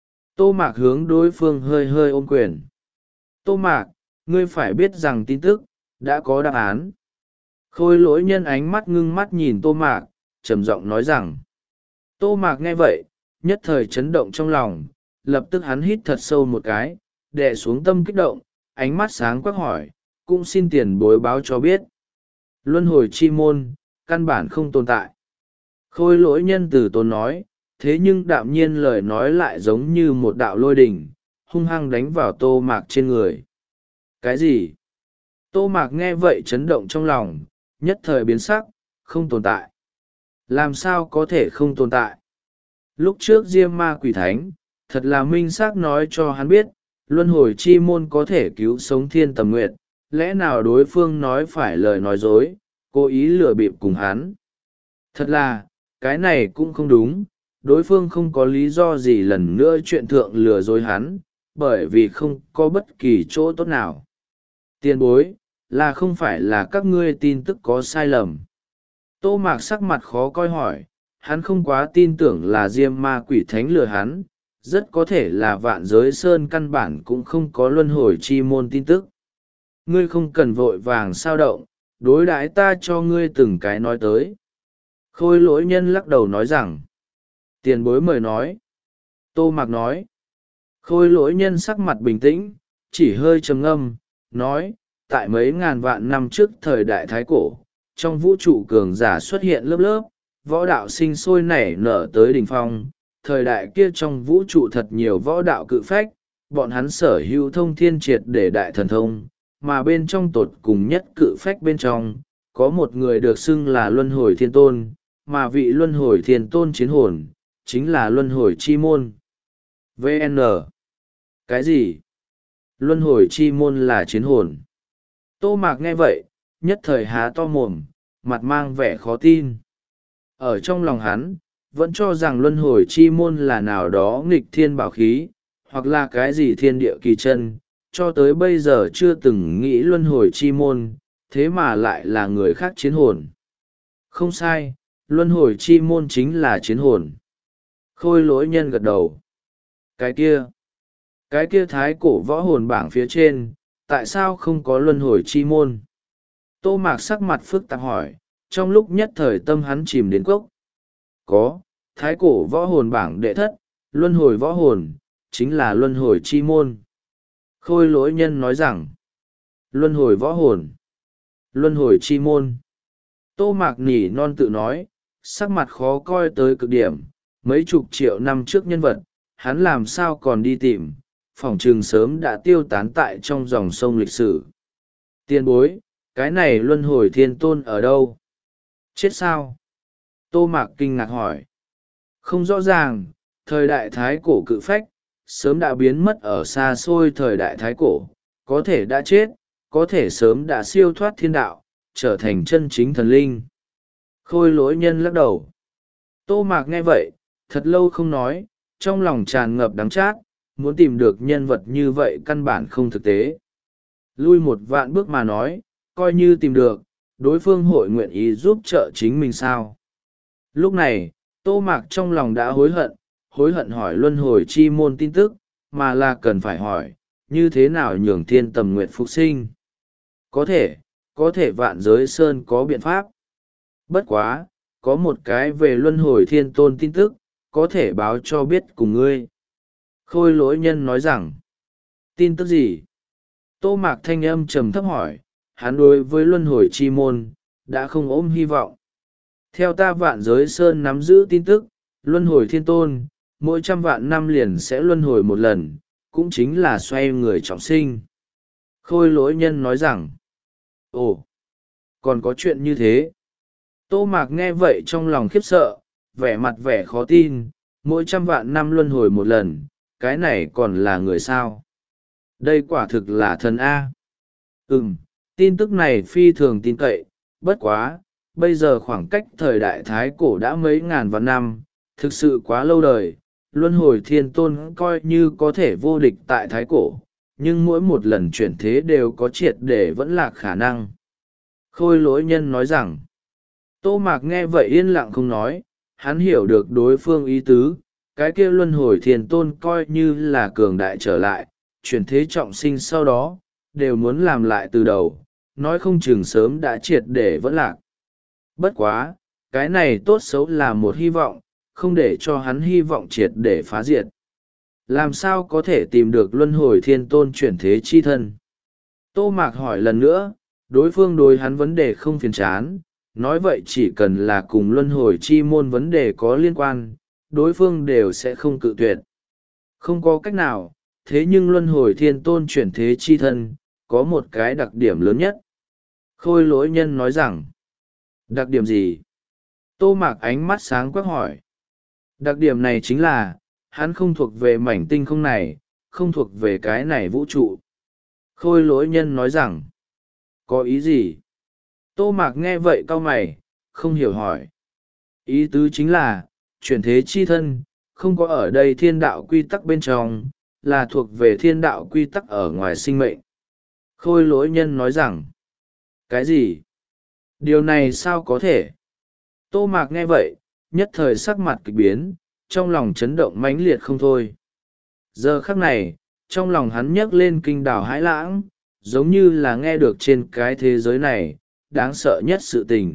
Tô Mạc hướng đối phương hơi hơi ôm quyền. Tô Mạc, ngươi phải biết rằng tin tức, đã có đáp án. Khôi lỗi nhân ánh mắt ngưng mắt nhìn Tô Mạc, trầm giọng nói rằng. Tô Mạc nghe vậy, nhất thời chấn động trong lòng, lập tức hắn hít thật sâu một cái, đè xuống tâm kích động, ánh mắt sáng quắc hỏi, cũng xin tiền bối báo cho biết. Luân hồi chi môn, căn bản không tồn tại. Khôi lỗi nhân từ tốn nói, thế nhưng đạm nhiên lời nói lại giống như một đạo lôi đình, hung hăng đánh vào Tô Mạc trên người. Cái gì? Tô Mạc nghe vậy chấn động trong lòng, nhất thời biến sắc, không tồn tại. Làm sao có thể không tồn tại? Lúc trước Diêm Ma Quỷ Thánh, thật là minh xác nói cho hắn biết, luân hồi chi môn có thể cứu sống Thiên Tầm Nguyệt, lẽ nào đối phương nói phải lời nói dối, cố ý lừa bịp cùng hắn? Thật là, cái này cũng không đúng, đối phương không có lý do gì lần nữa chuyện thượng lừa dối hắn, bởi vì không có bất kỳ chỗ tốt nào. Tiền bối, là không phải là các ngươi tin tức có sai lầm? Tô Mạc sắc mặt khó coi hỏi, hắn không quá tin tưởng là Diêm Ma Quỷ Thánh lừa hắn, rất có thể là Vạn Giới Sơn căn bản cũng không có luân hồi chi môn tin tức. Ngươi không cần vội vàng sao động, đối đãi ta cho ngươi từng cái nói tới. Khôi lỗi nhân lắc đầu nói rằng, tiền bối mời nói. Tô Mạc nói, khôi lỗi nhân sắc mặt bình tĩnh, chỉ hơi trầm ngâm, nói, tại mấy ngàn vạn năm trước thời đại Thái Cổ, trong vũ trụ cường giả xuất hiện lớp lớp, võ đạo sinh sôi nảy nở tới đỉnh phong, thời đại kia trong vũ trụ thật nhiều võ đạo cự phách, bọn hắn sở hữu thông thiên triệt để đại thần thông, mà bên trong tột cùng nhất cự phách bên trong, có một người được xưng là Luân Hồi Thiên Tôn, mà vị Luân Hồi Thiên Tôn chiến hồn, chính là Luân Hồi Chi Môn. vê en. Cái gì? Luân Hồi Chi Môn là chiến hồn? Tô Mạc nghe vậy, nhất thời há to mồm, mặt mang vẻ khó tin. Ở trong lòng hắn, vẫn cho rằng Luân Hồi Chi Môn là nào đó nghịch thiên bảo khí, hoặc là cái gì thiên địa kỳ chân, cho tới bây giờ chưa từng nghĩ Luân Hồi Chi Môn, thế mà lại là người khác chiến hồn. Không sai, Luân Hồi Chi Môn chính là chiến hồn. Khôi Lỗi Nhân gật đầu. Cái kia, cái kia thái cổ võ hồn bảng phía trên, tại sao không có Luân Hồi Chi Môn? Tô Mạc sắc mặt phức tạp hỏi, trong lúc nhất thời tâm hắn chìm đến cốc. Có, thái cổ võ hồn bảng đệ thất, Luân Hồi võ hồn, chính là Luân Hồi Chi Môn. Khôi Lỗi Nhân nói rằng, Luân Hồi võ hồn, Luân Hồi Chi Môn. Tô Mạc nỉ non tự nói, sắc mặt khó coi tới cực điểm, mấy chục triệu năm trước nhân vật, hắn làm sao còn đi tìm, phỏng chừng sớm đã tiêu tán tại trong dòng sông lịch sử. Tiên bối, cái này Luân Hồi Thiên Tôn ở đâu? Chết sao? Tô Mạc kinh ngạc hỏi. Không rõ ràng, thời đại thái cổ cự phách, sớm đã biến mất ở xa xôi thời đại thái cổ, có thể đã chết, có thể sớm đã siêu thoát thiên đạo, trở thành chân chính thần linh. Khôi Lỗi Nhân lắc đầu. Tô Mạc nghe vậy, thật lâu không nói, trong lòng tràn ngập đắng chát, muốn tìm được nhân vật như vậy căn bản không thực tế. Lui một vạn bước mà nói, coi như tìm được, đối phương hội nguyện ý giúp trợ chính mình sao. Lúc này, Tô Mạc trong lòng đã hối hận, hối hận hỏi Luân Hồi Chi Môn tin tức, mà là cần phải hỏi, như thế nào nhường thiên tầm nguyện phục sinh. Có thể, có thể Vạn Giới Sơn có biện pháp. Bất quá, có một cái về Luân Hồi Thiên Tôn tin tức, có thể báo cho biết cùng ngươi. Khôi Lỗi Nhân nói rằng, tin tức gì? Tô Mạc thanh âm trầm thấp hỏi, hắn đối với Luân Hồi Chi Môn, đã không ôm hy vọng. Theo ta Vạn Giới Sơn nắm giữ tin tức, Luân Hồi Thiên Tôn, mỗi trăm vạn năm liền sẽ luân hồi một lần, cũng chính là xoay người trọng sinh. Khôi Lỗi Nhân nói rằng, ồ, còn có chuyện như thế. Tô Mạc nghe vậy trong lòng khiếp sợ, vẻ mặt vẻ khó tin, mỗi trăm vạn năm luân hồi một lần, cái này còn là người sao? Đây quả thực là thần A. Ừm, tin tức này phi thường tin cậy, bất quá, bây giờ khoảng cách thời đại thái cổ đã mấy ngàn vạn năm, thực sự quá lâu đời, luân hồi thiên tôn coi như có thể vô địch tại thái cổ, nhưng mỗi một lần chuyển thế đều có triệt để vẫn lạc khả năng. Khôi Lỗi Nhân nói rằng, Tô Mạc nghe vậy yên lặng không nói, hắn hiểu được đối phương ý tứ, cái kia luân hồi thiên tôn coi như là cường đại trở lại, chuyển thế trọng sinh sau đó, đều muốn làm lại từ đầu, nói không chừng sớm đã triệt để vẫn lạc. Bất quá, cái này tốt xấu là một hy vọng, không để cho hắn hy vọng triệt để phá diệt. Làm sao có thể tìm được luân hồi thiên tôn chuyển thế chi thân? Tô Mạc hỏi lần nữa, đối phương đối hắn vấn đề không phiền chán, nói vậy chỉ cần là cùng luân hồi chi môn vấn đề có liên quan, đối phương đều sẽ không cự tuyệt. Không có cách nào, thế nhưng luân hồi thiên tôn chuyển thế chi thân, có một cái đặc điểm lớn nhất. Khôi Lỗi Nhân nói rằng, đặc điểm gì? Tô Mạc ánh mắt sáng quắc hỏi. Đặc điểm này chính là, hắn không thuộc về mảnh tinh không này, không thuộc về cái này vũ trụ. Khôi Lỗi Nhân nói rằng, có ý gì? Tô Mạc nghe vậy cau mày, không hiểu hỏi. Ý tứ chính là, chuyển thế chi thân, không có ở đây thiên đạo quy tắc bên trong, là thuộc về thiên đạo quy tắc ở ngoài sinh mệnh. Khôi Lỗi Nhân nói rằng, cái gì? Điều này sao có thể? Tô Mạc nghe vậy, nhất thời sắc mặt kịch biến, trong lòng chấn động mãnh liệt không thôi. Giờ khắc này, trong lòng hắn nhấc lên kinh đảo hãi lãng, giống như là nghe được trên cái thế giới này, đáng sợ nhất sự tình.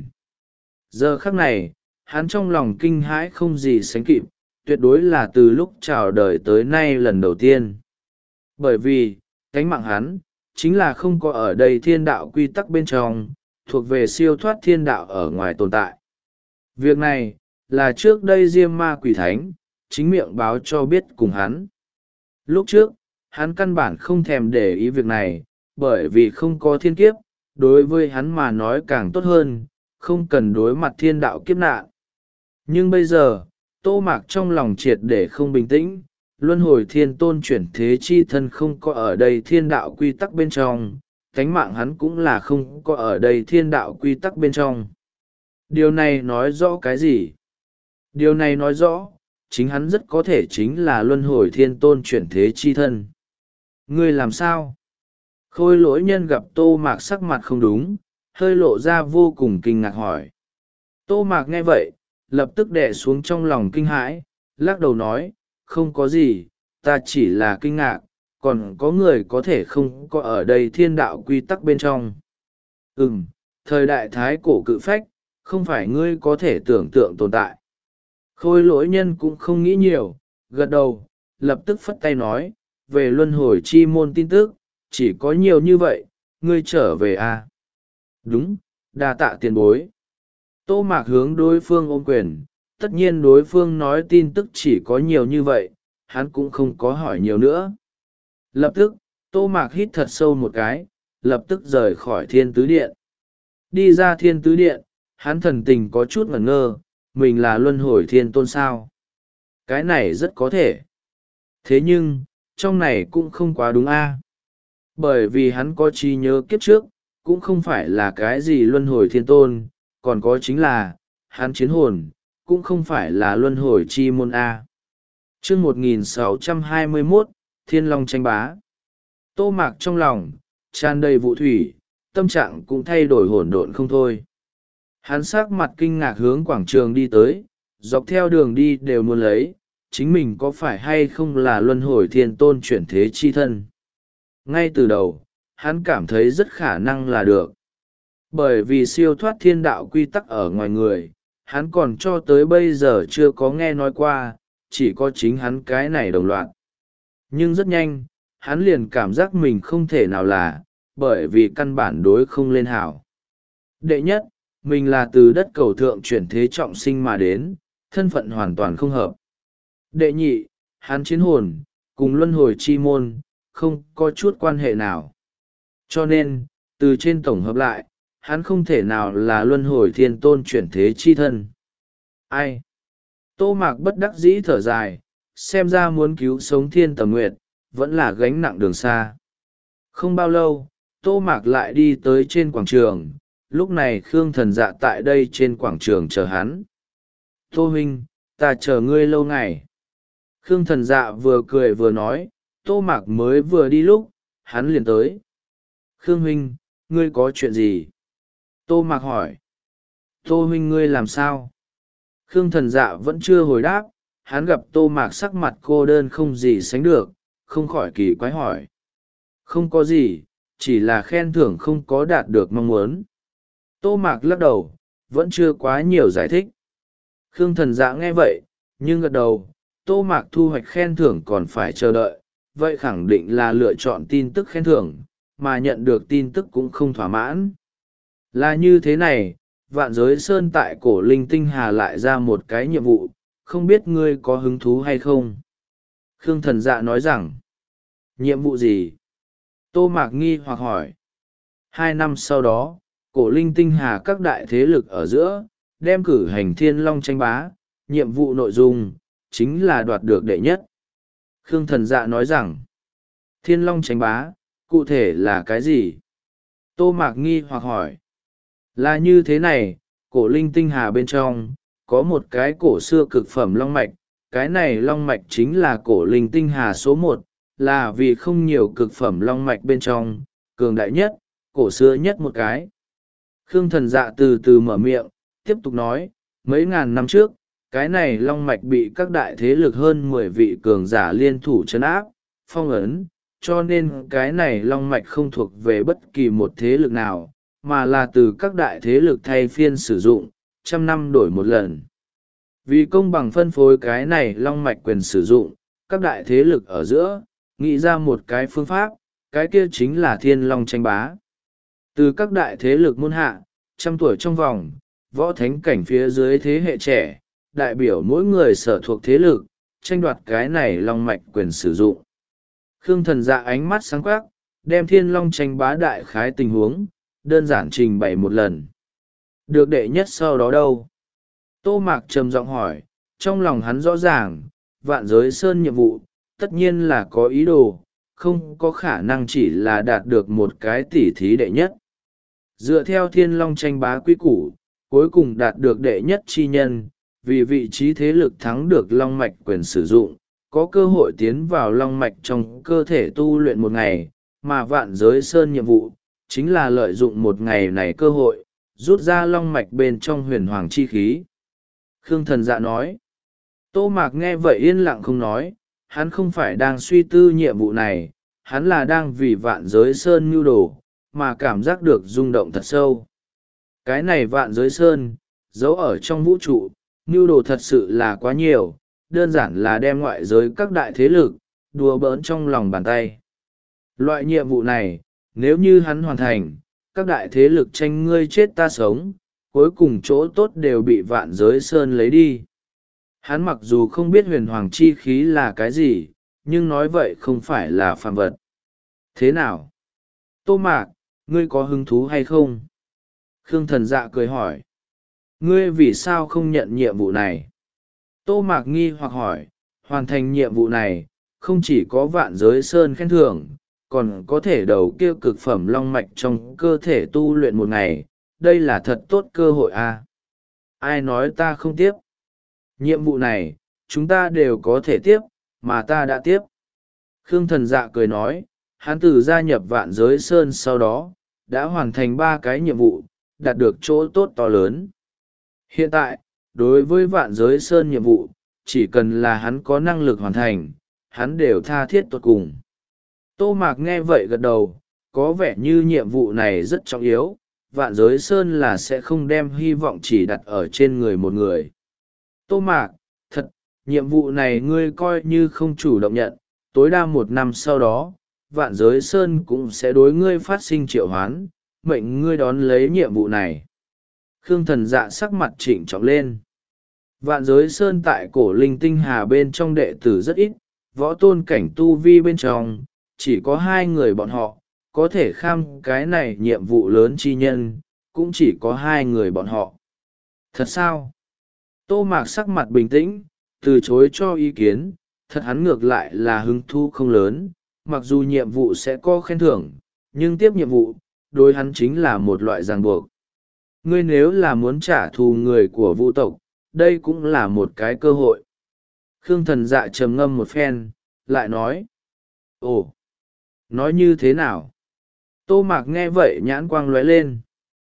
Giờ khắc này, hắn trong lòng kinh hãi không gì sánh kịp, tuyệt đối là từ lúc chào đời tới nay lần đầu tiên. Bởi vì, cánh mạng hắn, chính là không có ở đây thiên đạo quy tắc bên trong, thuộc về siêu thoát thiên đạo ở ngoài tồn tại. Việc này, là trước đây Diêm Ma Quỷ Thánh, chính miệng báo cho biết cùng hắn. Lúc trước, hắn căn bản không thèm để ý việc này, bởi vì không có thiên kiếp, đối với hắn mà nói càng tốt hơn, không cần đối mặt thiên đạo kiếp nạn. Nhưng bây giờ, Tô Mạc trong lòng triệt để không bình tĩnh, luân hồi thiên tôn chuyển thế chi thân không có ở đây thiên đạo quy tắc bên trong, tánh mạng hắn cũng là không có ở đây thiên đạo quy tắc bên trong. Điều này nói rõ cái gì? Điều này nói rõ, chính hắn rất có thể chính là luân hồi thiên tôn chuyển thế chi thân. Ngươi làm sao? Khôi lỗi nhân gặp Tô Mạc sắc mặt không đúng, hơi lộ ra vô cùng kinh ngạc hỏi. Tô Mạc nghe vậy, lập tức đè xuống trong lòng kinh hãi, lắc đầu nói, không có gì, ta chỉ là kinh ngạc, còn có người có thể không có ở đây thiên đạo quy tắc bên trong. Ừm, thời đại thái cổ cự phách, không phải ngươi có thể tưởng tượng tồn tại. Khôi lỗi nhân cũng không nghĩ nhiều, gật đầu, lập tức phất tay nói, về luân hồi chi môn tin tức, chỉ có nhiều như vậy, ngươi trở về à? Đúng, đa tạ tiền bối. Tô Mạc hướng đối phương ôm quyền, tất nhiên đối phương nói tin tức chỉ có nhiều như vậy, hắn cũng không có hỏi nhiều nữa. Lập tức, Tô Mạc hít thật sâu một cái, lập tức rời khỏi thiên tứ điện. Đi ra thiên tứ điện, hắn thần tình có chút ngẩn ngơ, mình là luân hồi thiên tôn sao? Cái này rất có thể. Thế nhưng, trong này cũng không quá đúng a. Bởi vì hắn có trí nhớ kiếp trước, cũng không phải là cái gì luân hồi thiên tôn, còn có chính là, hắn chiến hồn, cũng không phải là luân hồi chi môn A. chương một nghìn sáu trăm hai mươi mốt, Thiên Long tranh bá. Tô Mạc trong lòng, tràn đầy vụ thủy, tâm trạng cũng thay đổi hỗn độn không thôi. Hắn sắc mặt kinh ngạc hướng quảng trường đi tới, dọc theo đường đi đều muốn lấy, chính mình có phải hay không là luân hồi thiên tôn chuyển thế chi thân. Ngay từ đầu, hắn cảm thấy rất khả năng là được. Bởi vì siêu thoát thiên đạo quy tắc ở ngoài người, hắn còn cho tới bây giờ chưa có nghe nói qua, chỉ có chính hắn cái này đồng loạt. Nhưng rất nhanh, hắn liền cảm giác mình không thể nào là, bởi vì căn bản đối không lên hảo. Đệ nhất, mình là từ đất cầu thượng chuyển thế trọng sinh mà đến, thân phận hoàn toàn không hợp. Đệ nhị, hắn chiến hồn, cùng luân hồi chi môn, không có chút quan hệ nào. Cho nên, từ trên tổng hợp lại, hắn không thể nào là luân hồi thiên tôn chuyển thế chi thân. Ai? Tô Mạc bất đắc dĩ thở dài, xem ra muốn cứu sống thiên tầm nguyệt, vẫn là gánh nặng đường xa. Không bao lâu, Tô Mạc lại đi tới trên quảng trường, lúc này Khương Thần Dạ tại đây trên quảng trường chờ hắn. Tô huynh, ta chờ ngươi lâu ngày. Khương Thần Dạ vừa cười vừa nói, Tô Mạc mới vừa đi lúc, hắn liền tới. Khương huynh, ngươi có chuyện gì? Tô Mạc hỏi. Tô huynh ngươi làm sao? Khương Thần Dạ vẫn chưa hồi đáp, hắn gặp Tô Mạc sắc mặt cô đơn không gì sánh được, không khỏi kỳ quái hỏi. Không có gì, chỉ là khen thưởng không có đạt được mong muốn. Tô Mạc lắc đầu, vẫn chưa quá nhiều giải thích. Khương Thần Dạ nghe vậy, nhưng gật đầu, Tô Mạc thu hoạch khen thưởng còn phải chờ đợi, vậy khẳng định là lựa chọn tin tức khen thưởng, mà nhận được tin tức cũng không thỏa mãn. Là như thế này, Vạn Giới Sơn tại cổ linh tinh hà lại ra một cái nhiệm vụ, không biết ngươi có hứng thú hay không? Khương Thần Dạ nói rằng, nhiệm vụ gì? Tô Mạc nghi hoặc hỏi. Hai năm sau đó, cổ linh tinh hà các đại thế lực ở giữa, đem cử hành Thiên Long tranh bá, nhiệm vụ nội dung, chính là đoạt được đệ nhất. Khương Thần Dạ nói rằng, Thiên Long tranh bá, cụ thể là cái gì? Tô Mạc nghi hoặc hỏi. Là như thế này, cổ linh tinh hà bên trong, có một cái cổ xưa cực phẩm long mạch, cái này long mạch chính là cổ linh tinh hà số một, là vì không nhiều cực phẩm long mạch bên trong, cường đại nhất, cổ xưa nhất một cái. Khương Thần Dạ từ từ mở miệng, tiếp tục nói, mấy ngàn năm trước, cái này long mạch bị các đại thế lực hơn mười vị cường giả liên thủ trấn áp, phong ấn, cho nên cái này long mạch không thuộc về bất kỳ một thế lực nào, mà là từ các đại thế lực thay phiên sử dụng, trăm năm đổi một lần. Vì công bằng phân phối cái này long mạch quyền sử dụng, các đại thế lực ở giữa, nghĩ ra một cái phương pháp, cái kia chính là Thiên Long tranh bá. Từ các đại thế lực môn hạ, trăm tuổi trong vòng, võ thánh cảnh phía dưới thế hệ trẻ, đại biểu mỗi người sở thuộc thế lực, tranh đoạt cái này long mạch quyền sử dụng. Khương Thần Dạ ánh mắt sáng quắc, đem thiên long tranh bá đại khái tình huống, đơn giản trình bày một lần. Được đệ nhất sau đó đâu? Tô Mạc trầm giọng hỏi, trong lòng hắn rõ ràng, vạn giới sơn nhiệm vụ, tất nhiên là có ý đồ, không có khả năng chỉ là đạt được một cái tỉ thí đệ nhất. Dựa theo thiên long tranh bá quy củ, cuối cùng đạt được đệ nhất chi nhân, vì vị trí thế lực thắng được long mạch quyền sử dụng, có cơ hội tiến vào long mạch trong cơ thể tu luyện một ngày, mà vạn giới sơn nhiệm vụ, chính là lợi dụng một ngày này cơ hội, rút ra long mạch bên trong huyền hoàng chi khí. Khương Thần Dạ nói. Tô Mạc nghe vậy yên lặng không nói, hắn không phải đang suy tư nhiệm vụ này, hắn là đang vì vạn giới sơn mưu đồ, mà cảm giác được rung động thật sâu. Cái này vạn giới sơn, giấu ở trong vũ trụ, mưu đồ thật sự là quá nhiều, đơn giản là đem ngoại giới các đại thế lực, đùa bỡn trong lòng bàn tay. Loại nhiệm vụ này, nếu như hắn hoàn thành, các đại thế lực tranh ngươi chết ta sống, cuối cùng chỗ tốt đều bị vạn giới sơn lấy đi. Hắn mặc dù không biết huyền hoàng chi khí là cái gì, nhưng nói vậy không phải là phàm vật. Thế nào? Tô Mạc, ngươi có hứng thú hay không? Khương Thần Dạ cười hỏi. Ngươi vì sao không nhận nhiệm vụ này? Tô Mạc nghi hoặc hỏi, hoàn thành nhiệm vụ này, không chỉ có vạn giới sơn khen thưởng, còn có thể đầu kêu cực phẩm long mạch trong cơ thể tu luyện một ngày, đây là thật tốt cơ hội à? Ai nói ta không tiếp? Nhiệm vụ này, chúng ta đều có thể tiếp, mà ta đã tiếp. Khương Thần Dạ cười nói, hắn từ gia nhập vạn giới sơn sau đó, đã hoàn thành ba cái nhiệm vụ, đạt được chỗ tốt to lớn. Hiện tại, đối với vạn giới sơn nhiệm vụ, chỉ cần là hắn có năng lực hoàn thành, hắn đều tha thiết tột cùng. Tô Mạc nghe vậy gật đầu, có vẻ như nhiệm vụ này rất trọng yếu, vạn giới sơn là sẽ không đem hy vọng chỉ đặt ở trên người một người. Tô Mạc, thật, nhiệm vụ này ngươi coi như không chủ động nhận, tối đa một năm sau đó, vạn giới sơn cũng sẽ đối ngươi phát sinh triệu hoán, mệnh ngươi đón lấy nhiệm vụ này. Khương Thần Dạ sắc mặt trịnh trọng lên. Vạn giới sơn tại cổ linh tinh hà bên trong đệ tử rất ít, võ tôn cảnh tu vi bên trong, chỉ có hai người bọn họ, có thể kham cái này nhiệm vụ lớn chi nhân, cũng chỉ có hai người bọn họ. Thật sao? Tô Mạc sắc mặt bình tĩnh, từ chối cho ý kiến, thật hắn ngược lại là hứng thú không lớn, mặc dù nhiệm vụ sẽ có khen thưởng, nhưng tiếp nhiệm vụ, đối hắn chính là một loại ràng buộc. Ngươi nếu là muốn trả thù người của Vu tộc, đây cũng là một cái cơ hội. Khương Thần Dạ trầm ngâm một phen, lại nói. Ồ, nói như thế nào? Tô Mạc nghe vậy nhãn quang lóe lên.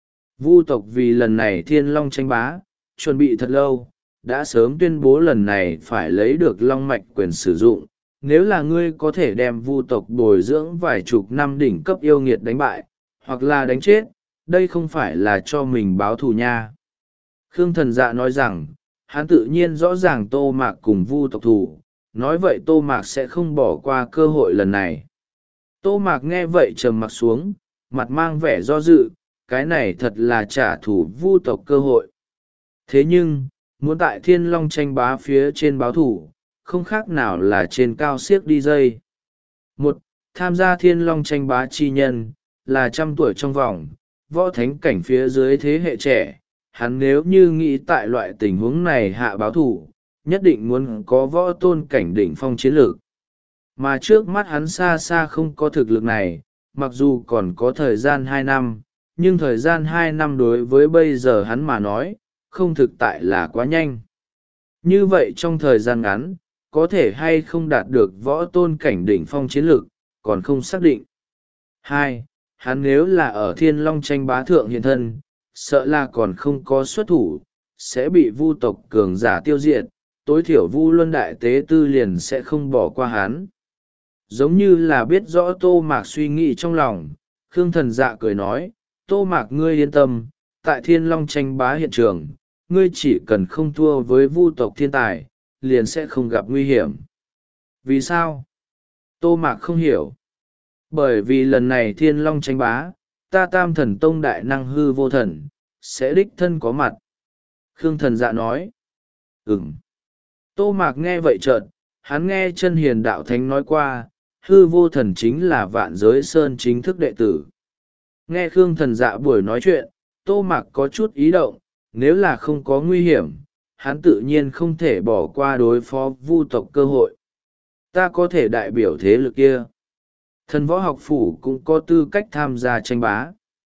Vu tộc vì lần này thiên long tranh bá, chuẩn bị thật lâu, đã sớm tuyên bố lần này phải lấy được long mạch quyền sử dụng. Nếu là ngươi có thể đem Vu tộc bồi dưỡng vài chục năm đỉnh cấp yêu nghiệt đánh bại, hoặc là đánh chết, đây không phải là cho mình báo thù nha. Khương Thần Dạ nói rằng, hắn tự nhiên rõ ràng Tô Mạc cùng Vu tộc thù, nói vậy Tô Mạc sẽ không bỏ qua cơ hội lần này. Tô Mạc nghe vậy trầm mặt xuống, mặt mang vẻ do dự, cái này thật là trả thù Vu tộc cơ hội. Thế nhưng, muốn tại thiên long tranh bá phía trên báo thủ, không khác nào là trên cao siếc đi dây. Một, tham gia thiên long tranh bá chi nhân, là trăm tuổi trong vòng, võ thánh cảnh phía dưới thế hệ trẻ. Hắn nếu như nghĩ tại loại tình huống này hạ báo thủ, nhất định muốn có võ tôn cảnh đỉnh phong chiến lược. Mà trước mắt hắn xa xa không có thực lực này, mặc dù còn có thời gian hai năm, nhưng thời gian hai năm đối với bây giờ hắn mà nói, không thực tại là quá nhanh. Như vậy trong thời gian ngắn, có thể hay không đạt được võ tôn cảnh đỉnh phong chiến lược, còn không xác định. Hai, hắn nếu là ở thiên long tranh bá thượng hiện thân, sợ là còn không có xuất thủ, sẽ bị Vu tộc cường giả tiêu diệt, tối thiểu Vu Luân Đại Tế Tư liền sẽ không bỏ qua hắn. Giống như là biết rõ Tô Mạc suy nghĩ trong lòng, Khương Thần Dạ cười nói, Tô Mạc ngươi yên tâm, tại thiên long tranh bá hiện trường, ngươi chỉ cần không thua với Vu tộc thiên tài, liền sẽ không gặp nguy hiểm. Vì sao? Tô Mạc không hiểu. Bởi vì lần này thiên long tranh bá, ta Tam Thần Tông đại năng hư vô thần, sẽ đích thân có mặt. Khương Thần Dạ nói. Ừm. Tô Mạc nghe vậy chợt, hắn nghe chân hiền đạo thánh nói qua, hư vô thần chính là vạn giới sơn chính thức đệ tử. Nghe Khương Thần Dạ buổi nói chuyện, Tô Mạc có chút ý động, nếu là không có nguy hiểm, hắn tự nhiên không thể bỏ qua đối phó vu tộc cơ hội. Ta có thể đại biểu thế lực kia. Thần võ học phủ cũng có tư cách tham gia tranh bá.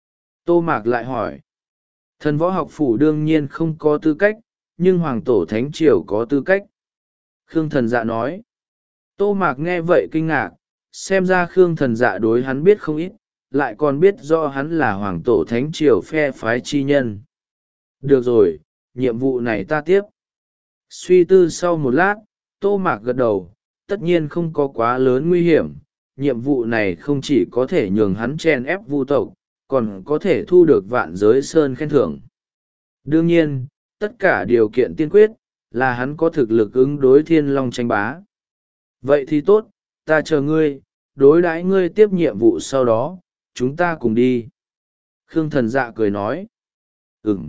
Tô Mạc lại hỏi. Thần võ học phủ đương nhiên không có tư cách, nhưng Hoàng Tổ Thánh Triều có tư cách. Khương Thần Dạ nói. Tô Mạc nghe vậy kinh ngạc, xem ra Khương Thần Dạ đối hắn biết không ít, lại còn biết rõ hắn là Hoàng Tổ Thánh Triều phe phái chi nhân. Được rồi, nhiệm vụ này ta tiếp. Suy tư sau một lát, Tô Mạc gật đầu, tất nhiên không có quá lớn nguy hiểm. Nhiệm vụ này không chỉ có thể nhường hắn chen ép vu tộc, còn có thể thu được vạn giới sơn khen thưởng. Đương nhiên, tất cả điều kiện tiên quyết là hắn có thực lực ứng đối Thiên Long tranh bá. Vậy thì tốt, ta chờ ngươi, đối đãi ngươi tiếp nhiệm vụ sau đó, chúng ta cùng đi. Khương Thần Dạ cười nói. Ừm.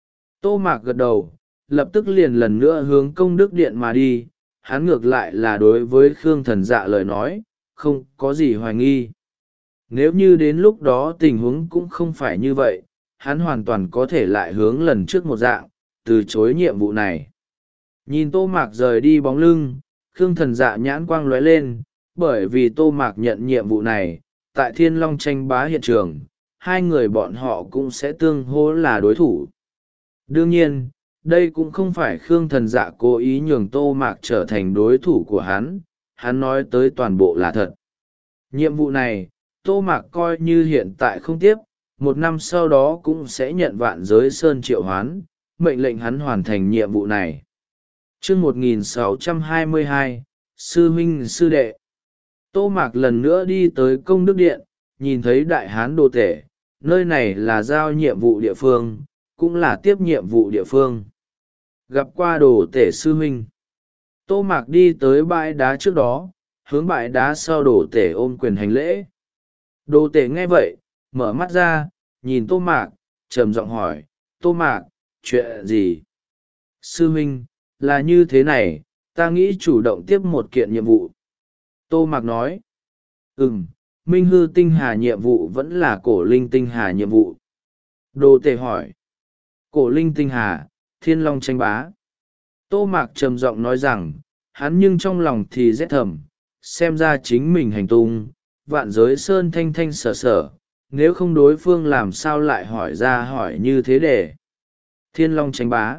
Tô Mạc gật đầu, lập tức liền lần nữa hướng công đức điện mà đi. Hắn ngược lại là đối với Khương Thần Dạ lời nói, không có gì hoài nghi. Nếu như đến lúc đó tình huống cũng không phải như vậy, hắn hoàn toàn có thể lại hướng lần trước một dạng, từ chối nhiệm vụ này. Nhìn Tô Mạc rời đi bóng lưng, Khương Thần Dạ nhãn quang lóe lên, bởi vì Tô Mạc nhận nhiệm vụ này, tại Thiên Long tranh bá hiện trường, hai người bọn họ cũng sẽ tương hỗ là đối thủ. Đương nhiên, đây cũng không phải Khương Thần Dạ cố ý nhường Tô Mạc trở thành đối thủ của hắn, hắn nói tới toàn bộ là thật. Nhiệm vụ này, Tô Mạc coi như hiện tại không tiếp, một năm sau đó cũng sẽ nhận vạn giới sơn triệu hoán, mệnh lệnh hắn hoàn thành nhiệm vụ này. Chương một nghìn sáu trăm hai mươi hai, Sư huynh sư đệ. Tô Mạc lần nữa đi tới công đức điện, nhìn thấy đại hán đồ tể, nơi này là giao nhiệm vụ địa phương, cũng là tiếp nhiệm vụ địa phương. Gặp qua đồ tể sư huynh. Tô Mạc đi tới bãi đá trước đó, hướng bãi đá sau đồ tể ôm quyền hành lễ. Đồ tể nghe vậy, mở mắt ra, nhìn Tô Mạc, trầm giọng hỏi, Tô Mạc, chuyện gì? Sư huynh, là như thế này, ta nghĩ chủ động tiếp một kiện nhiệm vụ. Tô Mạc nói, ừm, Minh hư tinh hà nhiệm vụ vẫn là cổ linh tinh hà nhiệm vụ. Đồ tể hỏi, cổ linh tinh hà, Thiên Long tranh bá. Tô Mạc trầm giọng nói rằng, hắn nhưng trong lòng thì rét thầm, xem ra chính mình hành tung, vạn giới sơn thanh thanh sở sở, nếu không đối phương làm sao lại hỏi ra hỏi như thế để. Thiên Long tranh bá.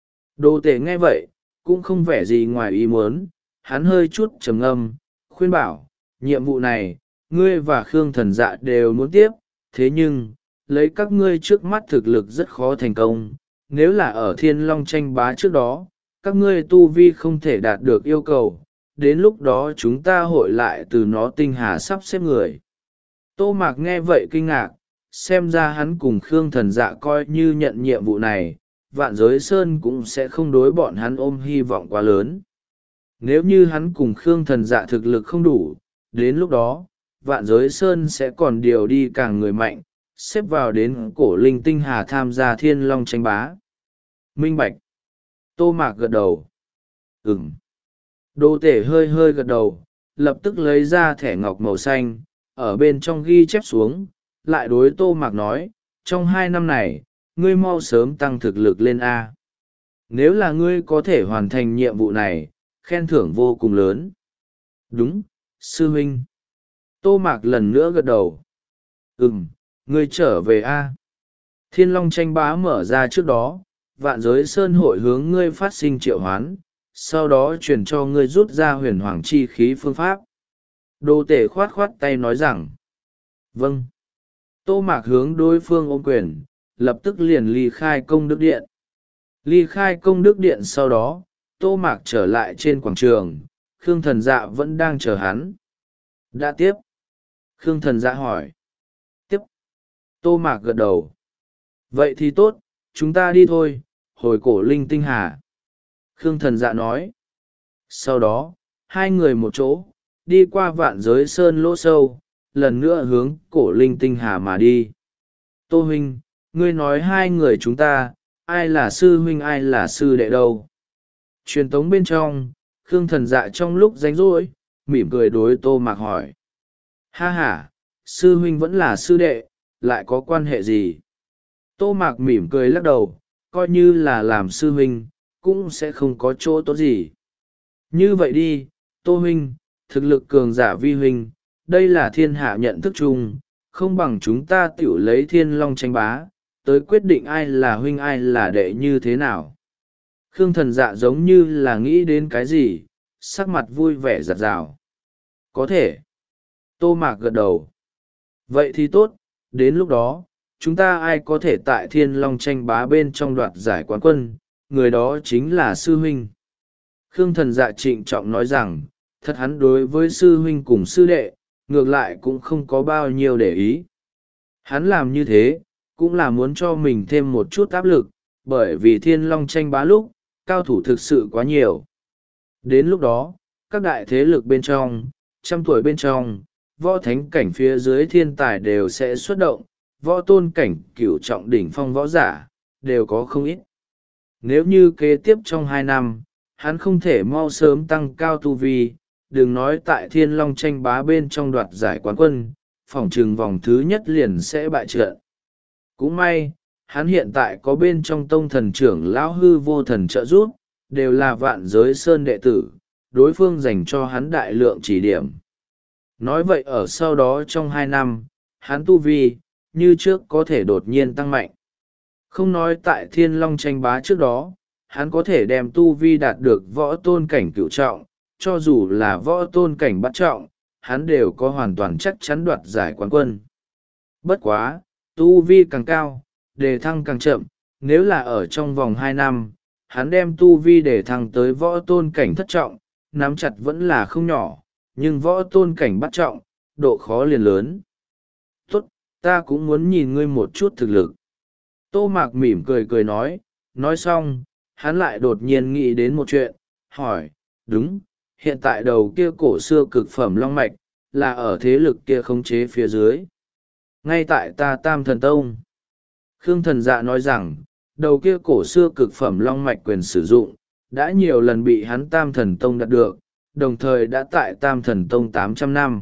Đồ tể nghe vậy, cũng không vẻ gì ngoài ý muốn, hắn hơi chút trầm ngâm, khuyên bảo, nhiệm vụ này, ngươi và Khương Thần Dạ đều muốn tiếp, thế nhưng, lấy các ngươi trước mắt thực lực rất khó thành công, nếu là ở Thiên Long tranh bá trước đó, các ngươi tu vi không thể đạt được yêu cầu, đến lúc đó chúng ta hội lại từ nó tinh hà sắp xếp người. Tô Mạc nghe vậy kinh ngạc, xem ra hắn cùng Khương Thần Dạ coi như nhận nhiệm vụ này, vạn giới sơn cũng sẽ không đối bọn hắn ôm hy vọng quá lớn. Nếu như hắn cùng Khương Thần Dạ thực lực không đủ, đến lúc đó, vạn giới sơn sẽ còn điều đi càng người mạnh, xếp vào đến cổ linh tinh hà tham gia Thiên Long tranh bá. Minh bạch. Tô Mạc gật đầu. Ừm. Đô tể hơi hơi gật đầu, lập tức lấy ra thẻ ngọc màu xanh, ở bên trong ghi chép xuống, lại đối Tô Mạc nói, trong hai năm này, ngươi mau sớm tăng thực lực lên A. Nếu là ngươi có thể hoàn thành nhiệm vụ này, khen thưởng vô cùng lớn. Đúng, sư huynh. Tô Mạc lần nữa gật đầu. Ừm, ngươi trở về A. Thiên Long tranh bá mở ra trước đó, vạn giới sơn hội hướng ngươi phát sinh triệu hoán, sau đó truyền cho ngươi rút ra huyền hoàng chi khí phương pháp. Đô tể khoát khoát tay nói rằng, vâng. Tô Mạc hướng đối phương ôm quyền, lập tức liền ly khai công đức điện. Ly khai công đức điện sau đó, Tô Mạc trở lại trên quảng trường, Khương Thần Dạ vẫn đang chờ hắn. Đã tiếp. Khương Thần Dạ hỏi. Tiếp. Tô Mạc gật đầu. Vậy thì tốt, chúng ta đi thôi, hồi cổ linh tinh hà. Khương Thần Dạ nói. Sau đó, hai người một chỗ, đi qua vạn giới sơn lỗ sâu, lần nữa hướng cổ linh tinh hà mà đi. Tô huynh, ngươi nói hai người chúng ta, ai là sư huynh ai là sư đệ đâu? Truyền tống bên trong, Khương Thần Dạ trong lúc rảnh rỗi, mỉm cười đối Tô Mạc hỏi. Ha ha, sư huynh vẫn là sư đệ, lại có quan hệ gì? Tô Mạc mỉm cười lắc đầu, coi như là làm sư huynh, cũng sẽ không có chỗ tốt gì. Như vậy đi, Tô huynh, thực lực cường giả vi huynh, đây là thiên hạ nhận thức chung, không bằng chúng ta tiểu lấy thiên long tranh bá, tới quyết định ai là huynh ai là đệ như thế nào. Khương Thần Dạ giống như là nghĩ đến cái gì, sắc mặt vui vẻ giặt rào. Có thể. Tô Mạc gật đầu. Vậy thì tốt, đến lúc đó, chúng ta ai có thể tại thiên long tranh bá bên trong đoạt giải quán quân, người đó chính là sư huynh. Khương Thần Dạ trịnh trọng nói rằng, thật hắn đối với sư huynh cùng sư đệ, ngược lại cũng không có bao nhiêu để ý. Hắn làm như thế, cũng là muốn cho mình thêm một chút áp lực, bởi vì thiên long tranh bá lúc, cao thủ thực sự quá nhiều. Đến lúc đó, các đại thế lực bên trong, trăm tuổi bên trong, võ thánh cảnh phía dưới thiên tài đều sẽ xuất động, võ tôn cảnh cửu trọng đỉnh phong võ giả, đều có không ít. Nếu như kế tiếp trong hai năm, hắn không thể mau sớm tăng cao tu vi, đừng nói tại thiên long tranh bá bên trong đoạt giải quán quân, phỏng chừng vòng thứ nhất liền sẽ bại trận. Cũng may, hắn hiện tại có bên trong tông thần trưởng lão hư vô thần trợ giúp, đều là vạn giới sơn đệ tử, đối phương dành cho hắn đại lượng chỉ điểm. Nói vậy ở sau đó trong hai năm, hắn tu vi, như trước có thể đột nhiên tăng mạnh. Không nói tại thiên long tranh bá trước đó, hắn có thể đem tu vi đạt được võ tôn cảnh cửu trọng, cho dù là võ tôn cảnh bát trọng, hắn đều có hoàn toàn chắc chắn đoạt giải quán quân. Bất quá, tu vi càng cao, đề thăng càng chậm, nếu là ở trong vòng hai năm, hắn đem tu vi đề thăng tới võ tôn cảnh thất trọng, nắm chặt vẫn là không nhỏ, nhưng võ tôn cảnh bát trọng, độ khó liền lớn. Tốt, ta cũng muốn nhìn ngươi một chút thực lực. Tô Mạc mỉm cười cười nói, nói xong, hắn lại đột nhiên nghĩ đến một chuyện, hỏi, đúng, hiện tại đầu kia cổ xưa cực phẩm long mạch, là ở thế lực kia khống chế phía dưới. Ngay tại ta Tam Thần Tông. Khương Thần Dạ nói rằng, đầu kia cổ xưa cực phẩm long mạch quyền sử dụng, đã nhiều lần bị hắn Tam Thần Tông đạt được, đồng thời đã tại Tam Thần Tông tám trăm năm.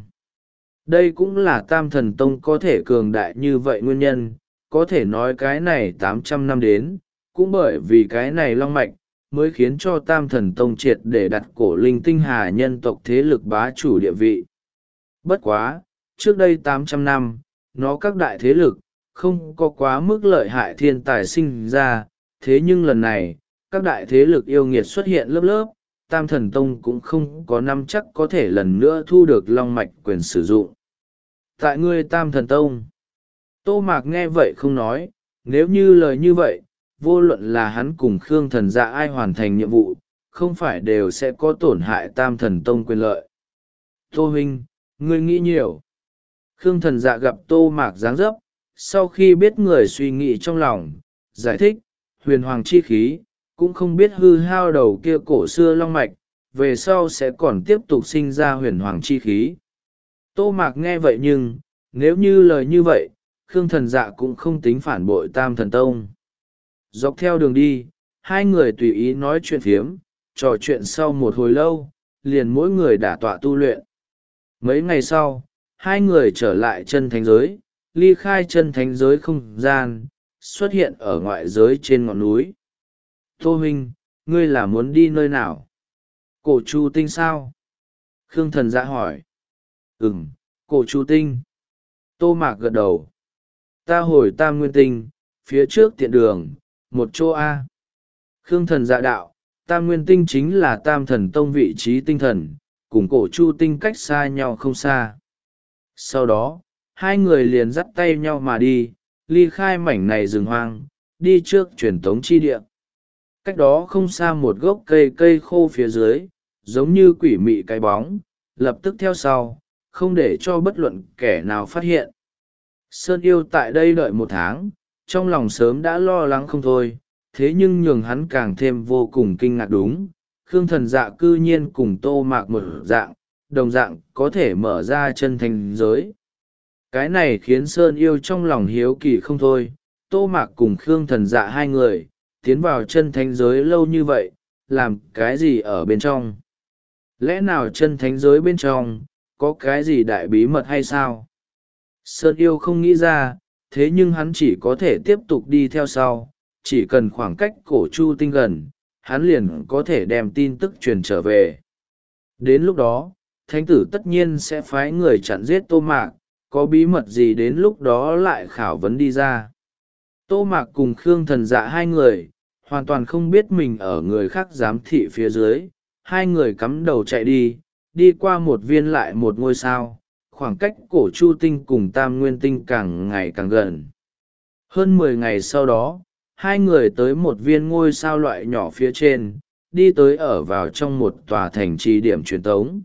Đây cũng là Tam Thần Tông có thể cường đại như vậy nguyên nhân, có thể nói cái này tám trăm năm đến, cũng bởi vì cái này long mạch, mới khiến cho Tam Thần Tông triệt để đặt cổ linh tinh hà nhân tộc thế lực bá chủ địa vị. Bất quá, trước đây tám trăm năm, nó các đại thế lực, không có quá mức lợi hại thiên tài sinh ra, thế nhưng lần này, các đại thế lực yêu nghiệt xuất hiện lớp lớp, Tam Thần Tông cũng không có năm chắc có thể lần nữa thu được long mạch quyền sử dụng. Tại ngươi Tam Thần Tông, Tô Mạc nghe vậy không nói, nếu như lời như vậy, vô luận là hắn cùng Khương Thần Dạ ai hoàn thành nhiệm vụ, không phải đều sẽ có tổn hại Tam Thần Tông quyền lợi. Tô huynh, ngươi nghĩ nhiều. Khương Thần Dạ gặp Tô Mạc dáng dấp, sau khi biết người suy nghĩ trong lòng, giải thích, huyền hoàng chi khí, cũng không biết hư hao đầu kia cổ xưa long mạch, về sau sẽ còn tiếp tục sinh ra huyền hoàng chi khí. Tô Mạc nghe vậy nhưng, nếu như lời như vậy, Khương Thần Dạ cũng không tính phản bội Tam Thần Tông. Dọc theo đường đi, hai người tùy ý nói chuyện phiếm, trò chuyện sau một hồi lâu, liền mỗi người đả tọa tu luyện. Mấy ngày sau, hai người trở lại chân thánh giới, ly khai chân thánh giới không gian, xuất hiện ở ngoại giới trên ngọn núi. Tô huynh, ngươi là muốn đi nơi nào? Cổ Chu Tinh sao? Khương Thần Dạ hỏi. Ừm, Cổ Chu Tinh. Tô Mạc gật đầu. Ta hồi Tam Nguyên Tinh, phía trước tiện đường, một chỗ A. Khương Thần Dạ đạo, Tam Nguyên Tinh chính là Tam Thần Tông vị trí tinh thần, cùng Cổ Chu Tinh cách xa nhau không xa. Sau đó, hai người liền dắt tay nhau mà đi, ly khai mảnh này rừng hoang, đi trước truyền tống chi địa. Cách đó không xa một gốc cây cây khô phía dưới, giống như quỷ mị cái bóng, lập tức theo sau, không để cho bất luận kẻ nào phát hiện. Sơn Yêu tại đây đợi một tháng, trong lòng sớm đã lo lắng không thôi, thế nhưng nhường hắn càng thêm vô cùng kinh ngạc đúng. Khương Thần Dạ cư nhiên cùng Tô Mạc một dạng, đồng dạng có thể mở ra chân thành giới. Cái này khiến Sơn Yêu trong lòng hiếu kỳ không thôi, Tô Mạc cùng Khương Thần Dạ hai người, tiến vào chân thánh giới lâu như vậy, làm cái gì ở bên trong? lẽ nào chân thánh giới bên trong có cái gì đại bí mật hay sao? Sơn Yêu không nghĩ ra, thế nhưng hắn chỉ có thể tiếp tục đi theo sau, chỉ cần khoảng cách cổ chu tinh gần, hắn liền có thể đem tin tức truyền trở về. Đến lúc đó, thánh tử tất nhiên sẽ phái người chặn giết Tô Mạc, có bí mật gì đến lúc đó lại khảo vấn đi ra. Tô Mạc cùng Khương Thần Dạ hai người, hoàn toàn không biết mình ở người khác giám thị phía dưới, hai người cắm đầu chạy đi, đi qua một viên lại một ngôi sao, khoảng cách cổ chu tinh cùng tam nguyên tinh càng ngày càng gần. Hơn mười ngày sau đó, hai người tới một viên ngôi sao loại nhỏ phía trên, đi tới ở vào trong một tòa thành trì điểm truyền tống.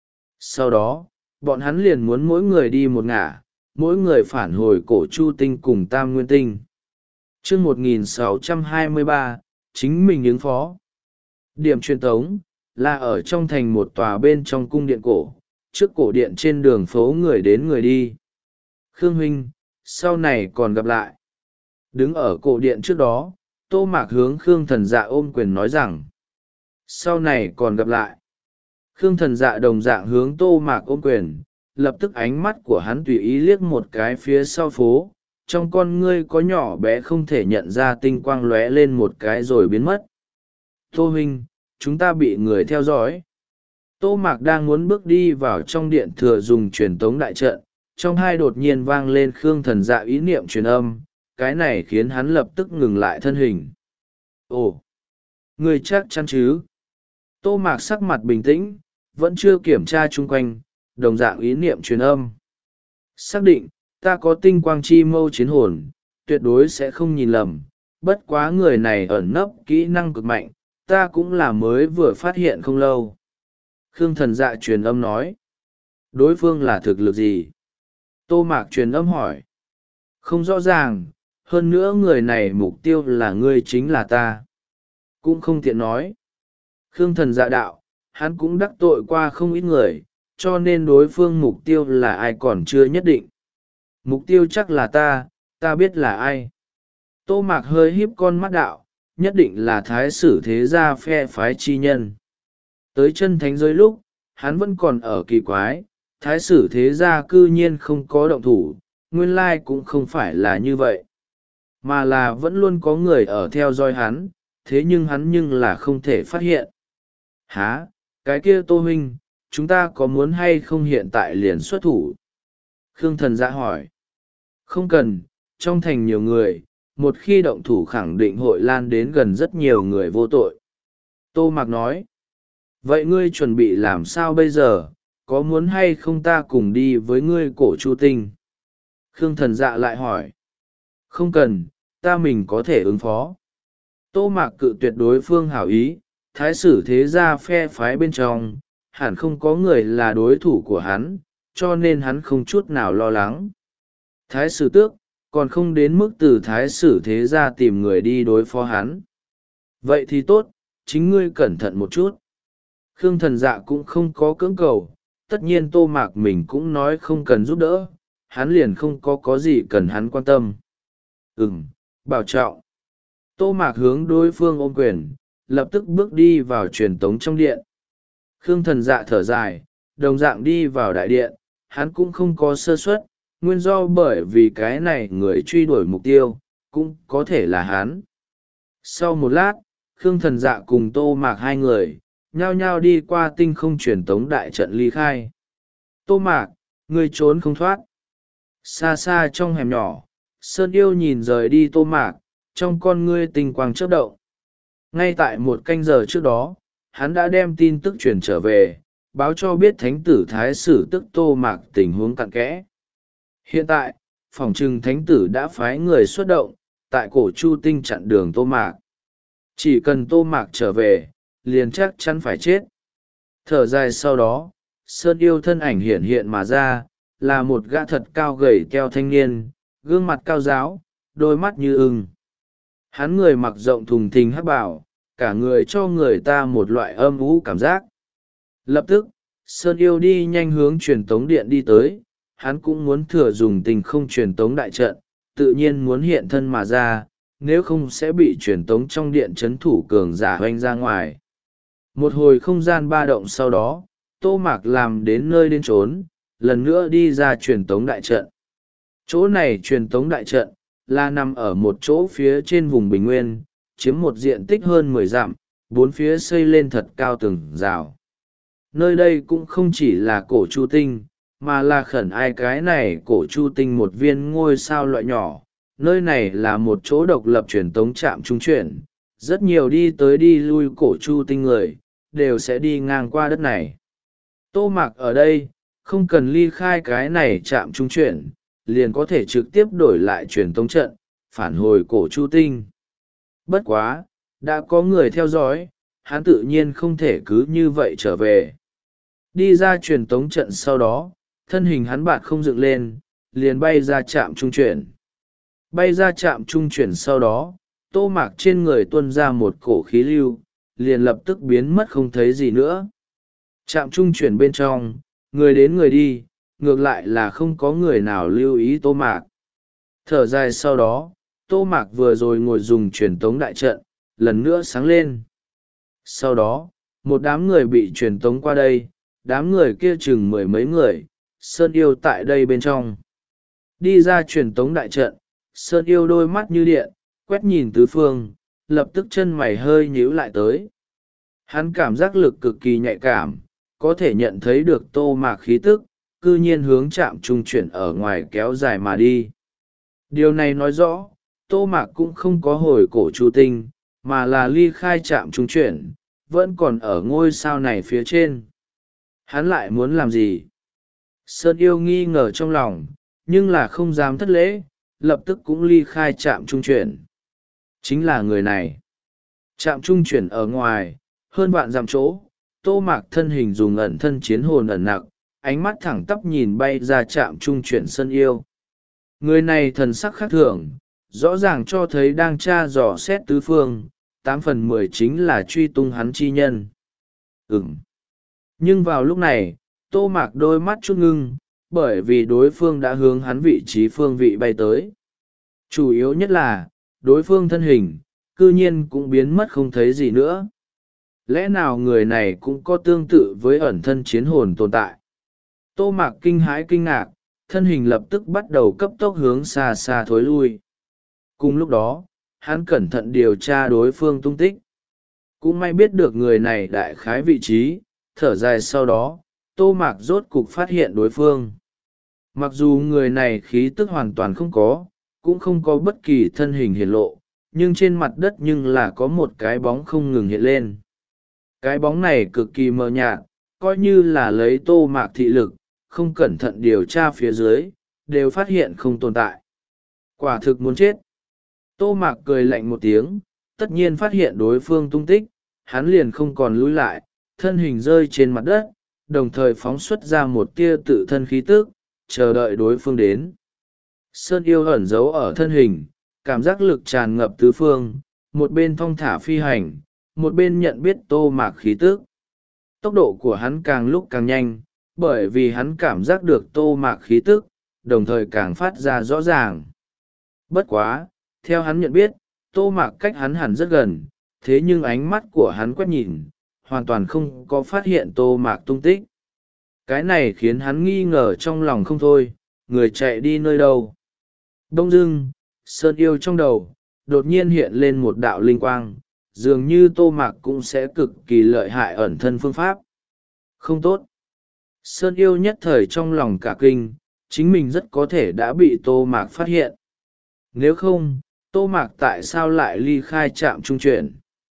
Sau đó, bọn hắn liền muốn mỗi người đi một ngả, mỗi người phản hồi cổ chu tinh cùng tam nguyên tinh. chương một nghìn sáu trăm hai mươi ba, chính mình ứng phó. Điểm truyền tống là ở trong thành một tòa bên trong cung điện cổ, trước cổ điện trên đường phố người đến người đi. Khương huynh, sau này còn gặp lại. Đứng ở cổ điện trước đó, Tô Mạc hướng Khương Thần Dạ ôm quyền nói rằng, sau này còn gặp lại. Khương Thần Dạ đồng dạng hướng Tô Mạc ôm quyền, lập tức ánh mắt của hắn tùy ý liếc một cái phía sau phố, trong con ngươi có nhỏ bé không thể nhận ra tinh quang lóe lên một cái rồi biến mất. Tô huynh, chúng ta bị người theo dõi. Tô Mạc đang muốn bước đi vào trong điện thừa dùng truyền tống đại trận, trong hai đột nhiên vang lên Khương Thần Dạ ý niệm truyền âm, cái này khiến hắn lập tức ngừng lại thân hình. Ồ, người chắc chắn chứ? Tô Mạc sắc mặt bình tĩnh, vẫn chưa kiểm tra chung quanh, đồng dạng ý niệm truyền âm. Xác định, ta có tinh quang chi mâu chiến hồn, tuyệt đối sẽ không nhìn lầm, bất quá người này ẩn nấp kỹ năng cực mạnh, ta cũng là mới vừa phát hiện không lâu. Khương Thần Dạ truyền âm nói. Đối phương là thực lực gì? Tô Mạc truyền âm hỏi. Không rõ ràng, hơn nữa người này mục tiêu là ngươi chính là ta. Cũng không tiện nói. Khương Thần Dạ đạo, hắn cũng đắc tội qua không ít người, cho nên đối phương mục tiêu là ai còn chưa nhất định. Mục tiêu chắc là ta, ta biết là ai. Tô Mạc hơi híp con mắt đạo, nhất định là thái sử thế gia phe phái chi nhân. Tới chân thánh giới lúc, hắn vẫn còn ở kỳ quái, thái sử thế gia cư nhiên không có động thủ, nguyên lai cũng không phải là như vậy. Mà là vẫn luôn có người ở theo dõi hắn, thế nhưng hắn nhưng là không thể phát hiện. Hả, cái kia Tô huynh, chúng ta có muốn hay không hiện tại liền xuất thủ? Khương Thần Dạ hỏi. Không cần, trong thành nhiều người, một khi động thủ khẳng định hội lan đến gần rất nhiều người vô tội. Tô Mạc nói. Vậy ngươi chuẩn bị làm sao bây giờ, có muốn hay không ta cùng đi với ngươi cổ chu tinh? Khương Thần Dạ lại hỏi. Không cần, ta mình có thể ứng phó. Tô Mạc cự tuyệt đối phương hảo ý, thái sử thế gia phe phái bên trong, hẳn không có người là đối thủ của hắn, cho nên hắn không chút nào lo lắng. Thái sử tước, còn không đến mức từ thái sử thế gia tìm người đi đối phó hắn. Vậy thì tốt, chính ngươi cẩn thận một chút. Khương Thần Dạ cũng không có cưỡng cầu, tất nhiên Tô Mạc mình cũng nói không cần giúp đỡ, hắn liền không có có gì cần hắn quan tâm. Ừm, bảo trọng. Tô Mạc hướng đối phương ôm quyền, lập tức bước đi vào truyền tống trong điện. Khương Thần Dạ thở dài, đồng dạng đi vào đại điện, hắn cũng không có sơ suất, nguyên do bởi vì cái này người truy đuổi mục tiêu, cũng có thể là hắn. Sau một lát, Khương Thần Dạ cùng Tô Mạc hai người, nhao nhao đi qua tinh không truyền tống đại trận ly khai. Tô Mạc, ngươi trốn không thoát. Xa xa trong hẻm nhỏ, Sơn Yêu nhìn rời đi Tô Mạc, trong con ngươi tinh quang chớp động. Ngay tại một canh giờ trước đó, hắn đã đem tin tức truyền trở về, báo cho biết thánh tử thái sử tức Tô Mạc tình huống cặn kẽ. Hiện tại, phỏng chừng thánh tử đã phái người xuất động, tại cổ chu tinh chặn đường Tô Mạc. Chỉ cần Tô Mạc trở về, liền chắc chắn phải chết. Thở dài sau đó, Sơn Yêu thân ảnh hiện hiện mà ra, là một gã thật cao gầy teo thanh niên, gương mặt cao giáo, đôi mắt như ưng. Hắn người mặc rộng thùng thình hắc bảo, cả người cho người ta một loại âm u cảm giác. Lập tức, Sơn Yêu đi nhanh hướng truyền tống điện đi tới, hắn cũng muốn thừa dùng tình không truyền tống đại trận, tự nhiên muốn hiện thân mà ra, nếu không sẽ bị truyền tống trong điện chấn thủ cường giả hoanh ra ngoài. Một hồi không gian ba động sau đó, Tô Mạc làm đến nơi đến chốn, lần nữa đi ra truyền tống đại trận. Chỗ này truyền tống đại trận là nằm ở một chỗ phía trên vùng bình nguyên, chiếm một diện tích hơn mười dặm, bốn phía xây lên thật cao tường rào. Nơi đây cũng không chỉ là cổ chu tinh, mà là khẩn ai cái này cổ chu tinh một viên ngôi sao loại nhỏ. Nơi này là một chỗ độc lập truyền tống trạm trung chuyển, rất nhiều đi tới đi lui cổ chu tinh người, đều sẽ đi ngang qua đất này. Tô Mạc ở đây, không cần ly khai cái này trạm trung chuyển, liền có thể trực tiếp đổi lại truyền tống trận, phản hồi cổ chu tinh. Bất quá, đã có người theo dõi, hắn tự nhiên không thể cứ như vậy trở về. Đi ra truyền tống trận sau đó, thân hình hắn bạt không dựng lên, liền bay ra trạm trung chuyển. Bay ra trạm trung chuyển sau đó, Tô Mạc trên người tuôn ra một cổ khí lưu, liền lập tức biến mất không thấy gì nữa. Trạm trung chuyển bên trong, người đến người đi, ngược lại là không có người nào lưu ý Tô Mạc. Thở dài sau đó, Tô Mạc vừa rồi ngồi dùng truyền tống đại trận, lần nữa sáng lên. Sau đó, một đám người bị truyền tống qua đây, đám người kia chừng mười mấy người, Sơn Yêu tại đây bên trong. Đi ra truyền tống đại trận, Sơn Yêu đôi mắt như điện, quét nhìn tứ phương, lập tức chân mày hơi nhíu lại tới. Hắn cảm giác lực cực kỳ nhạy cảm, có thể nhận thấy được Tô Mạc khí tức, cư nhiên hướng trạm trung chuyển ở ngoài kéo dài mà đi. Điều này nói rõ, Tô Mạc cũng không có hồi cổ chu tinh, mà là ly khai trạm trung chuyển, vẫn còn ở ngôi sao này phía trên. Hắn lại muốn làm gì? Sơn Yêu nghi ngờ trong lòng, nhưng là không dám thất lễ, lập tức cũng ly khai trạm trung chuyển. Chính là người này. Trạm trung chuyển ở ngoài, hơn vạn dặm chỗ, Tô Mạc thân hình dùng ẩn thân chiến hồn ẩn nặc, ánh mắt thẳng tắp nhìn bay ra trạm trung chuyển Sơn Yêu. Người này thần sắc khác thường, rõ ràng cho thấy đang tra dò xét tứ phương, tám phần mười chính là truy tung hắn chi nhân. Ừm. Nhưng vào lúc này, Tô Mạc đôi mắt chút ngưng, bởi vì đối phương đã hướng hắn vị trí phương vị bay tới. Chủ yếu nhất là, đối phương thân hình, cư nhiên cũng biến mất không thấy gì nữa. Lẽ nào người này cũng có tương tự với ẩn thân chiến hồn tồn tại? Tô Mạc kinh hãi kinh ngạc, thân hình lập tức bắt đầu cấp tốc hướng xa xa thối lui. Cùng lúc đó, hắn cẩn thận điều tra đối phương tung tích. Cũng may biết được người này đại khái vị trí, thở dài sau đó, Tô Mạc rốt cục phát hiện đối phương. Mặc dù người này khí tức hoàn toàn không có, cũng không có bất kỳ thân hình hiển lộ, nhưng trên mặt đất nhưng là có một cái bóng không ngừng hiện lên. Cái bóng này cực kỳ mờ nhạt, coi như là lấy Tô Mạc thị lực, không cẩn thận điều tra phía dưới, đều phát hiện không tồn tại. Quả thực muốn chết. Tô Mạc cười lạnh một tiếng, tất nhiên phát hiện đối phương tung tích, hắn liền không còn lùi lại, thân hình rơi trên mặt đất, đồng thời phóng xuất ra một tia tự thân khí tức, chờ đợi đối phương đến. Sơn Yêu ẩn giấu ở thân hình, cảm giác lực tràn ngập tứ phương, một bên thong thả phi hành, một bên nhận biết Tô Mạc khí tức. Tốc độ của hắn càng lúc càng nhanh, bởi vì hắn cảm giác được Tô Mạc khí tức, đồng thời càng phát ra rõ ràng. Bất quá, theo hắn nhận biết, Tô Mạc cách hắn hẳn rất gần, thế nhưng ánh mắt của hắn quét nhìn, hoàn toàn không có phát hiện Tô Mạc tung tích. Cái này khiến hắn nghi ngờ trong lòng không thôi, người chạy đi nơi đâu. Đông dưng, Sơn Yêu trong đầu, đột nhiên hiện lên một đạo linh quang, dường như Tô Mạc cũng sẽ cực kỳ lợi hại ẩn thân phương pháp. Không tốt. Sơn Yêu nhất thời trong lòng cả kinh, chính mình rất có thể đã bị Tô Mạc phát hiện. Nếu không, Tô Mạc tại sao lại ly khai trạm trung chuyển?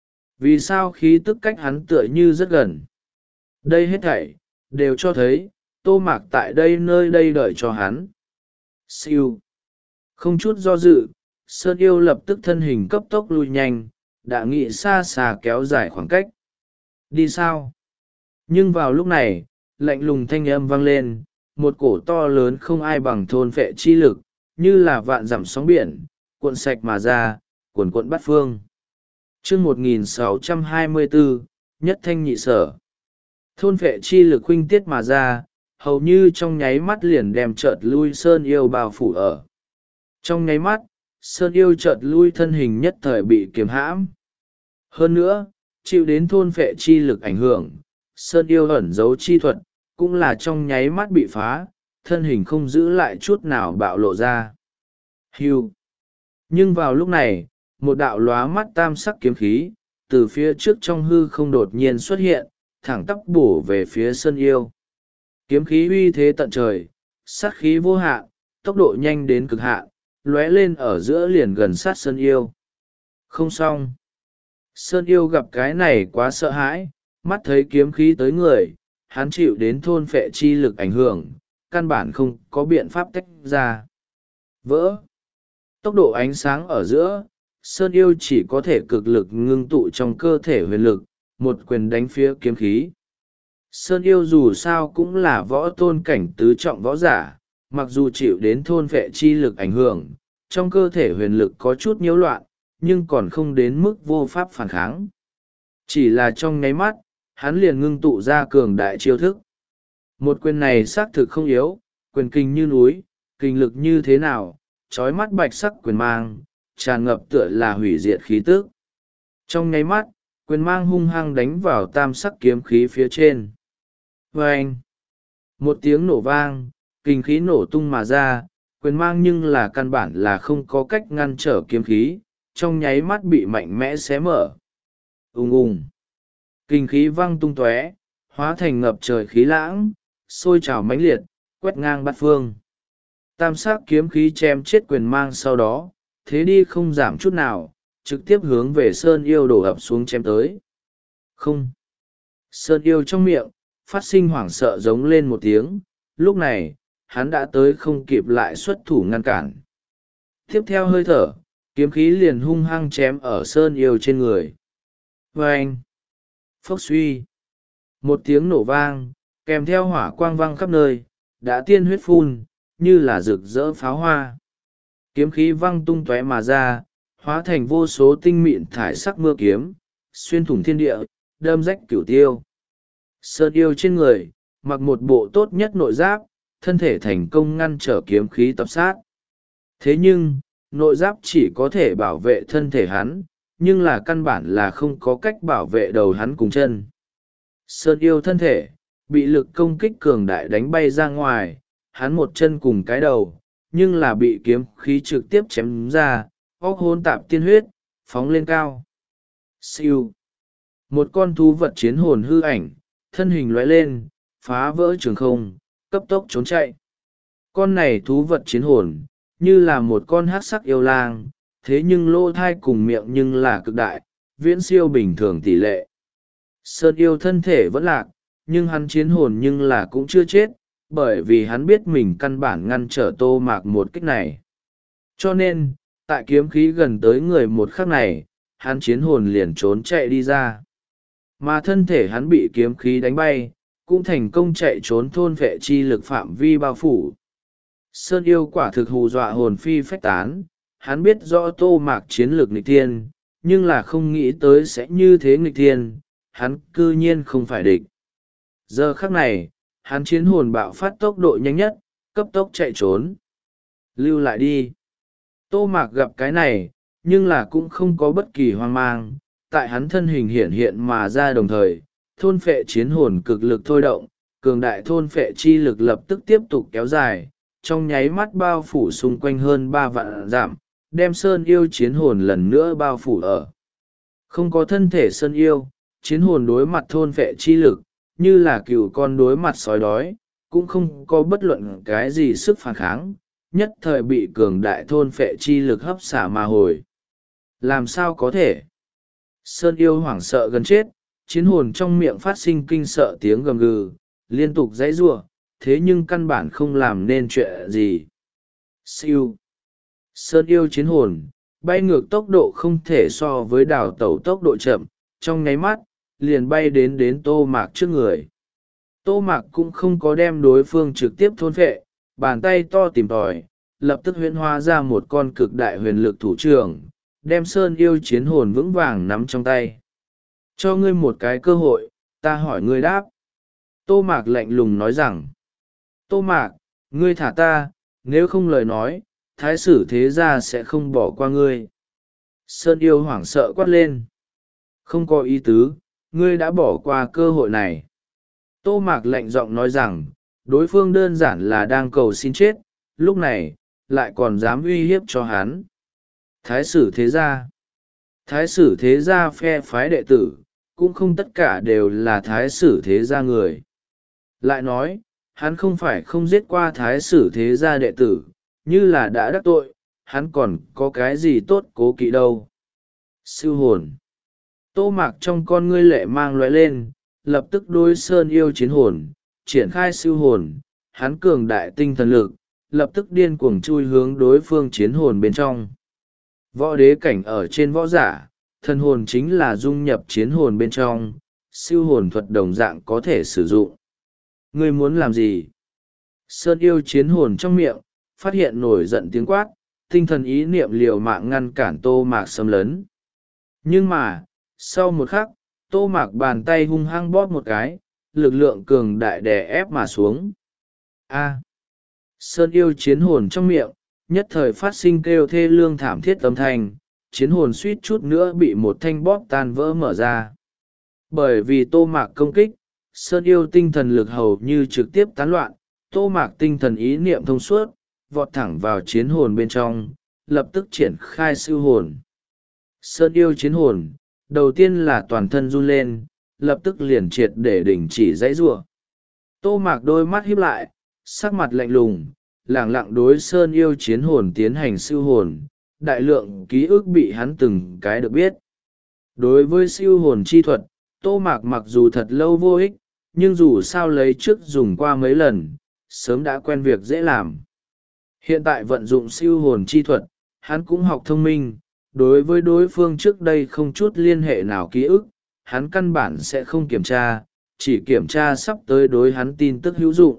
Vì sao khí tức cách hắn tựa như rất gần? Đây hết thảy đều cho thấy, Tô Mạc tại đây nơi đây đợi cho hắn. Siêu. Không chút do dự, Sơn Yêu lập tức thân hình cấp tốc lui nhanh, đã nghĩ xa xa kéo dài khoảng cách. Đi sao? Nhưng vào lúc này, lạnh lùng thanh âm vang lên, một cổ to lớn không ai bằng thôn phệ chi lực, như là vạn dặm sóng biển, cuộn sạch mà ra, cuộn cuộn bát phương. Chương một nghìn sáu trăm hai mươi bốn, Nhất Thanh Nhị Sở. Thôn phệ chi lực huynh tiết mà ra, hầu như trong nháy mắt liền đem chợt lui Sơn Yêu bao phủ ở. Trong nháy mắt, Sơn Yêu chợt lui thân hình nhất thời bị kiềm hãm. Hơn nữa, chịu đến thôn phệ chi lực ảnh hưởng, sơn yêu ẩn giấu chi thuật cũng là trong nháy mắt bị phá, thân hình không giữ lại chút nào bạo lộ ra. Hiu! Nhưng vào lúc này, một đạo lóa mắt tam sắc kiếm khí từ phía trước trong hư không đột nhiên xuất hiện, thẳng tắp bổ về phía sơn yêu. Kiếm khí uy thế tận trời, sát khí vô hạn, tốc độ nhanh đến cực hạn, lóe lên ở giữa liền gần sát sơn yêu. Không xong. Sơn yêu gặp cái này quá sợ hãi, mắt thấy kiếm khí tới người, hắn chịu đến thôn phệ chi lực ảnh hưởng, căn bản không có biện pháp tách ra. Vỡ. Tốc độ ánh sáng ở giữa, Sơn yêu chỉ có thể cực lực ngưng tụ trong cơ thể huyền lực, một quyền đánh phía kiếm khí. Sơn yêu dù sao cũng là võ tôn cảnh tứ trọng võ giả, mặc dù chịu đến thôn vệ chi lực ảnh hưởng, trong cơ thể huyền lực có chút nhiễu loạn, nhưng còn không đến mức vô pháp phản kháng. Chỉ là trong nháy mắt, hắn liền ngưng tụ ra cường đại chiêu thức. Một quyền này xác thực không yếu, quyền kinh như núi, kinh lực như thế nào, trói mắt bạch sắc quyền mang, tràn ngập tựa là hủy diệt khí tức. Trong nháy mắt, quyền mang hung hăng đánh vào tam sắc kiếm khí phía trên. Vâng! Một tiếng nổ vang, kinh khí nổ tung mà ra, quyền mang nhưng là căn bản là không có cách ngăn trở kiếm khí, trong nháy mắt bị mạnh mẽ xé mở. Ùng ùng! Kinh khí văng tung tóe, hóa thành ngập trời khí lãng, sôi trào mãnh liệt, quét ngang bát phương. Tam sắc kiếm khí chém chết quyền mang sau đó, thế đi không giảm chút nào, trực tiếp hướng về Sơn yêu đổ ập xuống chém tới. Không! Sơn yêu trong miệng, phát sinh hoảng sợ giống lên một tiếng, lúc này, hắn đã tới không kịp lại xuất thủ ngăn cản. Tiếp theo hơi thở, kiếm khí liền hung hăng chém ở Sơn yêu trên người. Vâng! Phốc suy! Một tiếng nổ vang, kèm theo hỏa quang vang khắp nơi, đã tiên huyết phun, như là rực rỡ pháo hoa. Kiếm khí văng tung tóe mà ra, hóa thành vô số tinh mịn thải sắc mưa kiếm, xuyên thủng thiên địa, đâm rách cửu tiêu. Sơn yêu trên người, mặc một bộ tốt nhất nội giáp, thân thể thành công ngăn trở kiếm khí tập sát. Thế nhưng, nội giáp chỉ có thể bảo vệ thân thể hắn, nhưng là căn bản là không có cách bảo vệ đầu hắn cùng chân. Sơn yêu thân thể, bị lực công kích cường đại đánh bay ra ngoài, hắn một chân cùng cái đầu, nhưng là bị kiếm khí trực tiếp chém ra, óc hôn tạp tiên huyết, phóng lên cao. Siêu! Một con thú vật chiến hồn hư ảnh, thân hình lóe lên, phá vỡ trường không, cấp tốc trốn chạy. Con này thú vật chiến hồn, như là một con hắc sắc yêu lang, thế nhưng lỗ thai cùng miệng nhưng là cực đại, viễn siêu bình thường tỷ lệ. Sơn yêu thân thể vẫn lạc, nhưng hắn chiến hồn nhưng là cũng chưa chết, bởi vì hắn biết mình căn bản ngăn trở Tô Mạc một kích này. Cho nên, tại kiếm khí gần tới người một khắc này, hắn chiến hồn liền trốn chạy đi ra. Mà thân thể hắn bị kiếm khí đánh bay, cũng thành công chạy trốn thôn vệ chi lực phạm vi bao phủ. Sơn yêu quả thực hù dọa hồn phi phách tán, hắn biết rõ Tô Mạc chiến lược nghịch thiên, nhưng là không nghĩ tới sẽ như thế nghịch thiên, hắn cư nhiên không phải địch. Giờ khắc này, hắn chiến hồn bạo phát tốc độ nhanh nhất, cấp tốc chạy trốn. Lưu lại đi. Tô Mạc gặp cái này, nhưng là cũng không có bất kỳ hoang mang, tại hắn thân hình hiện hiện mà ra đồng thời, thôn phệ chiến hồn cực lực thôi động, cường đại thôn phệ chi lực lập tức tiếp tục kéo dài, trong nháy mắt bao phủ xung quanh hơn ba vạn dặm, đem Sơn yêu chiến hồn lần nữa bao phủ ở. Không có thân thể Sơn yêu, chiến hồn đối mặt thôn phệ chi lực, như là cừu con đối mặt sói đói, cũng không có bất luận cái gì sức phản kháng, nhất thời bị cường đại thôn phệ chi lực hấp xả mà hồi. Làm sao có thể? Sơn yêu hoảng sợ gần chết, chiến hồn trong miệng phát sinh kinh sợ tiếng gầm gừ, liên tục dãy giụa, thế nhưng căn bản không làm nên chuyện gì. Siêu! Sơn yêu chiến hồn, bay ngược tốc độ không thể so với đào tẩu tốc độ chậm, trong nháy mắt, liền bay đến đến Tô Mạc trước người. Tô Mạc cũng không có đem đối phương trực tiếp thôn phệ, bàn tay to tìm tòi, lập tức huyễn hóa ra một con cực đại huyền lực thủ trưởng, đem Sơn yêu chiến hồn vững vàng nắm trong tay. Cho ngươi một cái cơ hội, ta hỏi ngươi đáp. Tô Mạc lạnh lùng nói rằng, Tô Mạc, ngươi thả ta, nếu không lời nói, thái sử thế gia sẽ không bỏ qua ngươi. Sơn yêu hoảng sợ quát lên. Không có ý tứ, ngươi đã bỏ qua cơ hội này. Tô Mạc lạnh giọng nói rằng, đối phương đơn giản là đang cầu xin chết, lúc này, lại còn dám uy hiếp cho hắn. Thái sử thế gia. Thái sử thế gia phe phái đệ tử, cũng không tất cả đều là thái sử thế gia người. Lại nói, hắn không phải không giết qua thái sử thế gia đệ tử, như là đã đắc tội, hắn còn có cái gì tốt cố kỵ đâu. Siêu hồn. Tô Mạc trong con ngươi lệ mang lóe lên, lập tức đối sơn yêu chiến hồn, triển khai siêu hồn, hắn cường đại tinh thần lực, lập tức điên cuồng chui hướng đối phương chiến hồn bên trong. Võ đế cảnh ở trên võ giả, thần hồn chính là dung nhập chiến hồn bên trong, siêu hồn thuật đồng dạng có thể sử dụng. Ngươi muốn làm gì? Sơn yêu chiến hồn trong miệng, phát hiện nổi giận tiếng quát, tinh thần ý niệm liều mạng ngăn cản Tô Mạc xâm lấn. Nhưng mà, sau một khắc, Tô Mạc bàn tay hung hăng bóp một cái, lực lượng cường đại đè ép mà xuống. A. Sơn yêu chiến hồn trong miệng, nhất thời phát sinh kêu thê lương thảm thiết âm thanh, chiến hồn suýt chút nữa bị một thanh bóp tan vỡ mở ra. Bởi vì Tô Mạc công kích, Sơn yêu tinh thần lực hầu như trực tiếp tán loạn, Tô Mạc tinh thần ý niệm thông suốt, vọt thẳng vào chiến hồn bên trong, lập tức triển khai siêu hồn. Sơn yêu chiến hồn, đầu tiên là toàn thân run lên, lập tức liền triệt để đình chỉ dãy giụa. Tô Mạc đôi mắt híp lại, sắc mặt lạnh lùng, lẳng lặng đối Sơn yêu chiến hồn tiến hành siêu hồn, đại lượng ký ức bị hắn từng cái được biết. Đối với siêu hồn chi thuật, Tô Mạc mặc dù thật lâu vô ích, nhưng dù sao lấy trước dùng qua mấy lần, sớm đã quen việc dễ làm. Hiện tại vận dụng siêu hồn chi thuật, hắn cũng học thông minh, đối với đối phương trước đây không chút liên hệ nào ký ức, hắn căn bản sẽ không kiểm tra, chỉ kiểm tra sắp tới đối hắn tin tức hữu dụng.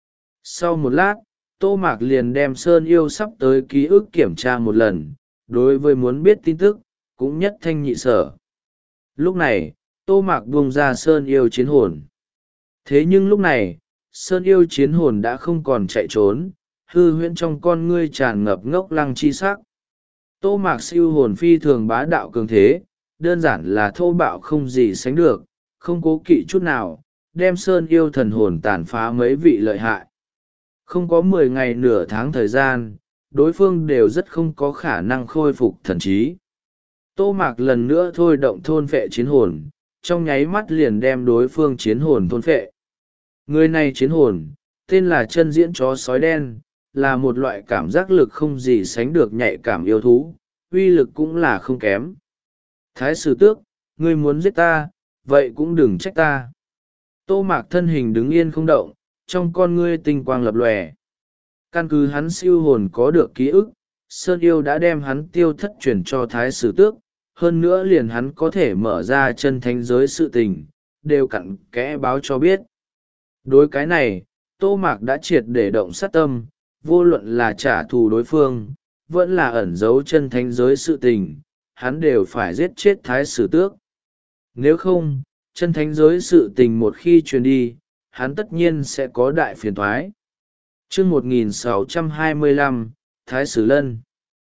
Sau một lát, Tô Mạc liền đem Sơn yêu sắp tới ký ức kiểm tra một lần, đối với muốn biết tin tức, cũng nhất thanh nhị sở. Lúc này, Tô Mạc buông ra Sơn yêu chiến hồn. Thế nhưng lúc này, Sơn yêu chiến hồn đã không còn chạy trốn, hư huyễn trong con ngươi tràn ngập ngốc lăng chi sắc. Tô Mạc siêu hồn phi thường bá đạo cường thế, đơn giản là thô bạo không gì sánh được, không cố kỵ chút nào, đem Sơn yêu thần hồn tàn phá mấy vị lợi hại. Không có mười ngày nửa tháng thời gian, đối phương đều rất không có khả năng khôi phục thần trí. Tô Mạc lần nữa thôi động thôn phệ chiến hồn, trong nháy mắt liền đem đối phương chiến hồn thôn phệ. Người này chiến hồn, tên là chân diễn chó sói đen, là một loại cảm giác lực không gì sánh được nhạy cảm yêu thú, uy lực cũng là không kém. Thái sử tước, ngươi muốn giết ta, vậy cũng đừng trách ta. Tô Mạc thân hình đứng yên không động, trong con ngươi tinh quang lập lòe. Căn cứ hắn siêu hồn có được ký ức, Sơn yêu đã đem hắn tiêu thất truyền cho Thái sử tước, hơn nữa liền hắn có thể mở ra chân thánh giới sự tình, đều cặn kẽ báo cho biết. Đối cái này, Tô Mạc đã triệt để động sát tâm, vô luận là trả thù đối phương, vẫn là ẩn giấu chân thánh giới sự tình, hắn đều phải giết chết Thái sử tước. Nếu không, chân thánh giới sự tình một khi truyền đi, hắn tất nhiên sẽ có đại phiền thoái. Chương một nghìn sáu trăm hai mươi lăm, Thái sử lân.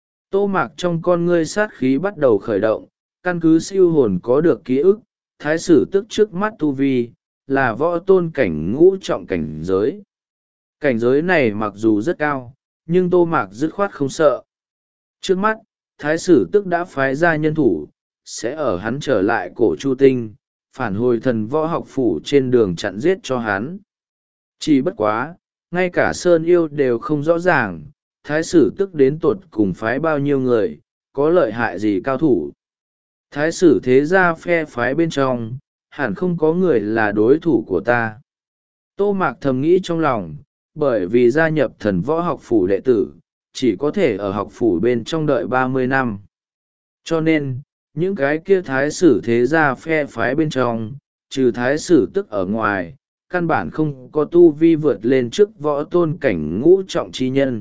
Tô Mạc trong con ngươi sát khí bắt đầu khởi động, căn cứ siêu hồn có được ký ức, Thái sử tức trước mắt tu vi, là võ tôn cảnh ngũ trọng cảnh giới. Cảnh giới này mặc dù rất cao, nhưng Tô Mạc dứt khoát không sợ. Trước mắt, Thái sử tức đã phái ra nhân thủ, sẽ ở hắn trở lại cổ Chu Tinh, phản hồi thần võ học phủ trên đường chặn giết cho hắn. Chỉ bất quá, ngay cả Sơn yêu đều không rõ ràng, Thái sử tức đến tột cùng phái bao nhiêu người, có lợi hại gì cao thủ. Thái sử thế gia phe phái bên trong, hẳn không có người là đối thủ của ta. Tô Mạc thầm nghĩ trong lòng, bởi vì gia nhập thần võ học phủ đệ tử, chỉ có thể ở học phủ bên trong đợi ba mươi năm. Cho nên, những cái kia thái sử thế gia phe phái bên trong, trừ thái sử tức ở ngoài, căn bản không có tu vi vượt lên trước võ tôn cảnh ngũ trọng chi nhân.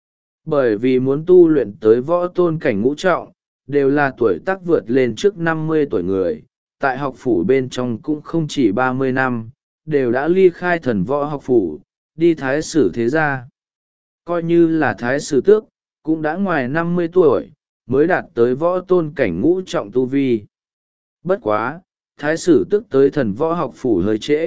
Bởi vì muốn tu luyện tới võ tôn cảnh ngũ trọng, đều là tuổi tác vượt lên trước năm mươi tuổi người, tại học phủ bên trong cũng không chỉ ba mươi năm, đều đã ly khai thần võ học phủ, đi thái sử thế gia. Coi như là thái sử tước, cũng đã ngoài năm mươi tuổi, mới đạt tới võ tôn cảnh ngũ trọng tu vi. Bất quá, thái sử tước tới thần võ học phủ hơi trễ,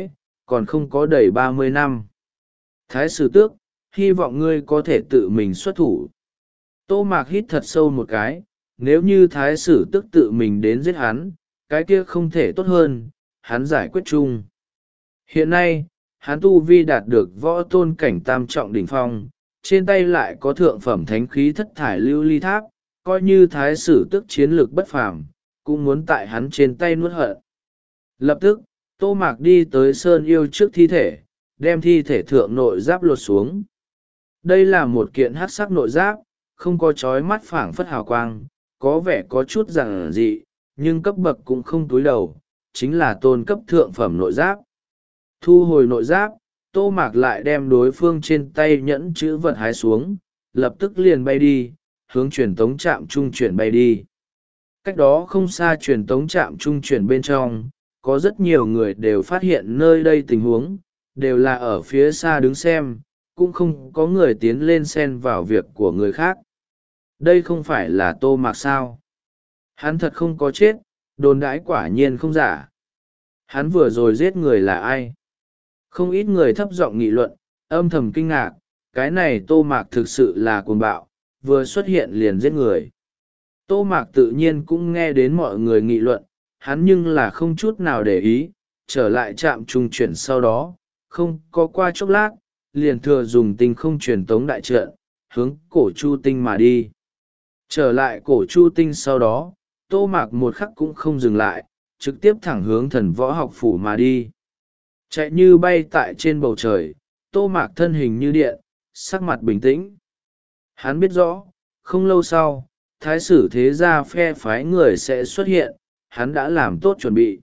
còn không có đầy ba mươi năm. Thái sử tước, hy vọng ngươi có thể tự mình xuất thủ. Tô Mạc hít thật sâu một cái, nếu như thái sử tước tự mình đến giết hắn, cái kia không thể tốt hơn, hắn giải quyết chung. Hiện nay, hắn tu vi đạt được võ tôn cảnh tam trọng đỉnh phong, trên tay lại có thượng phẩm thánh khí thất thải lưu ly tháp, coi như thái sử tước chiến lược bất phàm, cũng muốn tại hắn trên tay nuốt hận. Lập tức, Tô Mạc đi tới sơn yêu trước thi thể, đem thi thể thượng nội giáp lột xuống. Đây là một kiện hắc sắc nội giáp, không có chói mắt phảng phất hào quang, có vẻ có chút giản dị, nhưng cấp bậc cũng không túi đầu, chính là tôn cấp thượng phẩm nội giáp. Thu hồi nội giáp, Tô Mạc lại đem đối phương trên tay nhẫn chữ vật hái xuống, lập tức liền bay đi, hướng truyền tống trạm trung chuyển bay đi. Cách đó không xa truyền tống trạm trung chuyển bên trong, có rất nhiều người đều phát hiện nơi đây tình huống, đều là ở phía xa đứng xem, cũng không có người tiến lên xen vào việc của người khác. Đây không phải là Tô Mạc sao? Hắn thật không có chết, đồn đãi quả nhiên không giả. Hắn vừa rồi giết người là ai? Không ít người thấp giọng nghị luận, âm thầm kinh ngạc, cái này Tô Mạc thực sự là cuồng bạo, vừa xuất hiện liền giết người. Tô Mạc tự nhiên cũng nghe đến mọi người nghị luận, hắn nhưng là không chút nào để ý, trở lại trạm trung chuyển sau đó, không có qua chốc lát, liền thừa dùng tinh không truyền tống đại trận, hướng cổ Chu Tinh mà đi. Trở lại cổ Chu Tinh sau đó, Tô Mạc một khắc cũng không dừng lại, trực tiếp thẳng hướng thần võ học phủ mà đi. Chạy như bay tại trên bầu trời, Tô Mạc thân hình như điện, sắc mặt bình tĩnh. Hắn biết rõ, không lâu sau, thái sử thế gia phe phái người sẽ xuất hiện, hắn đã làm tốt chuẩn bị.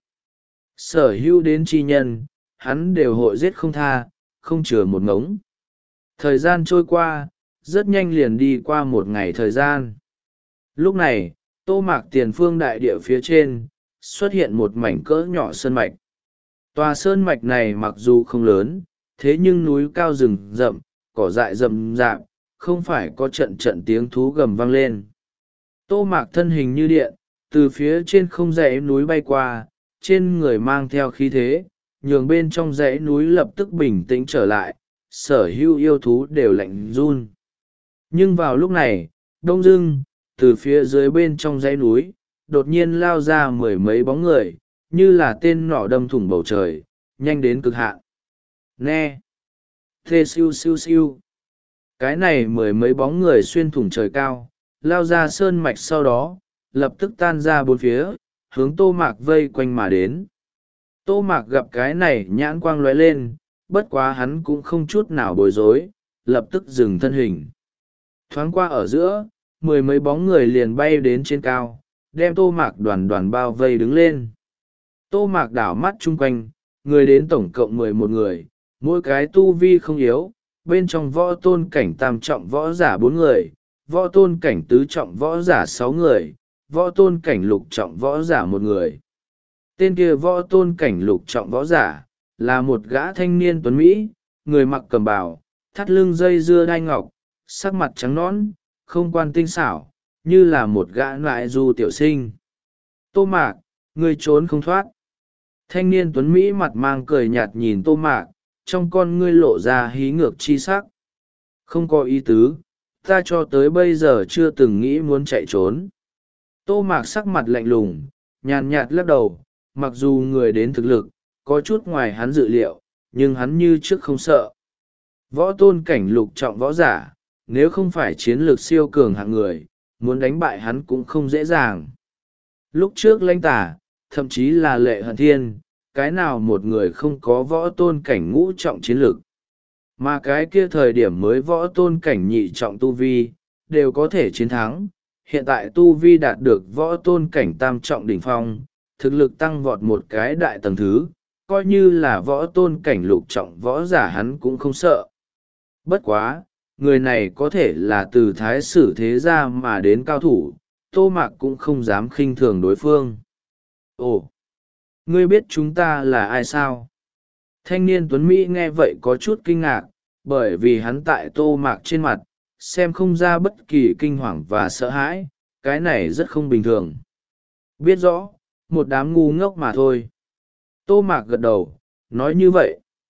Sở hữu đến chi nhân, hắn đều hội giết không tha, không chừa một ngống. Thời gian trôi qua, rất nhanh liền đi qua một ngày thời gian. Lúc này, Tô Mạc tiền phương đại địa phía trên, xuất hiện một mảnh cỡ nhỏ sơn mạch. Tòa sơn mạch này mặc dù không lớn, thế nhưng núi cao rừng rậm, cỏ dại rậm rạp, không phải có trận trận tiếng thú gầm vang lên. Tô Mạc thân hình như điện, từ phía trên không dãy núi bay qua, trên người mang theo khí thế, nhường bên trong dãy núi lập tức bình tĩnh trở lại, sở hữu yêu thú đều lạnh run. Nhưng vào lúc này, đông dưng, từ phía dưới bên trong dãy núi, đột nhiên lao ra mười mấy bóng người, như là tên nỏ đâm thủng bầu trời, nhanh đến cực hạn. Nghe! Thê siêu siêu siêu! Cái này mười mấy bóng người xuyên thủng trời cao, lao ra sơn mạch sau đó, lập tức tan ra bốn phía, hướng Tô Mạc vây quanh mà đến. Tô Mạc gặp cái này nhãn quang lóe lên, bất quá hắn cũng không chút nào bối rối, lập tức dừng thân hình. Thoáng qua ở giữa, mười mấy bóng người liền bay đến trên cao, đem Tô Mạc đoàn đoàn bao vây đứng lên. Tô Mạc đảo mắt chung quanh, người đến tổng cộng mười một người, mỗi cái tu vi không yếu, bên trong võ tôn cảnh tam trọng võ giả bốn người, võ tôn cảnh tứ trọng võ giả sáu người, võ tôn cảnh lục trọng võ giả một người. Tên kia võ tôn cảnh lục trọng võ giả, là một gã thanh niên tuấn Mỹ, người mặc cầm bào, thắt lưng dây dưa đai ngọc, sắc mặt trắng nõn, không quan tinh xảo, như là một gã ngoại du tiểu sinh. Tô Mạc, ngươi trốn không thoát. Thanh niên tuấn Mỹ mặt mang cười nhạt nhìn Tô Mạc, trong con ngươi lộ ra hí ngược chi sắc. Không có ý tứ, ta cho tới bây giờ chưa từng nghĩ muốn chạy trốn. Tô Mạc sắc mặt lạnh lùng, nhàn nhạt lắc đầu, mặc dù người đến thực lực, có chút ngoài hắn dự liệu, nhưng hắn như trước không sợ. Võ tôn cảnh lục trọng võ giả, nếu không phải chiến lược siêu cường hạng người, muốn đánh bại hắn cũng không dễ dàng. Lúc trước Lãnh Tả, thậm chí là Lệ Hận Thiên, cái nào một người không có võ tôn cảnh ngũ trọng chiến lược. Mà cái kia thời điểm mới võ tôn cảnh nhị trọng tu vi, đều có thể chiến thắng. Hiện tại tu vi đạt được võ tôn cảnh tam trọng đỉnh phong, thực lực tăng vọt một cái đại tầng thứ, coi như là võ tôn cảnh lục trọng võ giả hắn cũng không sợ. Bất quá, người này có thể là từ thái sử thế gia mà đến cao thủ, Tô Mạc cũng không dám khinh thường đối phương. Ồ, ngươi biết chúng ta là ai sao? Thanh niên tuấn Mỹ nghe vậy có chút kinh ngạc, bởi vì hắn tại Tô Mạc trên mặt, xem không ra bất kỳ kinh hoàng và sợ hãi, cái này rất không bình thường. Biết rõ, một đám ngu ngốc mà thôi. Tô Mạc gật đầu, nói như vậy.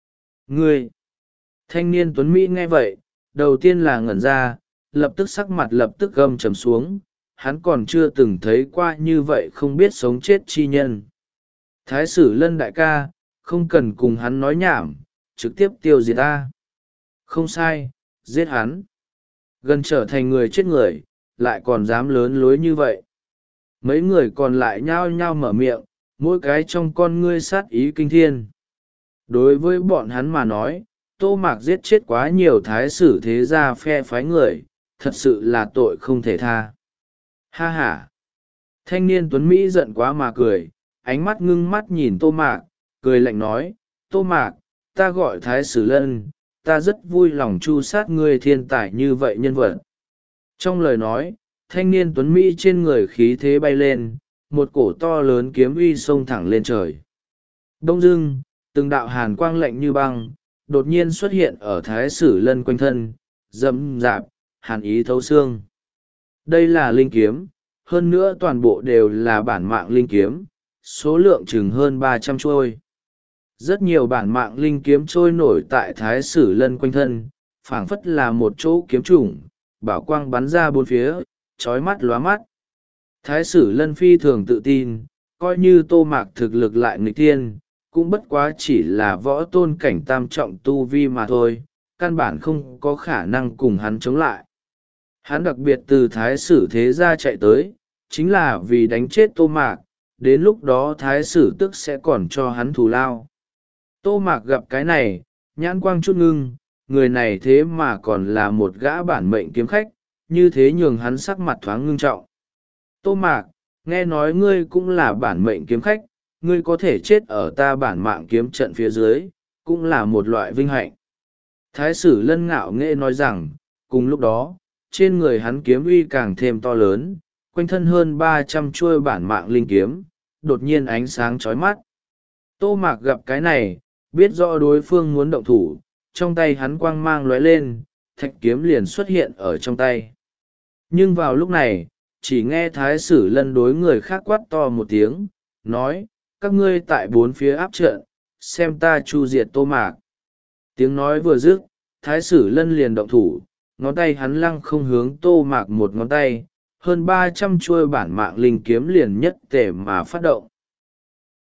Ngươi! Thanh niên tuấn Mỹ nghe vậy, đầu tiên là ngẩn ra, lập tức sắc mặt lập tức gầm trầm xuống, hắn còn chưa từng thấy qua như vậy không biết sống chết chi nhân. Thái sử lân đại ca, không cần cùng hắn nói nhảm, trực tiếp tiêu diệt ta. Không sai, giết hắn. Gần trở thành người chết người, lại còn dám lớn lối như vậy. Mấy người còn lại nhao nhao mở miệng, mỗi cái trong con ngươi sát ý kinh thiên. Đối với bọn hắn mà nói, Tô Mạc giết chết quá nhiều thái sử thế gia phe phái người, thật sự là tội không thể tha. Ha ha! Thanh niên tuấn Mỹ giận quá mà cười, ánh mắt ngưng mắt nhìn Tô Mạc, cười lạnh nói, Tô Mạc, ta gọi thái sử lân, ta rất vui lòng chu sát ngươi thiên tài như vậy nhân vật. Trong lời nói, thanh niên tuấn Mỹ trên người khí thế bay lên, một cổ to lớn kiếm uy xông thẳng lên trời. Đông dưng, từng đạo hàn quang lạnh như băng, đột nhiên xuất hiện ở thái sử lân quanh thân, dẫm dạp, hàn ý thấu xương. Đây là linh kiếm, hơn nữa toàn bộ đều là bản mạng linh kiếm, số lượng chừng hơn ba trăm trôi. Rất nhiều bản mạng linh kiếm trôi nổi tại thái sử lân quanh thân, phảng phất là một chỗ kiếm chủng, bảo quang bắn ra bốn phía, trói mắt lóa mắt. Thái sử lân phi thường tự tin, coi như Tô Mạc thực lực lại nghịch thiên, cũng bất quá chỉ là võ tôn cảnh tam trọng tu vi mà thôi, căn bản không có khả năng cùng hắn chống lại. Hắn đặc biệt từ thái sử thế gia chạy tới, chính là vì đánh chết Tô Mạc, đến lúc đó thái sử tức sẽ còn cho hắn thù lao. Tô Mạc gặp cái này, nhãn quang chút ngưng, người này thế mà còn là một gã bản mệnh kiếm khách, như thế nhường hắn sắc mặt thoáng ngưng trọng. Tô Mạc, nghe nói ngươi cũng là bản mệnh kiếm khách, ngươi có thể chết ở ta bản mạng kiếm trận phía dưới, cũng là một loại vinh hạnh. Thái sử lân ngạo nghệ nói rằng, cùng lúc đó, trên người hắn kiếm uy càng thêm to lớn, quanh thân hơn ba trăm chuôi bản mạng linh kiếm, đột nhiên ánh sáng chói mắt. Tô Mạc gặp cái này, biết rõ đối phương muốn động thủ, trong tay hắn quang mang lóe lên, thạch kiếm liền xuất hiện ở trong tay. Nhưng vào lúc này, chỉ nghe thái sử lân đối người khác quát to một tiếng, nói, các ngươi tại bốn phía áp trận, xem ta chu diệt Tô Mạc. Tiếng nói vừa dứt, thái sử lân liền động thủ, ngón tay hắn lăng không hướng Tô Mạc một ngón tay, hơn ba trăm chuôi bản mạng linh kiếm liền nhất tể mà phát động.